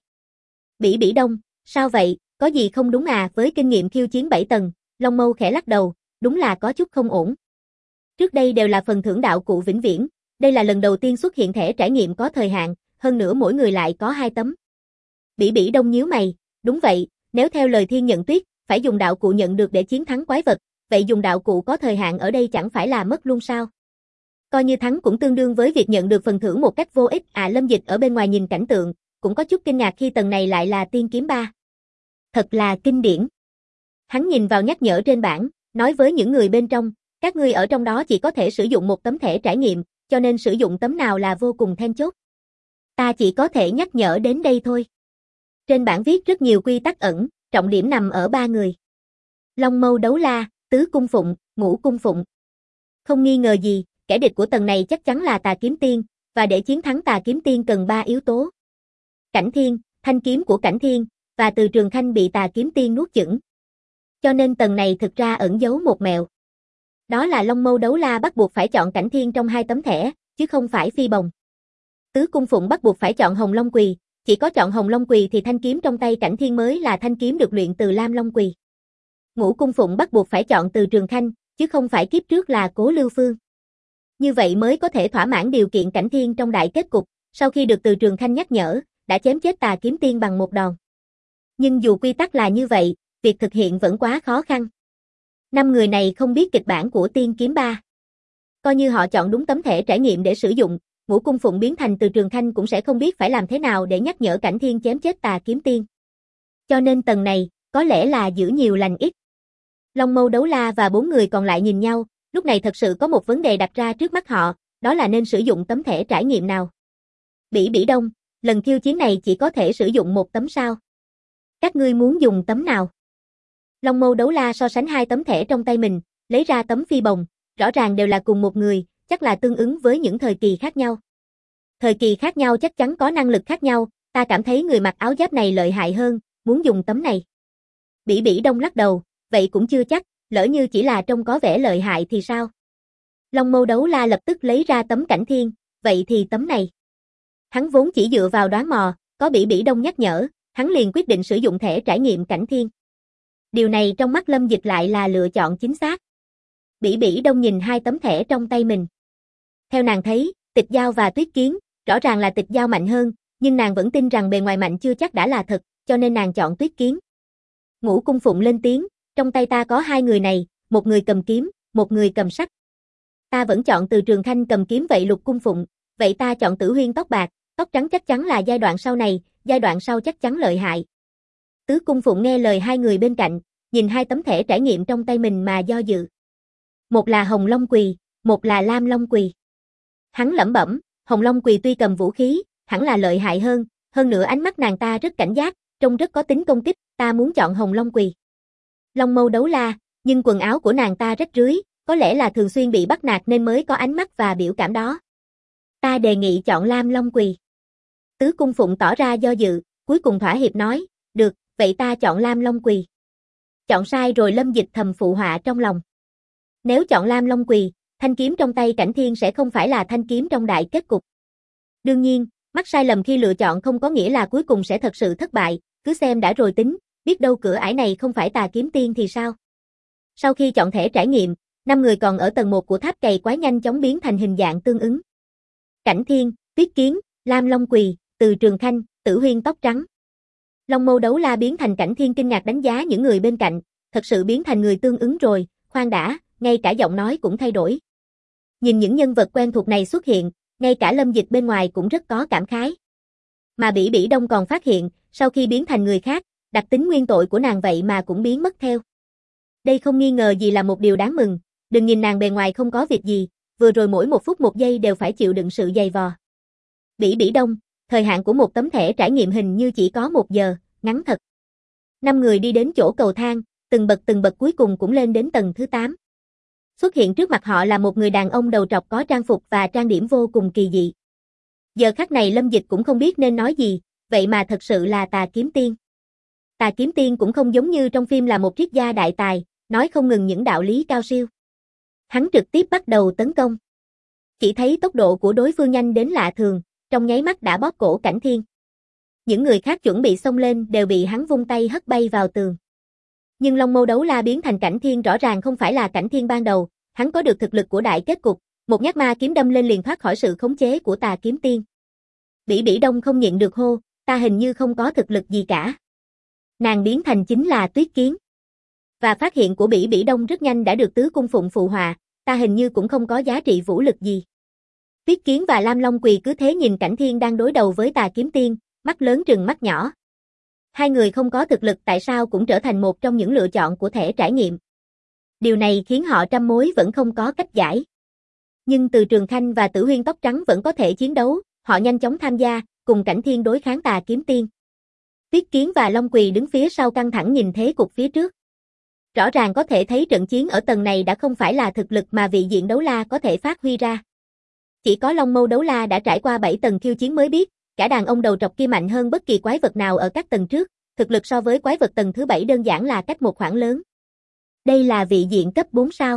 Bỉ Bỉ Đông, sao vậy, có gì không đúng à? Với kinh nghiệm khiêu chiến 7 tầng, Long Mâu khẽ lắc đầu, đúng là có chút không ổn. Trước đây đều là phần thưởng đạo cụ vĩnh viễn, Đây là lần đầu tiên xuất hiện thẻ trải nghiệm có thời hạn, hơn nữa mỗi người lại có 2 tấm. Bỉ Bỉ Đông nhíu mày, đúng vậy, nếu theo lời Thiên Nhận Tuyết, phải dùng đạo cụ nhận được để chiến thắng quái vật, vậy dùng đạo cụ có thời hạn ở đây chẳng phải là mất luôn sao? Coi như thắng cũng tương đương với việc nhận được phần thưởng một cách vô ích. Lâm Dịch ở bên ngoài nhìn cảnh tượng, cũng có chút kinh ngạc khi tầng này lại là tiên kiếm 3. Thật là kinh điển. Hắn nhìn vào nhắc nhở trên bảng, nói với những người bên trong, các ngươi ở trong đó chỉ có thể sử dụng một tấm thẻ trải nghiệm, cho nên sử dụng tấm nào là vô cùng then chốt. Ta chỉ có thể nhắc nhở đến đây thôi. Trên bảng viết rất nhiều quy tắc ẩn, trọng điểm nằm ở 3 người. Long Mâu Đấu La, Tứ Cung Phụng, Ngũ Cung Phụng. Không nghi ngờ gì, kẻ địch của tầng này chắc chắn là Tà Kiếm Tiên, và để chiến thắng Tà Kiếm Tiên cần 3 yếu tố. Cảnh Thiên, thanh kiếm của Cảnh Thiên, và Từ Trường Khanh bị Tà Kiếm Tiên nuốt chửng. Cho nên tầng này thực ra ẩn giấu một mẹo. Đó là Long Mâu Đấu La bắt buộc phải chọn Cảnh Thiên trong 2 tấm thẻ, chứ không phải Phi Bồng. Tứ Cung Phụng bắt buộc phải chọn Hồng Long Quỳ, chỉ có chọn Hồng Long Quỳ thì thanh kiếm trong tay Cảnh Thiên mới là thanh kiếm được luyện từ Lam Long Quỳ. Ngũ Cung Phụng bắt buộc phải chọn Từ Trường Khanh, chứ không phải kiếp trước là Cố Lưu Phương. Như vậy mới có thể thỏa mãn điều kiện Cảnh Thiên trong đại kết cục, sau khi được Từ Trường Khanh nhắc nhở, đã chém chết Tà Kiếm Tiên bằng một đòn. Nhưng dù quy tắc là như vậy, việc thực hiện vẫn quá khó khăn. 5 người này không biết kịch bản của tiên kiếm 3. Coi như họ chọn đúng tấm thẻ trải nghiệm để sử dụng, Ngũ Cung Phụng biến thành Từ Trường Khanh cũng sẽ không biết phải làm thế nào để nhắc nhở Cảnh Thiên chém chết Tà Kiếm Tiên. Cho nên tầng này, có lẽ là giữ nhiều lành ít. Long Mâu Đấu La và 4 người còn lại nhìn nhau, lúc này thật sự có một vấn đề đặt ra trước mắt họ, đó là nên sử dụng tấm thẻ trải nghiệm nào. Bỉ Bỉ Đông, lần khiêu chiến này chỉ có thể sử dụng một tấm sao? Các ngươi muốn dùng tấm nào? Long Mâu Đấu La so sánh 2 tấm thẻ trong tay mình, lấy ra tấm Phi Bồng, rõ ràng đều là cùng một người, chắc là tương ứng với những thời kỳ khác nhau. Thời kỳ khác nhau chắc chắn có năng lực khác nhau, ta cảm thấy người mặc áo giáp này lợi hại hơn, muốn dùng tấm này. Bỉ Bỉ Đông lắc đầu, vậy cũng chưa chắc, lỡ như chỉ là trông có vẻ lợi hại thì sao? Long Mâu Đấu La lập tức lấy ra tấm Cảnh Thiên, vậy thì tấm này. Hắn vốn chỉ dựa vào đoán mò, có Bỉ Bỉ Đông nhắc nhở, hắn liền quyết định sử dụng thẻ trải nghiệm Cảnh Thiên. Điều này trong mắt Lâm Dịch lại là lựa chọn chính xác. Bỉ Bỉ Đông nhìn 2 tấm thẻ trong tay mình. Theo nàng thấy, Tịch Giao và Tuyết Kiến, rõ ràng là Tịch Giao mạnh hơn, nhưng nàng vẫn tin rằng bề ngoài mạnh chưa chắc đã là thật, cho nên nàng chọn Tuyết Kiến. Ngũ Cung Phụng lên tiếng, trong tay ta có 2 người này, một người cầm kiếm, một người cầm sắt. Ta vẫn chọn Từ Trường Khanh cầm kiếm. Vậy Lục Cung Phụng, vậy ta chọn Tử Huyên tóc bạc, tóc trắng chắc chắn là giai đoạn sau này, giai đoạn sau chắc chắn lợi hại. Tứ Cung Phụng nghe lời 2 người bên cạnh, nhìn 2 tấm thẻ trải nghiệm trong tay mình mà do dự. Một là Hồng Long Quỳ, một là Lam Long Quỳ. Hắn lẩm bẩm, Hồng Long Quỳ tuy cầm vũ khí, hẳn là lợi hại hơn nữa ánh mắt nàng ta rất cảnh giác, trông rất có tính công kích, ta muốn chọn Hồng Long Quỳ. Long Mâu Đấu La, nhưng quần áo của nàng ta rách rưới, có lẽ là thường xuyên bị bắt nạt nên mới có ánh mắt và biểu cảm đó. Ta đề nghị chọn Lam Long Quỳ. Tứ Cung Phụng tỏ ra do dự, cuối cùng thỏa hiệp nói, được, vậy ta chọn Lam Long Quỳ. Chọn sai rồi. Lâm Dịch thầm phụ họa trong lòng. Nếu chọn Lam Long Quỳ, thanh kiếm trong tay Cảnh Thiên sẽ không phải là thanh kiếm trong đại kết cục. Đương nhiên, mắc sai lầm khi lựa chọn không có nghĩa là cuối cùng sẽ thật sự thất bại, cứ xem đã rồi tính, biết đâu cửa ải này không phải Tà Kiếm Tiên thì sao. Sau khi chọn thẻ trải nghiệm, 5 người còn ở tầng 1 của tháp cày quái nhanh chóng biến thành hình dạng tương ứng. Cảnh Thiên, Tuyết Kiến, Lam Long Quỳ, Từ Trường Khanh, Tử Huyên tóc trắng. Long Mâu Đấu La biến thành Cảnh Thiên kinh ngạc đánh giá những người bên cạnh, thật sự biến thành người tương ứng rồi, khoan đã, ngay cả giọng nói cũng thay đổi. Nhìn những nhân vật quen thuộc này xuất hiện, ngay cả Lâm Dịch bên ngoài cũng rất có cảm khái. Mà Bỉ Bỉ Đông còn phát hiện, sau khi biến thành người khác, đặc tính nguyên tội của nàng vậy mà cũng biến mất theo. Đây không nghi ngờ gì là một điều đáng mừng, đừng nhìn nàng bề ngoài không có việc gì, vừa rồi mỗi 1 phút 1 giây đều phải chịu đựng sự dày vò. Bỉ Bỉ Đông, thời hạn của một tấm thẻ trải nghiệm hình như chỉ có 1 giờ, ngắn thật. 5 người đi đến chỗ cầu thang, từng bậc cuối cùng cũng lên đến tầng thứ 8. Xuất hiện trước mặt họ là một người đàn ông đầu trọc có trang phục và trang điểm vô cùng kỳ dị. Giờ khắc này Lâm Dịch cũng không biết nên nói gì, vậy mà thật sự là Tà Kiếm Tiên. Tà Kiếm Tiên cũng không giống như trong phim là một triết gia đại tài, nói không ngừng những đạo lý cao siêu. Hắn trực tiếp bắt đầu tấn công. Chỉ thấy tốc độ của đối phương nhanh đến lạ thường, trong nháy mắt đã bóp cổ Cảnh Thiên. Những người khác chuẩn bị xông lên đều bị hắn vung tay hất bay vào tường. Nhưng Long Mâu Đấu La biến thành Cảnh Thiên rõ ràng không phải là Cảnh Thiên ban đầu, hắn có được thực lực của đại kết cục, một nhát ma kiếm đâm lên liền thoát khỏi sự khống chế của Tà Kiếm Tiên. Bỉ Bỉ Đông không nhịn được hô, ta hình như không có thực lực gì cả. Nàng biến thành chính là Tuyết Kiến. Và phát hiện của Bỉ Bỉ Đông rất nhanh đã được Tứ Cung Phụng phụ họa, ta hình như cũng không có giá trị vũ lực gì. Tuyết Kiến và Lam Long Quỳ cứ thế nhìn Cảnh Thiên đang đối đầu với Tà Kiếm Tiên, mắt lớn trừng mắt nhỏ. Hai người không có thực lực tại sao cũng trở thành một trong những lựa chọn của thẻ trải nghiệm. Điều này khiến họ trăm mối vẫn không có cách giải. Nhưng Từ Trường Khanh và Tử Huyên tóc trắng vẫn có thể chiến đấu, họ nhanh chóng tham gia, cùng Cảnh Thiên đối kháng Tà Kiếm Tiên. Tuyết Kiến và Long Quỳ đứng phía sau căng thẳng nhìn thế cục phía trước. Rõ ràng có thể thấy trận chiến ở tầng này đã không phải là thực lực mà vị diện đấu la có thể phát huy ra. Chỉ có Long Mâu đấu la đã trải qua 7 tầng khiêu chiến mới biết, cả đàn ông đầu trọc kia mạnh hơn bất kỳ quái vật nào ở các tầng trước, thực lực so với quái vật tầng thứ 7 đơn giản là cách một khoảng lớn. Đây là vị diện cấp 4 sao?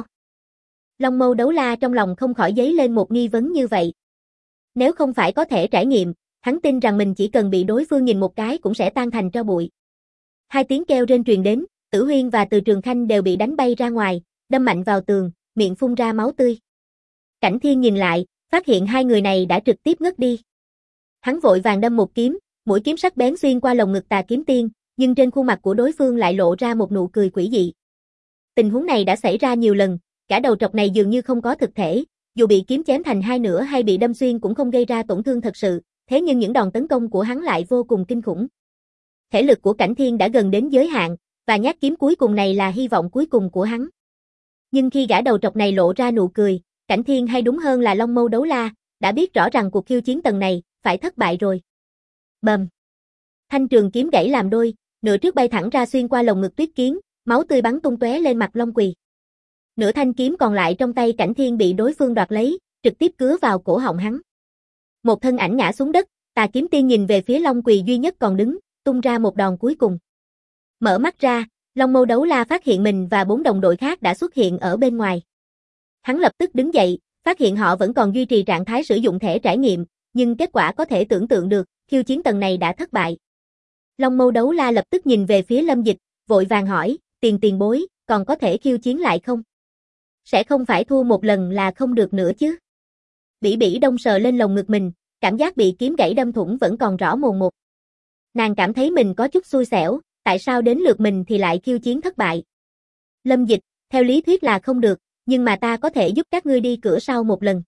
Long Mâu đấu la trong lòng không khỏi dấy lên một nghi vấn như vậy. Nếu không phải có thể trải nghiệm, hắn tin rằng mình chỉ cần bị đối phương nhìn một cái cũng sẽ tan thành tro bụi. Hai tiếng kêu rên truyền đến, Tử Huyên và Từ Trường Khanh đều bị đánh bay ra ngoài, đâm mạnh vào tường, miệng phun ra máu tươi. Cảnh Thiên nhìn lại, phát hiện hai người này đã trực tiếp ngất đi. Hắn vội vàng đâm một kiếm, mũi kiếm sắc bén xuyên qua lồng ngực Tà Kiếm Tiên, nhưng trên khuôn mặt của đối phương lại lộ ra một nụ cười quỷ dị. Tình huống này đã xảy ra nhiều lần, cả đầu trọc này dường như không có thực thể, dù bị kiếm chém thành hai nửa hay bị đâm xuyên cũng không gây ra tổn thương thật sự, thế nhưng những đòn tấn công của hắn lại vô cùng kinh khủng. Thể lực của Cảnh Thiên đã gần đến giới hạn, và nhát kiếm cuối cùng này là hy vọng cuối cùng của hắn. Nhưng khi gã đầu trọc này lộ ra nụ cười, Cảnh Thiên hay đúng hơn là Long Mâu đấu la, đã biết rõ rằng cuộc khiêu chiến tầng này phải thất bại rồi. Bầm. Thanh trường kiếm gãy làm đôi, nửa trước bay thẳng ra xuyên qua lồng ngực Tuyết Kiến, máu tươi bắn tung tóe lên mặt Long Quỳ. Nửa thanh kiếm còn lại trong tay Cảnh Thiên bị đối phương đoạt lấy, trực tiếp cứa vào cổ họng hắn. Một thân ảnh ngã xuống đất, Tà Kiếm Tiên nhìn về phía Long Quỳ duy nhất còn đứng, tung ra một đòn cuối cùng. Mở mắt ra, Long Mâu đấu la phát hiện mình và 4 đồng đội khác đã xuất hiện ở bên ngoài. Hắn lập tức đứng dậy, phát hiện họ vẫn còn duy trì trạng thái sử dụng thẻ trải nghiệm, nhưng kết quả có thể tưởng tượng được, khiêu chiến tầng này đã thất bại. Long Mâu đấu la lập tức nhìn về phía Lâm Dịch, vội vàng hỏi, tiền bối, còn có thể khiêu chiến lại không? Sẽ không phải thua một lần là không được nữa chứ? Bỉ Bỉ Đông sờ lên lồng ngực mình, cảm giác bị kiếm gãy đâm thủng vẫn còn rõ mồn một. Nàng cảm thấy mình có chút xui xẻo, tại sao đến lượt mình thì lại khiêu chiến thất bại? Lâm Dịch, theo lý thuyết là không được, nhưng mà ta có thể giúp các ngươi đi cửa sau một lần.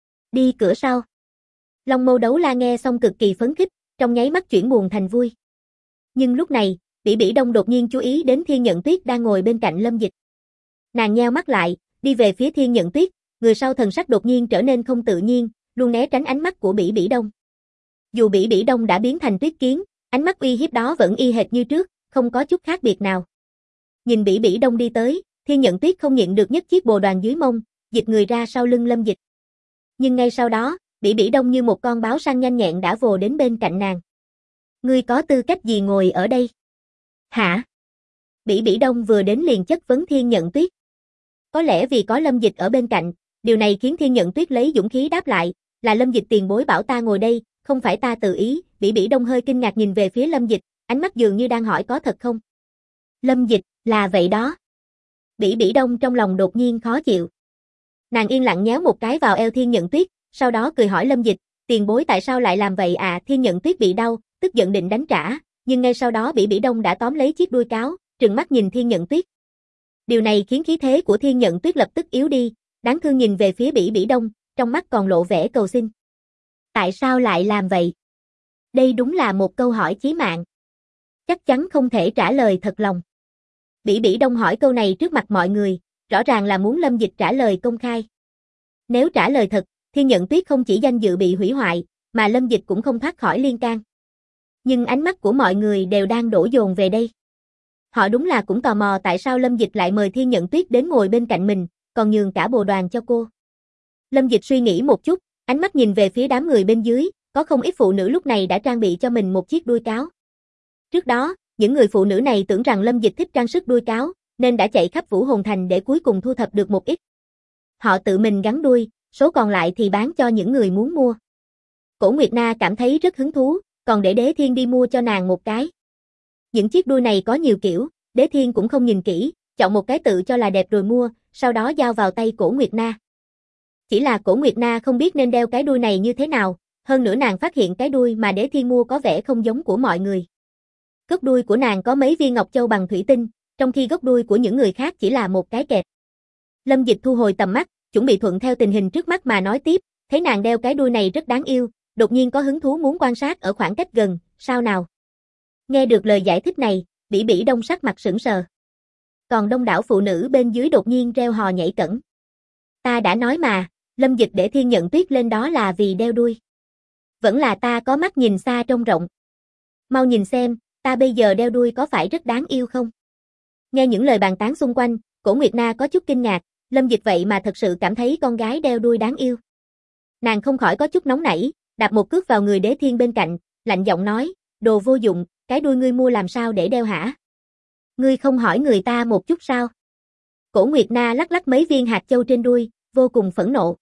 Đi cửa sau? Long Mâu đấu la nghe xong cực kỳ phấn khích, trong nháy mắt chuyển buồn thành vui. Nhưng lúc này, Bỉ Bỉ Đông đột nhiên chú ý đến Thiên Nhận Tuyết đang ngồi bên cạnh Lâm Dịch. Nàng nheo mắt lại, đi về phía Thiên Nhận Tuyết, người sau thần sắc đột nhiên trở nên không tự nhiên, luôn né tránh ánh mắt của Bỉ Bỉ Đông. Dù Bỉ Bỉ Đông đã biến thành Tuyết Kiến, ánh mắt uy hiếp đó vẫn y hệt như trước, không có chút khác biệt nào. Nhìn Bỉ Bỉ Đông đi tới, Thiên Nhận Tuyết không nhịn được nhấc chiếc bồ đoàn dưới mông, dịch người ra sau lưng Lâm Dịch. Nhưng ngay sau đó, Bỉ Bỉ Đông như một con báo săn nhanh nhẹn đã vồ đến bên cạnh nàng. Ngươi có tư cách gì ngồi ở đây? Hả? Bỉ Bỉ Đông vừa đến liền chất vấn Thiên Nhận Tuyết. Có lẽ vì có Lâm Dịch ở bên cạnh, điều này khiến Thiên Nhận Tuyết lấy dũng khí đáp lại, là Lâm Dịch tiền bối bảo ta ngồi đây, không phải ta tự ý. Bỉ Bỉ Đông hơi kinh ngạc nhìn về phía Lâm Dịch, ánh mắt dường như đang hỏi có thật không? Lâm Dịch, là vậy đó. Bỉ Bỉ Đông trong lòng đột nhiên khó chịu. Nàng yên lặng nhéo một cái vào eo Thiên Nhận Tuyết, sau đó cười hỏi Lâm Dịch, tiền bối tại sao lại làm vậy à? Thiên Nhận Tuyết bị đau, tức giận định đánh trả, nhưng ngay sau đó Bỉ Bỉ Đông đã tóm lấy chiếc đuôi cáo, trừng mắt nhìn Thiên Nhận Tuyết. Điều này khiến khí thế của Thiên Nhận Tuyết lập tức yếu đi, đáng thương nhìn về phía Bỉ Bỉ Đông, trong mắt còn lộ vẻ cầu xin. Tại sao lại làm vậy? Đây đúng là một câu hỏi chí mạng. Chắc chắn không thể trả lời thật lòng. Bỉ Bỉ Đông hỏi câu này trước mặt mọi người, rõ ràng là muốn Lâm Dịch trả lời công khai. Nếu trả lời thật, Thiên Nhận Tuyết không chỉ danh dự bị hủy hoại, mà Lâm Dịch cũng không thoát khỏi liên can. Nhưng ánh mắt của mọi người đều đang đổ dồn về đây. Họ đúng là cũng tò mò tại sao Lâm Dịch lại mời Thiên Nhận Tuyết đến ngồi bên cạnh mình, còn nhường cả bồ đoàn cho cô. Lâm Dịch suy nghĩ một chút, ánh mắt nhìn về phía đám người bên dưới, có không ít phụ nữ lúc này đã trang bị cho mình một chiếc đuôi cáo. Trước đó, những người phụ nữ này tưởng rằng Lâm Dịch thích trang sức đuôi cáo, nên đã chạy khắp Vũ Hồn Thành để cuối cùng thu thập được một ít. Họ tự mình gắn đuôi, số còn lại thì bán cho những người muốn mua. Cổ Nguyệt Na cảm thấy rất hứng thú, còn để Đế Thiên đi mua cho nàng một cái. Những chiếc đuôi này có nhiều kiểu, Đế Thiên cũng không nhìn kỹ, chọn một cái tự cho là đẹp rồi mua, sau đó giao vào tay Cổ Nguyệt Na. Chỉ là Cổ Nguyệt Na không biết nên đeo cái đuôi này như thế nào, hơn nữa nàng phát hiện cái đuôi mà Đế Thiên mua có vẻ không giống của mọi người. Gốc đuôi của nàng có mấy viên ngọc châu bằng thủy tinh, trong khi gốc đuôi của những người khác chỉ là một cái kẹp. Lâm Dịch thu hồi tầm mắt, chuẩn bị thuận theo tình hình trước mắt mà nói tiếp, thấy nàng đeo cái đuôi này rất đáng yêu, đột nhiên có hứng thú muốn quan sát ở khoảng cách gần, sao nào? Nghe được lời giải thích này, Bỉ Bỉ Đông sắc mặt sững sờ. Còn đông đảo phụ nữ bên dưới đột nhiên reo hò nhảy cẫng. Ta đã nói mà, Lâm Dịch để Thiên Nhận Tuyết lên đó là vì đeo đuôi. Vẫn là ta có mắt nhìn xa trông rộng. Mau nhìn xem, ta bây giờ đeo đuôi có phải rất đáng yêu không? Nghe những lời bàn tán xung quanh, Cổ Nguyệt Na có chút kinh ngạc, Lâm Dịch vậy mà thật sự cảm thấy con gái đeo đuôi đáng yêu. Nàng không khỏi có chút nóng nảy, đạp một cước vào người Đế Thiên bên cạnh, lạnh giọng nói, đồ vô dụng, cái đuôi ngươi mua làm sao để đeo hả? Ngươi không hỏi người ta một chút sao? Cổ Nguyệt Na lắc lắc mấy viên hạt châu trên đuôi, vô cùng phẫn nộ.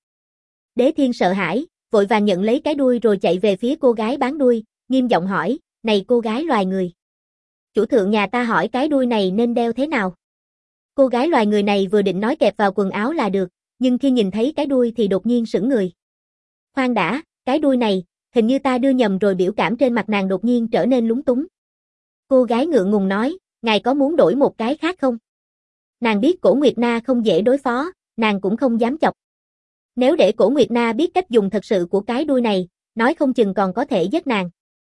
Đế Thiên sợ hãi, vội vàng nhận lấy cái đuôi rồi chạy về phía cô gái bán đuôi, nghiêm giọng hỏi, này cô gái loài người. Chủ thượng nhà ta hỏi cái đuôi này nên đeo thế nào? Cô gái loài người này vừa định nói kẹp vào quần áo là được, nhưng khi nhìn thấy cái đuôi thì đột nhiên sững người. Khoan đã, cái đuôi này, hình như ta đưa nhầm rồi, biểu cảm trên mặt nàng đột nhiên trở nên lúng túng. Cô gái ngượng ngùng nói, ngài có muốn đổi một cái khác không? Nàng biết Cổ Nguyệt Na không dễ đối phó, nàng cũng không dám chọc. Nếu để Cổ Nguyệt Na biết cách dùng thật sự của cái đuôi này, nói không chừng còn có thể giết nàng.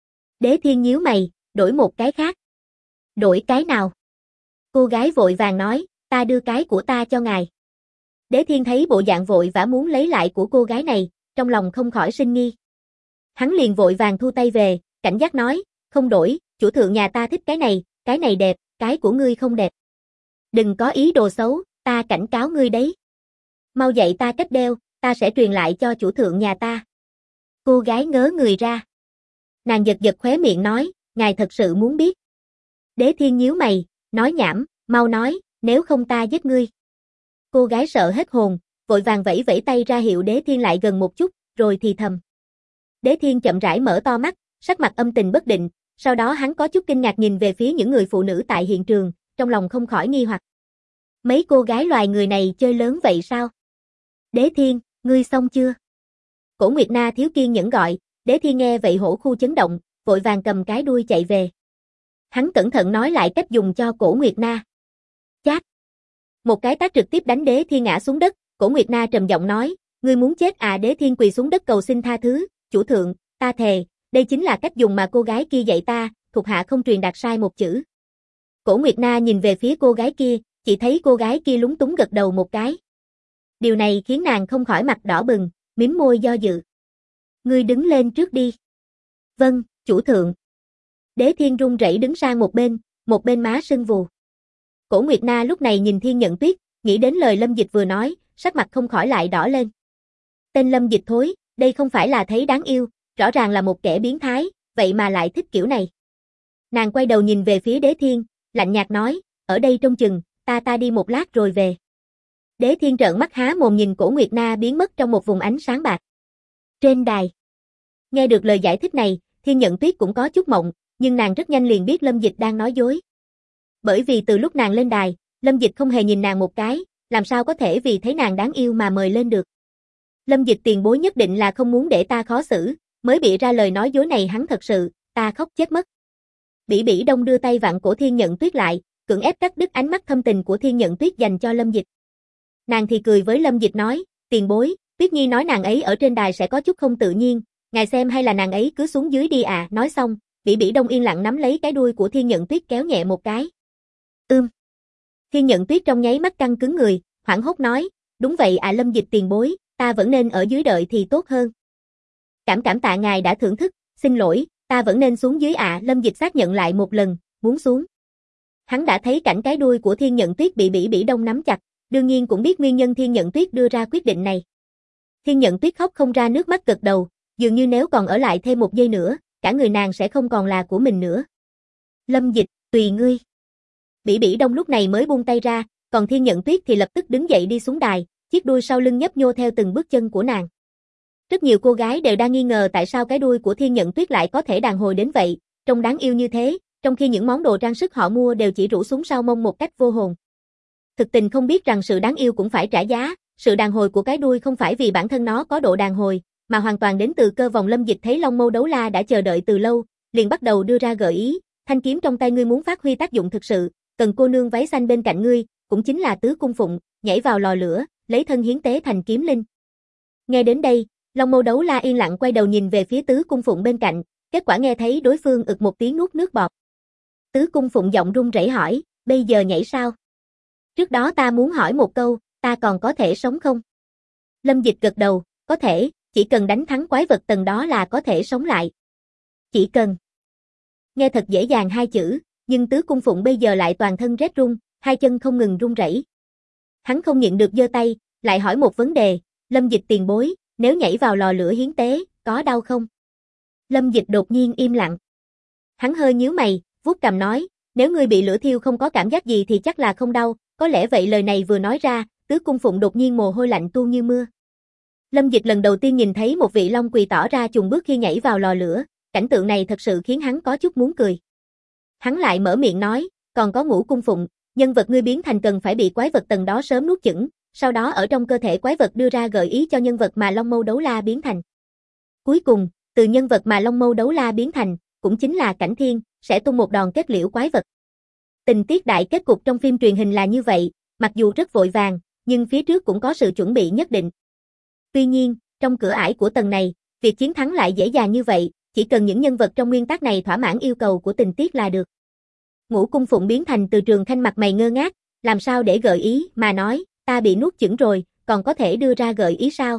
Đế Thiên nhíu mày, đổi một cái khác. Đổi cái nào? Cô gái vội vàng nói, ta đưa cái của ta cho ngài. Đế Thiên thấy bộ dạng vội vã muốn lấy lại của cô gái này, trong lòng không khỏi sinh nghi. Hắn liền vội vàng thu tay về, cảnh giác nói, không đổi, chủ thượng nhà ta thích cái này đẹp, cái của ngươi không đẹp. Đừng có ý đồ xấu, ta cảnh cáo ngươi đấy. Mau dạy ta cách đeo, ta sẽ truyền lại cho chủ thượng nhà ta. Cô gái ngớ người ra. Nàng giật giật khóe miệng nói, ngài thật sự muốn biết. Đế Thiên nhíu mày, nói nhảm, mau nói, nếu không ta giết ngươi. Cô gái sợ hết hồn, vội vàng vẫy vẫy tay ra hiệu Đế Thiên lại gần một chút, rồi thì thầm. Đế Thiên chậm rãi mở to mắt, sắc mặt âm tình bất định, sau đó hắn có chút kinh ngạc nhìn về phía những người phụ nữ tại hiện trường, trong lòng không khỏi nghi hoặc. Mấy cô gái loài người này chơi lớn vậy sao? Đế Thiên, ngươi xong chưa? Cổ Nguyệt Na thiếu kiên nhẫn gọi, Đế Thiên nghe vậy hổ khu chấn động, vội vàng cầm cái đuôi chạy về. Hắn cẩn thận nói lại cách dùng cho Cổ Nguyệt Na. Chát! Một cái tát trực tiếp đánh Đế Thiên ngã xuống đất, Cổ Nguyệt Na trầm giọng nói, ngươi muốn chết à? Đế Thiên quỳ xuống đất cầu xin tha thứ, chủ thượng, ta thề, đây chính là cách dùng mà cô gái kia dạy ta, thuộc hạ không truyền đạt sai một chữ. Cổ Nguyệt Na nhìn về phía cô gái kia, chỉ thấy cô gái kia lúng túng gật đầu một cái. Điều này khiến nàng không khỏi mặt đỏ bừng, mím môi do dự. Ngươi đứng lên trước đi. Vâng, chủ thượng. Đế Thiên run rẩy đứng sang một bên má sưng vù. Cổ Nguyệt Na lúc này nhìn Thiên Nhận Tuyết, nghĩ đến lời Lâm Dịch vừa nói, sắc mặt không khỏi lại đỏ lên. Tên Lâm Dịch thối, đây không phải là thấy đáng yêu, rõ ràng là một kẻ biến thái, vậy mà lại thích kiểu này. Nàng quay đầu nhìn về phía Đế Thiên, lạnh nhạt nói, ở đây trông chừng, ta đi một lát rồi về. Đế Thiên trợn mắt há mồm nhìn Cổ Nguyệt Na biến mất trong một vùng ánh sáng bạc. Trên đài. Nghe được lời giải thích này, Thiên Nhận Tuyết cũng có chút mộng, nhưng nàng rất nhanh liền biết Lâm Dịch đang nói dối. Bởi vì từ lúc nàng lên đài, Lâm Dịch không hề nhìn nàng một cái, làm sao có thể vì thấy nàng đáng yêu mà mời lên được. Lâm Dịch tiền bối nhất định là không muốn để ta khó xử, mới bị ra lời nói dối này. Hắn thật sự, ta khóc chết mất. Bỉ Bỉ Đông đưa tay vặn cổ Thiên Nhận Tuyết lại, cưỡng ép cắt đứt ánh mắt thâm tình của Thiên Nhận Tuyết dành cho Lâm Dịch. Nàng thì cười với Lâm Dịch nói, tiền bối, Tuyết Nhi nói nàng ấy ở trên đài sẽ có chút không tự nhiên, ngài xem hay là nàng ấy cứ xuống dưới đi à. Nói xong, Bỉ Bỉ Đông yên lặng nắm lấy cái đuôi của Thiên Nhận Tuyết kéo nhẹ một cái. Thiên Nhận Tuyết trong nháy mắt căng cứng người, hoảng hốt nói, đúng vậy à Lâm Dịch tiền bối, ta vẫn nên ở dưới đợi thì tốt hơn. Cảm tạ ngài đã thưởng thức, xin lỗi, ta vẫn nên xuống dưới à. Lâm Dịch xác nhận lại một lần, muốn xuống. Hắn đã thấy cảnh cái đuôi của Thiên Nhận Tuyết bị Bỉ Bỉ Đông nắm chặt, đương nhiên cũng biết nguyên nhân Thiên Nhận Tuyết đưa ra quyết định này. Thiên Nhận Tuyết khóc không ra nước mắt gật đầu, dường như nếu còn ở lại thêm một giây nữa, cả người nàng sẽ không còn là của mình nữa. Lâm Dịch, tùy ngươi. Bỉ Bỉ Đông lúc này mới buông tay ra, còn Thiên Nhận Tuyết thì lập tức đứng dậy đi xuống đài, chiếc đuôi sau lưng nhấp nhô theo từng bước chân của nàng. Rất nhiều cô gái đều đang nghi ngờ tại sao cái đuôi của Thiên Nhận Tuyết lại có thể đàn hồi đến vậy, trông đáng yêu như thế, trong khi những món đồ trang sức họ mua đều chỉ rủ xuống sau mông một cách vô hồn. Thực tình không biết rằng sự đáng yêu cũng phải trả giá, sự đàn hồi của cái đuôi không phải vì bản thân nó có độ đàn hồi, mà hoàn toàn đến từ cơ vòng. Lâm Dịch thấy Long Mâu Đấu La đã chờ đợi từ lâu, liền bắt đầu đưa ra gợi ý, thanh kiếm trong tay ngươi muốn phát huy tác dụng thực sự, cần cô nương váy xanh bên cạnh ngươi, cũng chính là Tứ Cung Phụng, nhảy vào lò lửa, lấy thân hiến tế thành kiếm linh. Nghe đến đây, Long Mâu Đấu La yên lặng quay đầu nhìn về phía Tứ Cung Phụng bên cạnh, kết quả nghe thấy đối phương ực một tiếng nuốt nước bọt. Tứ Cung Phụng giọng run rẩy hỏi, bây giờ nhảy sao? Trước đó ta muốn hỏi một câu, ta còn có thể sống không? Lâm Dịch gật đầu, có thể, chỉ cần đánh thắng quái vật tầng đó là có thể sống lại. Chỉ cần. Nghe thật dễ dàng hai chữ, nhưng Tứ Cung Phụng bây giờ lại toàn thân rét run, hai chân không ngừng run rẩy. Hắn không nhịn được giơ tay, lại hỏi một vấn đề, Lâm Dịch tiền bối, nếu nhảy vào lò lửa hiến tế, có đau không? Lâm Dịch đột nhiên im lặng. Hắn hơi nhíu mày, vuốt cằm nói, nếu ngươi bị lửa thiêu không có cảm giác gì thì chắc là không đau, có lẽ vậy. Lời này vừa nói ra, Tứ Cung Phụng đột nhiên mồ hôi lạnh tuôn như mưa. Lâm Dịch lần đầu tiên nhìn thấy một vị long quỳ tỏ ra chùng bước khi nhảy vào lò lửa, cảnh tượng này thật sự khiến hắn có chút muốn cười. Hắn lại mở miệng nói, còn có Ngũ Cung Phụng, nhân vật ngươi biến thành cần phải bị quái vật tầng đó sớm nuốt chửng, sau đó ở trong cơ thể quái vật đưa ra gợi ý cho nhân vật mà Long Mâu Đấu La biến thành. Cuối cùng, từ nhân vật mà Long Mâu Đấu La biến thành, cũng chính là Cảnh Thiên, sẽ tung một đòn kết liễu quái vật. Tình tiết đại kết cục trong phim truyền hình là như vậy, mặc dù rất vội vàng, nhưng phía trước cũng có sự chuẩn bị nhất định. Tuy nhiên, trong cửa ải của tầng này, việc chiến thắng lại dễ dàng như vậy, chỉ cần những nhân vật trong nguyên tắc này thỏa mãn yêu cầu của tình tiết là được. Ngũ Cung Phụng biến thành Từ Trường Khanh mặt mày ngơ ngác, làm sao để gợi ý mà nói, ta bị nuốt chửng rồi, còn có thể đưa ra gợi ý sao?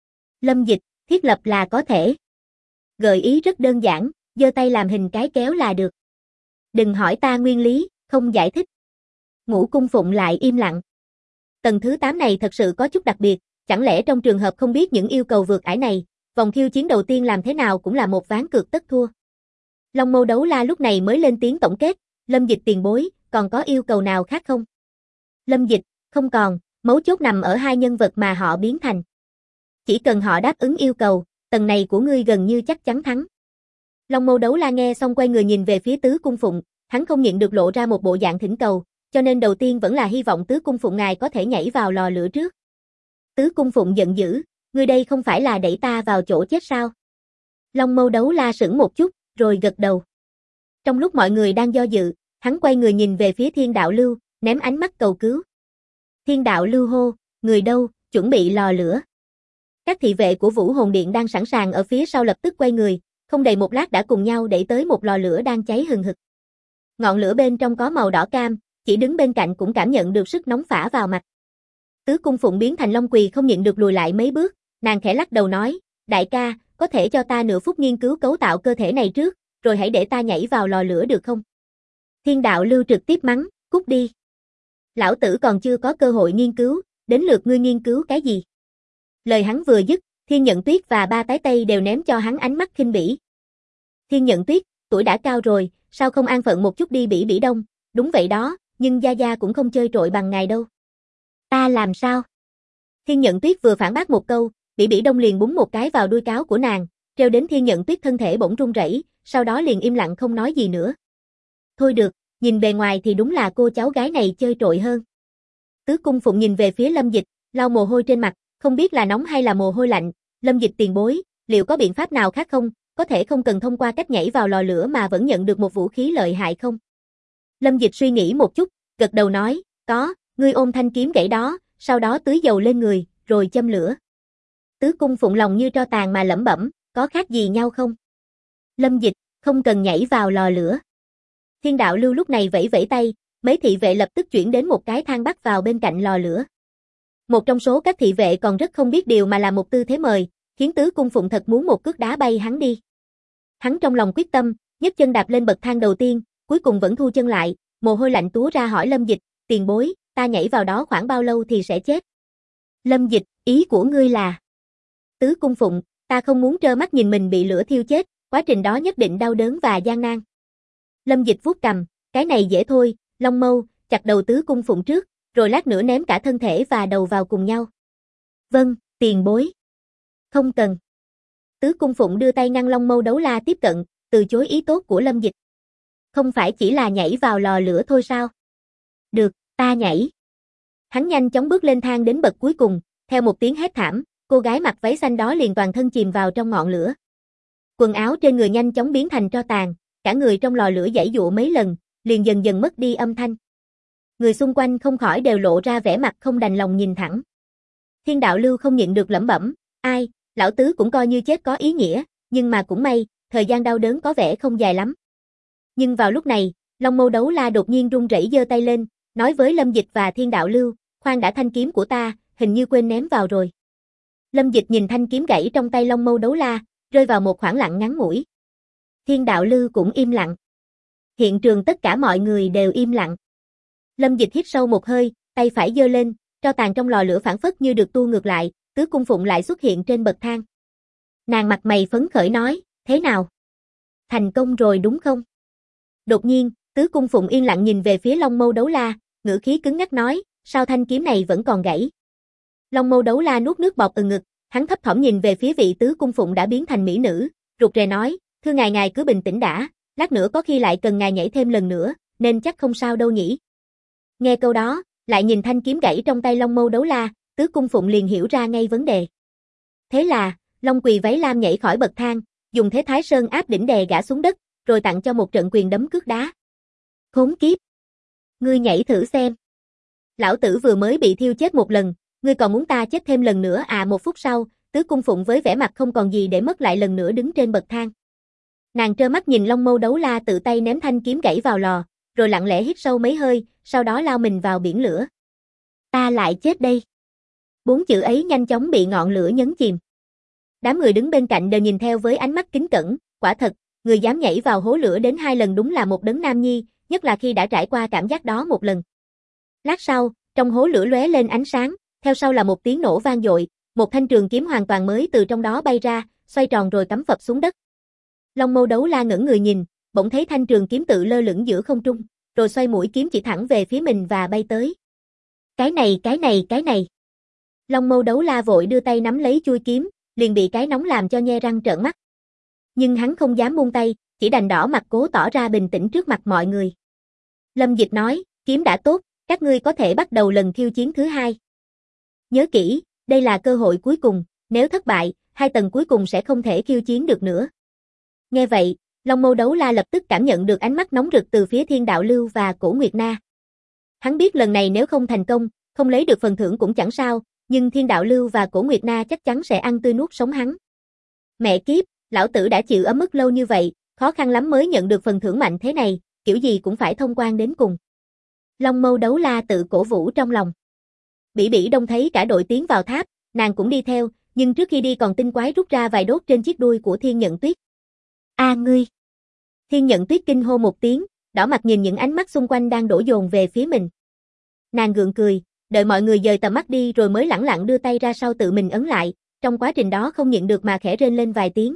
Lâm Dịch, thiết lập là có thể. Gợi ý rất đơn giản, giơ tay làm hình cái kéo là được. Đừng hỏi ta nguyên lý, không giải thích. Ngũ Cung Phụng lại im lặng. Tầng thứ 8 này thật sự có chút đặc biệt, chẳng lẽ trong trường hợp không biết những yêu cầu vượt ải này, vòng khiêu chiến đầu tiên làm thế nào cũng là một ván cược tất thua. Long Mâu Đấu La lúc này mới lên tiếng tổng kết, Lâm Dịch tiền bối, còn có yêu cầu nào khác không? Lâm Dịch, không còn, mấu chốt nằm ở hai nhân vật mà họ biến thành. Chỉ cần họ đáp ứng yêu cầu, tầng này của ngươi gần như chắc chắn thắng. Long Mâu Đấu La nghe xong quay người nhìn về phía Tứ Cung Phụng, hắn không nhịn được lộ ra một bộ dạng thỉnh cầu, cho nên đầu tiên vẫn là hy vọng Tứ Cung Phụng ngài có thể nhảy vào lò lửa trước. Tứ Cung Phụng giận dữ, ngươi đây không phải là đẩy ta vào chỗ chết sao? Long Mâu Đấu La sững một chút, rồi gật đầu. Trong lúc mọi người đang do dự, hắn quay người nhìn về phía Thiên Đạo Lưu, ném ánh mắt cầu cứu. Thiên Đạo Lưu hô, người đâu, chuẩn bị lò lửa. Các thị vệ của Vũ Hồn Điện đang sẵn sàng ở phía sau lập tức quay người, không đầy một lát đã cùng nhau đẩy tới một lò lửa đang cháy hừng hực. Ngọn lửa bên trong có màu đỏ cam, chỉ đứng bên cạnh cũng cảm nhận được sức nóng phả vào mặt. Tứ Cung Phụng biến thành Long Quỳ không nhịn được lùi lại mấy bước, nàng khẽ lắc đầu nói, đại ca, có thể cho ta nửa phút nghiên cứu cấu tạo cơ thể này trước, rồi hãy để ta nhảy vào lò lửa được không? Thiên Đạo Lưu trực tiếp mắng, cút đi. Lão tử còn chưa có cơ hội nghiên cứu, đến lượt ngươi nghiên cứu cái gì? Lời hắn vừa dứt, Thiên Nhận Tuyết và ba tái tây đều ném cho hắn ánh mắt khinh bỉ. Thiên Nhận Tuyết, tuổi đã cao rồi, sao không an phận một chút đi Bỉ Bỉ Đông, đúng vậy đó, nhưng Gia Gia cũng không chơi trội bằng ngài đâu. Ta làm sao? Thiên Nhận Tuyết vừa phản bác một câu, Bỉ Bỉ Đông liền búng một cái vào đuôi cáo của nàng, treo đến Thiên Nhận Tuyết thân thể bỗng run rẩy, sau đó liền im lặng không nói gì nữa. Thôi được, nhìn bề ngoài thì đúng là cô cháu gái này chơi trội hơn. Tứ Cung Phụng nhìn về phía Lâm Dịch, lau mồ hôi trên mặt, không biết là nóng hay là mồ hôi lạnh. Lâm Dịch tiền bối, liệu có biện pháp nào khác không? Có thể không cần thông qua cách nhảy vào lò lửa mà vẫn nhận được một vũ khí lợi hại không? Lâm Dịch suy nghĩ một chút, gật đầu nói, có, ngươi ôm thanh kiếm gãy đó, sau đó tưới dầu lên người, rồi châm lửa. Tứ Cung Phụng lòng như tro tàn mà lẩm bẩm, có khác gì nhau không? Lâm Dịch, không cần nhảy vào lò lửa. Thiên Đạo Lưu lúc này vẫy vẫy tay, mấy thị vệ lập tức chuyển đến một cái thang bắt vào bên cạnh lò lửa. Một trong số các thị vệ còn rất không biết điều mà làm một tư thế mời, khiến Tứ Cung Phụng thật muốn một cước đá bay hắn đi. Hắn trong lòng quyết tâm, nhấc chân đạp lên bậc thang đầu tiên, cuối cùng vẫn thu chân lại, mồ hôi lạnh túa ra hỏi Lâm Dịch, tiền bối, ta nhảy vào đó khoảng bao lâu thì sẽ chết? Lâm Dịch, ý của ngươi là? Tứ Cung Phụng, ta không muốn trơ mắt nhìn mình bị lửa thiêu chết, quá trình đó nhất định đau đớn và gian nan. Lâm Dịch vuốt cằm, cái này dễ thôi, Long Mâu, chặt đầu Tứ Cung Phụng trước, rồi lát nữa ném cả thân thể và đầu vào cùng nhau. Vâng, tiền bối. Không cần. Tứ Cung Phụng đưa tay ngăn Long Mâu Đấu La tiếp cận, từ chối ý tốt của Lâm Dịch. Không phải chỉ là nhảy vào lò lửa thôi sao? Được, ta nhảy. Hắn nhanh chóng bước lên thang đến bậc cuối cùng, theo một tiếng hét thảm, cô gái mặc váy xanh đó liền toàn thân chìm vào trong ngọn lửa. Quần áo trên người nhanh chóng biến thành tro tàn, cả người trong lò lửa giãy giụa mấy lần, liền dần dần mất đi âm thanh. Người xung quanh không khỏi đều lộ ra vẻ mặt không đành lòng nhìn thẳng. Thiên Đạo Lưu không nhịn được lẩm bẩm, ai, lão tứ cũng coi như chết có ý nghĩa, nhưng mà cũng may, thời gian đau đớn có vẻ không dài lắm. Nhưng vào lúc này, Long Mâu Đấu La đột nhiên run rẩy giơ tay lên, nói với Lâm Dịch và Thiên Đạo Lưu, khoan đã, thanh kiếm của ta, hình như quên ném vào rồi. Lâm Dịch nhìn thanh kiếm gãy trong tay Long Mâu Đấu La, rơi vào một khoảng lặng ngắn ngủi. Thiên Đạo Lưu cũng im lặng. Hiện trường tất cả mọi người đều im lặng. Lâm Dịch hít sâu một hơi, tay phải giơ lên, tro tàn trong lò lửa phản phất như được tua ngược lại, Tứ Cung Phụng lại xuất hiện trên bậc thang. Nàng mặt mày phấn khởi nói, thế nào? Thành công rồi đúng không? Đột nhiên, Tứ Cung Phụng yên lặng nhìn về phía Long Mâu Đấu La, ngữ khí cứng ngắc nói, sao thanh kiếm này vẫn còn gãy? Long Mâu Đấu La nuốt nước bọt ngực, hắn thấp thỏm nhìn về phía vị Tứ Cung Phụng đã biến thành mỹ nữ, rụt rè nói, thưa ngài cứ bình tĩnh đã, lát nữa có khi lại cần ngài nhảy thêm lần nữa, nên chắc không sao đâu nhỉ. Nghe câu đó, lại nhìn thanh kiếm gãy trong tay Long Mâu Đấu La, Tứ Cung Phụng liền hiểu ra ngay vấn đề. Thế là, Long Quỳ váy lam nhảy khỏi bậc thang, dùng thế Thái Sơn áp đỉnh đè gã xuống đất, rồi tặng cho một trận quyền đấm cước đá. Khốn kiếp! Ngươi nhảy thử xem. Lão tử vừa mới bị thiêu chết một lần, ngươi còn muốn ta chết thêm lần nữa à? Một phút sau, Tứ Cung Phụng với vẻ mặt không còn gì để mất lại lần nữa đứng trên bậc thang. Nàng trơ mắt nhìn Long Mâu Đấu La tự tay ném thanh kiếm gãy vào lò, rồi lặng lẽ hít sâu mấy hơi, sau đó lao mình vào biển lửa. Ta lại chết đây. 4 chữ ấy nhanh chóng bị ngọn lửa nhấn chìm. Đám người đứng bên cạnh đều nhìn theo với ánh mắt kính cẩn, quả thật, người dám nhảy vào hố lửa đến 2 lần đúng là một đấng nam nhi, nhất là khi đã trải qua cảm giác đó một lần. Lát sau, trong hố lửa lóe lên ánh sáng, theo sau là một tiếng nổ vang dội, một thanh trường kiếm hoàn toàn mới từ trong đó bay ra, xoay tròn rồi cắm phập xuống đất. Long Mâu Đấu La ngẩng người nhìn, bỗng thấy thanh trường kiếm tự lơ lửng giữa không trung, rồi xoay mũi kiếm chỉ thẳng về phía mình và bay tới. Cái này. Long Mâu Đấu La vội đưa tay nắm lấy chuôi kiếm, liền bị cái nóng làm cho nhe răng trợn mắt. Nhưng hắn không dám buông tay, chỉ đành đỏ mặt cố tỏ ra bình tĩnh trước mặt mọi người. Lâm Dịch nói, kiếm đã tốt, các ngươi có thể bắt đầu lần khiêu chiến thứ 2. Nhớ kỹ, đây là cơ hội cuối cùng, nếu thất bại, 2 tầng cuối cùng sẽ không thể khiêu chiến được nữa. Nghe vậy, Long Mâu Đấu La lập tức cảm nhận được ánh mắt nóng rực từ phía Thiên Đạo Lưu và Cổ Nguyệt Na. Hắn biết lần này nếu không thành công, không lấy được phần thưởng cũng chẳng sao, nhưng Thiên Đạo Lưu và Cổ Nguyệt Na chắc chắn sẽ ăn tươi nuốt sống hắn. Mẹ kiếp, lão tử đã chịu ấm ức lâu như vậy, khó khăn lắm mới nhận được phần thưởng mạnh thế này, kiểu gì cũng phải thông quan đến cùng. Long Mâu Đấu La tự cổ vũ trong lòng. Bỉ Bỉ Đông thấy cả đội tiến vào tháp, nàng cũng đi theo, nhưng trước khi đi còn tinh quái rút ra vài đốt trên chiếc đuôi của Thiên Nhận Tuyết. A ngươi! Thiên Nhận Tuyết kinh hô một tiếng, đỏ mặt nhìn những ánh mắt xung quanh đang đổ dồn về phía mình. Nàng gượng cười, đợi mọi người dời tầm mắt đi rồi mới lẳng lặng đưa tay ra sau tự mình ấn lại, trong quá trình đó không nhịn được mà khẽ rên lên vài tiếng.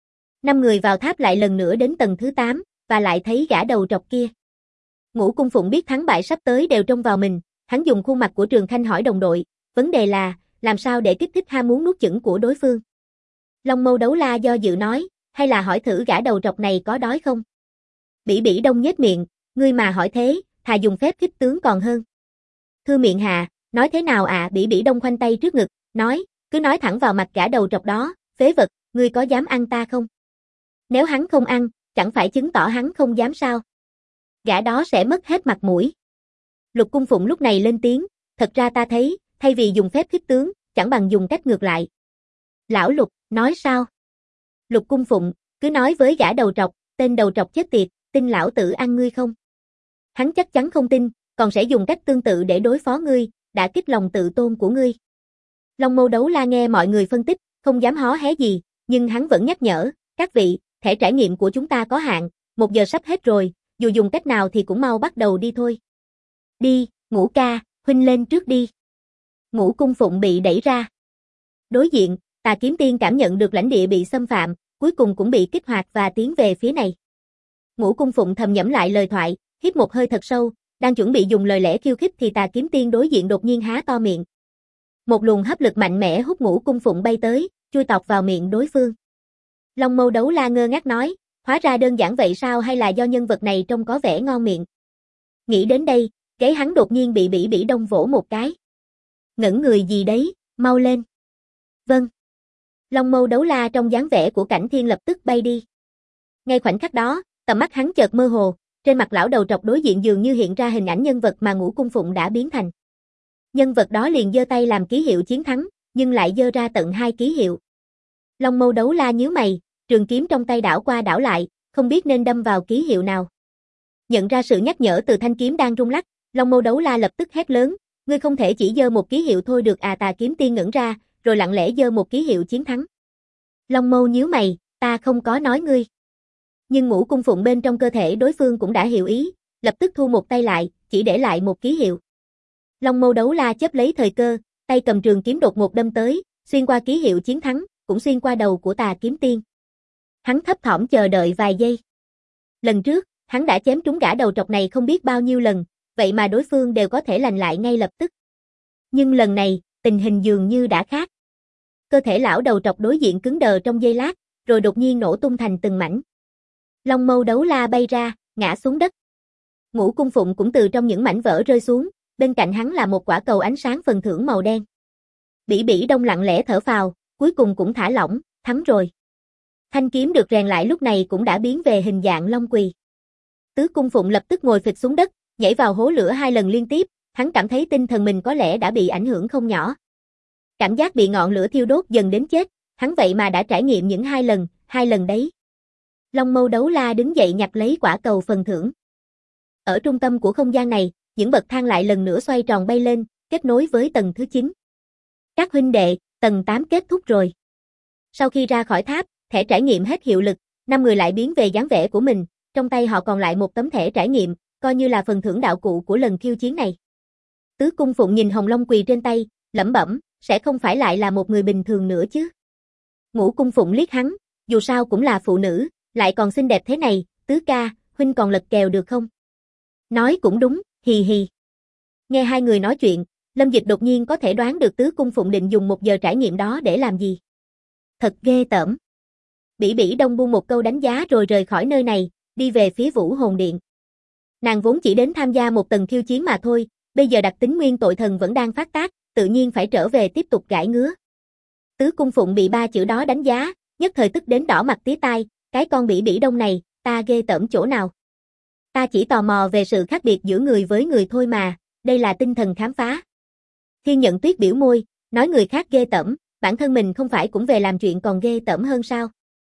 5 người vào tháp lại lần nữa đến tầng thứ 8, và lại thấy gã đầu trọc kia. Ngũ Cung Phụng biết thắng bại sắp tới đều trông vào mình, hắn dùng khuôn mặt của Trường Khanh hỏi đồng đội, vấn đề là, làm sao để kích thích ham muốn nuốt chửng của đối phương. Long Mâu Đấu La do dự nói, hay là hỏi thử gã đầu trọc này có đói không? Bỉ Bỉ Đông nhếch miệng, ngươi mà hỏi thế, thà dùng phép khích tướng còn hơn. Thư miệng hạ, nói thế nào ạ? Bỉ Bỉ Đông khoanh tay trước ngực, nói, cứ nói thẳng vào mặt gã đầu trọc đó, phế vật, ngươi có dám ăn ta không? Nếu hắn không ăn, chẳng phải chứng tỏ hắn không dám sao? Gã đó sẽ mất hết mặt mũi. Lục Cung Phụng lúc này lên tiếng, thật ra ta thấy, thay vì dùng phép khích tướng, chẳng bằng dùng cách ngược lại. Lão Lục, nói sao? Lục Cung Phụng, cứ nói với gã đầu trọc, tên đầu trọc chết tiệt, tin lão tử ăn ngươi không? Hắn chắc chắn không tin, còn sẽ dùng cách tương tự để đối phó ngươi, đã kích lòng tự tôn của ngươi. Long Mâu Đấu La nghe mọi người phân tích, không dám hó hé gì, nhưng hắn vẫn nhắc nhở, các vị, thẻ trải nghiệm của chúng ta có hạn, 1 giờ sắp hết rồi, dù dùng cách nào thì cũng mau bắt đầu đi thôi. Đi, Ngũ ca, huynh lên trước đi. Ngũ Cung Phụng bị đẩy ra. Đối diện, Tà Kiếm Tiên cảm nhận được lãnh địa bị xâm phạm, cuối cùng cũng bị kích hoạt và tiến về phía này. Ngũ Cung Phụng thầm nhẩm lại lời thoại, hít một hơi thật sâu, đang chuẩn bị dùng lời lẽ khiêu khích thì Tà Kiếm Tiên đối diện đột nhiên há to miệng. Một luồng hấp lực mạnh mẽ hút Ngũ Cung Phụng bay tới, chui tọc vào miệng đối phương. Long Mâu Đấu La ngơ ngác nói, hóa ra đơn giản vậy sao, hay là do nhân vật này trông có vẻ ngon miệng. Nghĩ đến đây, gáy hắn đột nhiên bị Bỉ Bỉ Đông vỗ một cái. Ngẩn người gì đấy, Mau lên. Vâng. Long mâu đấu la trong dáng vẻ của Cảnh Thiên lập tức bay đi. Ngay khoảnh khắc đó, tầm mắt hắn chợt mơ hồ, trên mặt lão đầu trọc đối diện dường như hiện ra hình ảnh nhân vật mà Ngũ Cung Phụng đã biến thành. Nhân vật đó liền giơ tay làm ký hiệu chiến thắng, nhưng lại giơ ra tận 2 ký hiệu. Long mâu đấu la nhíu mày, trường kiếm trong tay đảo qua đảo lại, không biết nên đâm vào ký hiệu nào. Nhận ra sự nhắc nhở từ thanh kiếm đang rung lắc, Long mâu đấu la lập tức hét lớn, ngươi không thể chỉ giơ một ký hiệu thôi được à? Tà kiếm tiên ngẩn ra, rồi lặng lẽ giơ một ký hiệu chiến thắng. Long mâu nhíu mày, ta không có nói ngươi. Nhưng Ngũ Cung Phụng bên trong cơ thể đối phương cũng đã hiểu ý, lập tức thu một tay lại, chỉ để lại một ký hiệu. Long mâu đấu la chấp lấy thời cơ, tay cầm trường kiếm đột ngột đâm tới, xuyên qua ký hiệu chiến thắng, cũng xuyên qua đầu của tà kiếm tiên. Hắn thấp thỏm chờ đợi vài giây. Lần trước, hắn đã chém trúng gã đầu trọc này không biết bao nhiêu lần, vậy mà đối phương đều có thể lành lại ngay lập tức. Nhưng lần này, tình hình dường như đã khác. Cơ thể lão đầu trọc đối diện cứng đờ trong giây lát, rồi đột nhiên nổ tung thành từng mảnh. Long mâu đấu la bay ra, ngã xuống đất. Ngũ Cung Phụng cũng từ trong những mảnh vỡ rơi xuống, bên cạnh hắn là một quả cầu ánh sáng phần thưởng màu đen. Bỉ Bỉ Đông lặng lẽ thở phào, cuối cùng cũng thả lỏng, thắng rồi. Thanh kiếm được rèn lại lúc này cũng đã biến về hình dạng long quỳ. Tứ Cung Phụng lập tức ngồi phịch xuống đất, nhảy vào hố lửa 2 lần liên tiếp, hắn cảm thấy tinh thần mình có lẽ đã bị ảnh hưởng không nhỏ. Cảm giác bị ngọn lửa thiêu đốt dần đến chết, hắn vậy mà đã trải nghiệm những 2 lần đấy. Long mâu đấu la đứng dậy nhặt lấy quả cầu phần thưởng. Ở trung tâm của không gian này, những bậc thang lại lần nữa xoay tròn bay lên, kết nối với tầng thứ 9. Các huynh đệ, tầng 8 kết thúc rồi. Sau khi ra khỏi tháp, thẻ trải nghiệm hết hiệu lực, 5 người lại biến về dáng vẻ của mình, trong tay họ còn lại một tấm thẻ trải nghiệm, coi như là phần thưởng đạo cụ của lần khiêu chiến này. Tứ Cung Phụng nhìn hồng long quỳ trên tay, lẩm bẩm, sẽ không phải lại là một người bình thường nữa chứ. Ngũ Cung Phụng liếc hắn, dù sao cũng là phụ nữ, lại còn xinh đẹp thế này, Tứ ca, huynh còn lật kèo được không? Nói cũng đúng, hì hì. Nghe hai người nói chuyện, Lâm Dịch đột nhiên có thể đoán được Tứ Cung Phụng định dùng 1 giờ trải nghiệm đó để làm gì. Thật ghê tởm. Bỉ Bỉ Đông buông một câu đánh giá rồi rời khỏi nơi này, đi về phía Vũ Hồn Điện. Nàng vốn chỉ đến tham gia một tầng khiêu chiến mà thôi, bây giờ đặc tính nguyên tội thần vẫn đang phát tác, tự nhiên phải trở về tiếp tục gãi ngứa. Tứ Cung Phụng bị 3 chữ đó đánh giá, nhất thời tức đến đỏ mặt tía tai, cái con Bỉ Bỉ Đông này, ta ghê tởm chỗ nào? Ta chỉ tò mò về sự khác biệt giữa người với người thôi mà, đây là tinh thần khám phá. Thiên Nhận Tuyết biểu môi, nói người khác ghê tởm, bản thân mình không phải cũng về làm chuyện còn ghê tởm hơn sao?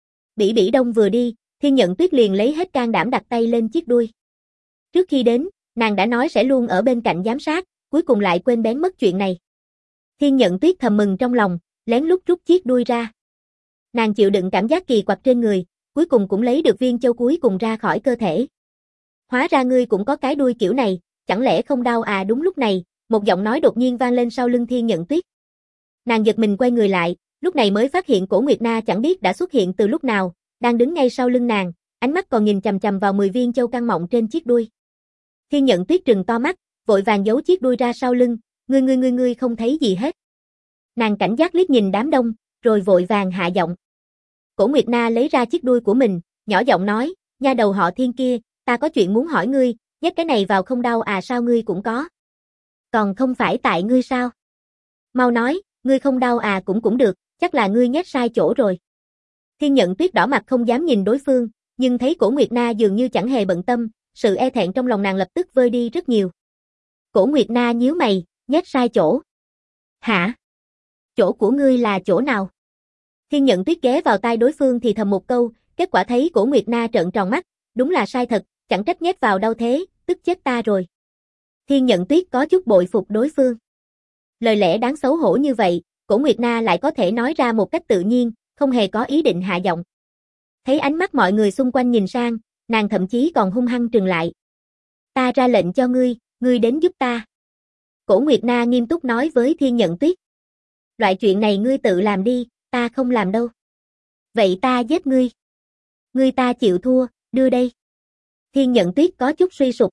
Bỉ Bỉ Đông vừa đi, Thiên Nhận Tuyết liền lấy hết can đảm đặt tay lên chiếc đuôi. Trước khi đến, nàng đã nói sẽ luôn ở bên cạnh giám sát, cuối cùng lại quên bén mất chuyện này. Thiên Nhận Tuyết thầm mừng trong lòng, lén lút rút chiếc đuôi ra. Nàng chịu đựng cảm giác kỳ quặc trên người, cuối cùng cũng lấy được viên châu cuối cùng ra khỏi cơ thể. Hóa ra ngươi cũng có cái đuôi kiểu này, chẳng lẽ không đau à? Đúng lúc này, một giọng nói đột nhiên vang lên sau lưng Thiên Nhận Tuyết. Nàng giật mình quay người lại, lúc này mới phát hiện Cổ Nguyệt Na chẳng biết đã xuất hiện từ lúc nào, đang đứng ngay sau lưng nàng, ánh mắt còn nhìn chằm chằm vào 10 viên châu căng mọng trên chiếc đuôi. Thiên Nhận Tuyết trừng to mắt, vội vàng giấu chiếc đuôi ra sau lưng, ngươi không thấy gì hết. Nàng cảnh giác liếc nhìn đám đông, rồi vội vàng hạ giọng. Cổ Nguyệt Na lấy ra chiếc đuôi của mình, nhỏ giọng nói, nha đầu họ Thiên kia, ta có chuyện muốn hỏi ngươi, nhét cái này vào không đau à? Sao ngươi cũng có? Còn không phải tại ngươi sao? Mau nói, ngươi không đau à? Cũng được, chắc là ngươi nhét sai chỗ rồi. Thiên Nhận Tuyết đỏ mặt không dám nhìn đối phương, nhưng thấy Cổ Nguyệt Na dường như chẳng hề bận tâm, sự e thẹn trong lòng nàng lập tức vơi đi rất nhiều. Cổ Nguyệt Na nhíu mày, nhét sai chỗ. Hả? Chỗ của ngươi là chỗ nào? Thiên Nhận Tuyết ghé vào tai đối phương thì thầm một câu, kết quả thấy Cổ Nguyệt Na trợn tròn mắt, đúng là sai thật, chẳng trách nhét vào đau thế, tức chết ta rồi. Thiên Nhận Tuyết có chút bội phục đối phương. Lời lẽ đáng xấu hổ như vậy, Cổ Nguyệt Na lại có thể nói ra một cách tự nhiên, không hề có ý định hạ giọng. Thấy ánh mắt mọi người xung quanh nhìn sang, nàng thậm chí còn hung hăng trừng lại. Ta ra lệnh cho ngươi đến giúp ta. Cổ Nguyệt Na nghiêm túc nói với Thiên Nhận Tuyết. Loại chuyện này ngươi tự làm đi, ta không làm đâu. Vậy ta giết ngươi. Ngươi ta chịu thua, đưa đây. Thiên Nhận Tuyết có chút suy sụp.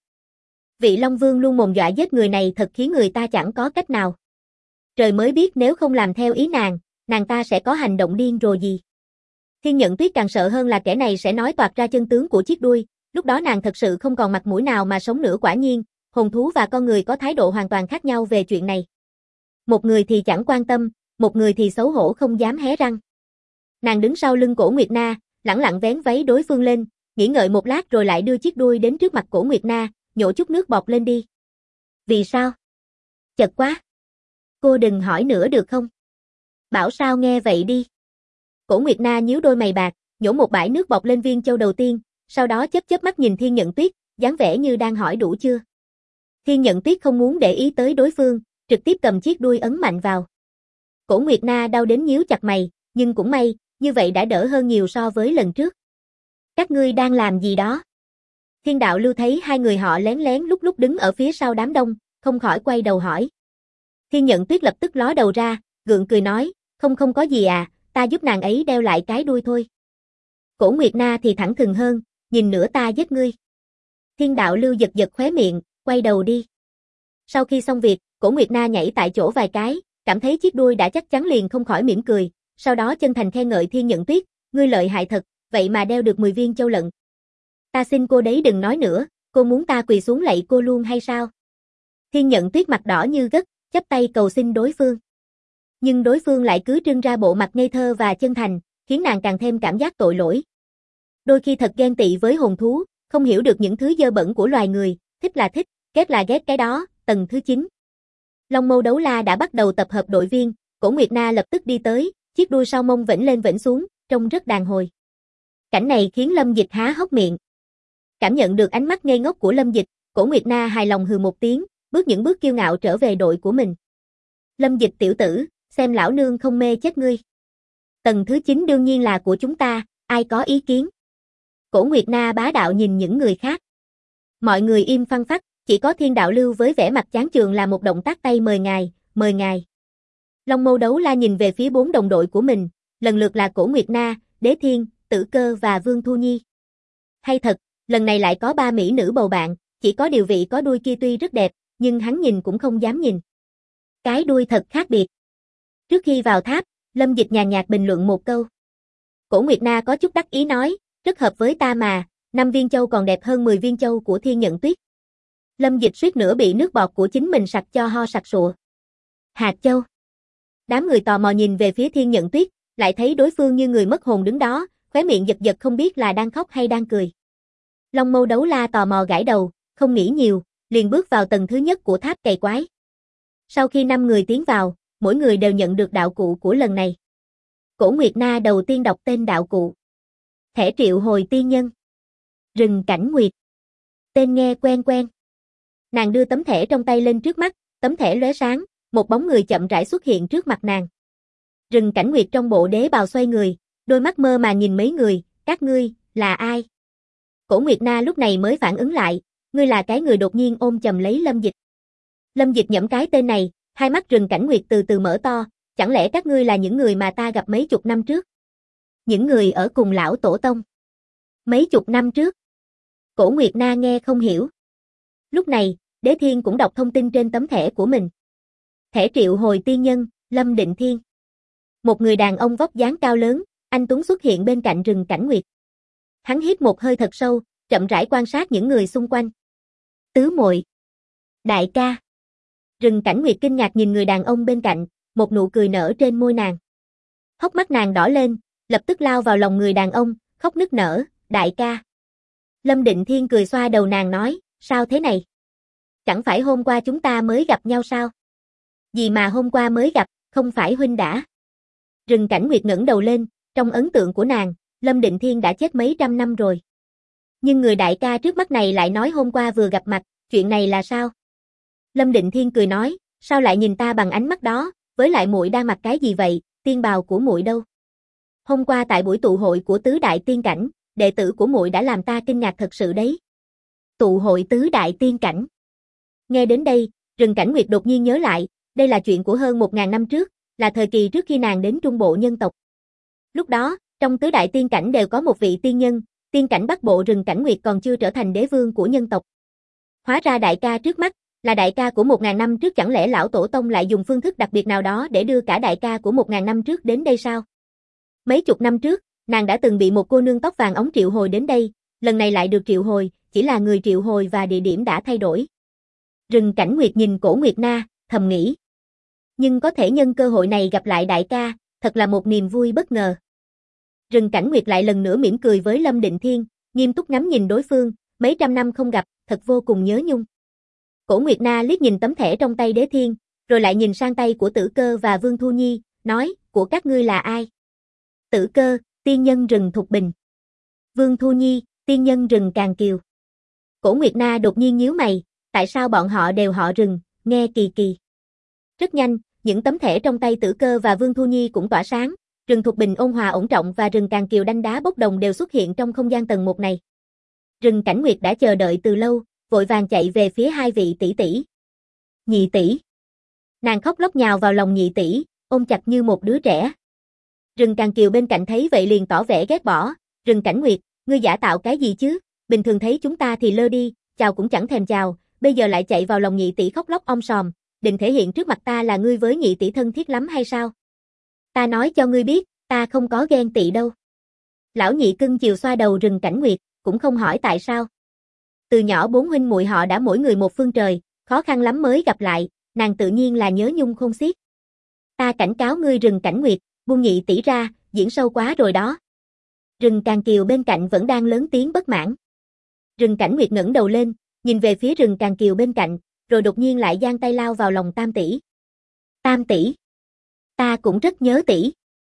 Vị Long Vương luôn mồm dọa giết người này thật khiến người ta chẳng có cách nào. Trời mới biết nếu không làm theo ý nàng ta sẽ có hành động điên rồ gì. Thiên Nhận Tuyết càng sợ hơn là kẻ này sẽ nói toạc ra chân tướng của chiếc đuôi, lúc đó nàng thật sự không còn mặt mũi nào mà sống nữa. Quả nhiên, hồn thú và con người có thái độ hoàn toàn khác nhau về chuyện này. Một người thì chẳng quan tâm, một người thì xấu hổ không dám hé răng. Nàng đứng sau lưng Cổ Nguyệt Na, lẳng lặng vén váy đối phương lên, nghĩ ngợi một lát rồi lại đưa chiếc đuôi đến trước mặt Cổ Nguyệt Na, nhổ chút nước bọt lên đi. Vì sao? Chật quá. Cô đừng hỏi nữa được không? Bảo sao nghe vậy đi. Cổ Nguyệt Na nhíu đôi mày bạc, nhổ một bãi nước bọt lên viên châu đầu tiên, sau đó chớp chớp mắt nhìn Thiên Nhận Tuyết, dáng vẻ như đang hỏi đủ chưa. Thiên Nhận Tuyết không muốn để ý tới đối phương, trực tiếp cầm chiếc đuôi ấn mạnh vào. Cổ Nguyệt Na đau đến nhíu chặt mày, nhưng cũng may, như vậy đã đỡ hơn nhiều so với lần trước. Các ngươi đang làm gì đó? Thiên Đạo Lưu thấy hai người họ lén lén lúc lúc đứng ở phía sau đám đông, không khỏi quay đầu hỏi. Thiên Nhận Tuyết lập tức ló đầu ra, gượng cười nói, không có gì à, ta giúp nàng ấy đeo lại cái đuôi thôi. Cổ Nguyệt Na thì thẳng thừng hơn, nhìn nữa ta giết ngươi. Thiên Đạo Lưu giật giật khóe miệng, quay đầu đi. Sau khi xong việc, Cổ Nguyệt Na nhảy tại chỗ vài cái, cảm thấy chiếc đuôi đã chắc chắn liền không khỏi mỉm cười, sau đó chân thành khen ngợi Thiên Nhận Tuyết, ngươi lợi hại thật, vậy mà đeo được 10 viên châu lận. Ta xin cô đấy đừng nói nữa, cô muốn ta quỳ xuống lạy cô luôn hay sao? Thiên Nhận Tuyết mặt đỏ như gất, chắp tay cầu xin đối phương. Nhưng đối phương lại cứ trưng ra bộ mặt ngây thơ và chân thành, khiến nàng càng thêm cảm giác tội lỗi. Đôi khi thật ghen tị với hồn thú, không hiểu được những thứ dơ bẩn của loài người, thích là thích, ghét là ghét cái đó. Tầng thứ 9. Long Mâu Đấu La đã bắt đầu tập hợp đội viên, Cổ Nguyệt Na lập tức đi tới, chiếc đuôi sau mông vểnh lên vểnh xuống, trông rất đàn hồi. Cảnh này khiến Lâm Dịch há hốc miệng. Cảm nhận được ánh mắt ngây ngốc của Lâm Dịch, Cổ Nguyệt Na hài lòng hừ một tiếng, bước những bước kiêu ngạo trở về đội của mình. Lâm Dịch tiểu tử, xem lão nương không mê chết ngươi. Tầng thứ 9 đương nhiên là của chúng ta, ai có ý kiến? Cổ Nguyệt Na bá đạo nhìn những người khác. Mọi người im phăng phắc, chỉ có Thiên Đạo Lưu với vẻ mặt chán chường là một động tác tay mời ngài, mời ngài. Long Mâu Đấu La nhìn về phía 4 đồng đội của mình, lần lượt là Cổ Nguyệt Na, Đế Thiên, Tử Cơ và Vương Thu Nhi. Hay thật, lần này lại có 3 mỹ nữ bầu bạn, chỉ có điều vị có đuôi kia tuy rất đẹp, nhưng hắn nhìn cũng không dám nhìn. Cái đuôi thật khác biệt. Trước khi vào tháp, Lâm Dịch nhàn nhạt bình luận một câu. Cổ Nguyệt Na có chút đắc ý nói, rất hợp với ta mà, 5 viên châu còn đẹp hơn 10 viên châu của Thiên Nhận Tuyết. Lâm Dịch suýt nữa bị nước bọt của chính mình sặc cho ho sặc sụa. Hạt châu. Đám người tò mò nhìn về phía Thiên Nhận Tuyết, lại thấy đối phương như người mất hồn đứng đó, khóe miệng giật giật không biết là đang khóc hay đang cười. Long Mâu Đấu La tò mò gãi đầu, không nghĩ nhiều, liền bước vào tầng thứ nhất của tháp cày quái. Sau khi 5 người tiến vào, mỗi người đều nhận được đạo cụ của lần này. Cổ Nguyệt Na đầu tiên đọc tên đạo cụ. Thẻ triệu hồi tiên nhân. Rừng Cảnh Nguyệt. Tên nghe quen quen. Nàng đưa tấm thẻ trong tay lên trước mắt, tấm thẻ lóe sáng, một bóng người chậm rãi xuất hiện trước mặt nàng. Rừng Cảnh Nguyệt trong bộ đế bào xoay người, đôi mắt mơ màng nhìn mấy người, các ngươi, là ai? Cổ Nguyệt Na lúc này mới phản ứng lại, ngươi là cái người đột nhiên ôm chầm lấy Lâm Dịch. Lâm Dịch nhẩm cái tên này, hai mắt Rừng Cảnh Nguyệt từ từ mở to, chẳng lẽ các ngươi là những người mà ta gặp mấy chục năm trước? Những người ở cùng lão tổ tông. Mấy chục năm trước. Cổ Nguyệt Na nghe không hiểu. Lúc này, Đế Thiên cũng đọc thông tin trên tấm thẻ của mình. Thẻ triệu hồi tiên nhân, Lâm Định Thiên. Một người đàn ông vóc dáng cao lớn, anh tuấn xuất hiện bên cạnh Rừng Cảnh Nguyệt. Hắn hít một hơi thật sâu, chậm rãi quan sát những người xung quanh. Tứ muội, đại ca. Rừng Cảnh Nguyệt kinh ngạc nhìn người đàn ông bên cạnh, một nụ cười nở trên môi nàng. Hốc mắt nàng đỏ lên, lập tức lao vào lòng người đàn ông, khóc nức nở, đại ca. Lâm Định Thiên cười xoa đầu nàng nói, sao thế này? Chẳng phải hôm qua chúng ta mới gặp nhau sao? Gì mà hôm qua mới gặp, không phải huynh đã? Rừng Cảnh Nguyệt ngẩng đầu lên, trong ấn tượng của nàng, Lâm Định Thiên đã chết mấy trăm năm rồi. Nhưng người đại ca trước mắt này lại nói hôm qua vừa gặp mặt, chuyện này là sao? Lâm Định Thiên cười nói, sao lại nhìn ta bằng ánh mắt đó, với lại muội đang mặc cái gì vậy, tiên bào của muội đâu? Hôm qua tại buổi tụ hội của tứ đại tiên cảnh, đệ tử của muội đã làm ta kinh ngạc thật sự đấy. Tụ hội tứ đại tiên cảnh. Nghe đến đây, Rừng Cảnh Nguyệt đột nhiên nhớ lại, đây là chuyện của hơn 1000 năm trước, là thời kỳ trước khi nàng đến Trung Bộ nhân tộc. Lúc đó, trong tứ đại tiên cảnh đều có một vị tiên nhân, tiên cảnh Bắc Bộ Rừng Cảnh Nguyệt còn chưa trở thành đế vương của nhân tộc. Hóa ra đại ca trước mắt, là đại ca của 1000 năm trước, chẳng lẽ lão tổ tông lại dùng phương thức đặc biệt nào đó để đưa cả đại ca của 1000 năm trước đến đây sao? Mấy chục năm trước, nàng đã từng bị một cô nương tóc vàng óng triệu hồi đến đây, lần này lại được triệu hồi, chỉ là người triệu hồi và địa điểm đã thay đổi. Rừng Cảnh Nguyệt nhìn Cổ Nguyệt Na, thầm nghĩ. Nhưng có thể nhân cơ hội này gặp lại đại ca, thật là một niềm vui bất ngờ. Rừng Cảnh Nguyệt lại lần nữa mỉm cười với Lâm Định Thiên, nghiêm túc ngắm nhìn đối phương, mấy trăm năm không gặp, thật vô cùng nhớ nhung. Cổ Nguyệt Na liếc nhìn tấm thẻ trong tay Đế Thiên, rồi lại nhìn sang tay của Tử Cơ và Vương Thu Nhi, nói, của các ngươi là ai? Tử Cơ, tiên nhân rừng Thục Bình. Vương Thu Nhi, tiên nhân rừng Càn Kiều. Cổ Nguyệt Na đột nhiên nhíu mày, tại sao bọn họ đều họ Rừng, nghe kỳ kỳ. Rất nhanh, những tấm thẻ trong tay Tử Cơ và Vương Thu Nhi cũng tỏa sáng, rừng Thục Bình ôn hòa ổn trọng và rừng Càn Kiều đanh đá bốc đồng đều xuất hiện trong không gian tầng 1 này. Rừng Cảnh Nguyệt đã chờ đợi từ lâu, vội vàng chạy về phía hai vị tỷ tỷ. Nhị tỷ. Nàng khóc lóc nhào vào lòng nhị tỷ, ôm chặt như một đứa trẻ. Rừng Càn Kiều bên cạnh thấy vậy liền tỏ vẻ ghét bỏ, Rừng Cảnh Nguyệt, ngươi giả tạo cái gì chứ, bình thường thấy chúng ta thì lơ đi, chào cũng chẳng thèm chào, bây giờ lại chạy vào lòng nhị tỷ khóc lóc om sòm, định thể hiện trước mặt ta là ngươi với nhị tỷ thân thiết lắm hay sao? Ta nói cho ngươi biết, ta không có ghen tị đâu. Lão nhị cưng chiều xoa đầu Rừng Cảnh Nguyệt, cũng không hỏi tại sao. Từ nhỏ bốn huynh muội họ đã mỗi người một phương trời, khó khăn lắm mới gặp lại, nàng tự nhiên là nhớ nhung khôn xiết. Ta cảnh cáo ngươi Rừng Cảnh Nguyệt, buông nhị tỷ ra, diễn sâu quá rồi đó. Rừng Càn Kiều bên cạnh vẫn đang lớn tiếng bất mãn. Rừng Cảnh Nguyệt ngẩng đầu lên, nhìn về phía Rừng Càn Kiều bên cạnh, rồi đột nhiên lại giang tay lao vào lòng Tam tỷ. Tam tỷ, ta cũng rất nhớ tỷ.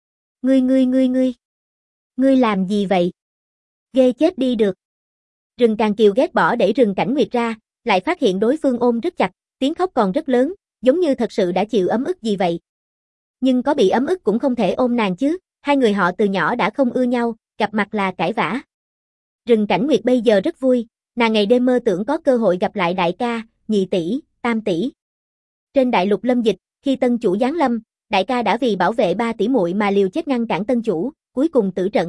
Ngươi làm gì vậy? Ghê chết đi được. Rừng Càn Kiều ghét bỏ đẩy Rừng Cảnh Nguyệt ra, lại phát hiện đối phương ôm rất chặt, tiếng khóc còn rất lớn, giống như thật sự đã chịu ấm ức gì vậy. Nhưng có bị ấm ức cũng không thể ôm nàng chứ, hai người họ từ nhỏ đã không ưa nhau, gặp mặt là cãi vã. Rừng Cảnh Nguyệt bây giờ rất vui, nàng ngày đêm mơ tưởng có cơ hội gặp lại đại ca, nhị tỷ, tam tỷ. Trên đại lục Lâm Dịch, khi tân chủ giáng lâm, đại ca đã vì bảo vệ ba tỷ muội mà liều chết ngăn cản tân chủ, cuối cùng tử trận.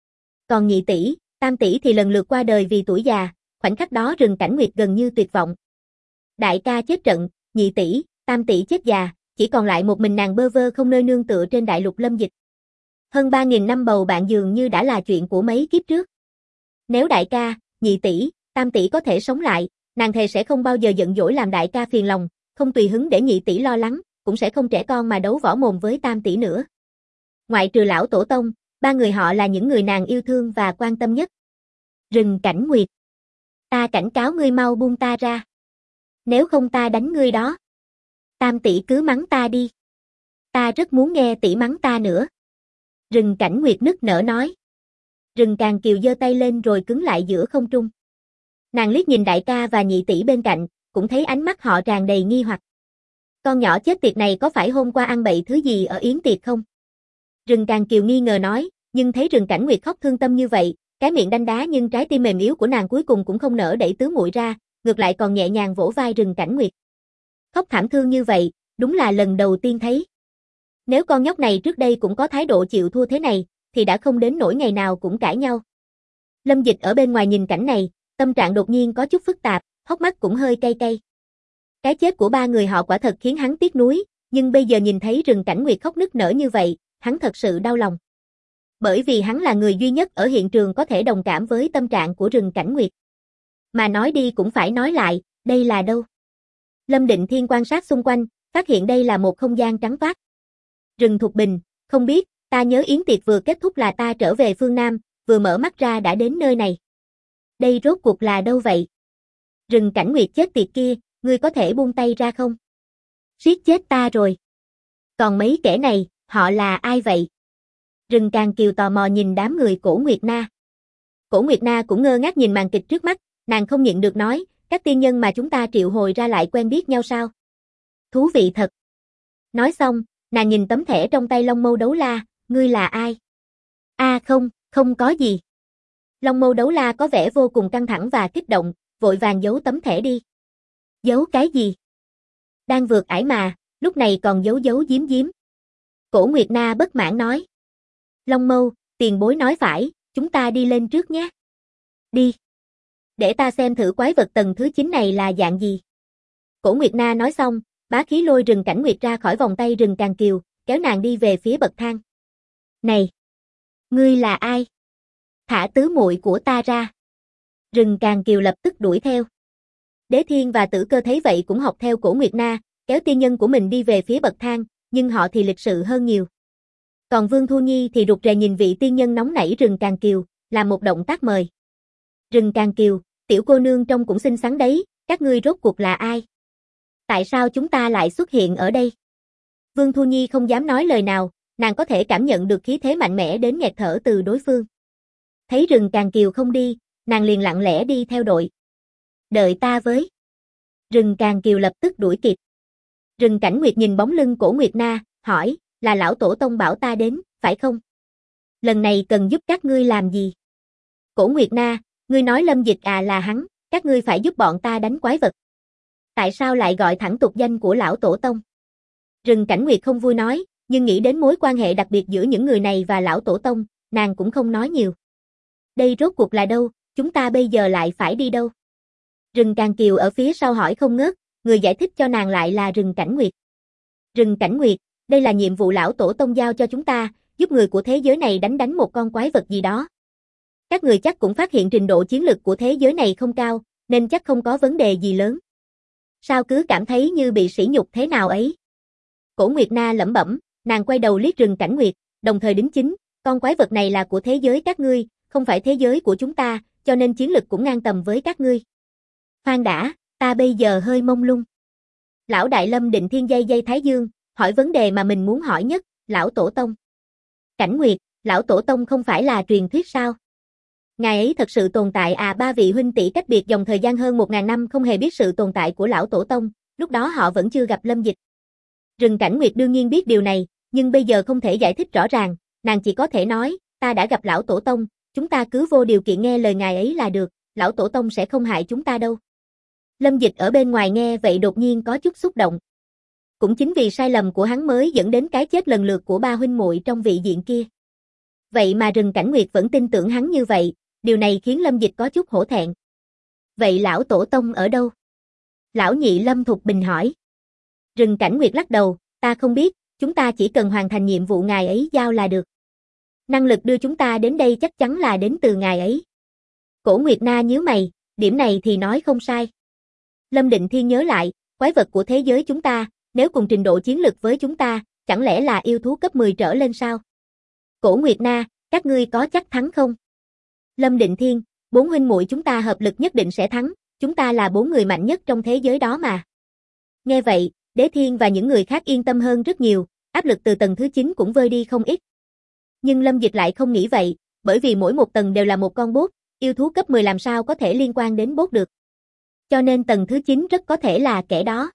Còn nhị tỷ, tam tỷ thì lần lượt qua đời vì tuổi già, khoảnh khắc đó Rừng Cảnh Nguyệt gần như tuyệt vọng. Đại ca chết trận, nhị tỷ, tam tỷ chết già, chỉ còn lại một mình nàng bơ vơ không nơi nương tựa trên đại lục Lâm Dịch. Hơn 3.000 năm bầu bạn dường như đã là chuyện của mấy kiếp trước. Nếu đại ca, nhị tỷ, tam tỷ có thể sống lại, nàng thề sẽ không bao giờ giận dỗi làm đại ca phiền lòng, không tùy hứng để nhị tỷ lo lắng, cũng sẽ không trẻ con mà đấu võ mồm với tam tỷ nữa. Ngoại trừ lão tổ tông, ba người họ là những người nàng yêu thương và quan tâm nhất. Rừng Cảnh Nguyệt, ta cảnh cáo ngươi mau buông ta ra. Nếu không ta đánh ngươi đó. Tam tỷ cứ mắng ta đi. Ta rất muốn nghe tỷ mắng ta nữa. Rừng Cảnh Nguyệt nức nở nói. Rừng Càn Kiều giơ tay lên rồi cứng lại giữa không trung. Nàng liếc nhìn đại ca và nhị tỷ bên cạnh, cũng thấy ánh mắt họ tràn đầy nghi hoặc. Con nhỏ chết tiệt này có phải hôm qua ăn bậy thứ gì ở yến tiệc không? Rừng Càn Kiều nghi ngờ nói, nhưng thấy Rừng Cảnh Nguyệt khóc thương tâm như vậy, cái miệng đanh đá nhưng trái tim mềm yếu của nàng cuối cùng cũng không nỡ đẩy tứ muội ra, ngược lại còn nhẹ nhàng vỗ vai Rừng Cảnh Nguyệt. Khóc thảm thương như vậy, đúng là lần đầu tiên thấy. Nếu con nhóc này trước đây cũng có thái độ chịu thua thế này, thì đã không đến nỗi ngày nào cũng cãi nhau. Lâm Dịch ở bên ngoài nhìn cảnh này, tâm trạng đột nhiên có chút phức tạp, hốc mắt cũng hơi cay cay. Cái chết của ba người họ quả thật khiến hắn tiếc nuối, nhưng bây giờ nhìn thấy Rừng Cảnh Nguyệt khóc nức nở như vậy, hắn thật sự đau lòng. Bởi vì hắn là người duy nhất ở hiện trường có thể đồng cảm với tâm trạng của Rừng Cảnh Nguyệt. Mà nói đi cũng phải nói lại, đây là đâu? Lâm Định Thiên quan sát xung quanh, phát hiện đây là một không gian trắng toát. Rừng Thục Bình, không biết, ta nhớ yến tiệc vừa kết thúc là ta trở về phương Nam, vừa mở mắt ra đã đến nơi này. Đây rốt cuộc là đâu vậy? Rừng Cảnh Nguyệt chết tiệt kia, ngươi có thể buông tay ra không? Siết chết ta rồi. Còn mấy kẻ này, họ là ai vậy? Rừng Càn Kiều tò mò nhìn đám người Cổ Nguyệt Na. Cổ Nguyệt Na cũng ngơ ngác nhìn màn kịch trước mắt, nàng không nhịn được nói, các tiên nhân mà chúng ta triệu hồi ra lại quen biết nhau sao? Thú vị thật. Nói xong, nàng nhìn tấm thẻ trong tay Long Mâu Đấu La, ngươi là ai? Không có gì. Long Mâu Đấu La có vẻ vô cùng căng thẳng và kích động, vội vàng giấu tấm thẻ đi. Giấu cái gì? Đang vượt ải mà, lúc này còn giấu giấu giếm giếm. Cổ Nguyệt Na bất mãn nói. Long Mâu, tiền bối nói phải, chúng ta đi lên trước nhé. Đi. Để ta xem thử quái vật tầng thứ 9 này là dạng gì. Cổ Nguyệt Na nói xong, bá khí lôi Rừng Cảnh Nguyệt ra khỏi vòng tay Rừng Càn Kiều, kéo nàng đi về phía bậc thang. Này! Ngươi là ai? Thả tứ muội của ta ra. Rừng Càn Kiều lập tức đuổi theo. Đế Thiên và Tử Cơ thấy vậy cũng học theo Cổ Nguyệt Na, kéo tiên nhân của mình đi về phía bậc thang, nhưng họ thì lịch sự hơn nhiều. Còn Vương Thu Nhi thì rụt rè nhìn vị tiên nhân nóng nảy Rừng Càng Kiều, làm một động tác mời. Rừng Càng Kiều, tiểu cô nương trông cũng xinh xắn đấy, các ngươi rốt cuộc là ai? Tại sao chúng ta lại xuất hiện ở đây? Vương Thu Nhi không dám nói lời nào, nàng có thể cảm nhận được khí thế mạnh mẽ đến nghẹt thở từ đối phương. Thấy Rừng Càng Kiều không đi, nàng liền lặng lẽ đi theo đội. Đợi ta với. Rừng Càng Kiều lập tức đuổi kịp. Rừng Cảnh Nguyệt nhìn bóng lưng Cổ Nguyệt Na, hỏi, là lão tổ tông bảo ta đến, phải không? Lần này cần giúp các ngươi làm gì? Cổ Nguyệt Na, ngươi nói Lâm Dịch à là hắn, các ngươi phải giúp bọn ta đánh quái vật. Tại sao lại gọi thẳng tục danh của lão tổ tông? Rừng Cảnh Nguyệt không vui nói, nhưng nghĩ đến mối quan hệ đặc biệt giữa những người này và lão tổ tông, nàng cũng không nói nhiều. Đây rốt cuộc là đâu, chúng ta bây giờ lại phải đi đâu? Rừng Càng Kiều ở phía sau hỏi không ngớt, người giải thích cho nàng lại là Rừng Cảnh Nguyệt. Rừng Cảnh Nguyệt, đây là nhiệm vụ lão tổ tông giao cho chúng ta, giúp người của thế giới này đánh một con quái vật gì đó. Các người chắc cũng phát hiện trình độ chiến lực của thế giới này không cao, nên chắc không có vấn đề gì lớn. Sao cứ cảm thấy như bị sỉ nhục thế nào ấy? Cổ Nguyệt Na lẩm bẩm, nàng quay đầu liếc Rừng Cảnh Nguyệt, đồng thời đính chính, con quái vật này là của thế giới các ngươi, không phải thế giới của chúng ta, cho nên chiến lực cũng ngang tầm với các ngươi. Khoan đã, ta bây giờ hơi mông lung. Lão Đại Lâm Định Thiên dây thái dương, hỏi vấn đề mà mình muốn hỏi nhất, lão tổ tông. Cảnh Nguyệt, lão tổ tông không phải là truyền thuyết sao? Ngài ấy thật sự tồn tại à? Ba vị huynh tỷ cách biệt dòng thời gian hơn 1000 năm không hề biết sự tồn tại của lão tổ tông, lúc đó họ vẫn chưa gặp Lâm Dịch. Rừng Cảnh Nguyệt đương nhiên biết điều này, nhưng bây giờ không thể giải thích rõ ràng, nàng chỉ có thể nói, ta đã gặp lão tổ tông, chúng ta cứ vô điều kiện nghe lời ngài ấy là được, lão tổ tông sẽ không hại chúng ta đâu. Lâm Dịch ở bên ngoài nghe vậy đột nhiên có chút xúc động. Cũng chính vì sai lầm của hắn mới dẫn đến cái chết lần lượt của ba huynh muội trong vị diện kia. Vậy mà Rừng Cảnh Nguyệt vẫn tin tưởng hắn như vậy, điều này khiến Lâm Dịch có chút hổ thẹn. Vậy lão tổ tông ở đâu? Lão nhị Lâm Thục Bình hỏi. Rừng Cảnh Nguyệt lắc đầu, ta không biết, chúng ta chỉ cần hoàn thành nhiệm vụ ngài ấy giao là được. Năng lực đưa chúng ta đến đây chắc chắn là đến từ ngài ấy. Cổ Nguyệt Na nhíu mày, điểm này thì nói không sai. Lâm Định Thiên nhớ lại, quái vật của thế giới chúng ta, nếu cùng trình độ chiến lực với chúng ta, chẳng lẽ là yêu thú cấp 10 trở lên sao? Cổ Nguyệt Na, các ngươi có chắc thắng không? Lâm Định Thiên, 4 huynh muội chúng ta hợp lực nhất định sẽ thắng, chúng ta là 4 người mạnh nhất trong thế giới đó mà. Nghe vậy, Đế Thiên và những người khác yên tâm hơn rất nhiều, áp lực từ tầng thứ 9 cũng vơi đi không ít. Nhưng Lâm Dịch lại không nghĩ vậy, bởi vì mỗi một tầng đều là một con boss, yêu thú cấp 10 làm sao có thể liên quan đến boss được. Cho nên tầng thứ 9 rất có thể là kẻ đó.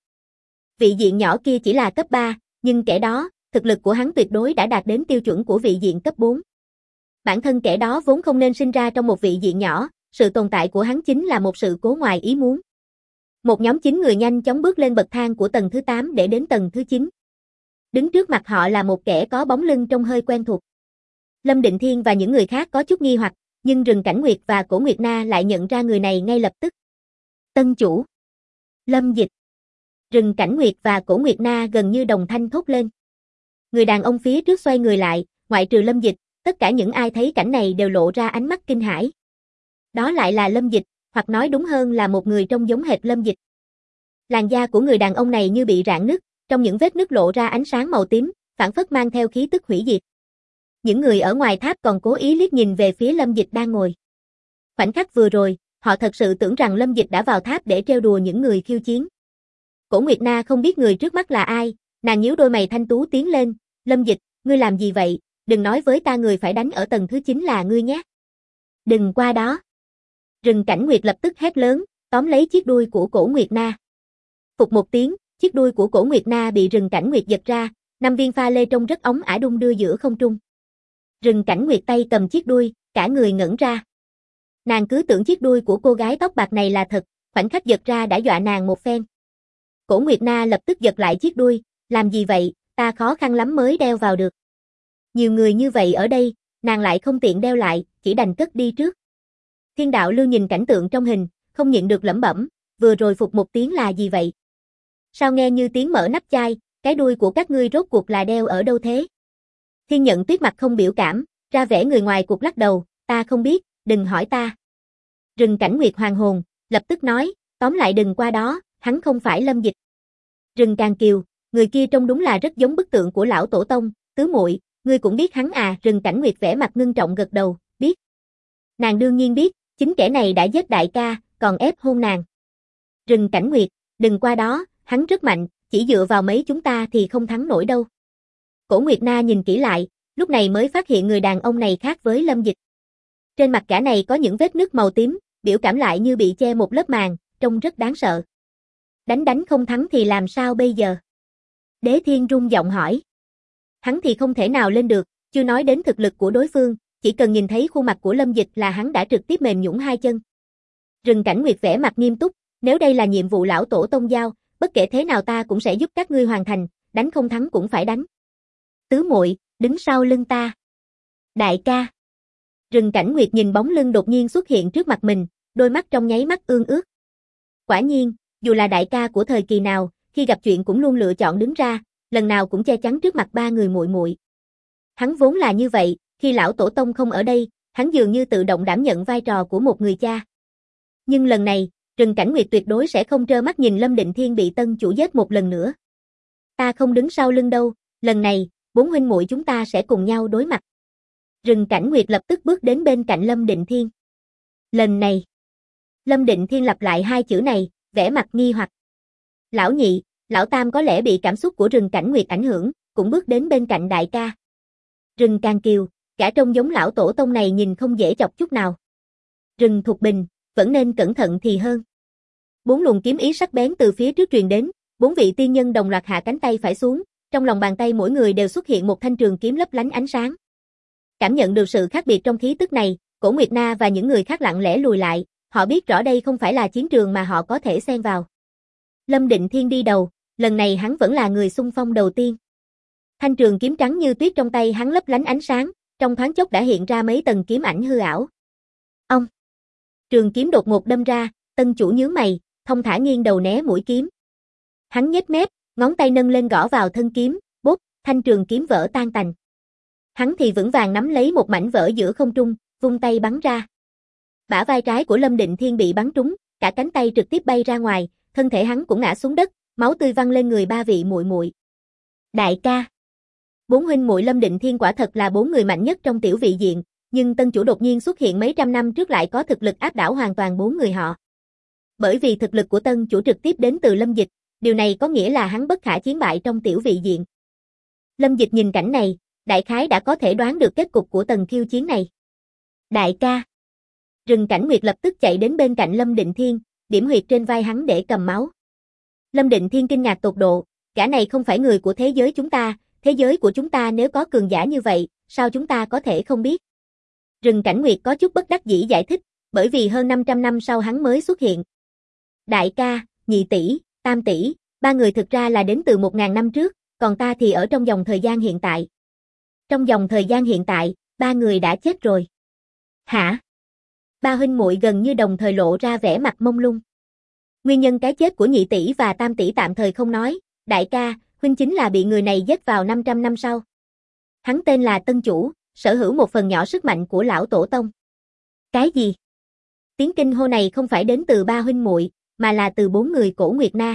Vị diện nhỏ kia chỉ là cấp 3, nhưng kẻ đó, thực lực của hắn tuyệt đối đã đạt đến tiêu chuẩn của vị diện cấp 4. Bản thân kẻ đó vốn không nên sinh ra trong một vị diện nhỏ, sự tồn tại của hắn chính là một sự cố ngoài ý muốn. Một nhóm 9 người nhanh chóng bước lên bậc thang của tầng thứ 8 để đến tầng thứ 9. Đứng trước mặt họ là một kẻ có bóng lưng trông hơi quen thuộc. Lâm Định Thiên và những người khác có chút nghi hoặc, nhưng Rừng Cảnh Nguyệt và Cổ Nguyệt Na lại nhận ra người này ngay lập tức. Tân chủ. Lâm Dịch. Rừng Cảnh Nguyệt và Cổ Nguyệt Na gần như đồng thanh thốt lên. Người đàn ông phía trước xoay người lại, ngoại trừ Lâm Dịch, tất cả những ai thấy cảnh này đều lộ ra ánh mắt kinh hãi. Đó lại là Lâm Dịch, hoặc nói đúng hơn là một người trông giống hệt Lâm Dịch. Làn da của người đàn ông này như bị rạn nứt, trong những vết nứt lộ ra ánh sáng màu tím, phảng phất mang theo khí tức hủy diệt. Những người ở ngoài tháp còn cố ý liếc nhìn về phía Lâm Dịch đang ngồi. Khoảnh khắc vừa rồi, họ thật sự tưởng rằng Lâm Dịch đã vào tháp để trêu đùa những người khiêu chiến. Cổ Nguyệt Na không biết người trước mắt là ai, nàng nhíu đôi mày thanh tú tiến lên, Lâm Dịch, ngươi làm gì vậy, đừng nói với ta người phải đánh ở tầng thứ 9 là ngươi nhé. Đừng qua đó. Rừng Cảnh Nguyệt lập tức hét lớn, tóm lấy chiếc đuôi của Cổ Nguyệt Na. Phụt một tiếng, chiếc đuôi của Cổ Nguyệt Na bị Rừng Cảnh Nguyệt giật ra, 5 viên pha lê trông rất óng ả đung đưa giữa không trung. Rừng Cảnh Nguyệt tay cầm chiếc đuôi, cả người ngẩn ra. Nàng cứ tưởng chiếc đuôi của cô gái tóc bạc này là thật, khoảnh khắc giật ra đã dọa nàng một phen. Cổ Nguyệt Na lập tức giật lại chiếc đuôi, làm gì vậy, ta khó khăn lắm mới đeo vào được. Nhiều người như vậy ở đây, nàng lại không tiện đeo lại, chỉ đành cất đi trước. Thiên Đạo Lưu nhìn cảnh tượng trong hình, không nhịn được lẩm bẩm, vừa rồi phụt một tiếng là gì vậy? Sao nghe như tiếng mở nắp chai, cái đuôi của các ngươi rốt cuộc là đeo ở đâu thế? Thiên Nhận Tuyết mặt không biểu cảm, ra vẻ người ngoài cuộc lắc đầu, ta không biết, đừng hỏi ta. Rừng Cảnh Nguyệt hoàng hồn, lập tức nói, tóm lại đừng qua đó, hắn không phải Lâm Dịch. Rừng Càng Kiều, người kia trông đúng là rất giống bức tượng của lão tổ tông, tứ muội, ngươi cũng biết hắn à? Rừng Cảnh Nguyệt vẻ mặt ngưng trọng gật đầu, biết. Nàng đương nhiên biết, chính kẻ này đã giết đại ca, còn ép hôn nàng. Rừng Cảnh Nguyệt, đừng qua đó, hắn rất mạnh, chỉ dựa vào mấy chúng ta thì không thắng nổi đâu. Cổ Nguyệt Na nhìn kỹ lại, lúc này mới phát hiện người đàn ông này khác với Lâm Dịch. Trên mặt gã này có những vết nứt màu tím, biểu cảm lại như bị che một lớp màng, trông rất đáng sợ. Đánh không thắng thì làm sao bây giờ? Đế Thiên rung giọng hỏi. Hắn thì không thể nào lên được, chưa nói đến thực lực của đối phương, chỉ cần nhìn thấy khuôn mặt của Lâm Dịch là hắn đã trực tiếp mềm nhũn hai chân. Rừng Cảnh Nguyệt vẻ mặt nghiêm túc, nếu đây là nhiệm vụ lão tổ tông giao, bất kể thế nào ta cũng sẽ giúp các ngươi hoàn thành, đánh không thắng cũng phải đánh. Tứ muội, đứng sau lưng ta. Đại ca. Rừng Cảnh Nguyệt nhìn bóng lưng đột nhiên xuất hiện trước mặt mình, đôi mắt trong nháy mắt ương ướt. Quả nhiên, dù là đại ca của thời kỳ nào, khi gặp chuyện cũng luôn lựa chọn đứng ra, lần nào cũng che chắn trước mặt ba người muội muội. Hắn vốn là như vậy, khi lão tổ tông không ở đây, hắn dường như tự động đảm nhận vai trò của một người cha. Nhưng lần này, Rừng Cảnh Nguyệt tuyệt đối sẽ không trơ mắt nhìn Lâm Định Thiên bị tân chủ giết một lần nữa. Ta không đứng sau lưng đâu, lần này, bốn huynh muội chúng ta sẽ cùng nhau đối mặt. Rừng Cảnh Nguyệt lập tức bước đến bên cạnh Lâm Định Thiên. Lần này, Lâm Định Thiên lặp lại hai chữ này, vẻ mặt nghi hoặc. Lão nhị, lão tam có lẽ bị cảm xúc của Rừng Cảnh Nguyệt ảnh hưởng, cũng bước đến bên cạnh đại ca. Rừng Càng Kiều, cả trông giống lão tổ tông này nhìn không dễ chọc chút nào. Rừng Thục Bình, vẫn nên cẩn thận thì hơn. Bốn luồng kiếm ý sắc bén từ phía trước truyền đến, bốn vị tiên nhân đồng loạt hạ cánh tay phải xuống, trong lòng bàn tay mỗi người đều xuất hiện một thanh trường kiếm lấp lánh ánh sáng. Cảm nhận được sự khác biệt trong khí tức này, Cổ Nguyệt Na và những người khác lặng lẽ lùi lại, họ biết rõ đây không phải là chiến trường mà họ có thể xen vào. Lâm Định Thiên đi đầu, lần này hắn vẫn là người xung phong đầu tiên. Thanh trường kiếm trắng như tuyết trong tay hắn lấp lánh ánh sáng, trong thoáng chốc đã hiện ra mấy tầng kiếm ảnh hư ảo. Ông! Trường kiếm đột ngột đâm ra, tân chủ nhướng mày, thông thả nghiêng đầu né mũi kiếm. Hắn nhếch mép, ngón tay nâng lên gõ vào thân kiếm, bốp, thanh trường kiếm vỡ tan tành. Hắn thì vững vàng nắm lấy một mảnh vỡ giữa không trung, vung tay bắn ra. Bả vai trái của Lâm Định Thiên bị bắn trúng, cả cánh tay trực tiếp bay ra ngoài, thân thể hắn cũng ngã xuống đất, máu tươi văng lên người ba vị muội muội. Đại ca. Bốn huynh muội Lâm Định Thiên quả thật là bốn người mạnh nhất trong tiểu vị diện, nhưng tân chủ đột nhiên xuất hiện mấy trăm năm trước lại có thực lực áp đảo hoàn toàn bốn người họ. Bởi vì thực lực của tân chủ trực tiếp đến từ Lâm Dịch, điều này có nghĩa là hắn bất khả chiến bại trong tiểu vị diện. Lâm Dịch nhìn cảnh này, đại khái đã có thể đoán được kết cục của tầng khiêu chiến này. Đại ca. Rừng Cảnh Nguyệt lập tức chạy đến bên cạnh Lâm Định Thiên, điểm huyệt trên vai hắn để cầm máu. Lâm Định Thiên kinh ngạc tột độ, gã này không phải người của thế giới chúng ta, thế giới của chúng ta nếu có cường giả như vậy, sao chúng ta có thể không biết? Rừng Cảnh Nguyệt có chút bất đắc dĩ giải thích, bởi vì hơn 500 năm sau hắn mới xuất hiện. Đại ca, nhị tỷ, tam tỷ, ba người thực ra là đến từ 1000 năm trước, còn ta thì ở trong dòng thời gian hiện tại. Trong dòng thời gian hiện tại, ba người đã chết rồi. Hả? Ba huynh muội gần như đồng thời lộ ra vẻ mặt mông lung. Nguyên nhân cái chết của nhị tỷ và tam tỷ tạm thời không nói, đại ca, huynh chính là bị người này giết vào 500 năm sau. Hắn tên là Tân Chủ, sở hữu một phần nhỏ sức mạnh của lão tổ tông. Cái gì? Tiếng kinh hô này không phải đến từ ba huynh muội, mà là từ bốn người Cổ Nguyệt Na.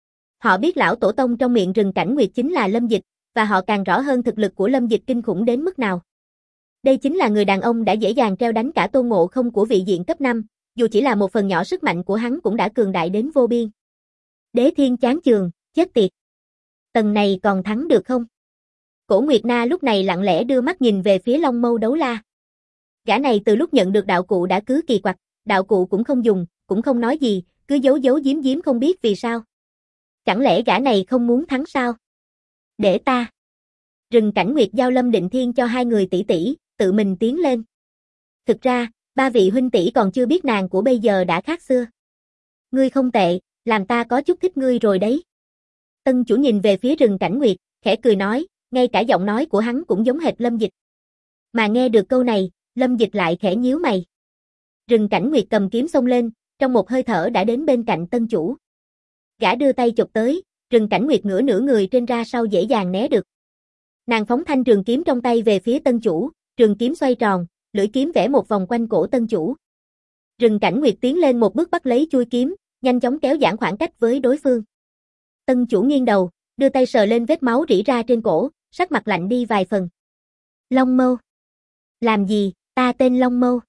Họ biết lão tổ tông trong miệng Rừng Cảnh Nguyệt chính là Lâm Dịch, và họ càng rõ hơn thực lực của Lâm Dịch kinh khủng đến mức nào. Đây chính là người đàn ông đã dễ dàng treo đánh cả Tôn Ngộ Không của vị diện cấp 5, dù chỉ là một phần nhỏ sức mạnh của hắn cũng đã cường đại đến vô biên. Đế Thiên chán chường, chết tiệt. Tầng này còn thắng được không? Cổ Nguyệt Na lúc này lặng lẽ đưa mắt nhìn về phía Long Mâu Đấu La. Gã này từ lúc nhận được đạo cụ đã cứ kỳ quặc, đạo cụ cũng không dùng, cũng không nói gì, cứ giấu giấu giếm giếm không biết vì sao. Chẳng lẽ gã này không muốn thắng sao? Để ta. Rừng Cảnh Nguyệt giao Lâm Định Thiên cho hai người tỷ tỷ, tự mình tiến lên. Thực ra, ba vị huynh tỷ còn chưa biết nàng của bây giờ đã khác xưa. Ngươi không tệ, làm ta có chút thích ngươi rồi đấy. Tân chủ nhìn về phía Rừng Cảnh Nguyệt, khẽ cười nói, ngay cả giọng nói của hắn cũng giống hệt Lâm Dịch. Mà nghe được câu này, Lâm Dịch lại khẽ nhíu mày. Rừng Cảnh Nguyệt cầm kiếm xông lên, trong một hơi thở đã đến bên cạnh tân chủ. Gã đưa tay chụp tới, Rừng Cảnh Nguyệt ngửa nửa người trên ra sau dễ dàng né được. Nàng phóng thanh trường kiếm trong tay về phía tân chủ, trường kiếm xoay tròn, lưỡi kiếm vẽ một vòng quanh cổ tân chủ. Rừng Cảnh Nguyệt tiến lên một bước bắt lấy chuôi kiếm, nhanh chóng kéo giãn khoảng cách với đối phương. Tân chủ nghiêng đầu, đưa tay sờ lên vết máu rỉ ra trên cổ, sắc mặt lạnh đi vài phần. Long Mâu. Làm gì, ta tên Long Mâu.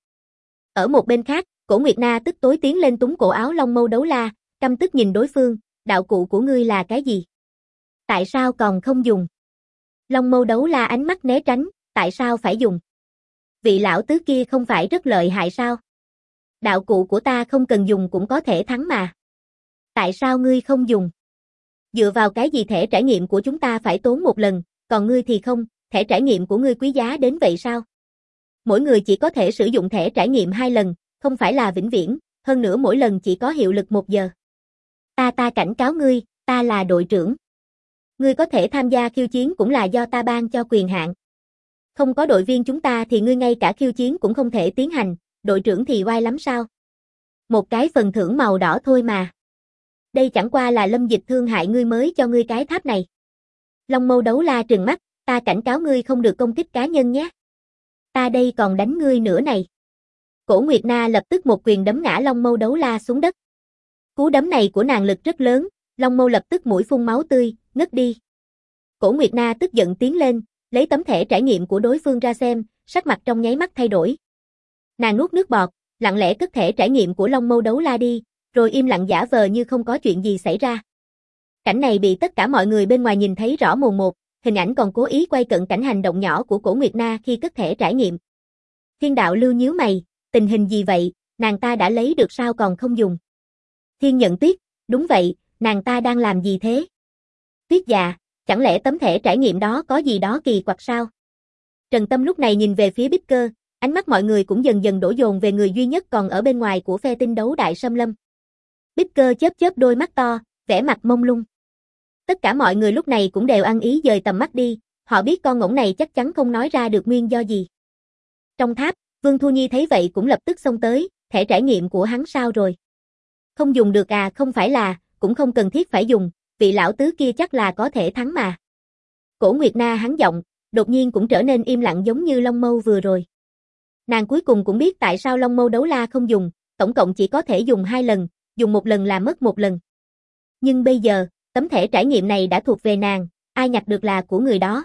Ở một bên khác, Cổ Nguyệt Na tức tối tiến lên túm cổ áo Long Mâu Đấu La, căm tức nhìn đối phương, đạo cụ của ngươi là cái gì? Tại sao còn không dùng? Long Mâu Đấu La ánh mắt né tránh, tại sao phải dùng? Vị lão tứ kia không phải rất lợi hại sao? Đạo cụ của ta không cần dùng cũng có thể thắng mà. Tại sao ngươi không dùng? Dựa vào cái gì thẻ trải nghiệm của chúng ta phải tốn một lần, còn ngươi thì không, thẻ trải nghiệm của ngươi quý giá đến vậy sao? Mỗi người chỉ có thể sử dụng thẻ trải nghiệm 2 lần, không phải là vĩnh viễn, hơn nữa mỗi lần chỉ có hiệu lực 1 giờ. Ta cảnh cáo ngươi, ta là đội trưởng. Ngươi có thể tham gia khiêu chiến cũng là do ta ban cho quyền hạn. Không có đội viên chúng ta thì ngươi ngay cả khiêu chiến cũng không thể tiến hành, đội trưởng thì oai lắm sao? Một cái phần thưởng màu đỏ thôi mà. Đây chẳng qua là Lâm Dịch thương hại ngươi mới cho ngươi cái tháp này. Long Mâu Đấu La trừng mắt, ta cảnh cáo ngươi không được công kích cá nhân nhé. Ta đây còn đánh ngươi nữa này. Cổ Nguyệt Na lập tức một quyền đấm ngã Long Mâu Đấu La xuống đất. Cú đấm này của nàng lực rất lớn, Long Mâu lập tức mũi phun máu tươi, ngất đi. Cổ Nguyệt Na tức giận tiến lên, lấy tấm thẻ trải nghiệm của đối phương ra xem, sắc mặt trong nháy mắt thay đổi. Nàng nuốt nước bọt, lặng lẽ cất thẻ trải nghiệm của Long Mâu Đấu La đi, rồi im lặng giả vờ như không có chuyện gì xảy ra. Cảnh này bị tất cả mọi người bên ngoài nhìn thấy rõ mồn một, hình ảnh còn cố ý quay cận cảnh hành động nhỏ của Cổ Nguyệt Na khi cất thẻ trải nghiệm. Thiên Đạo Lưu nhíu mày, tình hình gì vậy, nàng ta đã lấy được sao còn không dùng? Thiên Nhận Tuyết, đúng vậy, nàng ta đang làm gì thế? Tuyết già, chẳng lẽ tấm thẻ trải nghiệm đó có gì đó kỳ quặc sao? Trần Tâm lúc này nhìn về phía Bích Cơ, ánh mắt mọi người cũng dần dần đổ dồn về người duy nhất còn ở bên ngoài của phe tinh đấu Đại Sâm Lâm. Bích Cơ chớp chớp đôi mắt to, vẻ mặt mông lung. Tất cả mọi người lúc này cũng đều ăn ý dời tầm mắt đi, họ biết con ngỗng này chắc chắn không nói ra được nguyên do gì. Trong tháp, Vương Thu Nhi thấy vậy cũng lập tức xông tới, thẻ trải nghiệm của hắn sao rồi? Không dùng được à, không phải là, cũng không cần thiết phải dùng, vị lão tứ kia chắc là có thể thắng mà. Cổ Nguyệt Na hắn giọng, đột nhiên cũng trở nên im lặng giống như Long Mâu vừa rồi. Nàng cuối cùng cũng biết tại sao Long Mâu Đấu La không dùng, tổng cộng chỉ có thể dùng 2 lần, dùng 1 lần là mất 1 lần. Nhưng bây giờ, tấm thẻ trải nghiệm này đã thuộc về nàng, ai nhặt được là của người đó.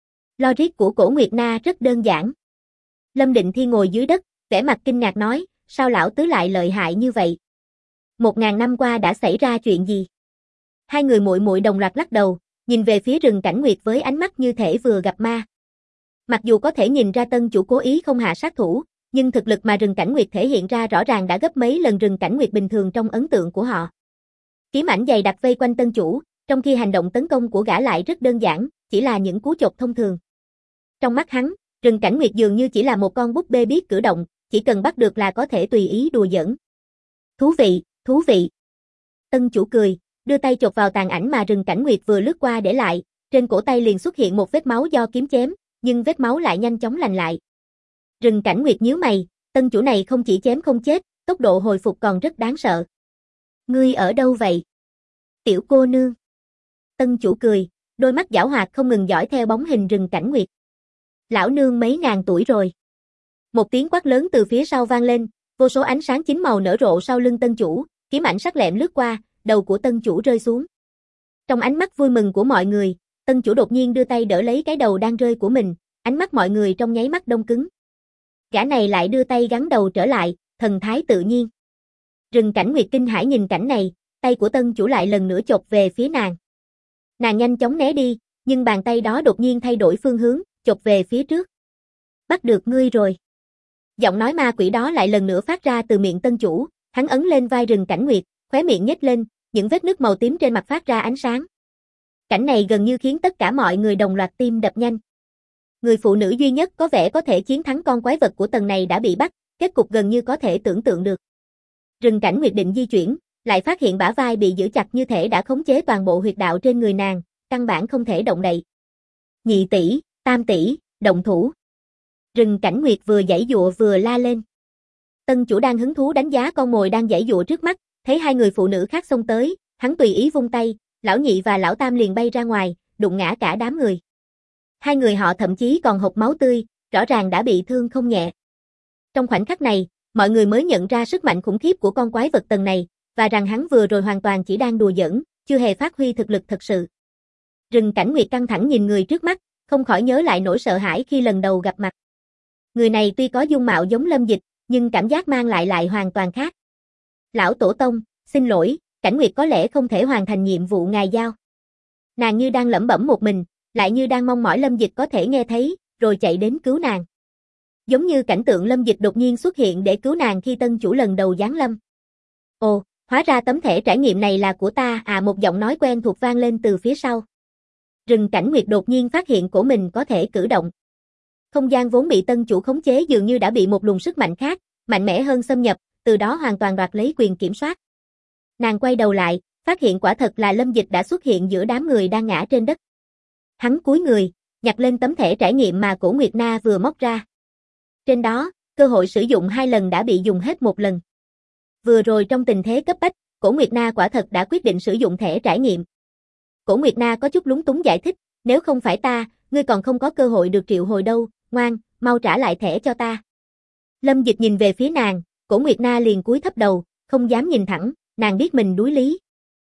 Logic của Cổ Nguyệt Na rất đơn giản. Lâm Định Thi ngồi dưới đất, vẻ mặt kinh ngạc nói, sao lão tứ lại lợi hại như vậy? 1000 năm qua đã xảy ra chuyện gì? Hai người muội muội đồng loạt lắc đầu, nhìn về phía Rừng Cảnh Nguyệt với ánh mắt như thể vừa gặp ma. Mặc dù có thể nhìn ra tân chủ cố ý không hạ sát thủ, nhưng thực lực mà Rừng Cảnh Nguyệt thể hiện ra rõ ràng đã gấp mấy lần Rừng Cảnh Nguyệt bình thường trong ấn tượng của họ. Kiếm ảnh dày đặc vây quanh tân chủ, trong khi hành động tấn công của gã lại rất đơn giản, chỉ là những cú chộp thông thường. Trong mắt hắn, Rừng Cảnh Nguyệt dường như chỉ là một con búp bê biết cử động, chỉ cần bắt được là có thể tùy ý đùa giỡn. Thú vị, thú vị. Tân chủ cười, đưa tay chộp vào tàn ảnh mà Rừng Cảnh Nguyệt vừa lướt qua để lại, trên cổ tay liền xuất hiện một vết máu do kiếm chém, nhưng vết máu lại nhanh chóng lành lại. Rừng Cảnh Nguyệt nhíu mày, tân chủ này không chỉ chém không chết, tốc độ hồi phục còn rất đáng sợ. Ngươi ở đâu vậy? Tiểu cô nương. Tân chủ cười, đôi mắt giảo hoạt không ngừng dõi theo bóng hình Rừng Cảnh Nguyệt. Lão nương mấy ngàn tuổi rồi. Một tiếng quát lớn từ phía sau vang lên, vô số ánh sáng chín màu nở rộ sau lưng tân chủ, kiếm ảnh sắc lẹm lướt qua, đầu của tân chủ rơi xuống. Trong ánh mắt vui mừng của mọi người, tân chủ đột nhiên đưa tay đỡ lấy cái đầu đang rơi của mình, ánh mắt mọi người trong nháy mắt đông cứng. Gã này lại đưa tay gắn đầu trở lại, thần thái tự nhiên. Rừng Cảnh Nguyệt kinh hãi nhìn cảnh này, tay của tân chủ lại lần nữa chộp về phía nàng. Nàng nhanh chóng né đi, nhưng bàn tay đó đột nhiên thay đổi phương hướng, chộp về phía trước. Bắt được ngươi rồi. Giọng nói ma quỷ đó lại lần nữa phát ra từ miệng tân chủ, hắn ấn lên vai Rừng Cảnh Nguyệt, khóe miệng nhếch lên, những vết nứt màu tím trên mặt phát ra ánh sáng. Cảnh này gần như khiến tất cả mọi người đồng loạt tim đập nhanh. Người phụ nữ duy nhất có vẻ có thể chiến thắng con quái vật của tầng này đã bị bắt, kết cục gần như có thể tưởng tượng được. Rừng Cảnh Nguyệt định di chuyển, lại phát hiện bả vai bị giữ chặt như thể đã khống chế toàn bộ huyệt đạo trên người nàng, căn bản không thể động đậy. Nhị tỷ, tam tỷ, động thủ. Rừng Cảnh Nguyệt vừa giãy giụa vừa la lên. Tân chủ đang hứng thú đánh giá con mồi đang giãy giụa trước mắt, thấy hai người phụ nữ khác xông tới, hắn tùy ý vung tay, lão nhị và lão tam liền bay ra ngoài, đụng ngã cả đám người. Hai người họ thậm chí còn hộc máu tươi, rõ ràng đã bị thương không nhẹ. Trong khoảnh khắc này, mọi người mới nhận ra sức mạnh khủng khiếp của con quái vật tầng này, và rằng hắn vừa rồi hoàn toàn chỉ đang đùa giỡn, chưa hề phát huy thực lực thật sự. Rừng Cảnh Nguyệt căng thẳng nhìn người trước mắt, không khỏi nhớ lại nỗi sợ hãi khi lần đầu gặp mặt. Người này tuy có dung mạo giống Lâm Dịch, nhưng cảm giác mang lại hoàn toàn khác. Lão Tổ Tông, xin lỗi, Cảnh Nguyệt có lẽ không thể hoàn thành nhiệm vụ ngài giao. Nàng như đang lẩm bẩm một mình, lại như đang mong mỏi Lâm Dịch có thể nghe thấy, rồi chạy đến cứu nàng. Giống như cảnh tượng Lâm Dịch đột nhiên xuất hiện để cứu nàng khi tân chủ lần đầu giáng lâm. Ồ, hóa ra tấm thẻ trải nghiệm này là của ta à, một giọng nói quen thuộc vang lên từ phía sau. Rừng Cảnh Nguyệt đột nhiên phát hiện cổ mình có thể cử động. Không gian vốn bị tân chủ khống chế dường như đã bị một luồng sức mạnh khác, mạnh mẽ hơn xâm nhập, từ đó hoàn toàn đoạt lấy quyền kiểm soát. Nàng quay đầu lại, phát hiện quả thật là Lâm Dịch đã xuất hiện giữa đám người đang ngã trên đất. Hắn cúi người, nhặt lên tấm thẻ trải nghiệm mà Cổ Nguyệt Na vừa móc ra. Trên đó, cơ hội sử dụng 2 lần đã bị dùng hết 1 lần. Vừa rồi trong tình thế cấp bách, Cổ Nguyệt Na quả thật đã quyết định sử dụng thẻ trải nghiệm. Cổ Nguyệt Na có chút lúng túng giải thích, nếu không phải ta, ngươi còn không có cơ hội được triệu hồi đâu, ngoan, mau trả lại thẻ cho ta. Lâm Dịch nhìn về phía nàng, Cổ Nguyệt Na liền cúi thấp đầu, không dám nhìn thẳng, nàng biết mình đuối lý.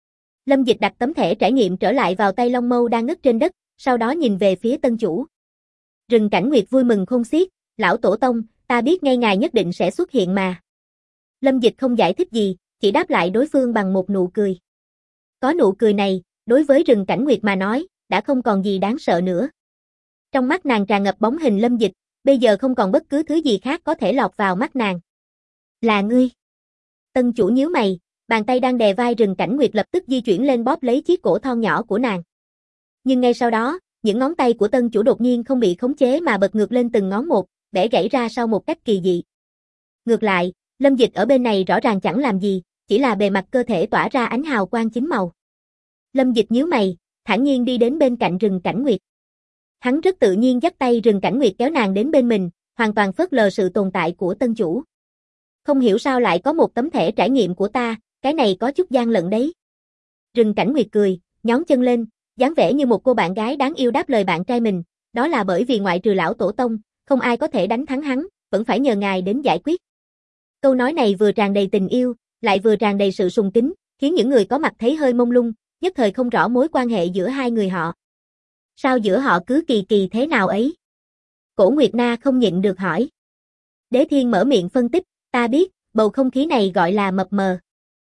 Lâm Dịch đặt tấm thẻ trải nghiệm trở lại vào tay Long Mâu đang ngất trên đất, sau đó nhìn về phía tân chủ. Rừng Cảnh Nguyệt vui mừng khôn xiết, lão Tổ Tông, ta biết ngay ngài nhất định sẽ xuất hiện mà. Lâm Dịch không giải thích gì, chỉ đáp lại đối phương bằng một nụ cười. Có nụ cười này, đối với Rừng Cảnh Nguyệt mà nói, đã không còn gì đáng sợ nữa. Trong mắt nàng tràn ngập bóng hình Lâm Dịch, bây giờ không còn bất cứ thứ gì khác có thể lọt vào mắt nàng. Là ngươi. Tân chủ nhíu mày, bàn tay đang đè vai Rừng Cảnh Nguyệt lập tức di chuyển lên bóp lấy chiếc cổ thon nhỏ của nàng. Nhưng ngay sau đó, những ngón tay của tân chủ đột nhiên không bị khống chế mà bật ngược lên từng ngón một, bẻ gãy ra sau một cách kỳ dị. Ngược lại, Lâm Dịch ở bên này rõ ràng chẳng làm gì, chỉ là bề mặt cơ thể tỏa ra ánh hào quang chín màu. Lâm Dịch nhíu mày, thản nhiên đi đến bên cạnh Rừng Cảnh Nguyệt. Hắn rất tự nhiên dắt tay Rừng Cảnh Nguyệt kéo nàng đến bên mình, hoàn toàn phớt lờ sự tồn tại của tân chủ. Không hiểu sao lại có một tấm thẻ trải nghiệm của ta, cái này có chút gian lận đấy. Rừng Cảnh Nguyệt cười, nhón chân lên, dáng vẻ như một cô bạn gái đáng yêu đáp lời bạn trai mình, đó là bởi vì ngoại trừ lão Tổ Tông, không ai có thể đánh thắng hắn, vẫn phải nhờ ngài đến giải quyết. Câu nói này vừa tràn đầy tình yêu, lại vừa tràn đầy sự sùng kính, khiến những người có mặt thấy hơi mông lung, nhất thời không rõ mối quan hệ giữa hai người họ. Sao giữa họ cứ kỳ kỳ thế nào ấy? Cổ Nguyệt Na không nhịn được hỏi. Đế Thiên mở miệng phân tích, ta biết, bầu không khí này gọi là mập mờ.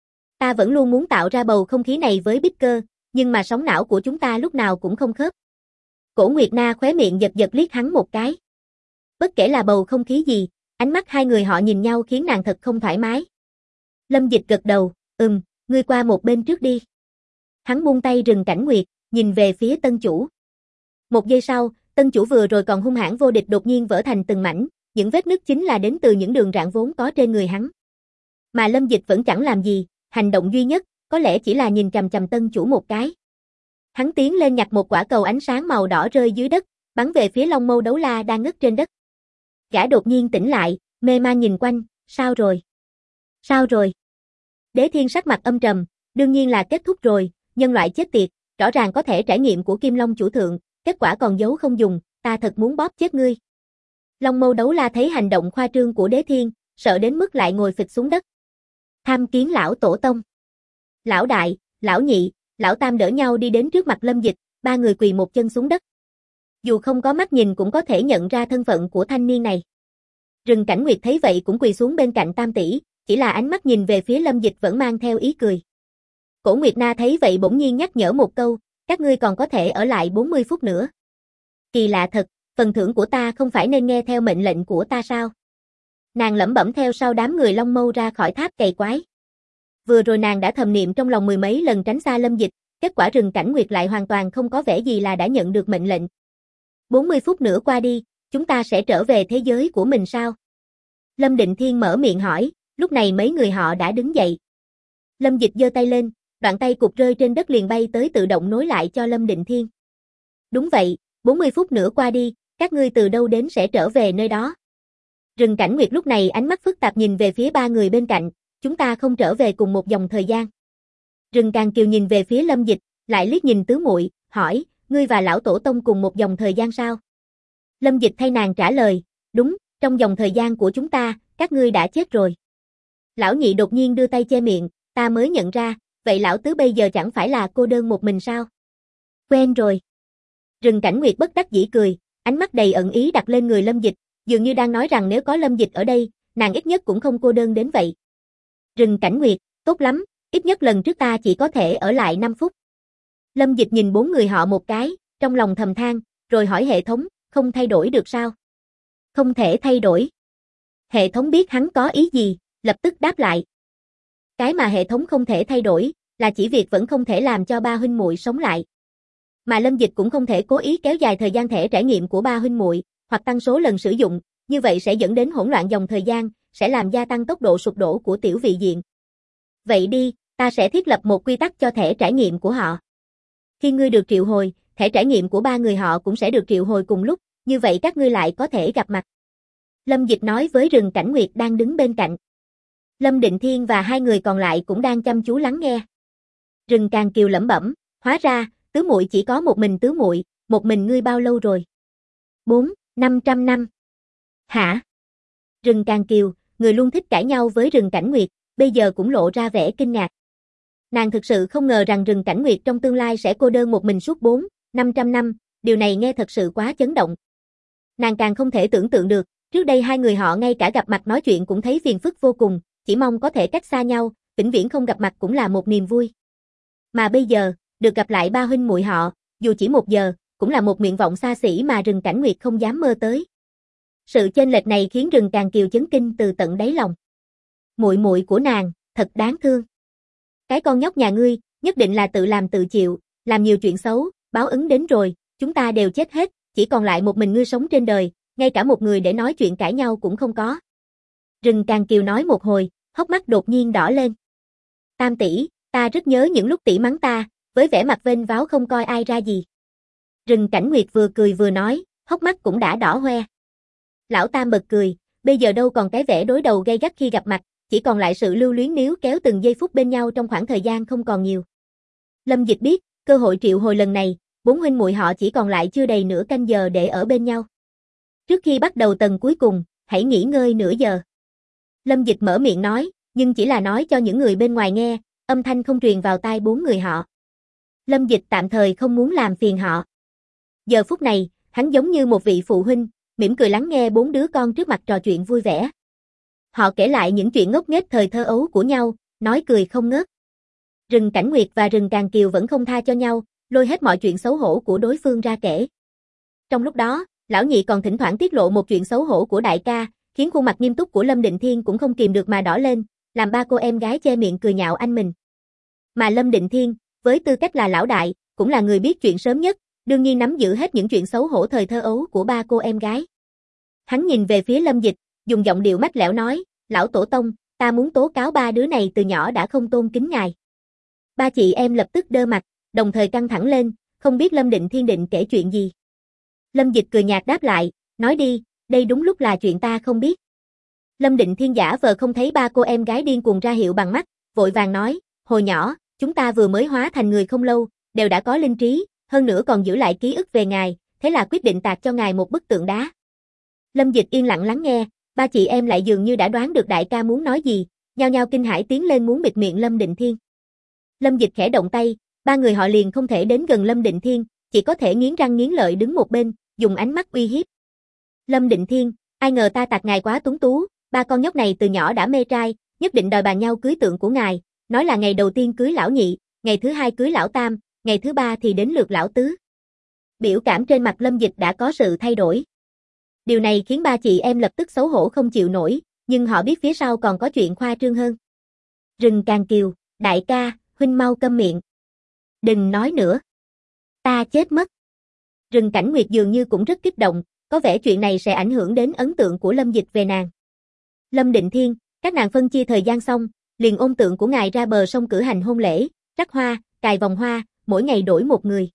Ta vẫn luôn muốn tạo ra bầu không khí này với Bích Cơ, nhưng mà sóng não của chúng ta lúc nào cũng không khớp. Cổ Nguyệt Na khóe miệng giật giật liếc hắn một cái. Bất kể là bầu không khí gì, ánh mắt hai người họ nhìn nhau khiến nàng thật không thoải mái. Lâm Dịch gật đầu, ngươi qua một bên trước đi. Hắn buông tay Rừng Cảnh Nguyệt, nhìn về phía tân chủ. Một giây sau, tân chủ vừa rồi còn hung hãn vô địch đột nhiên vỡ thành từng mảnh, những vết nứt chính là đến từ những đường rạn vốn có trên người hắn. Mà Lâm Dịch vẫn chẳng làm gì, hành động duy nhất, có lẽ chỉ là nhìn chằm chằm tân chủ một cái. Hắn tiến lên nhặt một quả cầu ánh sáng màu đỏ rơi dưới đất, bắn về phía Long Mâu Đấu La đang ngất trên đất. Gã đột nhiên tỉnh lại, mê man nhìn quanh, sao rồi? Sao rồi? Đế Thiên sắc mặt âm trầm, đương nhiên là kết thúc rồi, nhân loại chết tiệt, rõ ràng có thể trải nghiệm của Kim Long chủ thượng, kết quả còn giấu không dùng, ta thật muốn bóp chết ngươi. Long Mâu Đấu La thấy hành động khoa trương của Đế Thiên, sợ đến mức lại ngồi phịch xuống đất. Tham kiến lão Tổ Tông. Lão đại, lão nhị, lão tam đỡ nhau đi đến trước mặt Lâm Dịch, ba người quỳ một chân xuống đất. Dù không có mắt nhìn cũng có thể nhận ra thân phận của thanh niên này. Rừng Cảnh Nguyệt thấy vậy cũng quỳ xuống bên cạnh tam tỷ, chỉ là ánh mắt nhìn về phía Lâm Dịch vẫn mang theo ý cười. Cổ Nguyệt Na thấy vậy bỗng nhiên nhắc nhở một câu, các ngươi còn có thể ở lại 40 phút nữa. Kỳ lạ thật, phần thưởng của ta không phải nên nghe theo mệnh lệnh của ta sao? Nàng lẩm bẩm theo sau đám người Long Mâu ra khỏi tháp cày quái. Vừa rồi nàng đã thầm niệm trong lòng mười mấy lần tránh xa Lâm Dịch, kết quả Rừng Cảnh Nguyệt lại hoàn toàn không có vẻ gì là đã nhận được mệnh lệnh. 40 phút nữa qua đi, chúng ta sẽ trở về thế giới của mình sao? Lâm Định Thiên mở miệng hỏi, lúc này mấy người họ đã đứng dậy. Lâm Dịch giơ tay lên, đoạn tay cục rơi trên đất liền bay tới tự động nối lại cho Lâm Định Thiên. Đúng vậy, 40 phút nữa qua đi, các ngươi từ đâu đến sẽ trở về nơi đó. Rừng Cảnh Nguyệt lúc này ánh mắt phức tạp nhìn về phía ba người bên cạnh, chúng ta không trở về cùng một dòng thời gian. Rừng Càng Kiều nhìn về phía Lâm Dịch, lại liếc nhìn tứ muội, hỏi, ngươi và lão Tổ Tông cùng một dòng thời gian sao? Lâm Dịch thay nàng trả lời, đúng, trong dòng thời gian của chúng ta, các ngươi đã chết rồi. Lão nhị đột nhiên đưa tay che miệng, ta mới nhận ra, vậy lão tứ bây giờ chẳng phải là cô đơn một mình sao? Quen rồi. Rừng Cảnh Nguyệt bất đắc dĩ cười, ánh mắt đầy ẩn ý đặt lên người Lâm Dịch, dường như đang nói rằng nếu có Lâm Dịch ở đây, nàng ít nhất cũng không cô đơn đến vậy. Rừng Cảnh Nguyệt, tốt lắm, ít nhất lần trước ta chỉ có thể ở lại 5 phút. Lâm Dịch nhìn 4 người họ một cái, trong lòng thầm than, rồi hỏi hệ thống, không thay đổi được sao? Không thể thay đổi. Hệ thống biết hắn có ý gì, lập tức đáp lại. Cái mà hệ thống không thể thay đổi, là chỉ việc vẫn không thể làm cho ba huynh muội sống lại. Mà Lâm Dịch cũng không thể cố ý kéo dài thời gian thẻ trải nghiệm của ba huynh muội, hoặc tăng số lần sử dụng, như vậy sẽ dẫn đến hỗn loạn dòng thời gian, sẽ làm gia tăng tốc độ sụp đổ của tiểu vị diện. Vậy đi, ta sẽ thiết lập một quy tắc cho thẻ trải nghiệm của họ. Khi ngươi được triệu hồi, thẻ trải nghiệm của ba người họ cũng sẽ được triệu hồi cùng lúc, như vậy các ngươi lại có thể gặp mặt. Lâm Dịch nói với Rừng Cảnh Nguyệt đang đứng bên cạnh. Lâm Định Thiên và 2 người còn lại cũng đang chăm chú lắng nghe. Rừng Càng Kiều lẩm bẩm, hóa ra, tứ muội chỉ có một mình tứ muội, một mình ngươi bao lâu rồi? 500 năm. Hả? Rừng Càng Kiều, người luôn thích cãi nhau với Rừng Cảnh Nguyệt, bây giờ cũng lộ ra vẻ kinh ngạc. Nàng thực sự không ngờ rằng Rừng Cảnh Nguyệt trong tương lai sẽ cô đơn một mình suốt 500 năm, điều này nghe thật sự quá chấn động. Nàng càng không thể tưởng tượng được, trước đây 2 người họ ngay cả gặp mặt nói chuyện cũng thấy phiền phức vô cùng, chỉ mong có thể cách xa nhau, vĩnh viễn không gặp mặt cũng là một niềm vui. Mà bây giờ, được gặp lại ba huynh muội họ, dù chỉ 1 giờ, cũng là một nguyện vọng xa xỉ mà Rừng Cảnh Nguyệt không dám mơ tới. Sự chênh lệch này khiến Rừng Càng Kiều chấn kinh từ tận đáy lòng. Muội muội của nàng, thật đáng thương. Cái con nhóc nhà ngươi, nhất định là tự làm tự chịu, làm nhiều chuyện xấu, báo ứng đến rồi, chúng ta đều chết hết, chỉ còn lại một mình ngươi sống trên đời, ngay cả một người để nói chuyện cãi nhau cũng không có. Rừng Càng Kiều nói một hồi, hốc mắt đột nhiên đỏ lên. Tam tỷ, ta rất nhớ những lúc tỷ mắng ta, với vẻ mặt vênh váo không coi ai ra gì. Rừng Cảnh Nguyệt vừa cười vừa nói, hốc mắt cũng đã đỏ hoe. Lão Tam bật cười, bây giờ đâu còn cái vẻ đối đầu gay gắt khi gặp mặt, chỉ còn lại sự lưu luyến níu kéo từng giây phút bên nhau trong khoảng thời gian không còn nhiều. Lâm Dịch biết, cơ hội triệu hồi lần này, 4 huynh muội họ chỉ còn lại chưa đầy nửa canh giờ để ở bên nhau. Trước khi bắt đầu tầng cuối cùng, hãy nghỉ ngơi nửa giờ. Lâm Dịch mở miệng nói, nhưng chỉ là nói cho những người bên ngoài nghe, âm thanh không truyền vào tai 4 người họ. Lâm Dịch tạm thời không muốn làm phiền họ. Giờ phút này, hắn giống như một vị phụ huynh, mỉm cười lắng nghe 4 đứa con trước mặt trò chuyện vui vẻ. Họ kể lại những chuyện ngốc nghếch thời thơ ấu của nhau, nói cười không ngớt. Rừng Cảnh Nguyệt và Rừng Càng Kiều vẫn không tha cho nhau, lôi hết mọi chuyện xấu hổ của đối phương ra kể. Trong lúc đó, lão nhị còn thỉnh thoảng tiết lộ một chuyện xấu hổ của đại ca, khiến khuôn mặt nghiêm túc của Lâm Định Thiên cũng không kìm được mà đỏ lên, làm ba cô em gái che miệng cười nhạo anh mình. Mà Lâm Định Thiên, với tư cách là lão đại, cũng là người biết chuyện sớm nhất, đương nhiên nắm giữ hết những chuyện xấu hổ thời thơ ấu của ba cô em gái. Hắn nhìn về phía Lâm Dịch, dùng giọng điệu mách lẻo nói, lão tổ tông, ta muốn tố cáo ba đứa này từ nhỏ đã không tôn kính ngài. Ba chị em lập tức đơ mặt, đồng thời căng thẳng lên, không biết Lâm Định Thiên định kể chuyện gì. Lâm Dịch cười nhạt đáp lại, nói đi, đây đúng lúc là chuyện ta không biết. Lâm Định Thiên giả vờ không thấy ba cô em gái điên cuồng ra hiệu bằng mắt, vội vàng nói, hồi nhỏ, chúng ta vừa mới hóa thành người không lâu, đều đã có linh trí, hơn nữa còn giữ lại ký ức về ngài, thế là quyết định tạc cho ngài một bức tượng đá. Lâm Dịch yên lặng lắng nghe, ba chị em lại dường như đã đoán được đại ca muốn nói gì, nhao nhao kinh hãi tiến lên muốn bịt miệng Lâm Định Thiên. Lâm Dịch khẽ động tay, ba người họ liền không thể đến gần Lâm Định Thiên, chỉ có thể nghiến răng nghiến lợi đứng một bên, dùng ánh mắt uy hiếp. Lâm Định Thiên, ai ngờ ta tạc ngài quá tuấn tú, ba con nhóc này từ nhỏ đã mê trai, nhất định đòi bàn nhau cưới tượng của ngài, nói là ngày đầu tiên cưới lão nhị, ngày thứ 2 cưới lão tam, ngày thứ 3 thì đến lượt lão tứ. Biểu cảm trên mặt Lâm Dịch đã có sự thay đổi. Điều này khiến ba chị em lập tức xấu hổ không chịu nổi, nhưng họ biết phía sau còn có chuyện khoa trương hơn. Rừng Càng Kiều, đại ca, huynh mau câm miệng. Đừng nói nữa. Ta chết mất. Rừng Cảnh Nguyệt dường như cũng rất kích động, có vẻ chuyện này sẽ ảnh hưởng đến ấn tượng của Lâm Dịch về nàng. Lâm Định Thiên, các nàng phân chia thời gian xong, liền ôm tượng của ngài ra bờ sông cử hành hôn lễ, rắc hoa, cài vòng hoa, mỗi ngày đổi một người.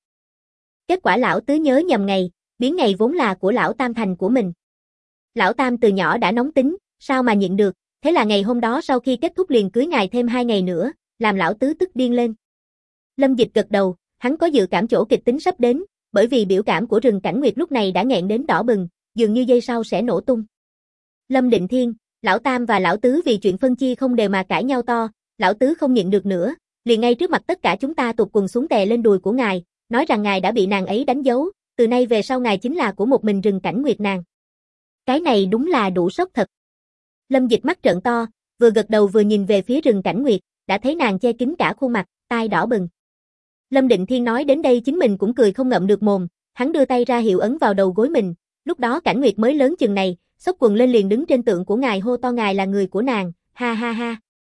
Kết quả lão tứ nhớ nhầm ngày, biến ngày vốn là của lão tam thành của mình. Lão tam từ nhỏ đã nóng tính, sao mà nhịn được, thế là ngày hôm đó sau khi kết thúc liền cưới ngài thêm 2 ngày nữa, làm lão tứ tức điên lên. Lâm Dịch gật đầu, hắn có dự cảm chỗ kịch tính sắp đến, bởi vì biểu cảm của Rừng Cảnh Nguyệt lúc này đã nghẹn đến đỏ bừng, dường như giây sau sẽ nổ tung. Lâm Định Thiên, lão tam và lão tứ vì chuyện phân chia không đều mà cãi nhau to, lão tứ không nhịn được nữa, liền ngay trước mặt tất cả chúng ta tụt quần xuống tè lên đùi của ngài, nói rằng ngài đã bị nàng ấy đánh dấu, từ nay về sau ngài chính là của một mình Rừng Cảnh Nguyệt nàng. Cái này đúng là đủ sốc thật. Lâm Dịch mắt trợn to, vừa gật đầu vừa nhìn về phía Rừng Cảnh Nguyệt, đã thấy nàng che kín cả khuôn mặt, tai đỏ bừng. Lâm Định Thiên nói đến đây chính mình cũng cười không ngậm được mồm, hắn đưa tay ra hiệu ấn vào đầu gối mình, lúc đó Cảnh Nguyệt mới lớn chừng này, xốc quần lên liền đứng trên tượng của ngài hô to ngài là người của nàng, ha ha ha.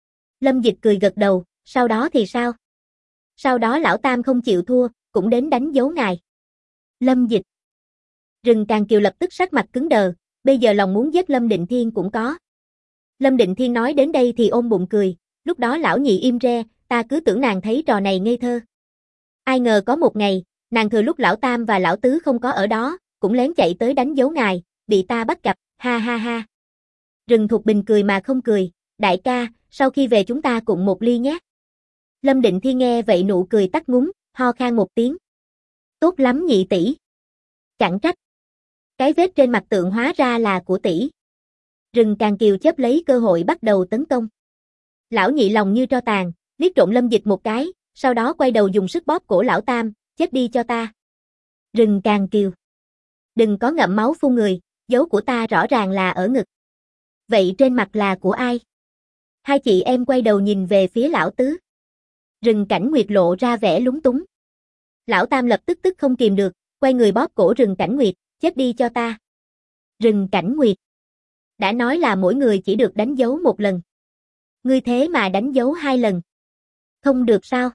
Lâm Dịch cười gật đầu, sau đó thì sao? Sau đó lão tam không chịu thua, cũng đến đánh dấu ngài. Lâm Dịch. Rừng Càng Kiều lập tức sắc mặt cứng đờ, bây giờ lòng muốn giết Lâm Định Thiên cũng có. Lâm Định Thiên nói đến đây thì ôm bụng cười, lúc đó lão nhị im re, ta cứ tưởng nàng thấy trò này ngây thơ. Ai ngờ có một ngày, nàng thừa lúc lão tam và lão tứ không có ở đó, cũng lén chạy tới đánh dấu ngài, bị ta bắt gặp, ha ha ha. Rừng Thục Bình cười mà không cười, đại ca, sau khi về chúng ta cùng một ly nhé. Lâm Định Thiên nghe vậy nụ cười tắt ngúm, ho khan một tiếng. Tốt lắm nhị tỷ. Chẳng trách. Cái vết trên mặt tượng hóa ra là của tỷ. Rừng Càng Kiều chớp lấy cơ hội bắt đầu tấn công. Lão nhị lòng như tro tàn, liếc trộm Lâm Dịch một cái, sau đó quay đầu dùng sức bóp cổ lão tam, chết đi cho ta. Rừng Càng Kiều. Đừng có ngậm máu phun người, dấu của ta rõ ràng là ở ngực. Vậy trên mặt là của ai? Hai chị em quay đầu nhìn về phía lão tứ. Rừng Cảnh Nguyệt lộ ra vẻ lúng túng. Lão tam lập tức tức không kìm được, quay người bóp cổ Rừng Cảnh Nguyệt, chết đi cho ta. Rừng Cảnh Nguyệt. Đã nói là mỗi người chỉ được đánh dấu một lần. Ngươi thế mà đánh dấu 2 lần. Không được sao?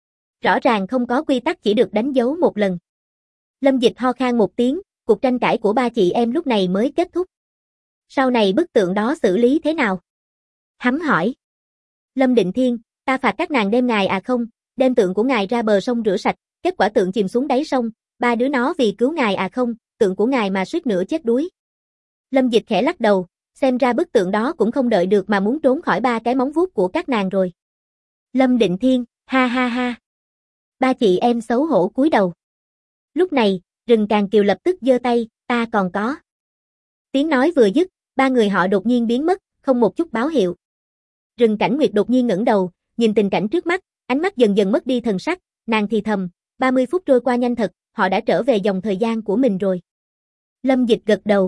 Rõ ràng không có quy tắc chỉ được đánh dấu một lần. Lâm Dịch ho khan một tiếng, cuộc tranh cãi của ba chị em lúc này mới kết thúc. Sau này bức tượng đó xử lý thế nào? Hắn hỏi. Lâm Định Thiên, ta phạt các nàng đem ngài không, đem tượng của ngài ra bờ sông rửa sạch, kết quả tượng chìm xuống đáy sông, ba đứa nó vì cứu ngài không, tượng của ngài mà suýt nữa chết đuối. Lâm Dịch khẽ lắc đầu, xem ra bức tượng đó cũng không đợi được mà muốn trốn khỏi ba cái móng vuốt của các nàng rồi. Lâm Định Thiên, ha ha ha. Ba chị em xấu hổ cúi đầu. Lúc này, Rừng Càng Kiều lập tức giơ tay, ta còn có. Tiếng nói vừa dứt, ba người họ đột nhiên biến mất, không một chút báo hiệu. Rừng Cảnh Nguyệt đột nhiên ngẩng đầu, nhìn tình cảnh trước mắt, ánh mắt dần dần mất đi thần sắc, nàng thì thầm, 30 phút trôi qua nhanh thật, họ đã trở về dòng thời gian của mình rồi. Lâm Dịch gật đầu,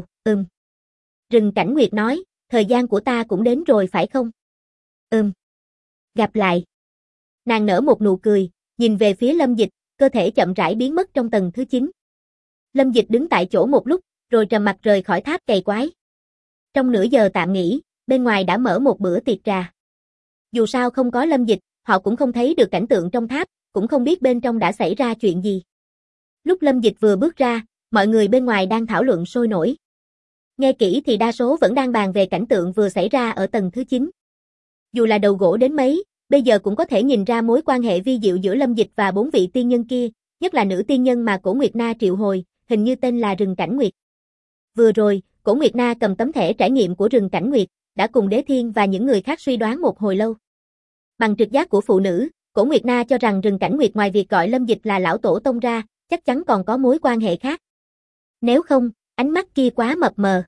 Rừng Cảnh Nguyệt nói, thời gian của ta cũng đến rồi phải không? Gặp lại. Nàng nở một nụ cười, nhìn về phía Lâm Dịch, cơ thể chậm rãi biến mất trong tầng thứ 9. Lâm Dịch đứng tại chỗ một lúc, rồi trầm mặc rời khỏi tháp cày quái. Trong nửa giờ tạm nghỉ, bên ngoài đã mở một bữa tiệc trà. Dù sao không có Lâm Dịch, họ cũng không thấy được cảnh tượng trong tháp, cũng không biết bên trong đã xảy ra chuyện gì. Lúc Lâm Dịch vừa bước ra, mọi người bên ngoài đang thảo luận sôi nổi. Nghe kỹ thì đa số vẫn đang bàn về cảnh tượng vừa xảy ra ở tầng thứ 9. Dù là đầu gỗ đến mấy, bây giờ cũng có thể nhìn ra mối quan hệ vi diệu giữa Lâm Dịch và 4 vị tiên nhân kia, nhất là nữ tiên nhân mà Cổ Nguyệt Na triệu hồi, hình như tên là Rừng Cảnh Nguyệt. Vừa rồi, Cổ Nguyệt Na cầm tấm thẻ trải nghiệm của Rừng Cảnh Nguyệt, đã cùng Đế Thiên và những người khác suy đoán một hồi lâu. Bằng trực giác của phụ nữ, Cổ Nguyệt Na cho rằng Rừng Cảnh Nguyệt ngoài việc gọi Lâm Dịch là lão tổ tông ra, chắc chắn còn có mối quan hệ khác. Nếu không, ánh mắt kia quá mập mờ.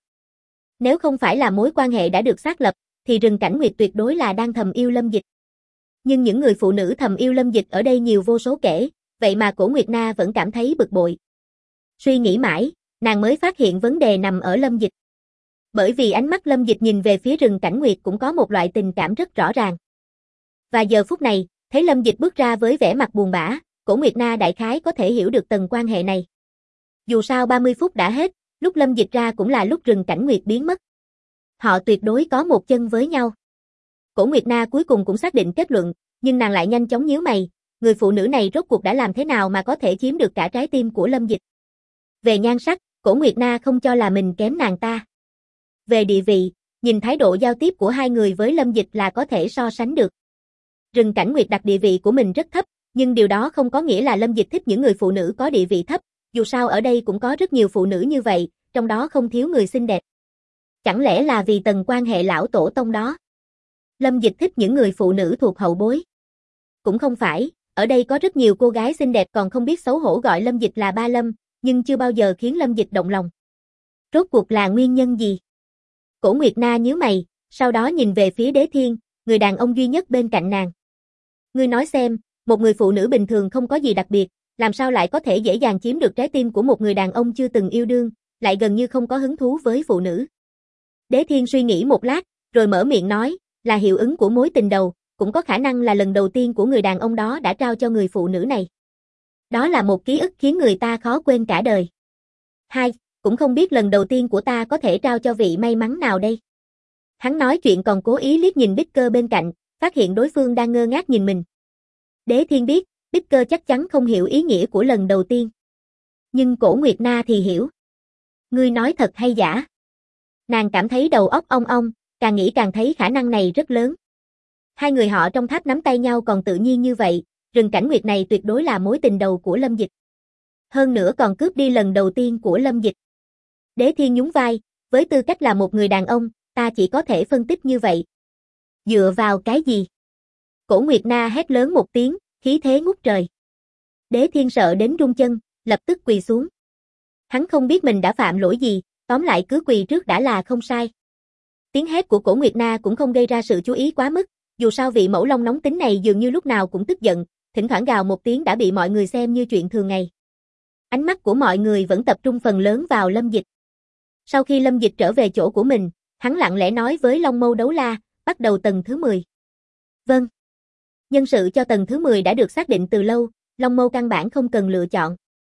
Nếu không phải là mối quan hệ đã được xác lập, thì Rừng Cảnh Nguyệt tuyệt đối là đang thầm yêu Lâm Dịch. Nhưng những người phụ nữ thầm yêu Lâm Dịch ở đây nhiều vô số kể, vậy mà Cổ Nguyệt Na vẫn cảm thấy bực bội. Suy nghĩ mãi, nàng mới phát hiện vấn đề nằm ở Lâm Dịch. Bởi vì ánh mắt Lâm Dịch nhìn về phía Rừng Cảnh Nguyệt cũng có một loại tình cảm rất rõ ràng. Và giờ phút này, thấy Lâm Dịch bước ra với vẻ mặt buồn bã, Cổ Nguyệt Na đại khái có thể hiểu được tầng quan hệ này. Dù sao 30 phút đã hết, lúc Lâm Dịch ra cũng là lúc Rừng Cảnh Nguyệt biến mất. Họ tuyệt đối có một chân với nhau. Cổ Nguyệt Na cuối cùng cũng xác định kết luận, nhưng nàng lại nhanh chóng nhíu mày, người phụ nữ này rốt cuộc đã làm thế nào mà có thể chiếm được cả trái tim của Lâm Dịch. Về nhan sắc, Cổ Nguyệt Na không cho là mình kém nàng ta. Về địa vị, nhìn thái độ giao tiếp của hai người với Lâm Dịch là có thể so sánh được. Rừng Cảnh Nguyệt đặt địa vị của mình rất thấp, nhưng điều đó không có nghĩa là Lâm Dịch thích những người phụ nữ có địa vị thấp, dù sao ở đây cũng có rất nhiều phụ nữ như vậy, trong đó không thiếu người xinh đẹp. Chẳng lẽ là vì tầng quan hệ lão tổ tông đó? Lâm Dịch thích những người phụ nữ thuộc hậu bối. Cũng không phải, ở đây có rất nhiều cô gái xinh đẹp còn không biết xấu hổ gọi Lâm Dịch là Ba Lâm, nhưng chưa bao giờ khiến Lâm Dịch động lòng. Rốt cuộc là nguyên nhân gì? Cổ Nguyệt Na nhíu mày, sau đó nhìn về phía Đế Thiên, người đàn ông duy nhất bên cạnh nàng. Ngươi nói xem, một người phụ nữ bình thường không có gì đặc biệt, làm sao lại có thể dễ dàng chiếm được trái tim của một người đàn ông chưa từng yêu đương, lại gần như không có hứng thú với phụ nữ. Đế Thiên suy nghĩ một lát, rồi mở miệng nói, là hiệu ứng của mối tình đầu, cũng có khả năng là lần đầu tiên của người đàn ông đó đã trao cho người phụ nữ này. Đó là một ký ức khiến người ta khó quên cả đời. 2. Cũng không biết lần đầu tiên của ta có thể trao cho vị may mắn nào đây. Hắn nói chuyện còn cố ý liếc nhìn Bích Cơ bên cạnh, phát hiện đối phương đang ngơ ngác nhìn mình. Đế Thiên biết, Bích Cơ chắc chắn không hiểu ý nghĩa của lần đầu tiên. Nhưng Cổ Nguyệt Na thì hiểu. Ngươi nói thật hay giả? Nàng cảm thấy đầu óc ong ong, càng nghĩ càng thấy khả năng này rất lớn. Hai người họ trong tháp nắm tay nhau còn tự nhiên như vậy, Rừng Cảnh Nguyệt này tuyệt đối là mối tình đầu của Lâm Dịch. Hơn nữa còn cướp đi lần đầu tiên của Lâm Dịch. Đế Thiên nhún vai, với tư cách là một người đàn ông, ta chỉ có thể phân tích như vậy. Dựa vào cái gì? Cổ Nguyệt Na hét lớn một tiếng, khí thế ngút trời. Đế Thiên sợ đến run chân, lập tức quỳ xuống. Hắn không biết mình đã phạm lỗi gì, tóm lại cứ quỳ trước đã là không sai. Tiếng hét của Cổ Nguyệt Na cũng không gây ra sự chú ý quá mức, dù sao vị mẫu long nóng tính này dường như lúc nào cũng tức giận, thỉnh thoảng gào một tiếng đã bị mọi người xem như chuyện thường ngày. Ánh mắt của mọi người vẫn tập trung phần lớn vào Lâm Dịch. Sau khi Lâm Dịch trở về chỗ của mình, hắn lặng lẽ nói với Long Mâu Đấu La, bắt đầu tầng thứ 10. Vâng. Nhân sự cho tầng thứ 10 đã được xác định từ lâu, Long Mâu căn bản không cần lựa chọn.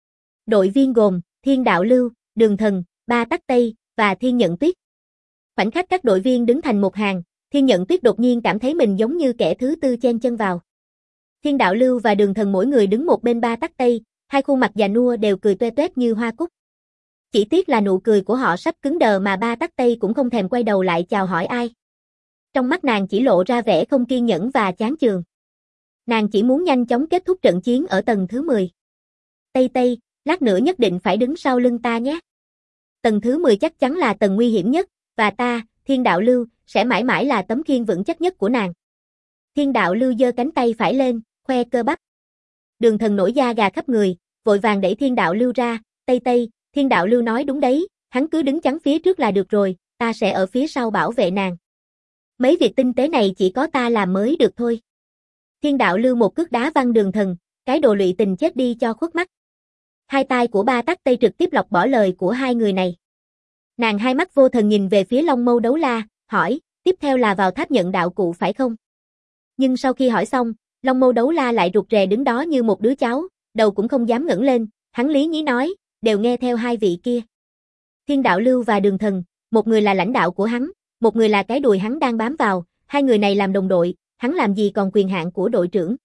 Đội viên gồm Thiên Đạo Lưu, Đường Thần, Ba Tắc Tây và Thiên Nhận Tuyết. Khoảnh khắc các đội viên đứng thành một hàng, Thiên Nhận Tuyết đột nhiên cảm thấy mình giống như kẻ thứ tư chen chân vào. Thiên Đạo Lưu và Đường Thần mỗi người đứng một bên Ba Tắc Tây, hai khuôn mặt già nua đều cười toe toét như hoa cúc. Chỉ tiếc là nụ cười của họ sắp cứng đờ mà Ba Tắc Tây cũng không thèm quay đầu lại chào hỏi ai. Trong mắt nàng chỉ lộ ra vẻ không kiên nhẫn và chán chường. Nàng chỉ muốn nhanh chóng kết thúc trận chiến ở tầng thứ 10. Tây Tây, lát nữa nhất định phải đứng sau lưng ta nhé. Tầng thứ 10 chắc chắn là tầng nguy hiểm nhất, và ta, Thiên Đạo Lưu, sẽ mãi mãi là tấm khiên vững chắc nhất của nàng. Thiên Đạo Lưu giơ cánh tay phải lên, khoe cơ bắp. Đường Thần nổi da gà khắp người, vội vàng đẩy Thiên Đạo Lưu ra, Tây Tây, Thiên Đạo Lưu nói đúng đấy, hắn cứ đứng chắn phía trước là được rồi, ta sẽ ở phía sau bảo vệ nàng. Mấy việc tinh tế này chỉ có ta làm mới được thôi. Thiên Đạo Lưu một cước đá văng Đường Thần, cái đồ lụy tình chết đi cho khuất mắt. Hai tay của Ba Tắc Tây trực tiếp lọc bỏ lời của hai người này. Nàng hai mắt vô thần nhìn về phía Long Mâu Đấu La, hỏi, tiếp theo là vào tháp nhận đạo cụ phải không? Nhưng sau khi hỏi xong, Long Mâu Đấu La lại rụt rè đứng đó như một đứa cháu, đầu cũng không dám ngẩng lên, hắn lý nhí nói, đều nghe theo hai vị kia. Thiên Đạo Lưu và Đường Thần, một người là lãnh đạo của hắn, một người là cái đùi hắn đang bám vào, hai người này làm đồng đội, hắn làm gì còn quyền hạn của đội trưởng.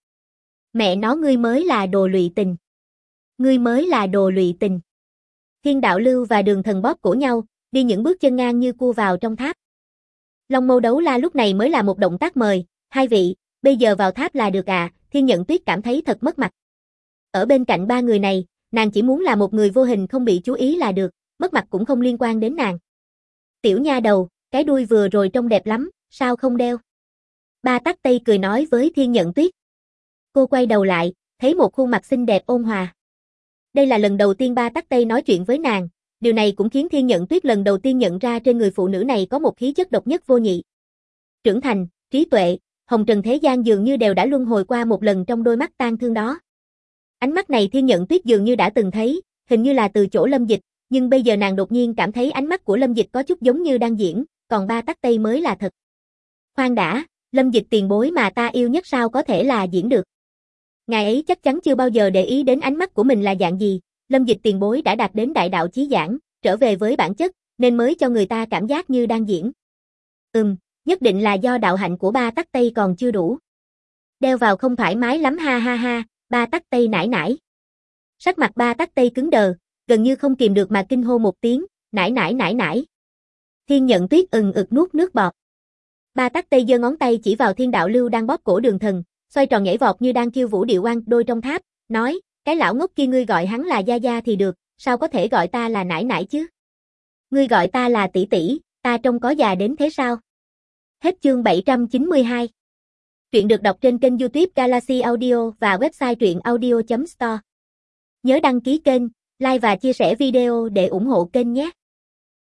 Mẹ nó ngươi mới là đồ lụy tình. Ngươi mới là đồ lụy tình. Thiên Đạo Lưu và Đường Thần bóp cổ nhau, đi những bước chân ngang như cua vào trong tháp. Long Mâu Đấu La lúc này mới là một động tác mời, hai vị, bây giờ vào tháp là được à, Thiên Nhận Tuyết cảm thấy thật mất mặt. Ở bên cạnh ba người này, nàng chỉ muốn là một người vô hình không bị chú ý là được, mất mặt cũng không liên quan đến nàng. Tiểu nha đầu, cái đuôi vừa rồi trông đẹp lắm, sao không đeo? Ba Tắc Tây cười nói với Thiên Nhận Tuyết. Cô quay đầu lại, thấy một khuôn mặt xinh đẹp ôn hòa. Đây là lần đầu tiên Ba Tắc Tây nói chuyện với nàng, điều này cũng khiến Thiên Nhận Tuyết lần đầu tiên nhận ra trên người phụ nữ này có một khí chất độc nhất vô nhị. Trưởng thành, trí tuệ, hồng trần thế gian dường như đều đã luân hồi qua một lần trong đôi mắt tang thương đó. Ánh mắt này Thiên Nhận Tuyết dường như đã từng thấy, hình như là từ chỗ Lâm Dịch, nhưng bây giờ nàng đột nhiên cảm thấy ánh mắt của Lâm Dịch có chút giống như đang diễn, còn Ba Tắc Tây mới là thật. Khoan đã, Lâm Dịch tiền bối mà ta yêu nhất sao có thể là diễn được. Ngài ấy chắc chắn chưa bao giờ để ý đến ánh mắt của mình là dạng gì, Lâm Dịch tiền bối đã đạt đến đại đạo chí giảng, trở về với bản chất, nên mới cho người ta cảm giác như đang diễn. Nhất định là do đạo hạnh của Ba Tắc Tây còn chưa đủ. Đeo vào không thoải mái lắm ha ha ha, Ba Tắc Tây nải nải. Sắc mặt Ba Tắc Tây cứng đờ, gần như không kìm được mà kinh hô một tiếng, nải nải nải nải. Thiên Nhận Tuyết ực nuốt nước bọt. Ba Tắc Tây giơ ngón tay chỉ vào Thiên Đạo Lưu đang bóp cổ Đường Thần, xoay tròn nhảy vọt như đang khiêu vũ điệu oan đôi trong tháp, nói, cái lão ngốc kia ngươi gọi hắn là gia gia thì được, sao có thể gọi ta là nải nải chứ? Ngươi gọi ta là tỷ tỷ, ta trông có già đến thế sao? Hết chương 792. Truyện được đọc trên kênh YouTube Galaxy Audio và website truyệnaudio.store. Nhớ đăng ký kênh, like và chia sẻ video để ủng hộ kênh nhé.